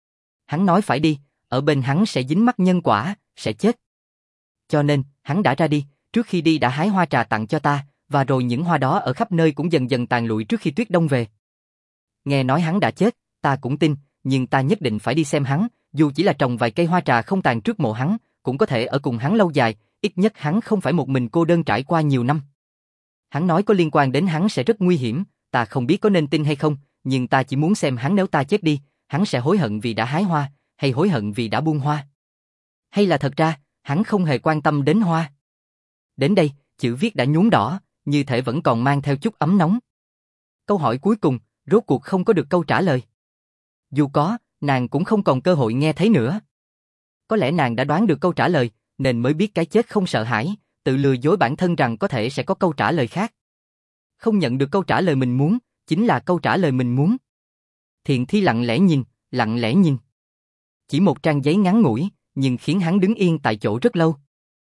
A: Hắn nói phải đi, ở bên hắn sẽ dính mắc nhân quả, sẽ chết. Cho nên, hắn đã ra đi, trước khi đi đã hái hoa trà tặng cho ta, và rồi những hoa đó ở khắp nơi cũng dần dần tàn lụi trước khi tuyết đông về. Nghe nói hắn đã chết, ta cũng tin, nhưng ta nhất định phải đi xem hắn, dù chỉ là trồng vài cây hoa trà không tàn trước mộ hắn, cũng có thể ở cùng hắn lâu dài, ít nhất hắn không phải một mình cô đơn trải qua nhiều năm. Hắn nói có liên quan đến hắn sẽ rất nguy hiểm, ta không biết có nên tin hay không, nhưng ta chỉ muốn xem hắn nếu ta chết đi, hắn sẽ hối hận vì đã hái hoa, hay hối hận vì đã buông hoa. Hay là thật ra, hắn không hề quan tâm đến hoa. Đến đây, chữ viết đã nhuốm đỏ, như thể vẫn còn mang theo chút ấm nóng. Câu hỏi cuối cùng, rốt cuộc không có được câu trả lời. Dù có, nàng cũng không còn cơ hội nghe thấy nữa. Có lẽ nàng đã đoán được câu trả lời, nên mới biết cái chết không sợ hãi, tự lừa dối bản thân rằng có thể sẽ có câu trả lời khác. Không nhận được câu trả lời mình muốn, chính là câu trả lời mình muốn. Thiện Thi lặng lẽ nhìn, lặng lẽ nhìn. Chỉ một trang giấy ngắn ngủi, nhưng khiến hắn đứng yên tại chỗ rất lâu.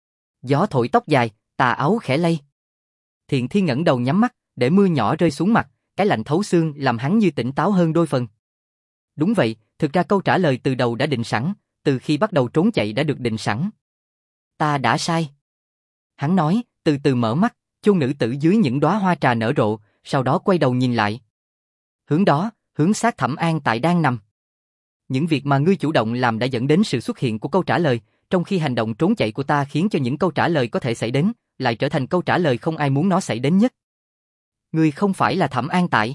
A: Gió thổi tóc dài, tà áo khẽ lay. Thiện Thi ngẩng đầu nhắm mắt, để mưa nhỏ rơi xuống mặt, cái lạnh thấu xương làm hắn như tỉnh táo hơn đôi phần. Đúng vậy, thực ra câu trả lời từ đầu đã định sẵn, từ khi bắt đầu trốn chạy đã được định sẵn. Ta đã sai. Hắn nói, từ từ mở mắt, chôn nữ tử dưới những đóa hoa trà nở rộ, sau đó quay đầu nhìn lại. Hướng đó, hướng xác Thẩm An Tại đang nằm. Những việc mà ngươi chủ động làm đã dẫn đến sự xuất hiện của câu trả lời, trong khi hành động trốn chạy của ta khiến cho những câu trả lời có thể xảy đến, lại trở thành câu trả lời không ai muốn nó xảy đến nhất. Ngươi không phải là Thẩm An Tại.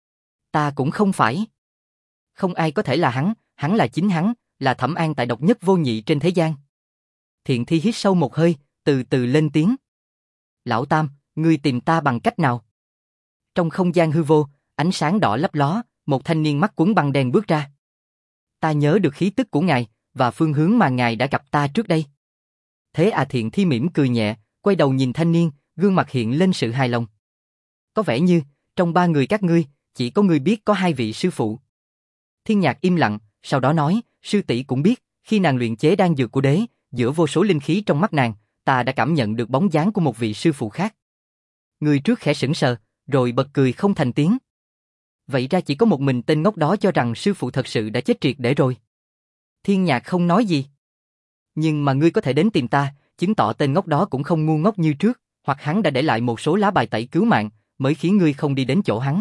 A: Ta cũng không phải. Không ai có thể là hắn, hắn là chính hắn, là Thẩm An Tại độc nhất vô nhị trên thế gian. Thiện Thi hít sâu một hơi, từ từ lên tiếng. Lão Tam, ngươi tìm ta bằng cách nào? Trong không gian hư vô, ánh sáng đỏ lấp ló, một thanh niên mắt quấn băng đen bước ra. Ta nhớ được khí tức của ngài, và phương hướng mà ngài đã gặp ta trước đây. Thế à? Thiện Thi mỉm cười nhẹ, quay đầu nhìn thanh niên, gương mặt hiện lên sự hài lòng. Có vẻ như, trong ba người các ngươi, chỉ có ngươi biết có hai vị sư phụ. Thiên Nhạc im lặng, sau đó nói, sư tỷ cũng biết, khi nàng luyện chế đan dược của đế, giữa vô số linh khí trong mắt nàng, ta đã cảm nhận được bóng dáng của một vị sư phụ khác. Người trước khẽ sững sờ, rồi bật cười không thành tiếng. Vậy ra chỉ có một mình tên ngốc đó cho rằng sư phụ thật sự đã chết triệt để rồi. Thiên Nhạc không nói gì. Nhưng mà ngươi có thể đến tìm ta, chứng tỏ tên ngốc đó cũng không ngu ngốc như trước, hoặc hắn đã để lại một số lá bài tẩy cứu mạng, mới khiến ngươi không đi đến chỗ hắn.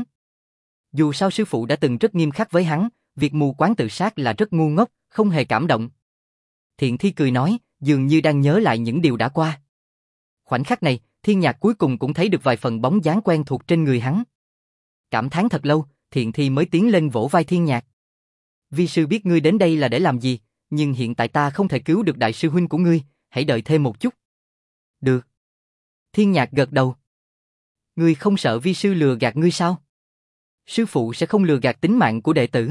A: Dù sao sư phụ đã từng rất nghiêm khắc với hắn, việc mù quáng tự sát là rất ngu ngốc, không hề cảm động. Thiện Thi cười nói, dường như đang nhớ lại những điều đã qua. Khoảnh khắc này, Thiên Nhạc cuối cùng cũng thấy được vài phần bóng dáng quen thuộc trên người hắn. Cảm thán thật lâu, Thiện Thi mới tiến lên vỗ vai Thiên Nhạc. Vi sư biết ngươi đến đây là để làm gì, nhưng hiện tại ta không thể cứu được đại sư huynh của ngươi, hãy đợi thêm một chút. Được. Thiên Nhạc gật đầu. Ngươi không sợ vi sư lừa gạt ngươi sao? Sư phụ sẽ không lừa gạt tính mạng của đệ tử.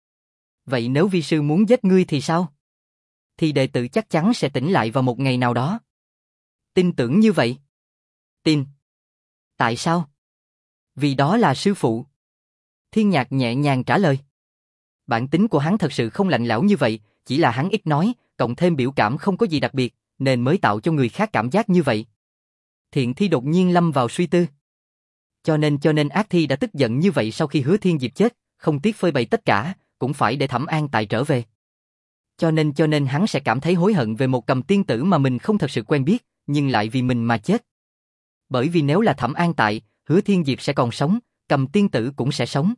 A: Vậy nếu vi sư muốn giết ngươi thì sao? Thì đệ tử chắc chắn sẽ tỉnh lại vào một ngày nào đó. Tin tưởng như vậy? Tin. Tại sao? Vì đó là sư phụ. Thiên Nhạc nhẹ nhàng trả lời. Bản tính của hắn thật sự không lạnh lẽo như vậy, chỉ là hắn ít nói, cộng thêm biểu cảm không có gì đặc biệt, nên mới tạo cho người khác cảm giác như vậy. Thiện Thi đột nhiên lâm vào suy tư. Cho nên cho nên Ác Thi đã tức giận như vậy sau khi Hứa Thiên Diệp chết, không tiếc phơi bày tất cả, cũng phải để Thẩm An Tại trở về. Cho nên cho nên hắn sẽ cảm thấy hối hận về một cầm tiên tử mà mình không thật sự quen biết, nhưng lại vì mình mà chết. Bởi vì nếu là Thẩm An Tại, Hứa Thiên Diệp sẽ còn sống, cầm tiên tử cũng sẽ sống.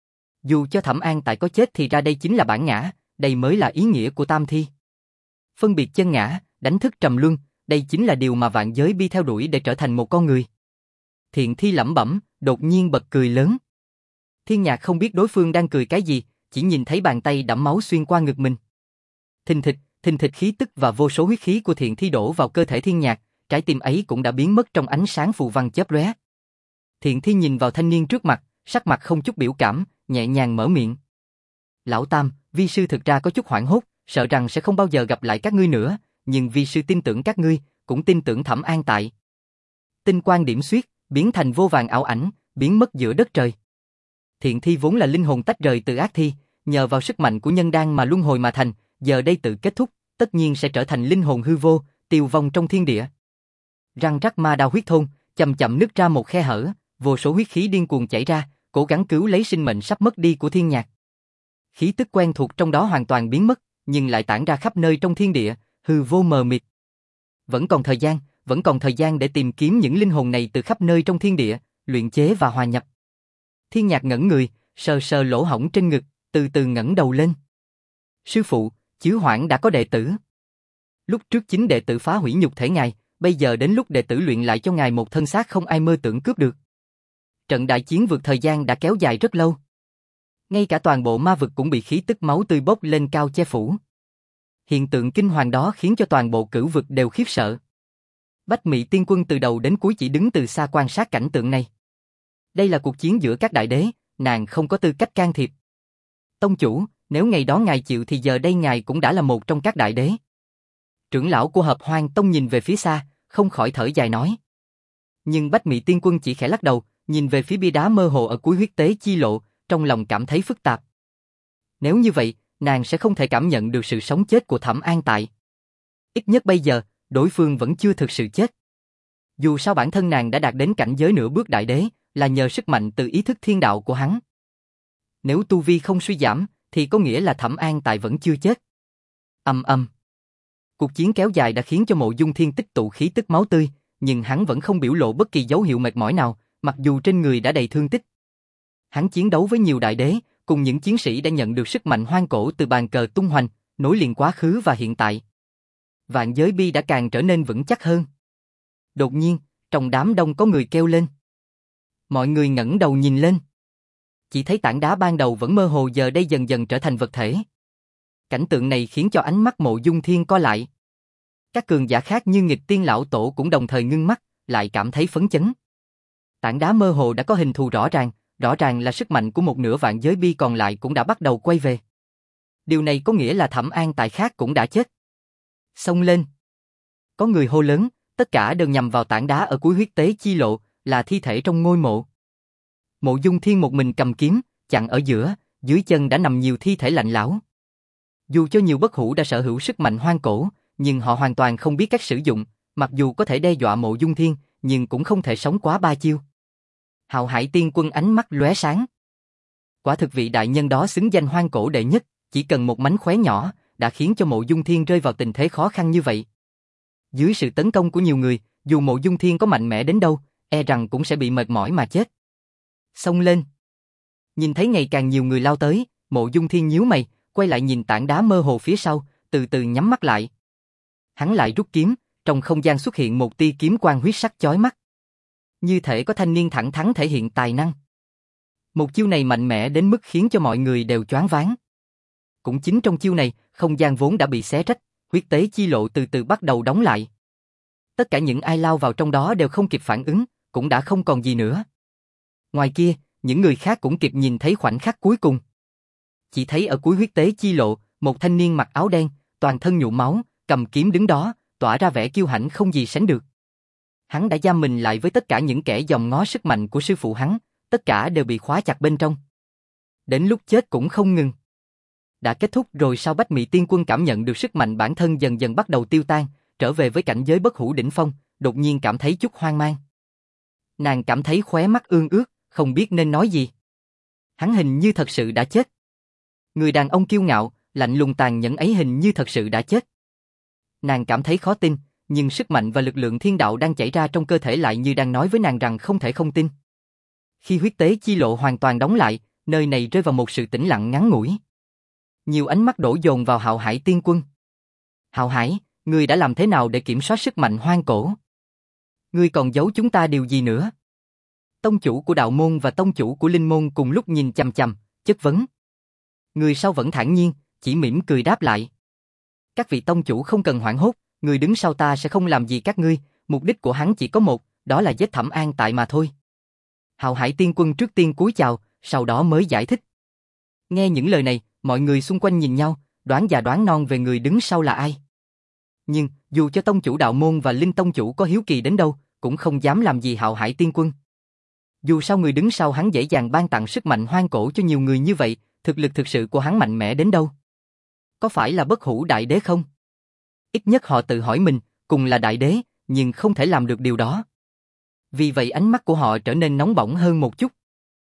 A: Dù cho Thẩm An Tại có chết thì ra đây chính là bản ngã, đây mới là ý nghĩa của tam thi. Phân biệt chân ngã, đánh thức trầm luân, đây chính là điều mà vạn giới bi theo đuổi để trở thành một con người. Thiện thi lẩm bẩm, đột nhiên bật cười lớn. Thiên Nhạc không biết đối phương đang cười cái gì, chỉ nhìn thấy bàn tay đẫm máu xuyên qua ngực mình. Thình thịch, thình thịch khí tức và vô số huyết khí của thiện thi đổ vào cơ thể Thiên Nhạc, trái tim ấy cũng đã biến mất trong ánh sáng phù văn chớp lóe. Thiện thi nhìn vào thanh niên trước mặt, sắc mặt không chút biểu cảm, nhẹ nhàng mở miệng. Lão Tam, vi sư thực ra có chút hoảng hốt, sợ rằng sẽ không bao giờ gặp lại các ngươi nữa, nhưng vi sư tin tưởng các ngươi, cũng tin tưởng Thẩm An Tại. Tinh quang điểm xuyết, biến thành vô vàng ảo ảnh, biến mất giữa đất trời. Thiện thi vốn là linh hồn tách rời từ ác thi, nhờ vào sức mạnh của nhân đan mà luân hồi mà thành, giờ đây tự kết thúc, tất nhiên sẽ trở thành linh hồn hư vô, tiêu vong trong thiên địa. Răng rắc ma đao huyết thôn, chậm chậm nứt ra một khe hở, vô số huyết khí điên cuồng chảy ra, cố gắng cứu lấy sinh mệnh sắp mất đi của Thiên Nhạc. Khí tức quen thuộc trong đó hoàn toàn biến mất, nhưng lại tản ra khắp nơi trong thiên địa, hư vô mờ mịt. Vẫn còn thời gian, vẫn còn thời gian để tìm kiếm những linh hồn này từ khắp nơi trong thiên địa, luyện chế và hòa nhập. Thiên Nhạc ngẩng người, sờ sờ lỗ hổng trên ngực, từ từ ngẩng đầu lên. Sư phụ, Chiếu Hoảng đã có đệ tử. Lúc trước chính đệ tử phá hủy nhục thể ngài, bây giờ đến lúc đệ tử luyện lại cho ngài một thân xác không ai mơ tưởng cướp được. Trận đại chiến vượt thời gian đã kéo dài rất lâu. Ngay cả toàn bộ ma vực cũng bị khí tức máu tươi bốc lên cao che phủ. Hiện tượng kinh hoàng đó khiến cho toàn bộ cửu vực đều khiếp sợ. Bách Mị Tiên Quân từ đầu đến cuối chỉ đứng từ xa quan sát cảnh tượng này. Đây là cuộc chiến giữa các đại đế, nàng không có tư cách can thiệp. Tông chủ, nếu ngày đó ngài chịu thì giờ đây ngài cũng đã là một trong các đại đế. Trưởng lão của Hợp Hoang Tông nhìn về phía xa, không khỏi thở dài nói. Nhưng Bách Mị Tiên Quân chỉ khẽ lắc đầu, nhìn về phía bia đá mơ hồ ở cuối huyết tế chi lộ, trong lòng cảm thấy phức tạp. Nếu như vậy, nàng sẽ không thể cảm nhận được sự sống chết của Thẩm An Tại. Ít nhất bây giờ, đối phương vẫn chưa thực sự chết. Dù sao bản thân nàng đã đạt đến cảnh giới nửa bước đại đế, là nhờ sức mạnh từ ý thức thiên đạo của hắn. Nếu tu vi không suy giảm, thì có nghĩa là Thẩm An Tại vẫn chưa chết. Ầm ầm. Cuộc chiến kéo dài đã khiến cho Mộ Dung Thiên tích tụ khí tức máu tươi, nhưng hắn vẫn không biểu lộ bất kỳ dấu hiệu mệt mỏi nào, mặc dù trên người đã đầy thương tích. Hắn chiến đấu với nhiều đại đế, cùng những chiến sĩ đã nhận được sức mạnh hoang cổ từ bàn cờ tung hoành, nối liền quá khứ và hiện tại. Vạn giới bi đã càng trở nên vững chắc hơn. Đột nhiên, trong đám đông có người kêu lên. Mọi người ngẩng đầu nhìn lên. Chỉ thấy tảng đá ban đầu vẫn mơ hồ giờ đây dần dần trở thành vật thể. Cảnh tượng này khiến cho ánh mắt Mộ Dung Thiên co lại. Các cường giả khác như Nghịch Tiên Lão Tổ cũng đồng thời ngưng mắt, lại cảm thấy phấn chấn. Tảng đá mơ hồ đã có hình thù rõ ràng, rõ ràng là sức mạnh của một nửa vạn giới bi còn lại cũng đã bắt đầu quay về. Điều này có nghĩa là Thẩm An Tại khác cũng đã chết. Xông lên. Có người hô lớn, tất cả đều nhằm vào tảng đá ở cuối huyết tế chi lộ, là thi thể trong ngôi mộ. Mộ Dung Thiên một mình cầm kiếm, chặn ở giữa, dưới chân đã nằm nhiều thi thể lạnh lẽo. Dù cho nhiều bất hủ đã sở hữu sức mạnh hoang cổ, nhưng họ hoàn toàn không biết cách sử dụng, mặc dù có thể đe dọa Mộ Dung Thiên, nhưng cũng không thể sống quá ba chiêu. Hạo Hải Tiên Quân ánh mắt lóe sáng. Quả thực vị đại nhân đó xứng danh hoang cổ đệ nhất, chỉ cần một mánh khóe nhỏ, đã khiến cho Mộ Dung Thiên rơi vào tình thế khó khăn như vậy. Dưới sự tấn công của nhiều người, dù Mộ Dung Thiên có mạnh mẽ đến đâu, e rằng cũng sẽ bị mệt mỏi mà chết. Xông lên. Nhìn thấy ngày càng nhiều người lao tới, Mộ Dung Thiên nhíu mày, quay lại nhìn tảng đá mơ hồ phía sau, từ từ nhắm mắt lại. Hắn lại rút kiếm, trong không gian xuất hiện một tia kiếm quang huyết sắc chói mắt. Như thể có thanh niên thẳng thắn thể hiện tài năng. Một chiêu này mạnh mẽ đến mức khiến cho mọi người đều choáng váng. Cũng chính trong chiêu này, không gian vốn đã bị xé rách, huyết tế chi lộ từ từ bắt đầu đóng lại. Tất cả những ai lao vào trong đó đều không kịp phản ứng, cũng đã không còn gì nữa. Ngoài kia, những người khác cũng kịp nhìn thấy khoảnh khắc cuối cùng. Chỉ thấy ở cuối huyết tế chi lộ, một thanh niên mặc áo đen, toàn thân nhuộm máu, cầm kiếm đứng đó, tỏa ra vẻ kiêu hãnh không gì sánh được. Hắn đã giam mình lại với tất cả những kẻ dòm ngó sức mạnh của sư phụ hắn, tất cả đều bị khóa chặt bên trong. Đến lúc chết cũng không ngừng. Đã kết thúc rồi sao? Bách Mị Tiên Quân cảm nhận được sức mạnh bản thân dần dần bắt đầu tiêu tan, trở về với cảnh giới bất hủ đỉnh phong, đột nhiên cảm thấy chút hoang mang. Nàng cảm thấy khóe mắt ương ướt, không biết nên nói gì. Hắn hình như thật sự đã chết. Người đàn ông kiêu ngạo, lạnh lùng tàn nhẫn ấy hình như thật sự đã chết. Nàng cảm thấy khó tin, nhưng sức mạnh và lực lượng thiên đạo đang chảy ra trong cơ thể lại như đang nói với nàng rằng không thể không tin. Khi huyết tế chi lộ hoàn toàn đóng lại, nơi này rơi vào một sự tĩnh lặng ngắn ngủi. Nhiều ánh mắt đổ dồn vào Hạo Hải Tiên Quân. Hạo Hải, ngươi đã làm thế nào để kiểm soát sức mạnh hoang cổ? Ngươi còn giấu chúng ta điều gì nữa? Tông chủ của đạo môn và tông chủ của linh môn cùng lúc nhìn chằm chằm, chất vấn. Người sau vẫn thản nhiên, chỉ mỉm cười đáp lại. Các vị tông chủ không cần hoảng hốt, người đứng sau ta sẽ không làm gì các ngươi, mục đích của hắn chỉ có một, đó là giết Thẩm An Tại mà thôi. Hạo Hải Tiên Quân trước tiên cúi chào, sau đó mới giải thích. Nghe những lời này, mọi người xung quanh nhìn nhau, đoán già đoán non về người đứng sau là ai. Nhưng, dù cho tông chủ đạo môn và linh tông chủ có hiếu kỳ đến đâu, cũng không dám làm gì Hạo Hải Tiên Quân. Dù sao người đứng sau hắn dễ dàng ban tặng sức mạnh hoang cổ cho nhiều người như vậy, thực lực thực sự của hắn mạnh mẽ đến đâu? Có phải là bất hủ đại đế không? Ít nhất họ tự hỏi mình, cùng là đại đế, nhưng không thể làm được điều đó. Vì vậy ánh mắt của họ trở nên nóng bỏng hơn một chút.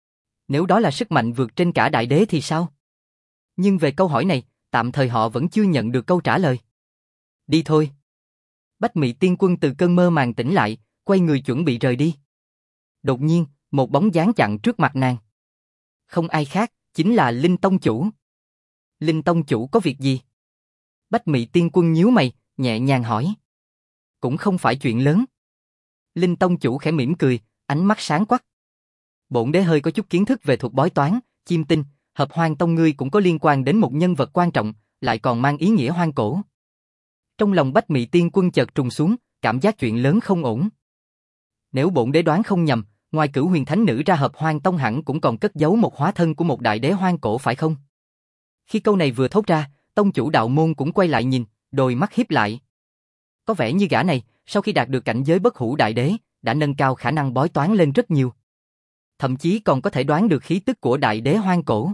A: Nếu đó là sức mạnh vượt trên cả đại đế thì sao? Nhưng về câu hỏi này, tạm thời họ vẫn chưa nhận được câu trả lời. Đi thôi. Bách Mị Tiên Quân từ cơn mơ màng tỉnh lại, quay người chuẩn bị rời đi. Đột nhiên, một bóng dáng chặn trước mặt nàng. Không ai khác, chính là Linh Tông Chủ. Linh Tông Chủ có việc gì? Bách Mị Tiên Quân nhíu mày, nhẹ nhàng hỏi. Cũng không phải chuyện lớn. Linh Tông Chủ khẽ mỉm cười, ánh mắt sáng quắc. Bổn đế hơi có chút kiến thức về thuật bói toán, chiêm tinh, Hợp Hoang Tông ngươi cũng có liên quan đến một nhân vật quan trọng, lại còn mang ý nghĩa hoang cổ. Trong lòng Bách Mị Tiên Quân chợt trùng xuống, cảm giác chuyện lớn không ổn. Nếu bổn đế đoán không nhầm, ngoài Cửu Huyền Thánh Nữ ra Hợp Hoang Tông hẳn cũng còn cất giấu một hóa thân của một đại đế hoang cổ phải không? Khi câu này vừa thốt ra, tông chủ đạo môn cũng quay lại nhìn, đôi mắt híp lại. Có vẻ như gã này, sau khi đạt được cảnh giới bất hủ đại đế, đã nâng cao khả năng bói toán lên rất nhiều. Thậm chí còn có thể đoán được khí tức của đại đế hoang cổ.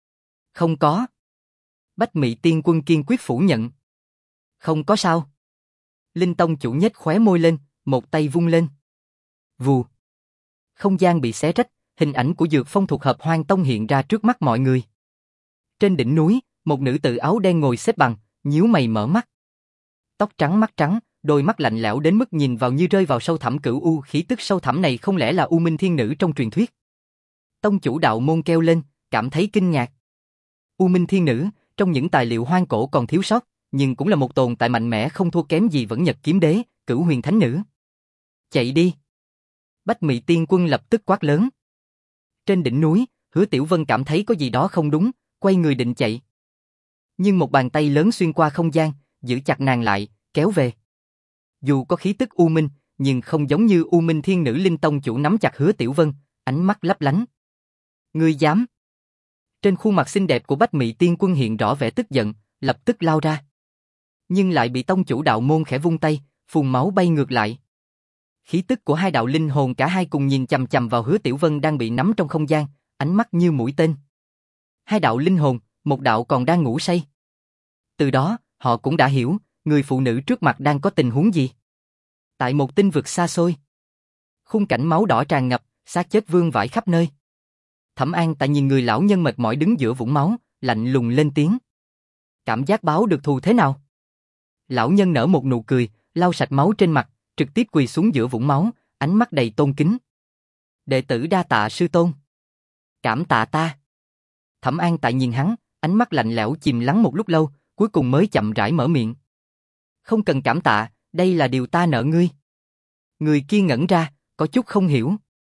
A: Không có. Bách Mị Tiên Quân kiên quyết phủ nhận. Không có sao. Linh Tông Chủ nhếch khóe môi lên, một tay vung lên. Vù. Không gian bị xé rách, hình ảnh của Dược Phong thuộc Hợp Hoang Tông hiện ra trước mắt mọi người. Trên đỉnh núi, một nữ tử áo đen ngồi xếp bằng, nhíu mày mở mắt. Tóc trắng mắt trắng, đôi mắt lạnh lẽo đến mức nhìn vào như rơi vào sâu thẳm cửu u, khí tức sâu thẳm này không lẽ là U Minh Thiên Nữ trong truyền thuyết? Tông chủ đạo môn kêu lên, cảm thấy kinh ngạc. U Minh Thiên Nữ, trong những tài liệu hoang cổ còn thiếu sót, nhưng cũng là một tồn tại mạnh mẽ không thua kém gì Vẫn Nhật Kiếm Đế, Cửu Huyền Thánh Nữ. Chạy đi! Bách Mị Tiên Quân lập tức quát lớn. Trên đỉnh núi, Hứa Tiểu Vân cảm thấy có gì đó không đúng, quay người định chạy. Nhưng một bàn tay lớn xuyên qua không gian, giữ chặt nàng lại, kéo về. Dù có khí tức U Minh, nhưng không giống như U Minh Thiên Nữ. Linh Tông Chủ nắm chặt Hứa Tiểu Vân, ánh mắt lấp lánh. Ngươi dám? Trên khuôn mặt xinh đẹp của Bách Mị Tiên Quân hiện rõ vẻ tức giận, lập tức lao ra. Nhưng lại bị tông chủ đạo môn khẽ vung tay, phun máu bay ngược lại. Khí tức của hai đạo linh hồn cả hai cùng nhìn chằm chằm vào Hứa Tiểu Vân đang bị nắm trong không gian, ánh mắt như mũi tên. Hai đạo linh hồn, một đạo còn đang ngủ say. Từ đó, họ cũng đã hiểu, người phụ nữ trước mặt đang có tình huống gì. Tại một tinh vực xa xôi, khung cảnh máu đỏ tràn ngập, xác chết vương vãi khắp nơi. Thẩm An Tại nhìn người lão nhân mệt mỏi đứng giữa vũng máu, lạnh lùng lên tiếng. Cảm giác báo được thù thế nào? Lão nhân nở một nụ cười, lau sạch máu trên mặt, trực tiếp quỳ xuống giữa vũng máu, ánh mắt đầy tôn kính. Đệ tử đa tạ sư tôn. Cảm tạ ta. Thẩm An Tại nhìn hắn, ánh mắt lạnh lẽo chìm lắng một lúc lâu, cuối cùng mới chậm rãi mở miệng. Không cần cảm tạ, đây là điều ta nợ ngươi. Người kia ngẩn ra, có chút không hiểu.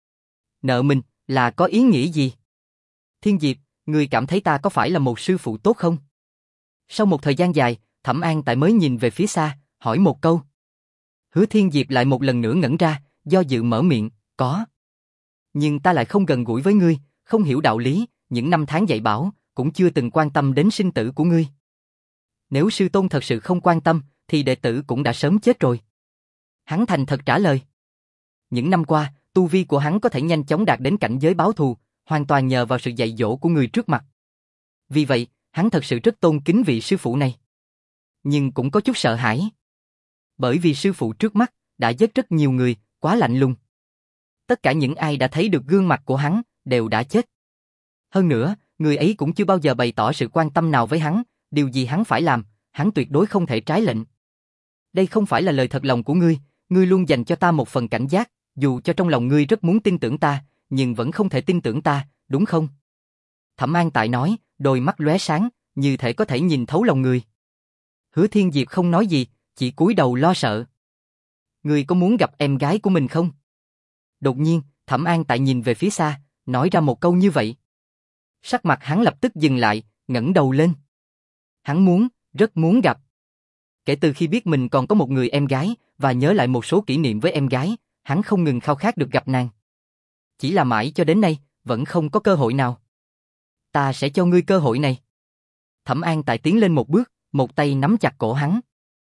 A: Nợ mình, là có ý nghĩa gì? Thiên Diệp, ngươi cảm thấy ta có phải là một sư phụ tốt không? Sau một thời gian dài, Thẩm An Tại mới nhìn về phía xa, hỏi một câu. Hứa Thiên Diệp lại một lần nữa ngẩn ra, do dự mở miệng, có. Nhưng ta lại không gần gũi với ngươi, không hiểu đạo lý, những năm tháng dạy bảo, cũng chưa từng quan tâm đến sinh tử của ngươi. Nếu sư tôn thật sự không quan tâm, thì đệ tử cũng đã sớm chết rồi. Hắn thành thật trả lời. Những năm qua, tu vi của hắn có thể nhanh chóng đạt đến cảnh giới báo thù, hoàn toàn nhờ vào sự dạy dỗ của người trước mặt. Vì vậy, hắn thật sự rất tôn kính vị sư phụ này. Nhưng cũng có chút sợ hãi. Bởi vì sư phụ trước mắt, đã giết rất nhiều người, quá lạnh lùng. Tất cả những ai đã thấy được gương mặt của hắn, đều đã chết. Hơn nữa, người ấy cũng chưa bao giờ bày tỏ sự quan tâm nào với hắn, điều gì hắn phải làm, hắn tuyệt đối không thể trái lệnh. Đây không phải là lời thật lòng của ngươi, ngươi luôn dành cho ta một phần cảnh giác, dù cho trong lòng ngươi rất muốn tin tưởng ta, nhưng vẫn không thể tin tưởng ta, đúng không? Thẩm An Tại nói, đôi mắt lóe sáng, như thể có thể nhìn thấu lòng người. Hứa Thiên Diệp không nói gì, chỉ cúi đầu lo sợ. Ngươi có muốn gặp em gái của mình không? Đột nhiên, Thẩm An Tại nhìn về phía xa, nói ra một câu như vậy. Sắc mặt hắn lập tức dừng lại, ngẩng đầu lên. Hắn muốn, rất muốn gặp. Kể từ khi biết mình còn có một người em gái, và nhớ lại một số kỷ niệm với em gái, hắn không ngừng khao khát được gặp nàng. Chỉ là mãi cho đến nay, vẫn không có cơ hội nào. Ta sẽ cho ngươi cơ hội này. Thẩm An Tại tiến lên một bước, một tay nắm chặt cổ hắn.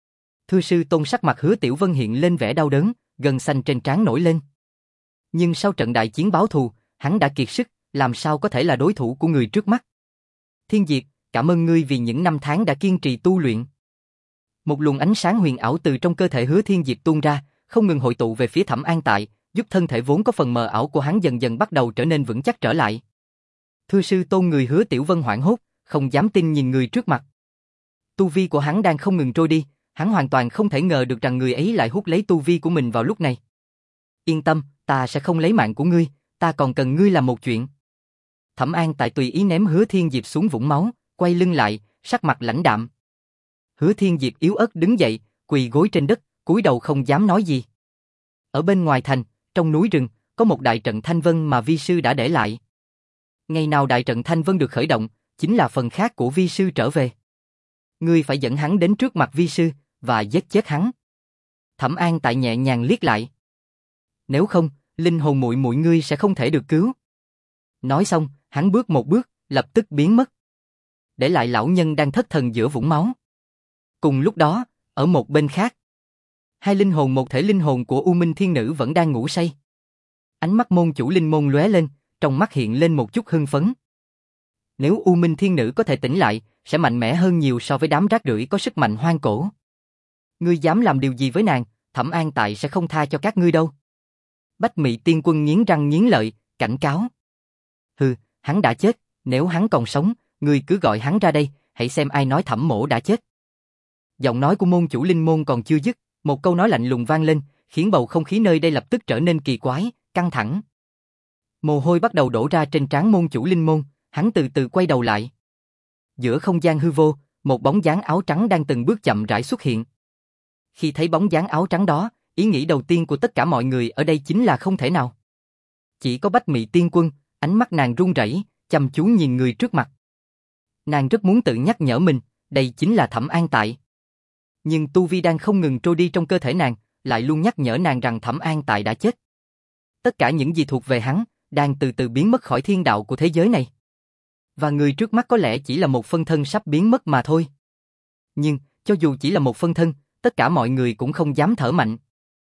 A: Thư sư Tôn sắc mặt Hứa Tiểu Vân hiện lên vẻ đau đớn, gân xanh trên trán nổi lên. Nhưng sau trận đại chiến báo thù, hắn đã kiệt sức, làm sao có thể là đối thủ của người trước mắt. Thiên Diệp, cảm ơn ngươi vì những năm tháng đã kiên trì tu luyện. Một luồng ánh sáng huyền ảo từ trong cơ thể Hứa Thiên Diệp tuôn ra, không ngừng hội tụ về phía Thẩm An Tại, giúp thân thể vốn có phần mờ ảo của hắn dần dần bắt đầu trở nên vững chắc trở lại. Thư sư Tôn người Hứa Tiểu Vân hoảng hốt, không dám tin nhìn người trước mặt. Tu vi của hắn đang không ngừng trôi đi, hắn hoàn toàn không thể ngờ được rằng người ấy lại hút lấy tu vi của mình vào lúc này. Yên tâm, ta sẽ không lấy mạng của ngươi, ta còn cần ngươi làm một chuyện. Thẩm An Tại tùy ý ném Hứa Thiên Diệp xuống vũng máu, quay lưng lại, sắc mặt lãnh đạm. Hứa Thiên Diệp yếu ớt đứng dậy, quỳ gối trên đất, cúi đầu không dám nói gì. Ở bên ngoài thành, trong núi rừng, có một đại trận Thanh Vân mà vi sư đã để lại. Ngày nào đại trận Thanh Vân được khởi động, chính là phần khác của vi sư trở về. Ngươi phải dẫn hắn đến trước mặt vi sư, và giết chết hắn. Thẩm An Tại nhẹ nhàng liếc lại. Nếu không, linh hồn muội muội ngươi sẽ không thể được cứu. Nói xong, hắn bước một bước, lập tức biến mất. Để lại lão nhân đang thất thần giữa vũng máu. Cùng lúc đó, ở một bên khác, hai linh hồn một thể linh hồn của U Minh Thiên Nữ vẫn đang ngủ say. Ánh mắt môn chủ linh môn lóe lên, trong mắt hiện lên một chút hưng phấn. Nếu U Minh Thiên Nữ có thể tỉnh lại, sẽ mạnh mẽ hơn nhiều so với đám rác rưởi có sức mạnh hoang cổ. Ngươi dám làm điều gì với nàng, Thẩm An Tại sẽ không tha cho các ngươi đâu. Bách Mị Tiên Quân nghiến răng nghiến lợi, cảnh cáo. Hừ, hắn đã chết, nếu hắn còn sống, ngươi cứ gọi hắn ra đây, hãy xem ai nói Thẩm mỗ đã chết. Giọng nói của môn chủ linh môn còn chưa dứt, một câu nói lạnh lùng vang lên, khiến bầu không khí nơi đây lập tức trở nên kỳ quái, căng thẳng. Mồ hôi bắt đầu đổ ra trên trán môn chủ linh môn, hắn từ từ quay đầu lại. Giữa không gian hư vô, một bóng dáng áo trắng đang từng bước chậm rãi xuất hiện. Khi thấy bóng dáng áo trắng đó, ý nghĩ đầu tiên của tất cả mọi người ở đây chính là không thể nào. Chỉ có Bách Mị Tiên Quân, ánh mắt nàng run rẩy, chăm chú nhìn người trước mặt. Nàng rất muốn tự nhắc nhở mình, đây chính là Thẩm An Tại. Nhưng tu vi đang không ngừng trôi đi trong cơ thể nàng, lại luôn nhắc nhở nàng rằng Thẩm An Tại đã chết. Tất cả những gì thuộc về hắn, đang từ từ biến mất khỏi thiên đạo của thế giới này. Và người trước mắt có lẽ chỉ là một phân thân sắp biến mất mà thôi. Nhưng, cho dù chỉ là một phân thân, tất cả mọi người cũng không dám thở mạnh.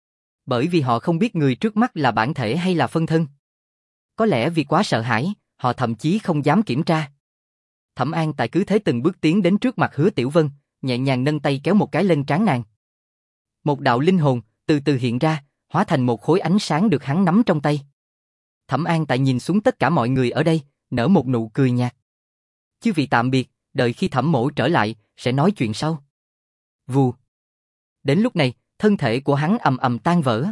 A: Bởi vì họ không biết người trước mắt là bản thể hay là phân thân. Có lẽ vì quá sợ hãi, họ thậm chí không dám kiểm tra. Thẩm An Tại cứ thế từng bước tiến đến trước mặt Hứa Tiểu Vân, nhẹ nhàng nâng tay kéo một cái lên trán nàng. Một đạo linh hồn từ từ hiện ra, hóa thành một khối ánh sáng được hắn nắm trong tay. Thẩm An Tại nhìn xuống tất cả mọi người ở đây, nở một nụ cười nhạt. Chư vị tạm biệt, đợi khi Thẩm mỗ trở lại, sẽ nói chuyện sau. Vù. Đến lúc này, thân thể của hắn ầm ầm tan vỡ.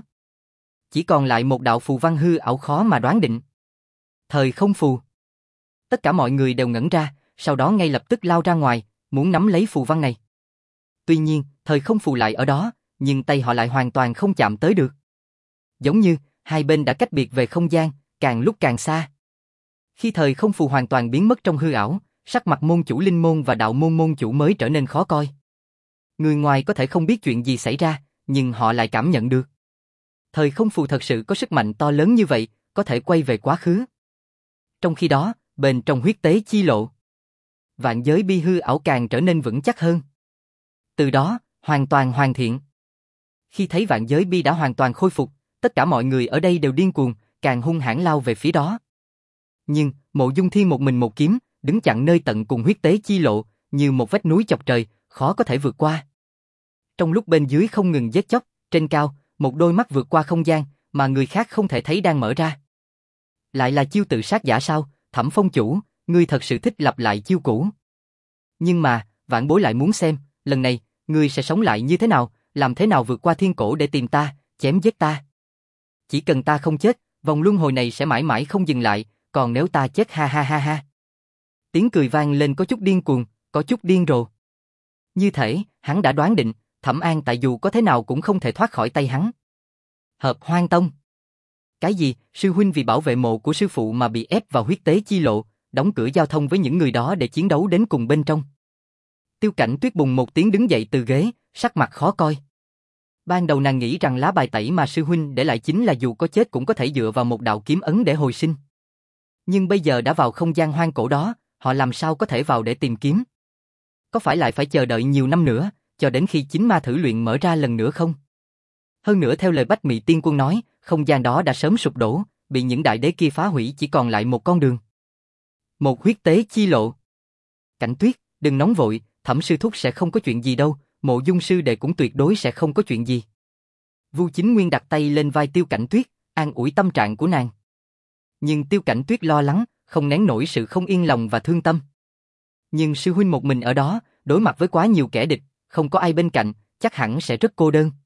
A: Chỉ còn lại một đạo phù văn hư ảo khó mà đoán định. Thời không phù. Tất cả mọi người đều ngẩn ra, sau đó ngay lập tức lao ra ngoài, muốn nắm lấy phù văn này. Tuy nhiên, thời không phù lại ở đó, nhưng tay họ lại hoàn toàn không chạm tới được. Giống như, hai bên đã cách biệt về không gian, càng lúc càng xa. Khi thời không phù hoàn toàn biến mất trong hư ảo, sắc mặt môn chủ linh môn và đạo môn môn chủ mới trở nên khó coi. Người ngoài có thể không biết chuyện gì xảy ra, nhưng họ lại cảm nhận được. Thời không phù thật sự có sức mạnh to lớn như vậy, có thể quay về quá khứ. Trong khi đó, bên trong huyết tế chi lộ, vạn giới bi hư ảo càng trở nên vững chắc hơn. Từ đó, hoàn toàn hoàn thiện. Khi thấy vạn giới bi đã hoàn toàn khôi phục, tất cả mọi người ở đây đều điên cuồng, càng hung hãn lao về phía đó. Nhưng, Mộ Dung Thiên một mình một kiếm, đứng chặn nơi tận cùng huyết tế chi lộ, như một vách núi chọc trời, khó có thể vượt qua. Trong lúc bên dưới không ngừng giết chóc, trên cao, một đôi mắt vượt qua không gian, mà người khác không thể thấy đang mở ra. Lại là chiêu tự sát giả sao, Thẩm Phong chủ, ngươi thật sự thích lặp lại chiêu cũ. Nhưng mà, vãn bối lại muốn xem, lần này, ngươi sẽ sống lại như thế nào, làm thế nào vượt qua thiên cổ để tìm ta, chém giết ta. Chỉ cần ta không chết, vòng luân hồi này sẽ mãi mãi không dừng lại, còn nếu ta chết ha ha ha ha. Tiếng cười vang lên có chút điên cuồng, có chút điên rồ. Như thể, hắn đã đoán định, Thẩm An tại dù có thế nào cũng không thể thoát khỏi tay hắn. Hợp Hoang Tông. Cái gì, sư huynh vì bảo vệ mộ của sư phụ mà bị ép vào huyết tế chi lộ, đóng cửa giao thông với những người đó để chiến đấu đến cùng bên trong. Tiêu Cảnh Tuyết bùng một tiếng đứng dậy từ ghế, sắc mặt khó coi. Ban đầu nàng nghĩ rằng lá bài tẩy mà sư huynh để lại chính là dù có chết cũng có thể dựa vào một đạo kiếm ấn để hồi sinh. Nhưng bây giờ đã vào không gian hoang cổ đó, họ làm sao có thể vào để tìm kiếm? Có phải lại phải chờ đợi nhiều năm nữa, cho đến khi chính ma thử luyện mở ra lần nữa không? Hơn nữa theo lời Bách Mị Tiên Quân nói, không gian đó đã sớm sụp đổ, bị những đại đế kia phá hủy, chỉ còn lại một con đường. Một huyết tế chi lộ. Cảnh Tuyết, đừng nóng vội, Thẩm sư thúc sẽ không có chuyện gì đâu, Mộ Dung sư đệ cũng tuyệt đối sẽ không có chuyện gì. Vu Chính Nguyên đặt tay lên vai Tiêu Cảnh Tuyết, an ủi tâm trạng của nàng. Nhưng Tiêu Cảnh Tuyết lo lắng, không nén nổi sự không yên lòng và thương tâm. Nhưng sư huynh một mình ở đó, đối mặt với quá nhiều kẻ địch, không có ai bên cạnh, chắc hẳn sẽ rất cô đơn.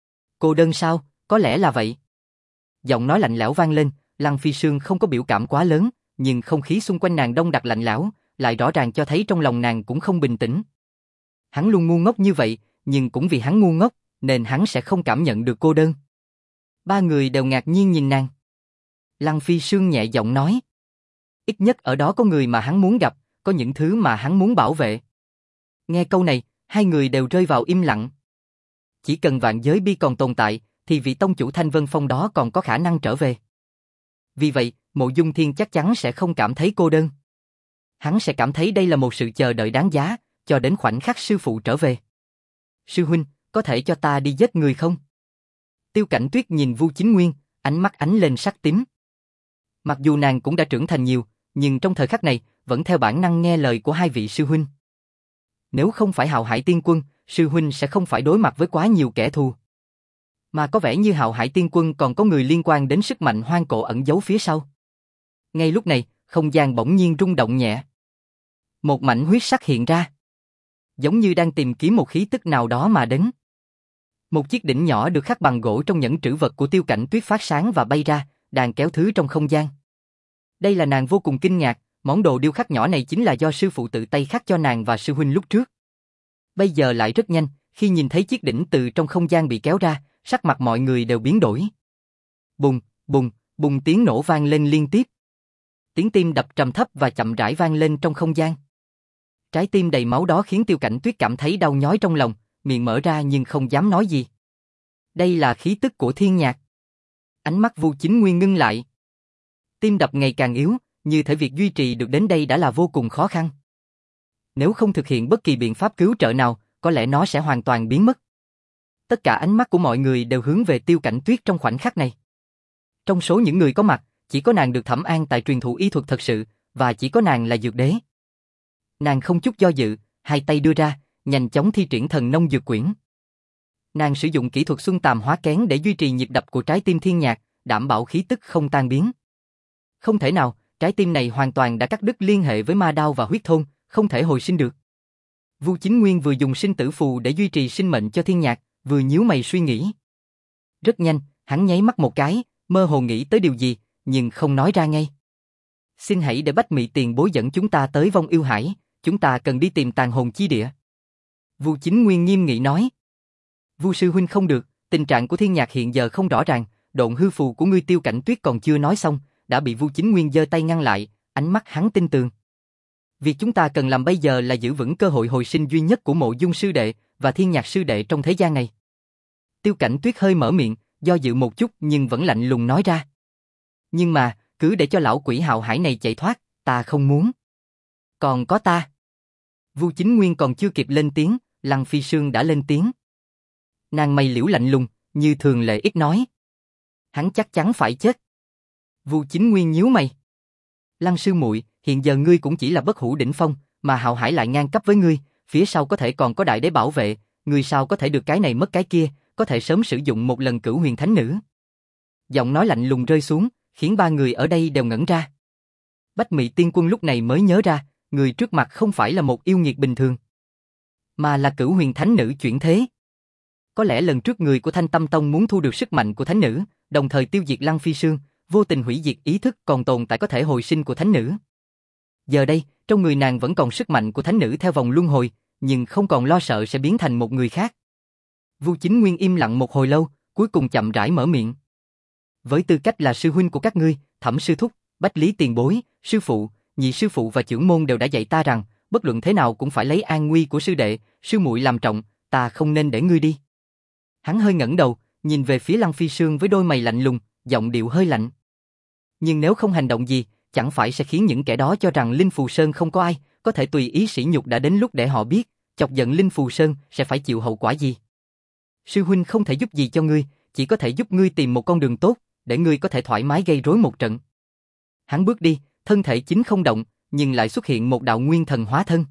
A: Cô đơn sao? Có lẽ là vậy. Giọng nói lạnh lẽo vang lên, Lăng Phi Sương không có biểu cảm quá lớn, nhưng không khí xung quanh nàng đông đặc lạnh lẽo, lại rõ ràng cho thấy trong lòng nàng cũng không bình tĩnh. Hắn luôn ngu ngốc như vậy, nhưng cũng vì hắn ngu ngốc, nên hắn sẽ không cảm nhận được cô đơn. Ba người đều ngạc nhiên nhìn nàng. Lăng Phi Sương nhẹ giọng nói. Ít nhất ở đó có người mà hắn muốn gặp, có những thứ mà hắn muốn bảo vệ. Nghe câu này, hai người đều rơi vào im lặng. Chỉ cần vạn giới bi còn tồn tại, thì vị tông chủ Thanh Vân Phong đó còn có khả năng trở về. Vì vậy, Mộ Dung Thiên chắc chắn sẽ không cảm thấy cô đơn. Hắn sẽ cảm thấy đây là một sự chờ đợi đáng giá, cho đến khoảnh khắc sư phụ trở về. Sư huynh, có thể cho ta đi giết người không? Tiêu Cảnh Tuyết nhìn Vu Chính Nguyên, ánh mắt ánh lên sắc tím. Mặc dù nàng cũng đã trưởng thành nhiều, nhưng trong thời khắc này, vẫn theo bản năng nghe lời của hai vị sư huynh. Nếu không phải Hạo Hải Tiên Quân, sư huynh sẽ không phải đối mặt với quá nhiều kẻ thù. Mà có vẻ như Hạo Hải Tiên Quân còn có người liên quan đến sức mạnh hoang cổ ẩn giấu phía sau. Ngay lúc này, không gian bỗng nhiên rung động nhẹ. Một mảnh huyết sắc hiện ra. Giống như đang tìm kiếm một khí tức nào đó mà đến. Một chiếc đỉnh nhỏ được khắc bằng gỗ trong nhẫn trữ vật của Tiêu Cảnh Tuyết phát sáng và bay ra, đang kéo thứ trong không gian. Đây là nàng vô cùng kinh ngạc, món đồ điêu khắc nhỏ này chính là do sư phụ tự tay khắc cho nàng và sư huynh lúc trước. Bây giờ lại rất nhanh, khi nhìn thấy chiếc đỉnh từ trong không gian bị kéo ra, sắc mặt mọi người đều biến đổi. Bùng, bùng, bùng tiếng nổ vang lên liên tiếp. Tiếng tim đập trầm thấp và chậm rãi vang lên trong không gian. Trái tim đầy máu đó khiến Tiêu Cảnh Tuyết cảm thấy đau nhói trong lòng, miệng mở ra nhưng không dám nói gì. Đây là khí tức của thiên nhạc. Ánh mắt Vu Chính Nguyên ngưng lại. Tim đập ngày càng yếu, như thể việc duy trì được đến đây đã là vô cùng khó khăn. Nếu không thực hiện bất kỳ biện pháp cứu trợ nào, có lẽ nó sẽ hoàn toàn biến mất. Tất cả ánh mắt của mọi người đều hướng về Tiêu Cảnh Tuyết trong khoảnh khắc này. Trong số những người có mặt, chỉ có nàng được Thẩm An tại truyền thụ y thuật thật sự, và chỉ có nàng là dược đế. Nàng không chút do dự, hai tay đưa ra, nhanh chóng thi triển thần nông dược quyển. Nàng sử dụng kỹ thuật xuân tàm hóa kén để duy trì nhịp đập của trái tim thiên nhạc, đảm bảo khí tức không tan biến. Không thể nào, trái tim này hoàn toàn đã cắt đứt liên hệ với ma đao và huyết thôn, không thể hồi sinh được. Vu Chính Nguyên vừa dùng sinh tử phù để duy trì sinh mệnh cho thiên nhạc, vừa nhíu mày suy nghĩ. Rất nhanh, hắn nháy mắt một cái, mơ hồ nghĩ tới điều gì, nhưng không nói ra ngay. Xin hãy để Bách Mị tiền bối dẫn chúng ta tới Vong Yêu Hải, chúng ta cần đi tìm tàn hồn chi địa. Vu Chính Nguyên nghiêm nghị nói. Vu sư huynh không được, tình trạng của thiên nhạc hiện giờ không rõ ràng, độn hư phù của ngươi Tiêu Cảnh Tuyết còn chưa nói xong, đã bị Vu Chính Nguyên giơ tay ngăn lại, ánh mắt hắn tinh tường. Việc chúng ta cần làm bây giờ là giữ vững cơ hội hồi sinh duy nhất của Mộ Dung sư đệ và thiên nhạc sư đệ trong thế gian này. Tiêu Cảnh Tuyết hơi mở miệng, do dự một chút nhưng vẫn lạnh lùng nói ra. Nhưng mà, cứ để cho lão quỷ Hạo Hải này chạy thoát, ta không muốn. Còn có ta. Vu Chính Nguyên còn chưa kịp lên tiếng, Lăng Phi Sương đã lên tiếng. Nàng mày liễu lạnh lùng, như thường lệ ít nói. Hắn chắc chắn phải chết. Vu Chính Nguyên nhíu mày. Lăng sư muội, hiện giờ ngươi cũng chỉ là bất hủ đỉnh phong, mà Hạo Hải lại ngang cấp với ngươi, phía sau có thể còn có đại đế bảo vệ, ngươi sao có thể được cái này mất cái kia, có thể sớm sử dụng một lần Cửu Huyền Thánh Nữ. Giọng nói lạnh lùng rơi xuống, khiến ba người ở đây đều ngẩn ra. Bách Mị Tiên Quân lúc này mới nhớ ra, người trước mặt không phải là một yêu nghiệt bình thường. mà là Cửu Huyền Thánh Nữ chuyển thế. Có lẽ lần trước người của Thanh Tâm Tông muốn thu được sức mạnh của Thánh Nữ, đồng thời tiêu diệt Lăng Phi Sương, vô tình hủy diệt ý thức còn tồn tại có thể hồi sinh của Thánh Nữ. Giờ đây, trong người nàng vẫn còn sức mạnh của Thánh Nữ theo vòng luân hồi, nhưng không còn lo sợ sẽ biến thành một người khác. Vu Chính Nguyên im lặng một hồi lâu, cuối cùng chậm rãi mở miệng. Với tư cách là sư huynh của các ngươi, Thẩm sư thúc, Bách Lý tiền bối, sư phụ, nhị sư phụ và trưởng môn đều đã dạy ta rằng, bất luận thế nào cũng phải lấy an nguy của sư đệ, sư muội làm trọng, ta không nên để ngươi đi. Hắn hơi ngẩng đầu, nhìn về phía Lăng Phi Sương với đôi mày lạnh lùng, giọng điệu hơi lạnh. Nhưng nếu không hành động gì, chẳng phải sẽ khiến những kẻ đó cho rằng Linh Phù Sơn không có ai, có thể tùy ý sỉ nhục đã đến lúc để họ biết, chọc giận Linh Phù Sơn sẽ phải chịu hậu quả gì. Sư huynh không thể giúp gì cho ngươi, chỉ có thể giúp ngươi tìm một con đường tốt, để ngươi có thể thoải mái gây rối một trận. Hắn bước đi, thân thể chính không động, nhưng lại xuất hiện một đạo nguyên thần hóa thân.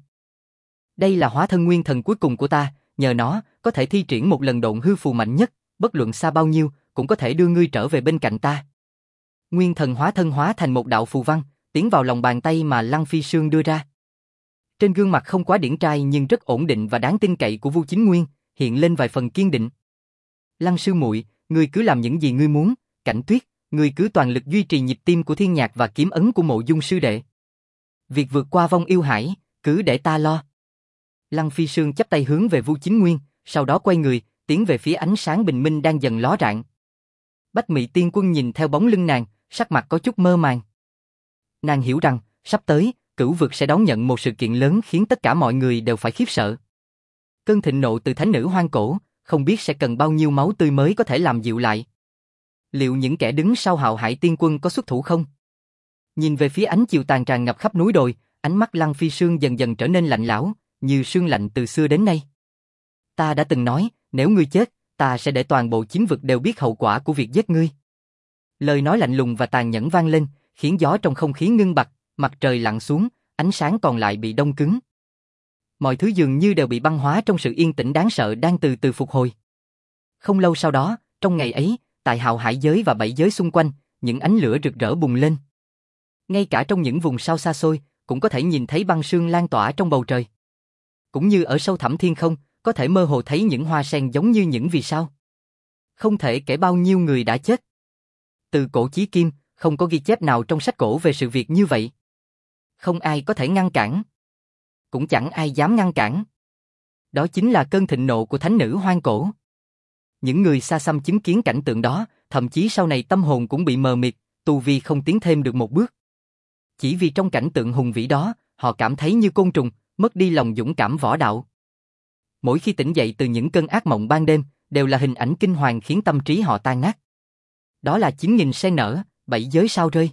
A: Đây là hóa thân nguyên thần cuối cùng của ta, nhờ nó, có thể thi triển một lần độn hư phù mạnh nhất, bất luận xa bao nhiêu, cũng có thể đưa ngươi trở về bên cạnh ta. Nguyên thần hóa thân hóa thành một đạo phù văn, tiến vào lòng bàn tay mà Lăng Phi Sương đưa ra. Trên gương mặt không quá điển trai nhưng rất ổn định và đáng tin cậy của Vu Chính Nguyên, hiện lên vài phần kiên định. Lăng sư muội, ngươi cứ làm những gì ngươi muốn, Cảnh Tuyết, ngươi cứ toàn lực duy trì nhịp tim của thiên nhạc và kiếm ấn của Mộ Dung sư đệ. Việc vượt qua vong yêu hải, cứ để ta lo. Lăng Phi Sương chắp tay hướng về Vu Chính Nguyên, sau đó quay người, tiến về phía ánh sáng bình minh đang dần ló rạng. Bách Mị Tiên Quân nhìn theo bóng lưng nàng, sắc mặt có chút mơ màng. Nàng hiểu rằng, sắp tới, Cửu vực sẽ đón nhận một sự kiện lớn khiến tất cả mọi người đều phải khiếp sợ. Cơn thịnh nộ từ thánh nữ hoang cổ, không biết sẽ cần bao nhiêu máu tươi mới có thể làm dịu lại. Liệu những kẻ đứng sau Hạo Hải Tiên Quân có xuất thủ không? Nhìn về phía ánh chiều tàn tràn ngập khắp núi đồi, ánh mắt Lăng Phi Sương dần dần trở nên lạnh lẽo, như sương lạnh từ xưa đến nay. Ta đã từng nói, nếu ngươi chết, ta sẽ để toàn bộ chín vực đều biết hậu quả của việc giết ngươi. Lời nói lạnh lùng và tàn nhẫn vang lên, khiến gió trong không khí ngưng bặt, mặt trời lặn xuống, ánh sáng còn lại bị đông cứng. Mọi thứ dường như đều bị băng hóa trong sự yên tĩnh đáng sợ đang từ từ phục hồi. Không lâu sau đó, trong ngày ấy, tại Hạo Hải giới và bảy giới xung quanh, những ánh lửa rực rỡ bùng lên. Ngay cả trong những vùng sao xa xôi, cũng có thể nhìn thấy băng sương lan tỏa trong bầu trời. Cũng như ở sâu thẳm thiên không, có thể mơ hồ thấy những hoa sen giống như những vì sao. Không thể kể bao nhiêu người đã chết. Từ cổ chí kim, không có ghi chép nào trong sách cổ về sự việc như vậy. Không ai có thể ngăn cản. Cũng chẳng ai dám ngăn cản. Đó chính là cơn thịnh nộ của thánh nữ hoang cổ. Những người xa xăm chứng kiến cảnh tượng đó, thậm chí sau này tâm hồn cũng bị mờ mịt, tu vi không tiến thêm được một bước. Chỉ vì trong cảnh tượng hùng vĩ đó, họ cảm thấy như côn trùng, mất đi lòng dũng cảm võ đạo. Mỗi khi tỉnh dậy từ những cơn ác mộng ban đêm, đều là hình ảnh kinh hoàng khiến tâm trí họ tan nát. Đó là chín nghìn sen nở, bảy giới sao rơi.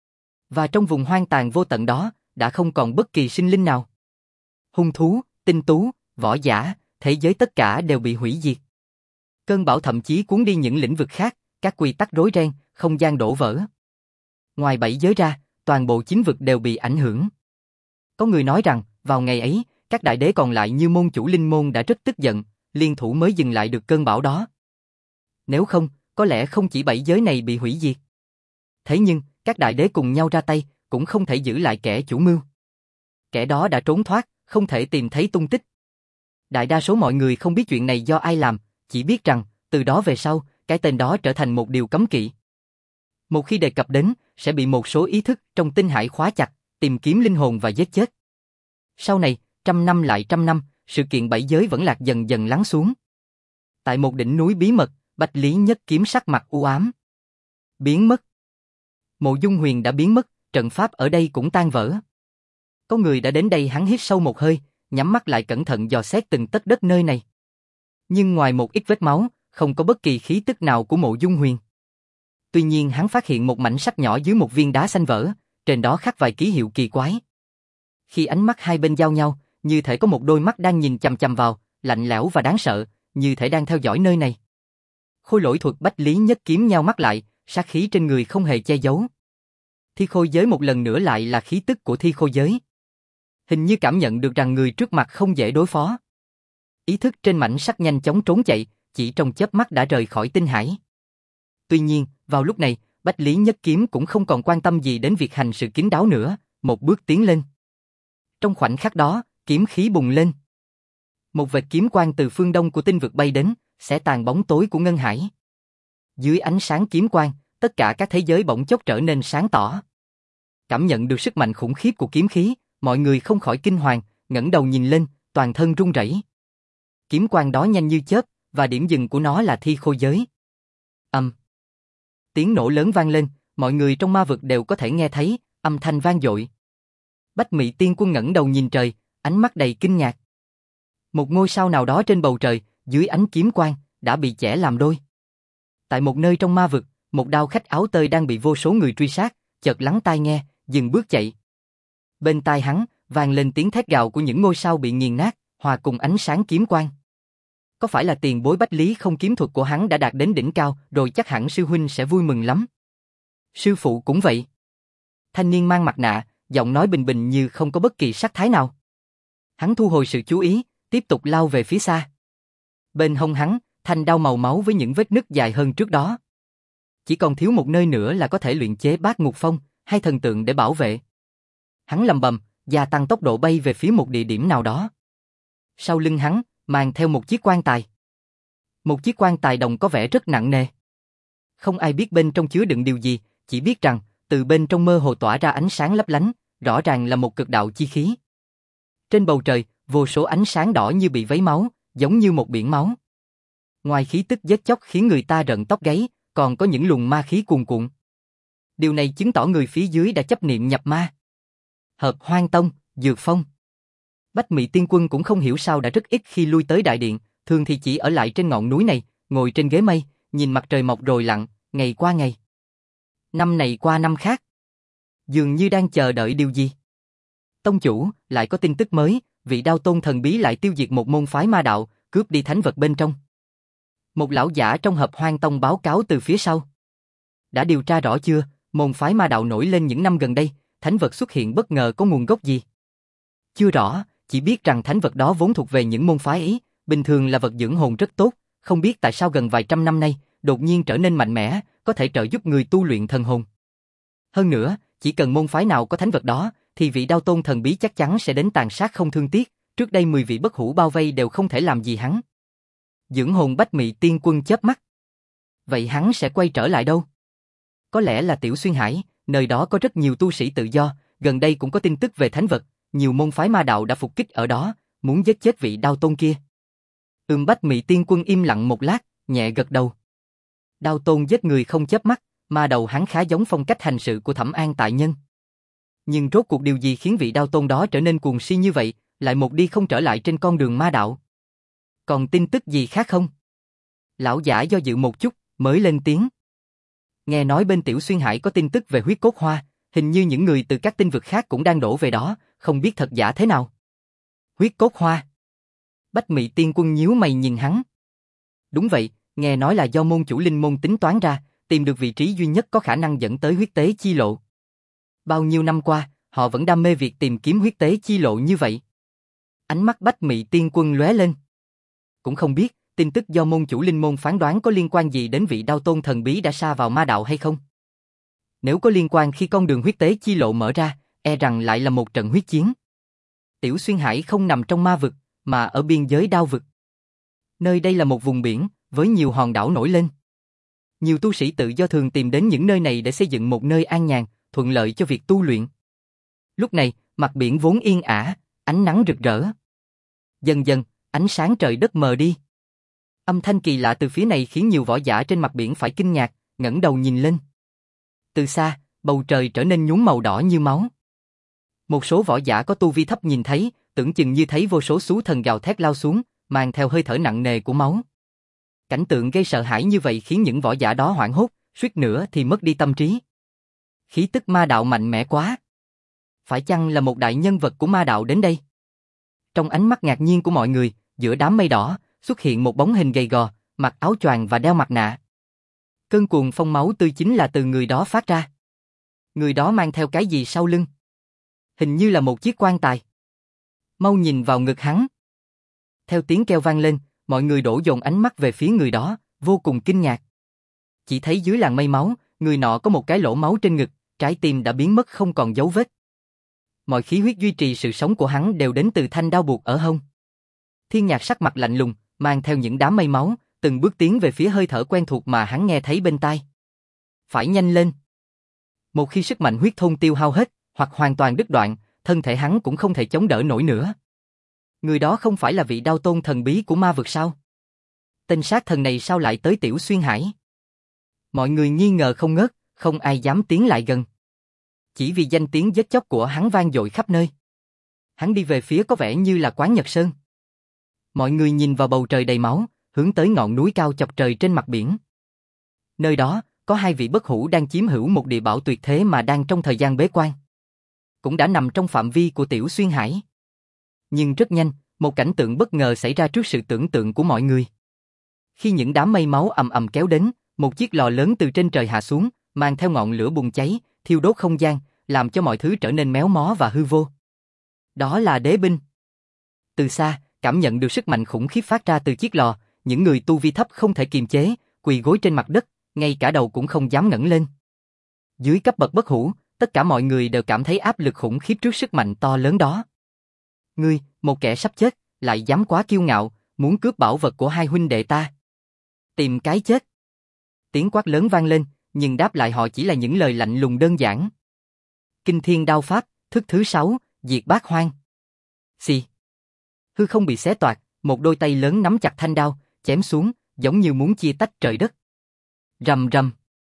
A: Và trong vùng hoang tàn vô tận đó, đã không còn bất kỳ sinh linh nào. Hung thú, tinh tú, võ giả, thế giới tất cả đều bị hủy diệt. Cơn bão thậm chí cuốn đi những lĩnh vực khác, các quy tắc rối ren, không gian đổ vỡ. Ngoài bảy giới ra, toàn bộ chín vực đều bị ảnh hưởng. Có người nói rằng, vào ngày ấy, các đại đế còn lại như môn chủ linh môn đã rất tức giận, liên thủ mới dừng lại được cơn bão đó. Nếu không, có lẽ không chỉ bảy giới này bị hủy diệt. Thế nhưng, các đại đế cùng nhau ra tay, cũng không thể giữ lại kẻ chủ mưu. Kẻ đó đã trốn thoát, không thể tìm thấy tung tích. Đại đa số mọi người không biết chuyện này do ai làm, chỉ biết rằng, từ đó về sau, cái tên đó trở thành một điều cấm kỵ. Một khi đề cập đến, sẽ bị một số ý thức trong tinh hải khóa chặt, tìm kiếm linh hồn và giết chết. Sau này, trăm năm lại trăm năm, sự kiện bảy giới vẫn lạc dần dần lắng xuống. Tại một đỉnh núi bí mật, Bách Lý Nhất Kiếm sắc mặt u ám. Biến mất. Mộ Dung Huyền đã biến mất, trận pháp ở đây cũng tan vỡ. Có người đã đến đây, hắn hít sâu một hơi, nhắm mắt lại cẩn thận dò xét từng tấc đất nơi này. Nhưng ngoài một ít vết máu, không có bất kỳ khí tức nào của Mộ Dung Huyền. Tuy nhiên hắn phát hiện một mảnh sắt nhỏ dưới một viên đá xanh vỡ, trên đó khắc vài ký hiệu kỳ quái. Khi ánh mắt hai bên giao nhau, như thể có một đôi mắt đang nhìn chằm chằm vào, lạnh lẽo và đáng sợ, như thể đang theo dõi nơi này. Khôi Lỗi thuật Bách Lý Nhất Kiếm nheo mắt lại, sát khí trên người không hề che giấu. Thi Khôi giới một lần nữa lại là khí tức của Thi Khôi giới. Hình như cảm nhận được rằng người trước mặt không dễ đối phó. Ý thức trên mảnh sắt nhanh chóng trốn chạy, chỉ trong chớp mắt đã rời khỏi tinh hải. Tuy nhiên, vào lúc này, Bách Lý Nhất Kiếm cũng không còn quan tâm gì đến việc hành sự kín đáo nữa, một bước tiến lên. Trong khoảnh khắc đó, kiếm khí bùng lên. Một vệt kiếm quang từ phương đông của tinh vực bay đến, xẻ tàn bóng tối của ngân hải. Dưới ánh sáng kiếm quang, tất cả các thế giới bỗng chốc trở nên sáng tỏ. Cảm nhận được sức mạnh khủng khiếp của kiếm khí, mọi người không khỏi kinh hoàng, ngẩng đầu nhìn lên, toàn thân run rẩy. Kiếm quang đó nhanh như chớp, và điểm dừng của nó là thi khôi giới. Ầm. Tiếng nổ lớn vang lên, mọi người trong ma vực đều có thể nghe thấy, âm thanh vang dội. Bách Mị Tiên Quân ngẩng đầu nhìn trời, ánh mắt đầy kinh ngạc. Một ngôi sao nào đó trên bầu trời, dưới ánh kiếm quang, đã bị chẻ làm đôi. Tại một nơi trong ma vực, một đao khách áo tơi đang bị vô số người truy sát, chợt lắng tai nghe, dừng bước chạy. Bên tai hắn, vang lên tiếng thét gào của những ngôi sao bị nghiền nát, hòa cùng ánh sáng kiếm quang. Có phải là tiền bối Bách Lý Không kiếm thuật của hắn đã đạt đến đỉnh cao, rồi chắc hẳn sư huynh sẽ vui mừng lắm. Sư phụ cũng vậy. Thanh niên mang mặt nạ, giọng nói bình bình như không có bất kỳ sắc thái nào. Hắn thu hồi sự chú ý, tiếp tục lao về phía xa. Bên hông hắn, thanh đao màu máu với những vết nứt dài hơn trước đó. Chỉ còn thiếu một nơi nữa là có thể luyện chế Bát Ngục Phong, hay thần tượng để bảo vệ. Hắn lầm bầm, gia tăng tốc độ bay về phía một địa điểm nào đó. Sau lưng hắn, mang theo một chiếc quan tài. Một chiếc quan tài đồng có vẻ rất nặng nề. Không ai biết bên trong chứa đựng điều gì, chỉ biết rằng, từ bên trong mơ hồ tỏa ra ánh sáng lấp lánh, rõ ràng là một cực đạo chi khí. Trên bầu trời, vô số ánh sáng đỏ như bị vấy máu, giống như một biển máu. Ngoài khí tức giết chóc khiến người ta rợn tóc gáy, còn có những luồng ma khí cuồn cuộn. Điều này chứng tỏ người phía dưới đã chấp niệm nhập ma. Hợp Hoang Tông, Dược Phong. Bách Mị Tiên Quân cũng không hiểu sao đã rất ít khi lui tới đại điện, thường thì chỉ ở lại trên ngọn núi này, ngồi trên ghế mây, nhìn mặt trời mọc rồi lặn, ngày qua ngày. Năm này qua năm khác. Dường như đang chờ đợi điều gì. Tông chủ, lại có tin tức mới, vị Đao Tôn thần bí lại tiêu diệt một môn phái ma đạo, cướp đi thánh vật bên trong. Một lão giả trong Hợp Hoang Tông báo cáo từ phía sau. Đã điều tra rõ chưa, môn phái ma đạo nổi lên những năm gần đây, thánh vật xuất hiện bất ngờ có nguồn gốc gì? Chưa rõ, chỉ biết rằng thánh vật đó vốn thuộc về những môn phái ý, bình thường là vật dưỡng hồn rất tốt, không biết tại sao gần vài trăm năm nay, đột nhiên trở nên mạnh mẽ, có thể trợ giúp người tu luyện thần hồn. Hơn nữa, chỉ cần môn phái nào có thánh vật đó, thì vị Đao Tôn thần bí chắc chắn sẽ đến tàn sát không thương tiếc, trước đây mười vị bất hủ bao vây đều không thể làm gì hắn. Dưỡng hồn Bách Mị Tiên Quân chớp mắt. Vậy hắn sẽ quay trở lại đâu? Có lẽ là Tiểu Xuyên Hải, nơi đó có rất nhiều tu sĩ tự do, gần đây cũng có tin tức về thánh vật, nhiều môn phái ma đạo đã phục kích ở đó, muốn giết chết vị Đao Tôn kia. Ừm Bách Mị Tiên Quân im lặng một lát, nhẹ gật đầu. Đao Tôn giết người không chớp mắt, ma đầu hắn khá giống phong cách hành sự của Thẩm An tại nhân. Nhưng rốt cuộc điều gì khiến vị Đao Tôn đó trở nên cuồng si như vậy, lại một đi không trở lại trên con đường ma đạo? Còn tin tức gì khác không? Lão giả do dự một chút, mới lên tiếng. Nghe nói bên Tiểu Xuyên Hải có tin tức về huyết cốt hoa, hình như những người từ các tinh vực khác cũng đang đổ về đó, không biết thật giả thế nào. Huyết cốt hoa. Bách Mị Tiên Quân nhíu mày nhìn hắn. Đúng vậy, nghe nói là do môn chủ linh môn tính toán ra, tìm được vị trí duy nhất có khả năng dẫn tới huyết tế chi lộ. Bao nhiêu năm qua, họ vẫn đam mê việc tìm kiếm huyết tế chi lộ như vậy. Ánh mắt Bách Mị Tiên Quân lóe lên. Cũng không biết, tin tức do môn chủ linh môn phán đoán có liên quan gì đến vị Đao Tôn thần bí đã sa vào ma đạo hay không? Nếu có liên quan khi con đường huyết tế chi lộ mở ra, e rằng lại là một trận huyết chiến. Tiểu Xuyên Hải không nằm trong ma vực, mà ở biên giới đao vực. Nơi đây là một vùng biển, với nhiều hòn đảo nổi lên. Nhiều tu sĩ tự do thường tìm đến những nơi này để xây dựng một nơi an nhàn, thuận lợi cho việc tu luyện. Lúc này, mặt biển vốn yên ả, ánh nắng rực rỡ. Dần dần, ánh sáng trời đất mờ đi. Âm thanh kỳ lạ từ phía này khiến nhiều võ giả trên mặt biển phải kinh ngạc, ngẩng đầu nhìn lên. Từ xa, bầu trời trở nên nhuốm màu đỏ như máu. Một số võ giả có tu vi thấp nhìn thấy, tưởng chừng như thấy vô số xú thần gào thét lao xuống, mang theo hơi thở nặng nề của máu. Cảnh tượng gây sợ hãi như vậy khiến những võ giả đó hoảng hốt, suýt nữa thì mất đi tâm trí. Khí tức ma đạo mạnh mẽ quá. Phải chăng là một đại nhân vật của ma đạo đến đây? Trong ánh mắt ngạc nhiên của mọi người, giữa đám mây đỏ, xuất hiện một bóng hình gầy gò, mặc áo choàng và đeo mặt nạ. Cơn cuồng phong máu tươi chính là từ người đó phát ra. Người đó mang theo cái gì sau lưng? Hình như là một chiếc quan tài. Mau nhìn vào ngực hắn. Theo tiếng kêu vang lên, mọi người đổ dồn ánh mắt về phía người đó, vô cùng kinh ngạc. Chỉ thấy dưới làn mây máu, người nọ có một cái lỗ máu trên ngực, trái tim đã biến mất không còn dấu vết. Mọi khí huyết duy trì sự sống của hắn đều đến từ thanh đao buộc ở hông. Thiên Nhạc sắc mặt lạnh lùng, mang theo những đám mây máu, từng bước tiến về phía hơi thở quen thuộc mà hắn nghe thấy bên tai. Phải nhanh lên. Một khi sức mạnh huyết thôn tiêu hao hết, hoặc hoàn toàn đứt đoạn, thân thể hắn cũng không thể chống đỡ nổi nữa. Người đó không phải là vị đao tôn thần bí của ma vực sao? Tên sát thần này sao lại tới Tiểu Xuyên Hải? Mọi người nghi ngờ không ngớt, không ai dám tiến lại gần. Chỉ vì danh tiếng giết chóc của hắn vang dội khắp nơi. Hắn đi về phía có vẻ như là Quán Nhật Sơn. Mọi người nhìn vào bầu trời đầy máu, hướng tới ngọn núi cao chọc trời trên mặt biển. Nơi đó, có hai vị bất hủ đang chiếm hữu một địa bảo tuyệt thế mà đang trong thời gian bế quan. Cũng đã nằm trong phạm vi của Tiểu Xuyên Hải. Nhưng rất nhanh, một cảnh tượng bất ngờ xảy ra trước sự tưởng tượng của mọi người. Khi những đám mây máu ầm ầm kéo đến, một chiếc lò lớn từ trên trời hạ xuống, mang theo ngọn lửa bùng cháy, thiêu đốt không gian, làm cho mọi thứ trở nên méo mó và hư vô. Đó là đế binh. Từ xa, cảm nhận được sức mạnh khủng khiếp phát ra từ chiếc lò, những người tu vi thấp không thể kiềm chế, quỳ gối trên mặt đất, ngay cả đầu cũng không dám ngẩng lên. Dưới cấp bậc bất hủ, tất cả mọi người đều cảm thấy áp lực khủng khiếp trước sức mạnh to lớn đó. Ngươi, một kẻ sắp chết, lại dám quá kiêu ngạo, muốn cướp bảo vật của hai huynh đệ ta. Tìm cái chết. Tiếng quát lớn vang lên, nhưng đáp lại họ chỉ là những lời lạnh lùng đơn giản. Kinh Thiên Đao Pháp, thức thứ sáu, diệt bát hoang. Xì. Hư không bị xé toạc, một đôi tay lớn nắm chặt thanh đao, chém xuống, giống như muốn chia tách trời đất. Rầm rầm.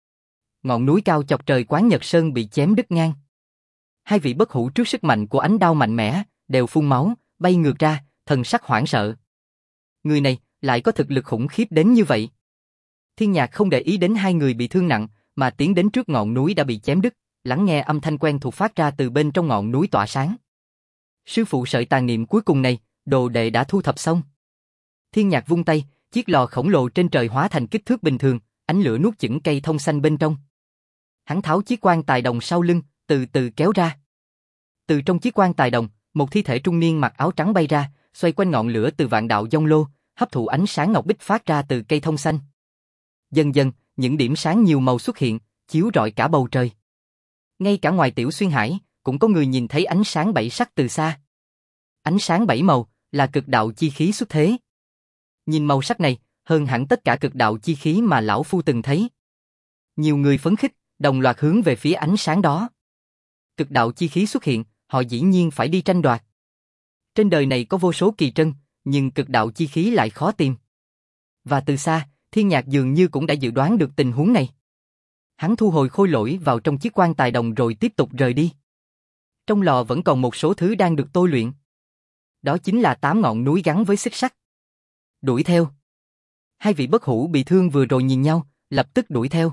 A: Ngọn núi cao chọc trời Quán Nhật Sơn bị chém đứt ngang. Hai vị bất hủ trước sức mạnh của ánh đao mạnh mẽ, đều phun máu, bay ngược ra, thần sắc hoảng sợ. Người này lại có thực lực khủng khiếp đến như vậy. Thiên Nhạc không để ý đến hai người bị thương nặng, mà tiến đến trước ngọn núi đã bị chém đứt, lắng nghe âm thanh quen thuộc phát ra từ bên trong ngọn núi tỏa sáng. Sư phụ sợi tàn niệm cuối cùng này, đồ đệ đã thu thập xong. Thiên Nhạc vung tay, chiếc lò khổng lồ trên trời hóa thành kích thước bình thường, ánh lửa nuốt chửng cây thông xanh bên trong. Hắn tháo chiếc quan tài đồng sau lưng, từ từ kéo ra. Từ trong chiếc quan tài đồng, một thi thể trung niên mặc áo trắng bay ra, xoay quanh ngọn lửa từ vạn đạo dông lô, hấp thụ ánh sáng ngọc bích phát ra từ cây thông xanh. Dần dần, những điểm sáng nhiều màu xuất hiện, chiếu rọi cả bầu trời. Ngay cả ngoài Tiểu Xuyên Hải, cũng có người nhìn thấy ánh sáng bảy sắc từ xa. Ánh sáng bảy màu là cực đạo chi khí xuất thế. Nhìn màu sắc này, hơn hẳn tất cả cực đạo chi khí mà lão phu từng thấy. Nhiều người phấn khích, đồng loạt hướng về phía ánh sáng đó. Cực đạo chi khí xuất hiện, họ dĩ nhiên phải đi tranh đoạt. Trên đời này có vô số kỳ trân, nhưng cực đạo chi khí lại khó tìm. Và từ xa, Thiên Nhạc dường như cũng đã dự đoán được tình huống này. Hắn thu hồi khôi lỗi vào trong chiếc quan tài đồng rồi tiếp tục rời đi. Trong lò vẫn còn một số thứ đang được tôi luyện. Đó chính là tám ngọn núi gắn với xích sắt. Đuổi theo. Hai vị bất hủ bị thương vừa rồi nhìn nhau, lập tức đuổi theo.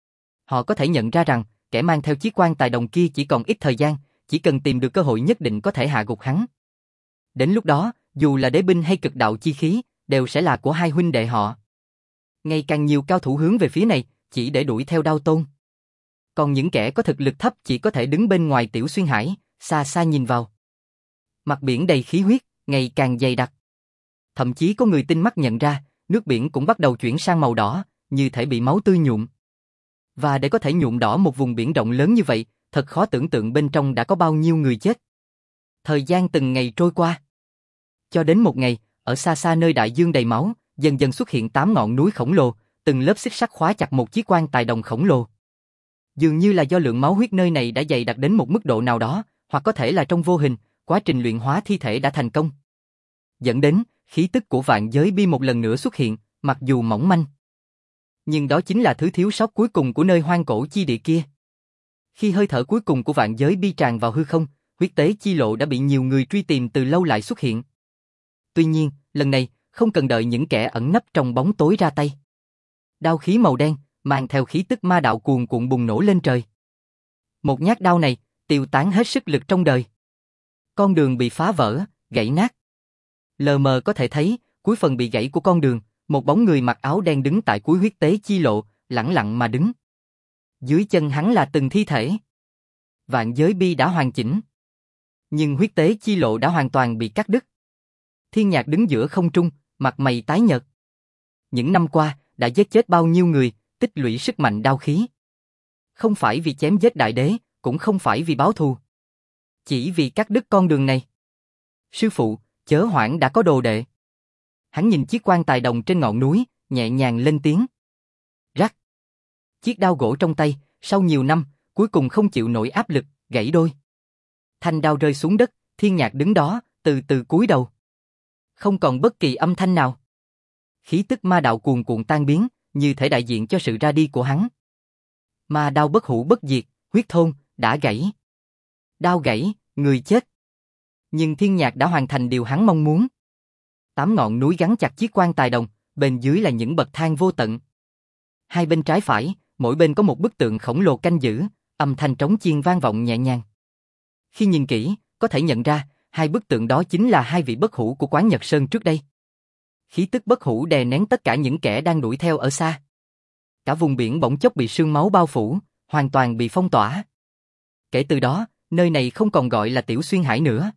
A: Họ có thể nhận ra rằng, kẻ mang theo chiếc quan tài đồng kia chỉ còn ít thời gian, chỉ cần tìm được cơ hội nhất định có thể hạ gục hắn. Đến lúc đó, dù là đế binh hay cực đạo chi khí, đều sẽ là của hai huynh đệ họ. Ngày càng nhiều cao thủ hướng về phía này, chỉ để đuổi theo Đao Tôn. Còn những kẻ có thực lực thấp chỉ có thể đứng bên ngoài Tiểu Xuyên Hải, xa xa nhìn vào. Mặt biển đầy khí huyết, ngày càng dày đặc. Thậm chí có người tinh mắt nhận ra, nước biển cũng bắt đầu chuyển sang màu đỏ, như thể bị máu tươi nhuộm. Và để có thể nhuộm đỏ một vùng biển rộng lớn như vậy, thật khó tưởng tượng bên trong đã có bao nhiêu người chết. Thời gian từng ngày trôi qua. Cho đến một ngày, ở xa xa nơi đại dương đầy máu, dần dần xuất hiện tám ngọn núi khổng lồ, từng lớp xích sắt khóa chặt một chiếc quan tài đồng khổng lồ. Dường như là do lượng máu huyết nơi này đã dày đặc đến một mức độ nào đó, hoặc có thể là trong vô hình, quá trình luyện hóa thi thể đã thành công. Dẫn đến, khí tức của vạn giới bi một lần nữa xuất hiện, mặc dù mỏng manh. Nhưng đó chính là thứ thiếu sót cuối cùng của nơi hoang cổ chi địa kia. Khi hơi thở cuối cùng của vạn giới bi tràn vào hư không, huyết tế chi lộ đã bị nhiều người truy tìm từ lâu lại xuất hiện. Tuy nhiên, lần này, không cần đợi những kẻ ẩn nấp trong bóng tối ra tay. Đao khí màu đen, mang theo khí tức ma đạo cuồn cuộn bùng nổ lên trời. Một nhát đao này, tiêu tán hết sức lực trong đời. Con đường bị phá vỡ, gãy nát. Lờ mờ có thể thấy, cuối phần bị gãy của con đường, một bóng người mặc áo đen đứng tại cuối huyết tế chi lộ, lẳng lặng mà đứng. Dưới chân hắn là từng thi thể. Vạn giới bi đã hoàn chỉnh. Nhưng huyết tế chi lộ đã hoàn toàn bị cắt đứt. Thiên Nhạc đứng giữa không trung, mặt mày tái nhợt. Những năm qua, đã giết chết bao nhiêu người, tích lũy sức mạnh đao khí. Không phải vì chém giết đại đế, cũng không phải vì báo thù. Chỉ vì cắt đứt con đường này. Sư phụ, chớ hoảng đã có đồ đệ. Hắn nhìn chiếc quan tài đồng trên ngọn núi, nhẹ nhàng lên tiếng. Rắc. Chiếc đao gỗ trong tay, sau nhiều năm, cuối cùng không chịu nổi áp lực, gãy đôi. Thanh đao rơi xuống đất, Thiên Nhạc đứng đó, từ từ cúi đầu. Không còn bất kỳ âm thanh nào. Khí tức ma đạo cuồn cuộn tan biến, như thể đại diện cho sự ra đi của hắn. Ma đao bất hủ bất diệt, huyết thôn, đã gãy. Đao gãy, người chết. Nhưng Thiên Nhạc đã hoàn thành điều hắn mong muốn. Tám ngọn núi gắn chặt chiếc quan tài đồng, bên dưới là những bậc thang vô tận. Hai bên trái phải, mỗi bên có một bức tượng khổng lồ canh giữ, âm thanh trống chiên vang vọng nhẹ nhàng. Khi nhìn kỹ, có thể nhận ra, hai bức tượng đó chính là hai vị bất hủ của Quán Nhật Sơn trước đây. Khí tức bất hủ đè nén tất cả những kẻ đang đuổi theo ở xa. Cả vùng biển bỗng chốc bị sương máu bao phủ, hoàn toàn bị phong tỏa. Kể từ đó, nơi này không còn gọi là Tiểu Xuyên Hải nữa,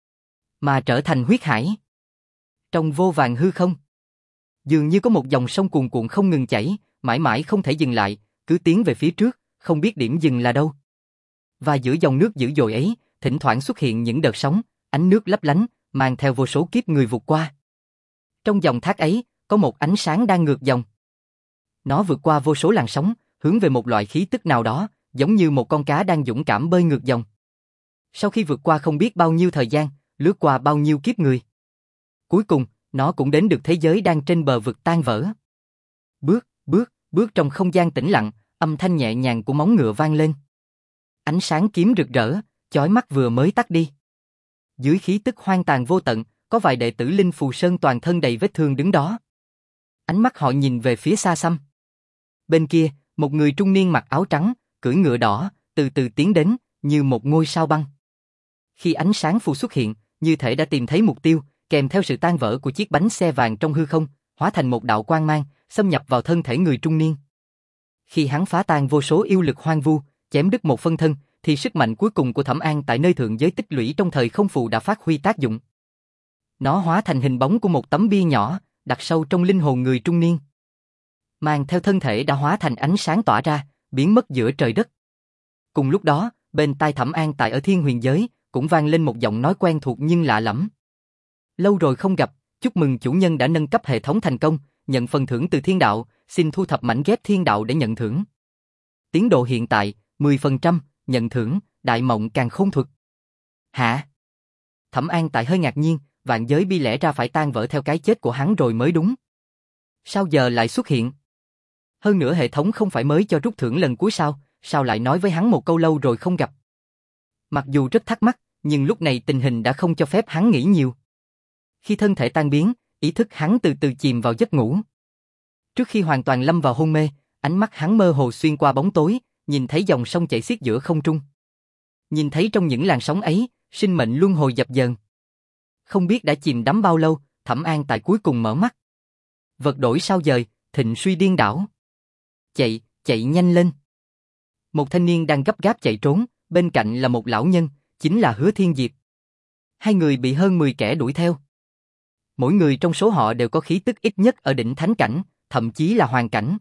A: mà trở thành huyết hải. Trong vô vàn hư không, dường như có một dòng sông cuồn cuộn không ngừng chảy, mãi mãi không thể dừng lại, cứ tiến về phía trước, không biết điểm dừng là đâu. Và giữa dòng nước dữ dội ấy, thỉnh thoảng xuất hiện những đợt sóng, ánh nước lấp lánh, mang theo vô số kiếp người vụt qua. Trong dòng thác ấy, có một ánh sáng đang ngược dòng. Nó vượt qua vô số làn sóng, hướng về một loại khí tức nào đó, giống như một con cá đang dũng cảm bơi ngược dòng. Sau khi vượt qua không biết bao nhiêu thời gian, lướt qua bao nhiêu kiếp người, cuối cùng, nó cũng đến được thế giới đang trên bờ vực tan vỡ. Bước, bước, bước trong không gian tĩnh lặng, âm thanh nhẹ nhàng của móng ngựa vang lên. Ánh sáng kiếm rực rỡ, chói mắt vừa mới tắt đi. Dưới khí tức hoang tàn vô tận, có vài đệ tử Linh Phù Sơn toàn thân đầy vết thương đứng đó. Ánh mắt họ nhìn về phía xa xăm. Bên kia, một người trung niên mặc áo trắng, cưỡi ngựa đỏ, từ từ tiến đến, như một ngôi sao băng. Khi ánh sáng phù xuất hiện, như thể đã tìm thấy mục tiêu, kèm theo sự tan vỡ của chiếc bánh xe vàng trong hư không, hóa thành một đạo quang mang, xâm nhập vào thân thể người trung niên. Khi hắn phá tan vô số yêu lực hoang vu, chém đứt một phân thân, thì sức mạnh cuối cùng của Thẩm An tại nơi thượng giới tích lũy trong thời không phù đã phát huy tác dụng. Nó hóa thành hình bóng của một tấm bia nhỏ, đặt sâu trong linh hồn người trung niên. Mang theo thân thể đã hóa thành ánh sáng tỏa ra, biến mất giữa trời đất. Cùng lúc đó, bên tai Thẩm An tại ở Thiên Huyền giới, cũng vang lên một giọng nói quen thuộc nhưng lạ lẫm. Lâu rồi không gặp, chúc mừng chủ nhân đã nâng cấp hệ thống thành công, nhận phần thưởng từ thiên đạo, xin thu thập mảnh ghép thiên đạo để nhận thưởng. Tiến độ hiện tại, mười phần trăm, nhận thưởng, đại mộng càng khôn thuật. Hả? Thẩm An tại hơi ngạc nhiên, vạn giới bi lẽ ra phải tan vỡ theo cái chết của hắn rồi mới đúng. Sao giờ lại xuất hiện? Hơn nữa hệ thống không phải mới cho rút thưởng lần cuối sao, sao lại nói với hắn một câu lâu rồi không gặp? Mặc dù rất thắc mắc, nhưng lúc này tình hình đã không cho phép hắn nghĩ nhiều. Khi thân thể tan biến, ý thức hắn từ từ chìm vào giấc ngủ. Trước khi hoàn toàn lâm vào hôn mê, ánh mắt hắn mơ hồ xuyên qua bóng tối, nhìn thấy dòng sông chảy xiết giữa không trung. Nhìn thấy trong những làn sóng ấy, sinh mệnh luân hồi dập dờn. Không biết đã chìm đắm bao lâu, Thẩm An tại cuối cùng mở mắt. Vật đổi sao dời, thịnh suy điên đảo. Chạy, chạy nhanh lên. Một thanh niên đang gấp gáp chạy trốn, bên cạnh là một lão nhân, chính là Hứa Thiên Diệp. Hai người bị hơn mười kẻ đuổi theo. Mỗi người trong số họ đều có khí tức ít nhất ở đỉnh thánh cảnh, thậm chí là hoàn cảnh.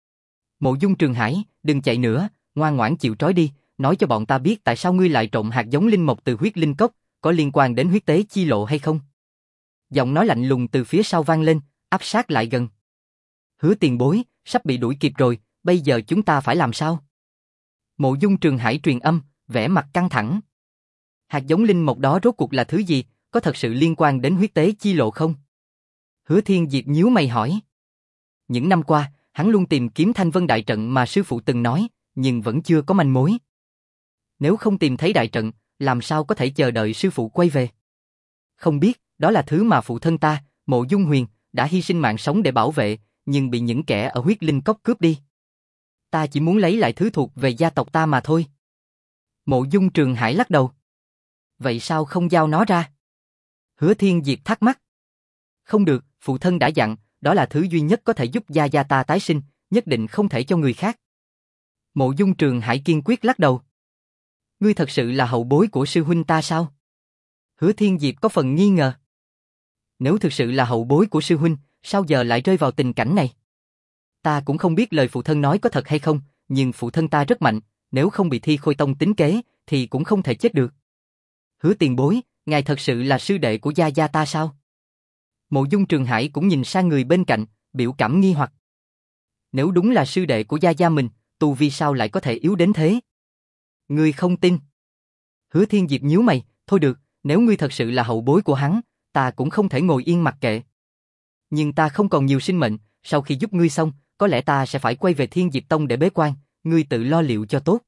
A: Mộ Dung Trường Hải, đừng chạy nữa, ngoan ngoãn chịu trói đi, nói cho bọn ta biết tại sao ngươi lại trộn hạt giống linh mộc từ huyết linh cốc, có liên quan đến huyết tế chi lộ hay không? Giọng nói lạnh lùng từ phía sau vang lên, áp sát lại gần. Hứa tiền bối, sắp bị đuổi kịp rồi, bây giờ chúng ta phải làm sao? Mộ Dung Trường Hải truyền âm, vẻ mặt căng thẳng. Hạt giống linh mộc đó rốt cuộc là thứ gì, có thật sự liên quan đến huyết tế chi lộ không? Hứa Thiên Diệp nhíu mày hỏi. Những năm qua, hắn luôn tìm kiếm Thanh Vân đại trận mà sư phụ từng nói, nhưng vẫn chưa có manh mối. Nếu không tìm thấy đại trận, làm sao có thể chờ đợi sư phụ quay về? Không biết, đó là thứ mà phụ thân ta, Mộ Dung Huyền, đã hy sinh mạng sống để bảo vệ, nhưng bị những kẻ ở huyết linh cốc cướp đi. Ta chỉ muốn lấy lại thứ thuộc về gia tộc ta mà thôi. Mộ Dung Trường Hải lắc đầu. Vậy sao không giao nó ra? Hứa Thiên Diệp thắc mắc. Không được, phụ thân đã dặn, đó là thứ duy nhất có thể giúp gia gia ta tái sinh, nhất định không thể cho người khác. Mộ Dung Trường Hải kiên quyết lắc đầu. Ngươi thật sự là hậu bối của sư huynh ta sao? Hứa Thiên Diệp có phần nghi ngờ. Nếu thực sự là hậu bối của sư huynh, sao giờ lại rơi vào tình cảnh này? Ta cũng không biết lời phụ thân nói có thật hay không, nhưng phụ thân ta rất mạnh, nếu không bị Thi Khôi Tông tính kế, thì cũng không thể chết được. Hứa tiền bối, ngài thật sự là sư đệ của gia gia ta sao? Mộ Dung Trường Hải cũng nhìn sang người bên cạnh, biểu cảm nghi hoặc. Nếu đúng là sư đệ của gia gia mình, tu vi sao lại có thể yếu đến thế? Ngươi không tin? Hứa Thiên Diệp nhíu mày, thôi được, nếu ngươi thật sự là hậu bối của hắn, ta cũng không thể ngồi yên mặc kệ. Nhưng ta không còn nhiều sinh mệnh, sau khi giúp ngươi xong, có lẽ ta sẽ phải quay về Thiên Diệp Tông để bế quan, ngươi tự lo liệu cho tốt.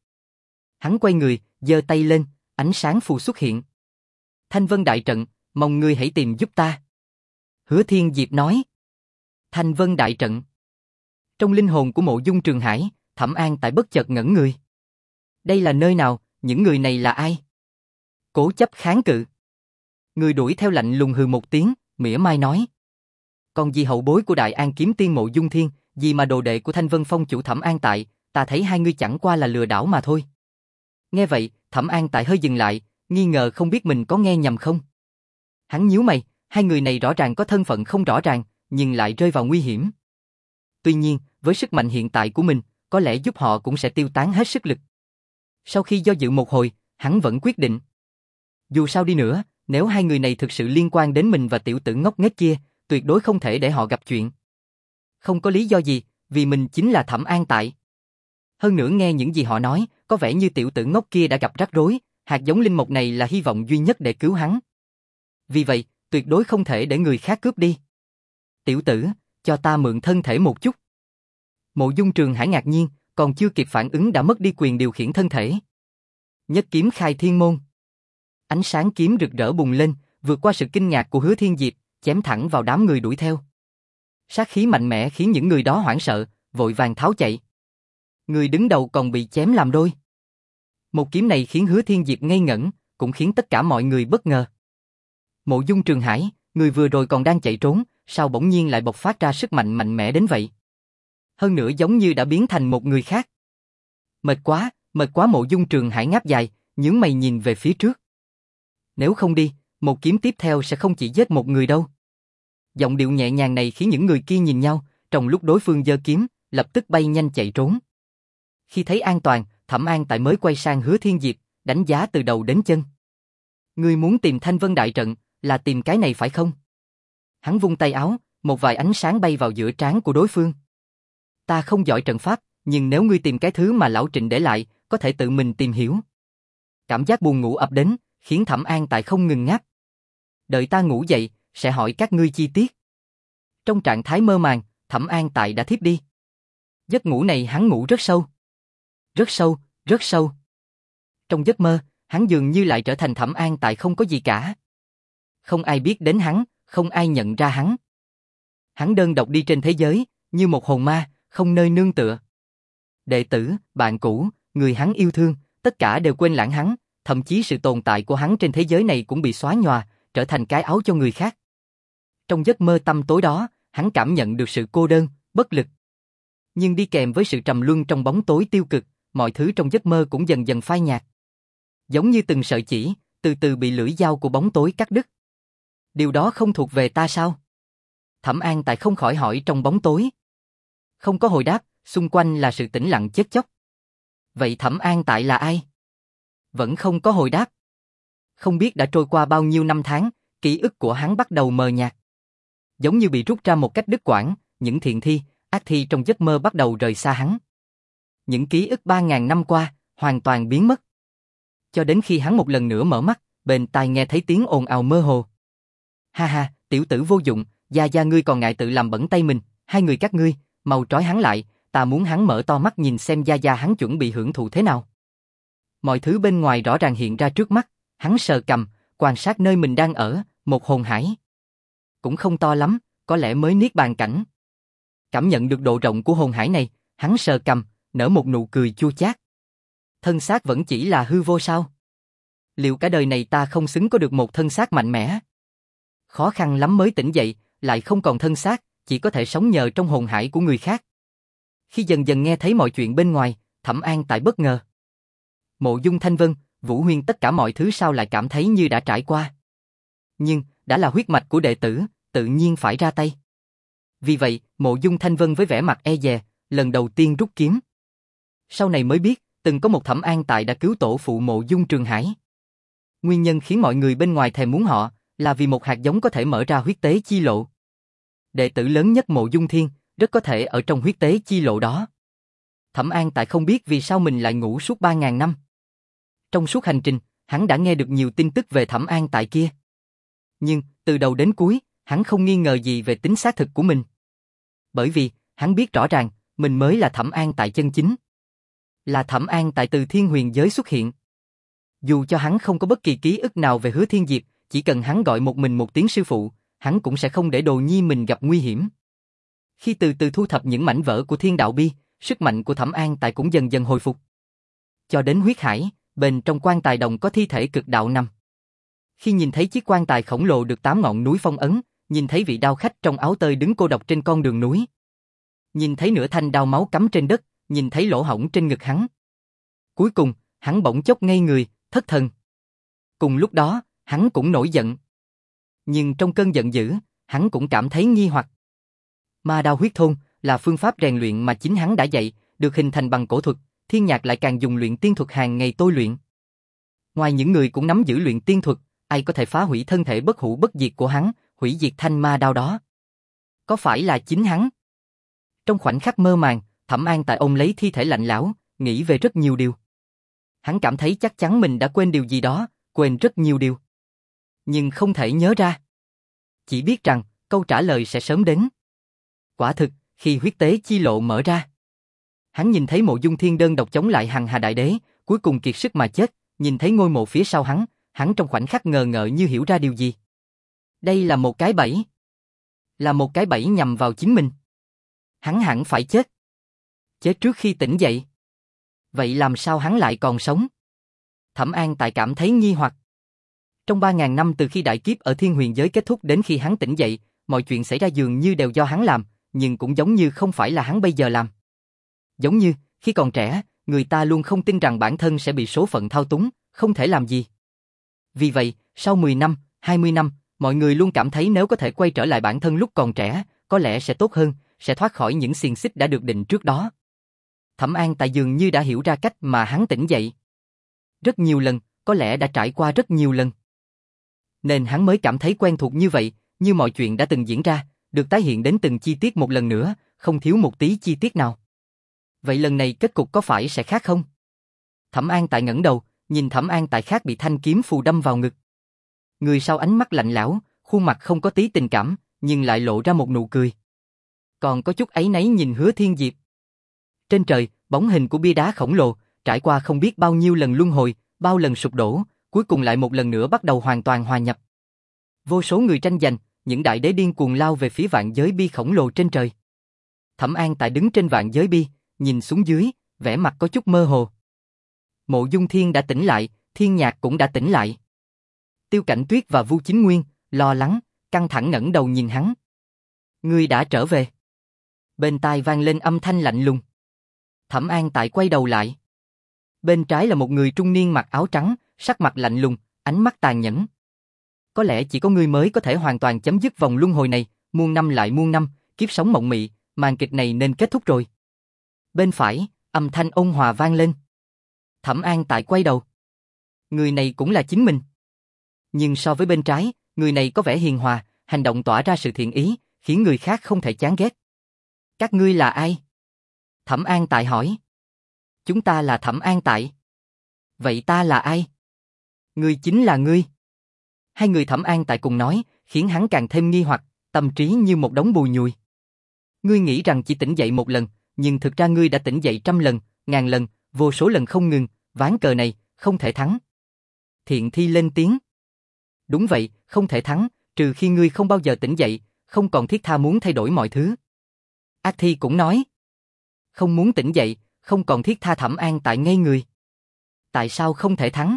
A: Hắn quay người, giơ tay lên, ánh sáng phù xuất hiện. Thanh Vân Đại Trận, mong ngươi hãy tìm giúp ta. Hứa Thiên Diệp nói. Thanh Vân Đại Trận. Trong linh hồn của Mộ Dung Trường Hải, Thẩm An tại bất chợt ngẩn người. Đây là nơi nào, những người này là ai? Cố chấp kháng cự. Người đuổi theo lạnh lùng hừ một tiếng, mỉa mai nói. Còn gì hậu bối của Đại An Kiếm Tiên Mộ Dung Thiên, gì mà đồ đệ của Thanh Vân Phong chủ Thẩm An tại, ta thấy hai ngươi chẳng qua là lừa đảo mà thôi. Nghe vậy, Thẩm An tại hơi dừng lại, nghi ngờ không biết mình có nghe nhầm không. Hắn nhíu mày, hai người này rõ ràng có thân phận không rõ ràng, nhưng lại rơi vào nguy hiểm. Tuy nhiên, với sức mạnh hiện tại của mình, có lẽ giúp họ cũng sẽ tiêu tán hết sức lực. Sau khi do dự một hồi, hắn vẫn quyết định. Dù sao đi nữa, nếu hai người này thực sự liên quan đến mình và tiểu tử ngốc nghếch kia, tuyệt đối không thể để họ gặp chuyện. Không có lý do gì, vì mình chính là Thẩm An tại. Hơn nữa nghe những gì họ nói, có vẻ như tiểu tử ngốc kia đã gặp rắc rối, hạt giống linh mộc này là hy vọng duy nhất để cứu hắn. Vì vậy, tuyệt đối không thể để người khác cướp đi. Tiểu tử, cho ta mượn thân thể một chút. Mộ Dung Trường Hải ngạc nhiên, còn chưa kịp phản ứng đã mất đi quyền điều khiển thân thể. Nhất kiếm khai thiên môn. Ánh sáng kiếm rực rỡ bùng lên, vượt qua sự kinh ngạc của Hứa Thiên Diệp, chém thẳng vào đám người đuổi theo. Sát khí mạnh mẽ khiến những người đó hoảng sợ, vội vàng tháo chạy. Người đứng đầu còn bị chém làm đôi. Một kiếm này khiến Hứa Thiên Diệp ngây ngẩn, cũng khiến tất cả mọi người bất ngờ. Mộ Dung Trường Hải, người vừa rồi còn đang chạy trốn, sao bỗng nhiên lại bộc phát ra sức mạnh mạnh mẽ đến vậy? Hơn nữa giống như đã biến thành một người khác. Mệt quá, mệt quá. Mộ Dung Trường Hải ngáp dài, nhướng mày nhìn về phía trước. Nếu không đi, một kiếm tiếp theo sẽ không chỉ giết một người đâu. Giọng điệu nhẹ nhàng này khiến những người kia nhìn nhau, trong lúc đối phương giơ kiếm, lập tức bay nhanh chạy trốn. Khi thấy an toàn, Thẩm An tại mới quay sang Hứa Thiên Diệp, đánh giá từ đầu đến chân. Ngươi muốn tìm Thanh Vân Đại Trận, là tìm cái này phải không? Hắn vung tay áo, một vài ánh sáng bay vào giữa trán của đối phương. Ta không giỏi trận pháp, nhưng nếu ngươi tìm cái thứ mà lão Trịnh để lại, có thể tự mình tìm hiểu. Cảm giác buồn ngủ ập đến, khiến Thẩm An tại không ngừng ngáp. Đợi ta ngủ dậy, sẽ hỏi các ngươi chi tiết. Trong trạng thái mơ màng, Thẩm An tại đã thiếp đi. Giấc ngủ này hắn ngủ rất sâu. Rất sâu, rất sâu. Trong giấc mơ, hắn dường như lại trở thành Thẩm An tại không có gì cả. Không ai biết đến hắn, không ai nhận ra hắn. Hắn đơn độc đi trên thế giới, như một hồn ma, không nơi nương tựa. Đệ tử, bạn cũ, người hắn yêu thương, tất cả đều quên lãng hắn, thậm chí sự tồn tại của hắn trên thế giới này cũng bị xóa nhòa, trở thành cái áo cho người khác. Trong giấc mơ tăm tối đó, hắn cảm nhận được sự cô đơn, bất lực. Nhưng đi kèm với sự trầm luân trong bóng tối tiêu cực, mọi thứ trong giấc mơ cũng dần dần phai nhạt. Giống như từng sợi chỉ, từ từ bị lưỡi dao của bóng tối cắt đứt. Điều đó không thuộc về ta sao? Thẩm An tại không khỏi hỏi trong bóng tối. Không có hồi đáp, xung quanh là sự tĩnh lặng chết chóc. Vậy Thẩm An tại là ai? Vẫn không có hồi đáp. Không biết đã trôi qua bao nhiêu năm tháng, ký ức của hắn bắt đầu mờ nhạt. Giống như bị rút ra một cách đứt quãng, những thiện thi, ác thi trong giấc mơ bắt đầu rời xa hắn. Những ký ức ba ngàn năm qua, hoàn toàn biến mất. Cho đến khi hắn một lần nữa mở mắt, bên tai nghe thấy tiếng ồn ào mơ hồ. Ha ha, tiểu tử vô dụng, gia gia ngươi còn ngại tự làm bẩn tay mình, hai người các ngươi, mau trói hắn lại, ta muốn hắn mở to mắt nhìn xem gia gia hắn chuẩn bị hưởng thụ thế nào. Mọi thứ bên ngoài rõ ràng hiện ra trước mắt, hắn sờ cằm, quan sát nơi mình đang ở, một hồn hải. Cũng không to lắm, có lẽ mới niết bàn cảnh. Cảm nhận được độ rộng của hồn hải này, hắn sờ cằm, nở một nụ cười chua chát. Thân xác vẫn chỉ là hư vô sao? Liệu cả đời này ta không xứng có được một thân xác mạnh mẽ? Khó khăn lắm mới tỉnh dậy, lại không còn thân xác, chỉ có thể sống nhờ trong hồn hải của người khác. Khi dần dần nghe thấy mọi chuyện bên ngoài, Thẩm An tại bất ngờ. Mộ Dung Thanh Vân, Vũ Huyên tất cả mọi thứ sao lại cảm thấy như đã trải qua. Nhưng, đã là huyết mạch của đệ tử, tự nhiên phải ra tay. Vì vậy, Mộ Dung Thanh Vân với vẻ mặt e dè, lần đầu tiên rút kiếm. Sau này mới biết, từng có một Thẩm An tại đã cứu tổ phụ Mộ Dung Trường Hải. Nguyên nhân khiến mọi người bên ngoài thèm muốn họ, Là vì một hạt giống có thể mở ra huyết tế chi lộ. Đệ tử lớn nhất Mộ Dung Thiên, rất có thể ở trong huyết tế chi lộ đó. Thẩm An Tại không biết vì sao mình lại ngủ suốt ba ngàn năm. Trong suốt hành trình, hắn đã nghe được nhiều tin tức về Thẩm An Tại kia. Nhưng, từ đầu đến cuối, hắn không nghi ngờ gì về tính xác thực của mình. Bởi vì, hắn biết rõ ràng, mình mới là Thẩm An Tại chân chính. Là Thẩm An Tại từ thiên huyền giới xuất hiện. Dù cho hắn không có bất kỳ ký ức nào về Hứa Thiên Diệp, chỉ cần hắn gọi một mình một tiếng sư phụ, hắn cũng sẽ không để Đồ Nhi mình gặp nguy hiểm. Khi từ từ thu thập những mảnh vỡ của Thiên Đạo Bi, sức mạnh của Thẩm An Tại cũng dần dần hồi phục. Cho đến huyết hải, bên trong quan tài đồng có thi thể cực đạo nằm. Khi nhìn thấy chiếc quan tài khổng lồ được tám ngọn núi phong ấn, nhìn thấy vị đao khách trong áo tơi đứng cô độc trên con đường núi. Nhìn thấy nửa thanh đao máu cắm trên đất, nhìn thấy lỗ hổng trên ngực hắn. Cuối cùng, hắn bỗng chốc ngây người, thất thần. Cùng lúc đó, hắn cũng nổi giận. Nhưng trong cơn giận dữ, hắn cũng cảm thấy nghi hoặc. Ma đao huyết thôn là phương pháp rèn luyện mà chính hắn đã dạy, được hình thành bằng cổ thuật, Thiên Nhạc lại càng dùng luyện tiên thuật hàng ngày tôi luyện. Ngoài những người cũng nắm giữ luyện tiên thuật, ai có thể phá hủy thân thể bất hủ bất diệt của hắn, hủy diệt thanh ma đao đó? Có phải là chính hắn? Trong khoảnh khắc mơ màng, Thẩm An Tại ôm lấy thi thể lạnh lẽo, nghĩ về rất nhiều điều. Hắn cảm thấy chắc chắn mình đã quên điều gì đó, quên rất nhiều điều. Nhưng không thể nhớ ra. Chỉ biết rằng, câu trả lời sẽ sớm đến. Quả thực, khi huyết tế chi lộ mở ra, hắn nhìn thấy Mộ Dung Thiên đơn độc chống lại Hằng Hà Đại Đế, cuối cùng kiệt sức mà chết, nhìn thấy ngôi mộ phía sau hắn, hắn trong khoảnh khắc ngờ ngợ như hiểu ra điều gì. Đây là một cái bẫy. Là một cái bẫy nhằm vào chính mình. Hắn hẳn phải chết. Chết trước khi tỉnh dậy. Vậy làm sao hắn lại còn sống? Thẩm An Tại cảm thấy nghi hoặc. Trong ba ngàn năm từ khi đại kiếp ở thiên huyền giới kết thúc đến khi hắn tỉnh dậy, mọi chuyện xảy ra dường như đều do hắn làm, nhưng cũng giống như không phải là hắn bây giờ làm. Giống như, khi còn trẻ, người ta luôn không tin rằng bản thân sẽ bị số phận thao túng, không thể làm gì. Vì vậy, sau mười năm, hai mươi năm, mọi người luôn cảm thấy nếu có thể quay trở lại bản thân lúc còn trẻ, có lẽ sẽ tốt hơn, sẽ thoát khỏi những xiềng xích đã được định trước đó. Thẩm An Tại dường như đã hiểu ra cách mà hắn tỉnh dậy. Rất nhiều lần, có lẽ đã trải qua rất nhiều lần. Nên hắn mới cảm thấy quen thuộc như vậy, như mọi chuyện đã từng diễn ra, được tái hiện đến từng chi tiết một lần nữa, không thiếu một tí chi tiết nào. Vậy lần này kết cục có phải sẽ khác không? Thẩm An Tại ngẩng đầu, nhìn Thẩm An Tại khác bị thanh kiếm phù đâm vào ngực. Người sau ánh mắt lạnh lẽo, khuôn mặt không có tí tình cảm, nhưng lại lộ ra một nụ cười. Còn có chút áy náy nhìn Hứa Thiên Diệp. Trên trời, bóng hình của bia đá khổng lồ, trải qua không biết bao nhiêu lần luân hồi, bao lần sụp đổ, cuối cùng lại một lần nữa bắt đầu hoàn toàn hòa nhập. Vô số người tranh giành, những đại đế điên cuồng lao về phía vạn giới bi khổng lồ trên trời. Thẩm An Tại đứng trên vạn giới bi, nhìn xuống dưới, vẻ mặt có chút mơ hồ. Mộ Dung Thiên đã tỉnh lại, Thiên Nhạc cũng đã tỉnh lại. Tiêu Cảnh Tuyết và Vu Chính Nguyên, lo lắng, căng thẳng ngẩng đầu nhìn hắn. Ngươi đã trở về. Bên tai vang lên âm thanh lạnh lùng. Thẩm An Tại quay đầu lại. Bên trái là một người trung niên mặc áo trắng, sắc mặt lạnh lùng, ánh mắt tàn nhẫn. Có lẽ chỉ có ngươi mới có thể hoàn toàn chấm dứt vòng luân hồi này, muôn năm lại muôn năm, kiếp sống mộng mị, màn kịch này nên kết thúc rồi. Bên phải, âm thanh ôn hòa vang lên. Thẩm An Tại quay đầu. Người này cũng là chính mình. Nhưng so với bên trái, người này có vẻ hiền hòa, hành động tỏa ra sự thiện ý, khiến người khác không thể chán ghét. Các ngươi là ai? Thẩm An Tại hỏi. Chúng ta là Thẩm An Tại. Vậy ta là ai? Ngươi chính là ngươi. Hai người Thẩm An Tại cùng nói, khiến hắn càng thêm nghi hoặc, tâm trí như một đống bùi nhùi. Ngươi nghĩ rằng chỉ tỉnh dậy một lần, nhưng thực ra ngươi đã tỉnh dậy trăm lần, ngàn lần, vô số lần không ngừng, ván cờ này, không thể thắng. Thiện Thi lên tiếng. Đúng vậy, không thể thắng, trừ khi ngươi không bao giờ tỉnh dậy, không còn thiết tha muốn thay đổi mọi thứ. Ác Thi cũng nói. Không muốn tỉnh dậy, không còn thiết tha. Thẩm An Tại ngây người. Tại sao không thể thắng?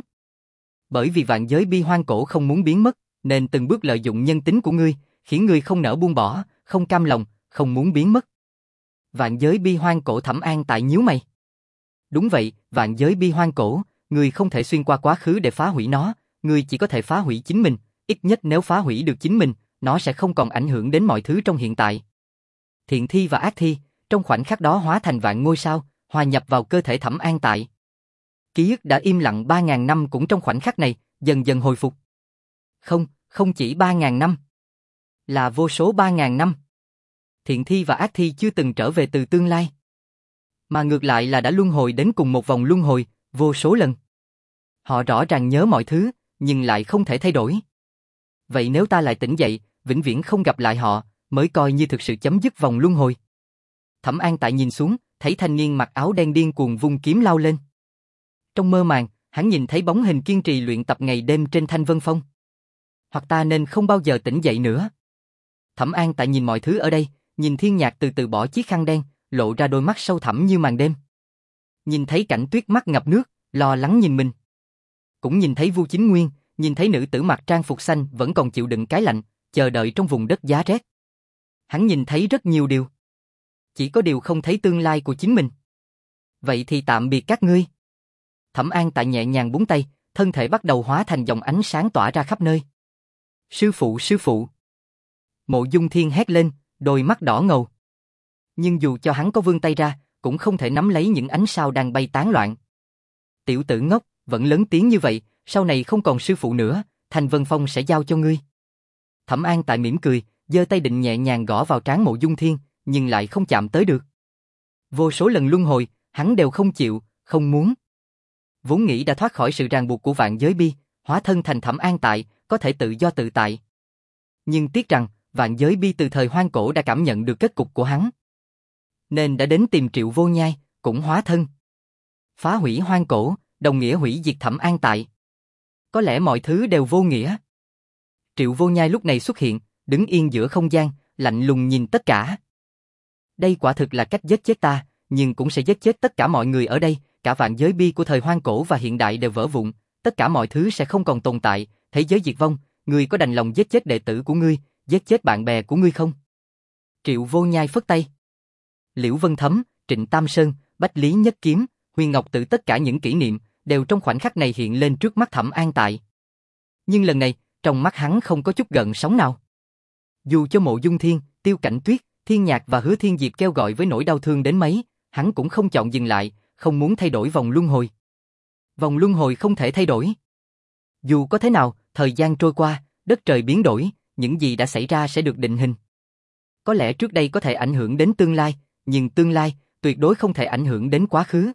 A: Bởi vì vạn giới bi hoang cổ không muốn biến mất, nên từng bước lợi dụng nhân tính của ngươi, khiến ngươi không nỡ buông bỏ, không cam lòng, không muốn biến mất. Vạn giới bi hoang cổ. Thẩm An Tại nhíu mày. Đúng vậy, vạn giới bi hoang cổ, ngươi không thể xuyên qua quá khứ để phá hủy nó, ngươi chỉ có thể phá hủy chính mình, ít nhất nếu phá hủy được chính mình, nó sẽ không còn ảnh hưởng đến mọi thứ trong hiện tại. Thiện Thi và Ác Thi, trong khoảnh khắc đó hóa thành vạn ngôi sao, hòa nhập vào cơ thể Thẩm An Tại. Ký ức đã im lặng ba ngàn năm cũng trong khoảnh khắc này, dần dần hồi phục. Không, Không chỉ ba ngàn năm, là vô số ba ngàn năm. Thiện thi và ác thi chưa từng trở về từ tương lai, mà ngược lại là đã luân hồi đến cùng một vòng luân hồi, vô số lần. Họ rõ ràng nhớ mọi thứ, nhưng lại không thể thay đổi. Vậy nếu ta lại tỉnh dậy, vĩnh viễn không gặp lại họ, mới coi như thực sự chấm dứt vòng luân hồi. Thẩm An Tại nhìn xuống, thấy thanh niên mặc áo đen điên cuồng vung kiếm lao lên. Trong mơ màng, hắn nhìn thấy bóng hình kiên trì luyện tập ngày đêm trên Thanh Vân Phong. Hoặc ta nên không bao giờ tỉnh dậy nữa. Thẩm An Tại nhìn mọi thứ ở đây, nhìn Thiên Nhạc từ từ bỏ chiếc khăn đen, lộ ra đôi mắt sâu thẳm như màn đêm. Nhìn thấy cảnh tuyết mắt ngập nước, lo lắng nhìn mình. Cũng nhìn thấy Vu Chính Nguyên, nhìn thấy nữ tử mặc trang phục xanh vẫn còn chịu đựng cái lạnh, chờ đợi trong vùng đất giá rét. Hắn nhìn thấy rất nhiều điều. Chỉ có điều không thấy tương lai của chính mình. Vậy thì tạm biệt các ngươi. Thẩm An Tại nhẹ nhàng búng tay, thân thể bắt đầu hóa thành dòng ánh sáng tỏa ra khắp nơi. Sư phụ, sư phụ. Mộ Dung Thiên hét lên, đôi mắt đỏ ngầu. Nhưng dù cho hắn có vươn tay ra, cũng không thể nắm lấy những ánh sao đang bay tán loạn. Tiểu tử ngốc, vẫn lớn tiếng như vậy, sau này không còn sư phụ nữa, Thanh Vân Phong sẽ giao cho ngươi. Thẩm An Tại mỉm cười, giơ tay định nhẹ nhàng gõ vào trán Mộ Dung Thiên, nhưng lại không chạm tới được. Vô số lần luân hồi, hắn đều không chịu, không muốn. Vốn nghĩ đã thoát khỏi sự ràng buộc của vạn giới bi, hóa thân thành Thẩm An Tại, có thể tự do tự tại. Nhưng tiếc rằng, vạn giới bi từ thời hoang cổ đã cảm nhận được kết cục của hắn, nên đã đến tìm Triệu Vô Nhai, cũng hóa thân. Phá hủy hoang cổ, đồng nghĩa hủy diệt Thẩm An Tại. Có lẽ mọi thứ đều vô nghĩa. Triệu Vô Nhai lúc này xuất hiện, đứng yên giữa không gian, lạnh lùng nhìn tất cả. Đây quả thực là cách giết chết ta, nhưng cũng sẽ giết chết tất cả mọi người ở đây, cả vạn giới bi của thời hoang cổ và hiện đại đều vỡ vụn, tất cả mọi thứ sẽ không còn tồn tại, thế giới diệt vong, ngươi có đành lòng giết chết đệ tử của ngươi, giết chết bạn bè của ngươi không? Triệu Vô Nhai phất tay. Liễu Vân Thấm, Trịnh Tam Sơn, Bách Lý Nhất Kiếm, Huyền Ngọc Tự, tất cả những kỷ niệm đều trong khoảnh khắc này hiện lên trước mắt Thẩm An Tại. Nhưng lần này, trong mắt hắn không có chút gợn sóng nào. Dù cho Mộ Dung Thiên, Tiêu Cảnh Tuyết, Thiên Nhạc và Hứa Thiên Diệp kêu gọi với nỗi đau thương đến mấy, hắn cũng không chọn dừng lại, không muốn thay đổi vòng luân hồi. Vòng luân hồi không thể thay đổi. Dù có thế nào, thời gian trôi qua, đất trời biến đổi, những gì đã xảy ra sẽ được định hình. Có lẽ trước đây có thể ảnh hưởng đến tương lai, nhưng tương lai tuyệt đối không thể ảnh hưởng đến quá khứ.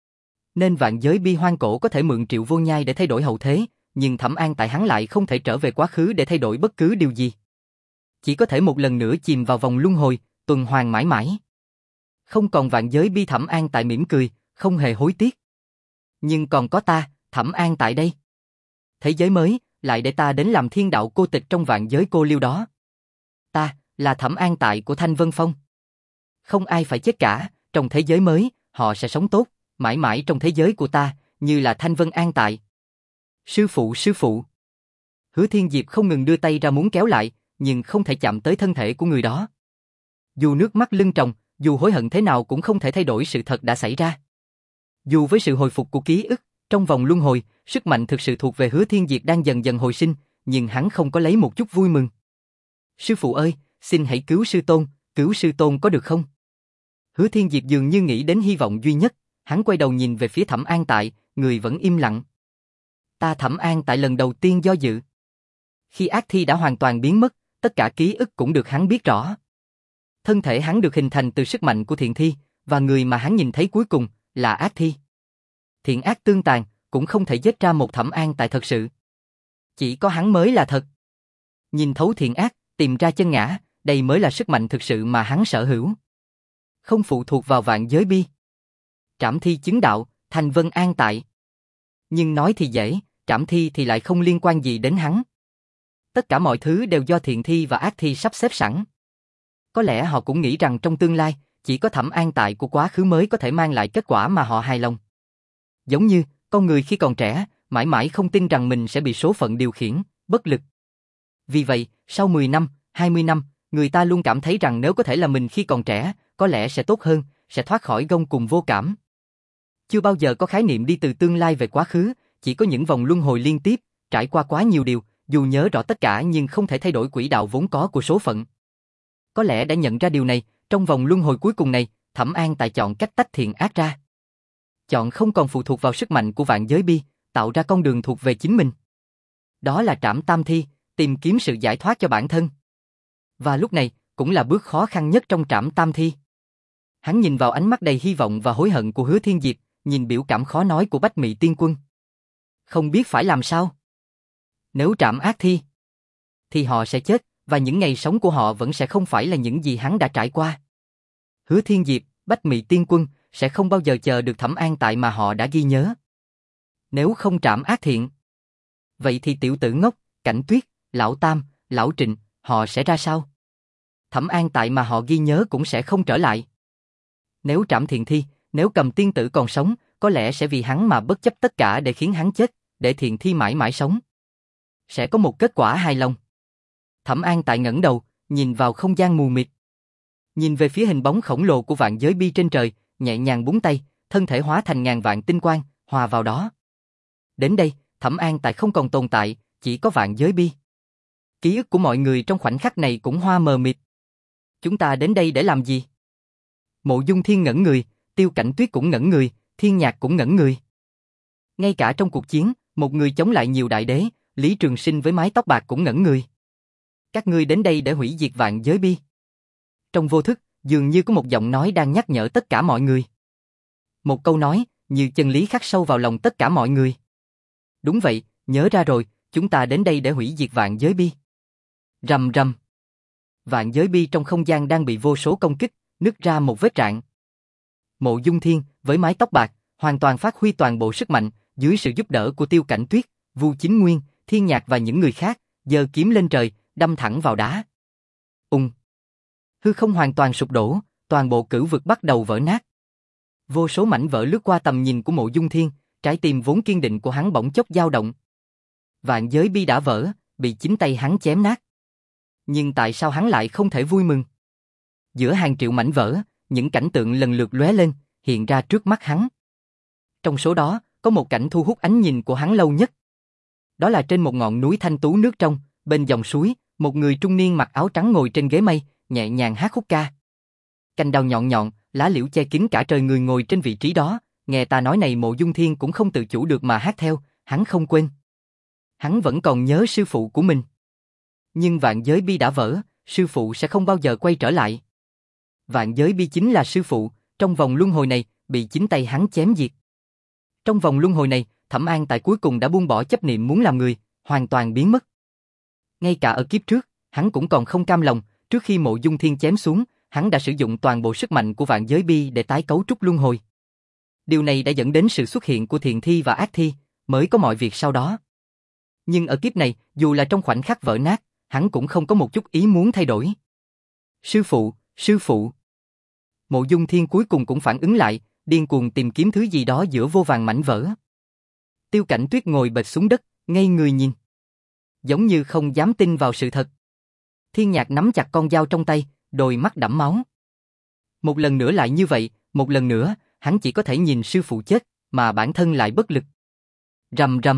A: Nên vạn giới bi hoang cổ có thể mượn Triệu Vô Nhai để thay đổi hậu thế, nhưng Thẩm An Tại hắn lại không thể trở về quá khứ để thay đổi bất cứ điều gì. Chỉ có thể một lần nữa chìm vào vòng luân hồi, tuần hoàn mãi mãi. Không còn vạn giới bi. Thẩm An Tại mỉm cười, không hề hối tiếc. Nhưng còn có ta, Thẩm An Tại đây. Thế giới mới, lại để ta đến làm thiên đạo cô tịch trong vạn giới cô liêu đó. Ta, là Thẩm An Tại của Thanh Vân Phong. Không ai phải chết cả, trong thế giới mới, họ sẽ sống tốt, mãi mãi trong thế giới của ta, như là Thanh Vân An Tại. Sư phụ, sư phụ. Hứa Thiên Diệp không ngừng đưa tay ra muốn kéo lại, nhưng không thể chạm tới thân thể của người đó. Dù nước mắt lưng tròng, dù hối hận thế nào cũng không thể thay đổi sự thật đã xảy ra. Dù với sự hồi phục của ký ức, trong vòng luân hồi, sức mạnh thực sự thuộc về Hứa Thiên Diệp đang dần dần hồi sinh, nhưng hắn không có lấy một chút vui mừng. Sư phụ ơi, xin hãy cứu sư tôn, cứu sư tôn có được không? Hứa Thiên Diệp dường như nghĩ đến hy vọng duy nhất, hắn quay đầu nhìn về phía Thẩm An Tại, người vẫn im lặng. Ta Thẩm An Tại lần đầu tiên do dự. Khi ác thi đã hoàn toàn biến mất, tất cả ký ức cũng được hắn biết rõ. Thân thể hắn được hình thành từ sức mạnh của thiện thi, và người mà hắn nhìn thấy cuối cùng là ác thi. Thiện ác tương tàn, cũng không thể giết ra một Thẩm An Tại thật sự. Chỉ có hắn mới là thật. Nhìn thấu thiện ác, tìm ra chân ngã, đây mới là sức mạnh thực sự mà hắn sở hữu. Không phụ thuộc vào vạn giới bi. Trảm thi chứng đạo, Thanh Vân An Tại. Nhưng nói thì dễ, trảm thi thì lại không liên quan gì đến hắn. Tất cả mọi thứ đều do thiện thi và ác thi sắp xếp sẵn. Có lẽ họ cũng nghĩ rằng trong tương lai, chỉ có Thẩm An Tại của quá khứ mới có thể mang lại kết quả mà họ hài lòng. Giống như, con người khi còn trẻ, mãi mãi không tin rằng mình sẽ bị số phận điều khiển, bất lực. Vì vậy, sau mười năm, hai mươi năm, người ta luôn cảm thấy rằng nếu có thể là mình khi còn trẻ, có lẽ sẽ tốt hơn, sẽ thoát khỏi gông cùng vô cảm. Chưa bao giờ có khái niệm đi từ tương lai về quá khứ, chỉ có những vòng luân hồi liên tiếp, trải qua quá nhiều điều, dù nhớ rõ tất cả nhưng không thể thay đổi quỹ đạo vốn có của số phận. Có lẽ đã nhận ra điều này, trong vòng luân hồi cuối cùng này, Thẩm An Tại chọn cách tách thiện ác ra. Chọn không còn phụ thuộc vào sức mạnh của vạn giới bi, tạo ra con đường thuộc về chính mình. Đó là trảm tam thi, tìm kiếm sự giải thoát cho bản thân. Và lúc này, cũng là bước khó khăn nhất trong trảm tam thi. Hắn nhìn vào ánh mắt đầy hy vọng và hối hận của Hứa Thiên Diệp, nhìn biểu cảm khó nói của Bách Mị Tiên Quân. Không biết phải làm sao. Nếu trảm ác thi, thì họ sẽ chết, và những ngày sống của họ vẫn sẽ không phải là những gì hắn đã trải qua. Hứa Thiên Diệp, Bách Mị Tiên Quân sẽ không bao giờ chờ được Thẩm An Tại mà họ đã ghi nhớ. Nếu không trảm ác thiện, vậy thì tiểu tử ngốc, Cảnh Tuyết, Lão Tam, Lão Trịnh, họ sẽ ra sao? Thẩm An Tại mà họ ghi nhớ cũng sẽ không trở lại. Nếu trảm thiện thi, nếu Cầm tiên tử còn sống, có lẽ sẽ vì hắn mà bất chấp tất cả để khiến hắn chết, để thiện thi mãi mãi sống. Sẽ có một kết quả hài lòng. Thẩm An Tại ngẩng đầu, nhìn vào không gian mù mịt. Nhìn về phía hình bóng khổng lồ của vạn giới bi trên trời, nhẹ nhàng búng tay, thân thể hóa thành ngàn vạn tinh quang, hòa vào đó. Đến đây, Thẩm An Tại không còn tồn tại, chỉ có vạn giới bi. Ký ức của mọi người trong khoảnh khắc này cũng hoa mờ mịt. Chúng ta đến đây để làm gì? Mộ Dung Thiên ngẩn người, Tiêu Cảnh Tuyết cũng ngẩn người, Thiên Nhạc cũng ngẩn người. Ngay cả trong cuộc chiến, một người chống lại nhiều đại đế, Lý Trường Sinh với mái tóc bạc cũng ngẩn người. Các ngươi đến đây để hủy diệt vạn giới bi. Trong vô thức, dường như có một giọng nói đang nhắc nhở tất cả mọi người. Một câu nói, như chân lý khắc sâu vào lòng tất cả mọi người. Đúng vậy, nhớ ra rồi, chúng ta đến đây để hủy diệt vạn giới bi. Rầm rầm. Vạn giới bi trong không gian đang bị vô số công kích, nứt ra một vết rạn. Mộ Dung Thiên, với mái tóc bạc, hoàn toàn phát huy toàn bộ sức mạnh, dưới sự giúp đỡ của Tiêu Cảnh Tuyết, Vu Chính Nguyên, Thiên Nhạc và những người khác, giơ kiếm lên trời, đâm thẳng vào đá. Ung. Hư không hoàn toàn sụp đổ, toàn bộ cửu vực bắt đầu vỡ nát. Vô số mảnh vỡ lướt qua tầm nhìn của Mộ Dung Thiên, trái tim vốn kiên định của hắn bỗng chốc dao động. Vạn giới bi đã vỡ, bị chính tay hắn chém nát. Nhưng tại sao hắn lại không thể vui mừng? Giữa hàng triệu mảnh vỡ, những cảnh tượng lần lượt lóe lên, hiện ra trước mắt hắn. Trong số đó, có một cảnh thu hút ánh nhìn của hắn lâu nhất. Đó là trên một ngọn núi thanh tú nước trong, bên dòng suối, một người trung niên mặc áo trắng ngồi trên ghế mây, nhẹ nhàng hát khúc ca. Cành đào nhọn nhọn, lá liễu che kín cả trời, người ngồi trên vị trí đó, nghe ta nói này Mộ Dung Thiên cũng không tự chủ được mà hát theo, hắn không quên. Hắn vẫn còn nhớ sư phụ của mình. Nhưng vạn giới bi đã vỡ, sư phụ sẽ không bao giờ quay trở lại. Vạn giới bi chính là sư phụ, trong vòng luân hồi này, bị chính tay hắn chém diệt. Trong vòng luân hồi này, Thẩm An Tại cuối cùng đã buông bỏ chấp niệm muốn làm người, hoàn toàn biến mất. Ngay cả ở kiếp trước, hắn cũng còn không cam lòng, trước khi Mộ Dung Thiên chém xuống, hắn đã sử dụng toàn bộ sức mạnh của vạn giới bi để tái cấu trúc luân hồi. Điều này đã dẫn đến sự xuất hiện của thiện thi và ác thi, mới có mọi việc sau đó. Nhưng ở kiếp này, dù là trong khoảnh khắc vỡ nát, hắn cũng không có một chút ý muốn thay đổi. Sư phụ, sư phụ. Mộ Dung Thiên cuối cùng cũng phản ứng lại, điên cuồng tìm kiếm thứ gì đó giữa vô vàn mảnh vỡ. Tiêu Cảnh Tuyết ngồi bệt xuống đất, ngây người nhìn. Giống như không dám tin vào sự thật. Thiên Nhạc nắm chặt con dao trong tay, đôi mắt đẫm máu. Một lần nữa lại như vậy, một lần nữa, hắn chỉ có thể nhìn sư phụ chết, mà bản thân lại bất lực. Rầm rầm.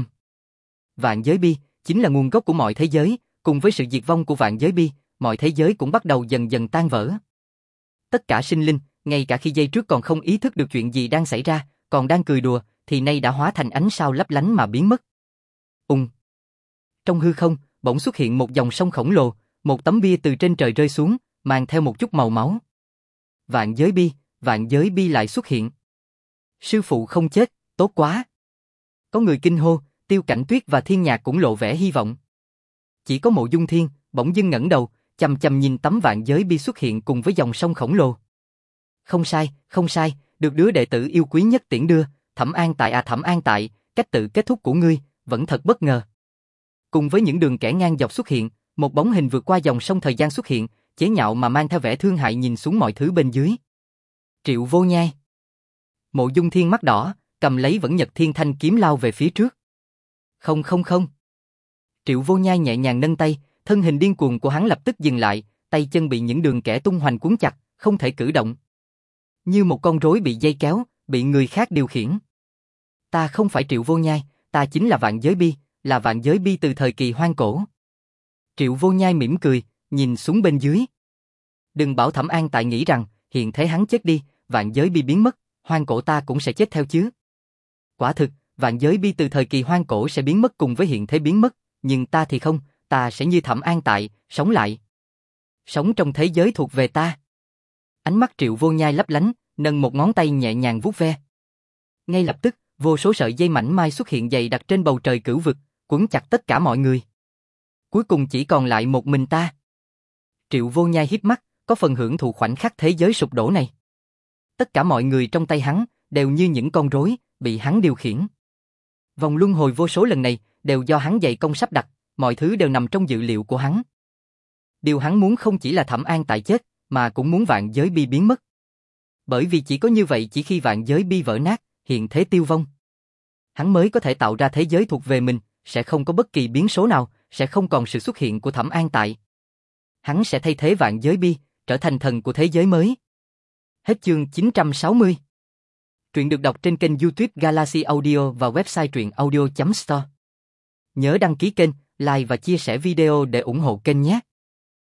A: Vạn giới bi, chính là nguồn gốc của mọi thế giới, cùng với sự diệt vong của vạn giới bi, mọi thế giới cũng bắt đầu dần dần tan vỡ. Tất cả sinh linh, ngay cả khi giây trước còn không ý thức được chuyện gì đang xảy ra, còn đang cười đùa, thì nay đã hóa thành ánh sao lấp lánh mà biến mất. Ung. Trong hư không, bỗng xuất hiện một dòng sông khổng lồ, một tấm bia từ trên trời rơi xuống, mang theo một chút màu máu. Vạn giới bi, vạn giới bi lại xuất hiện. Sư phụ không chết, tốt quá. Có người kinh hô, Tiêu Cảnh Tuyết và Thiên Nhạc cũng lộ vẻ hy vọng. Chỉ có Mộ Dung Thiên, bỗng dưng ngẩng đầu, chằm chằm nhìn tấm vạn giới bi xuất hiện cùng với dòng sông khổng lồ. Không sai, không sai, được đứa đệ tử yêu quý nhất tiễn đưa, Thẩm An Tại à Thẩm An Tại, cách tự kết thúc của ngươi, vẫn thật bất ngờ. Cùng với những đường kẻ ngang dọc xuất hiện, một bóng hình vượt qua dòng sông thời gian xuất hiện, chế nhạo mà mang theo vẻ thương hại nhìn xuống mọi thứ bên dưới. Triệu Vô Nhai. Mộ Dung Thiên mắt đỏ, cầm lấy Vẫn Nhật Thiên Thanh kiếm lao về phía trước. Không không không. Triệu Vô Nhai nhẹ nhàng nâng tay, thân hình điên cuồng của hắn lập tức dừng lại, tay chân bị những đường kẻ tung hoành cuốn chặt, không thể cử động. Như một con rối bị dây kéo, bị người khác điều khiển. Ta không phải Triệu Vô Nhai, ta chính là vạn giới bi, là vạn giới bi từ thời kỳ hoang cổ. Triệu Vô Nhai mỉm cười, nhìn xuống bên dưới. Đừng bảo Thẩm An Tại nghĩ rằng, hiện thế hắn chết đi, vạn giới bi biến mất, hoang cổ ta cũng sẽ chết theo chứ. Quả thực, vạn giới bi từ thời kỳ hoang cổ sẽ biến mất cùng với hiện thế biến mất, nhưng ta thì không, ta sẽ như Thẩm An Tại, sống lại. Sống trong thế giới thuộc về ta. Ánh mắt Triệu Vô Nhai lấp lánh, nâng một ngón tay nhẹ nhàng vuốt ve. Ngay lập tức, vô số sợi dây mảnh mai xuất hiện dày đặc trên bầu trời cửu vực, quấn chặt tất cả mọi người. Cuối cùng chỉ còn lại một mình ta. Triệu Vô Nhai híp mắt, có phần hưởng thụ khoảnh khắc thế giới sụp đổ này. Tất cả mọi người trong tay hắn, đều như những con rối, bị hắn điều khiển. Vòng luân hồi vô số lần này, đều do hắn dày công sắp đặt, mọi thứ đều nằm trong dự liệu của hắn. Điều hắn muốn không chỉ là Thẩm An Tại chết, mà cũng muốn vạn giới bi biến mất. Bởi vì chỉ có như vậy, chỉ khi vạn giới bi vỡ nát, hiện thế tiêu vong, hắn mới có thể tạo ra thế giới thuộc về mình, sẽ không có bất kỳ biến số nào, sẽ không còn sự xuất hiện của Thẩm An Tại. Hắn sẽ thay thế vạn giới bi, trở thành thần của thế giới mới. Hết chương chín trăm sáu mươi. Truyện được đọc trên kênh YouTube Galaxy Audio và website truyện audio chấm store. Nhớ đăng ký kênh, like và chia sẻ video để ủng hộ kênh nhé.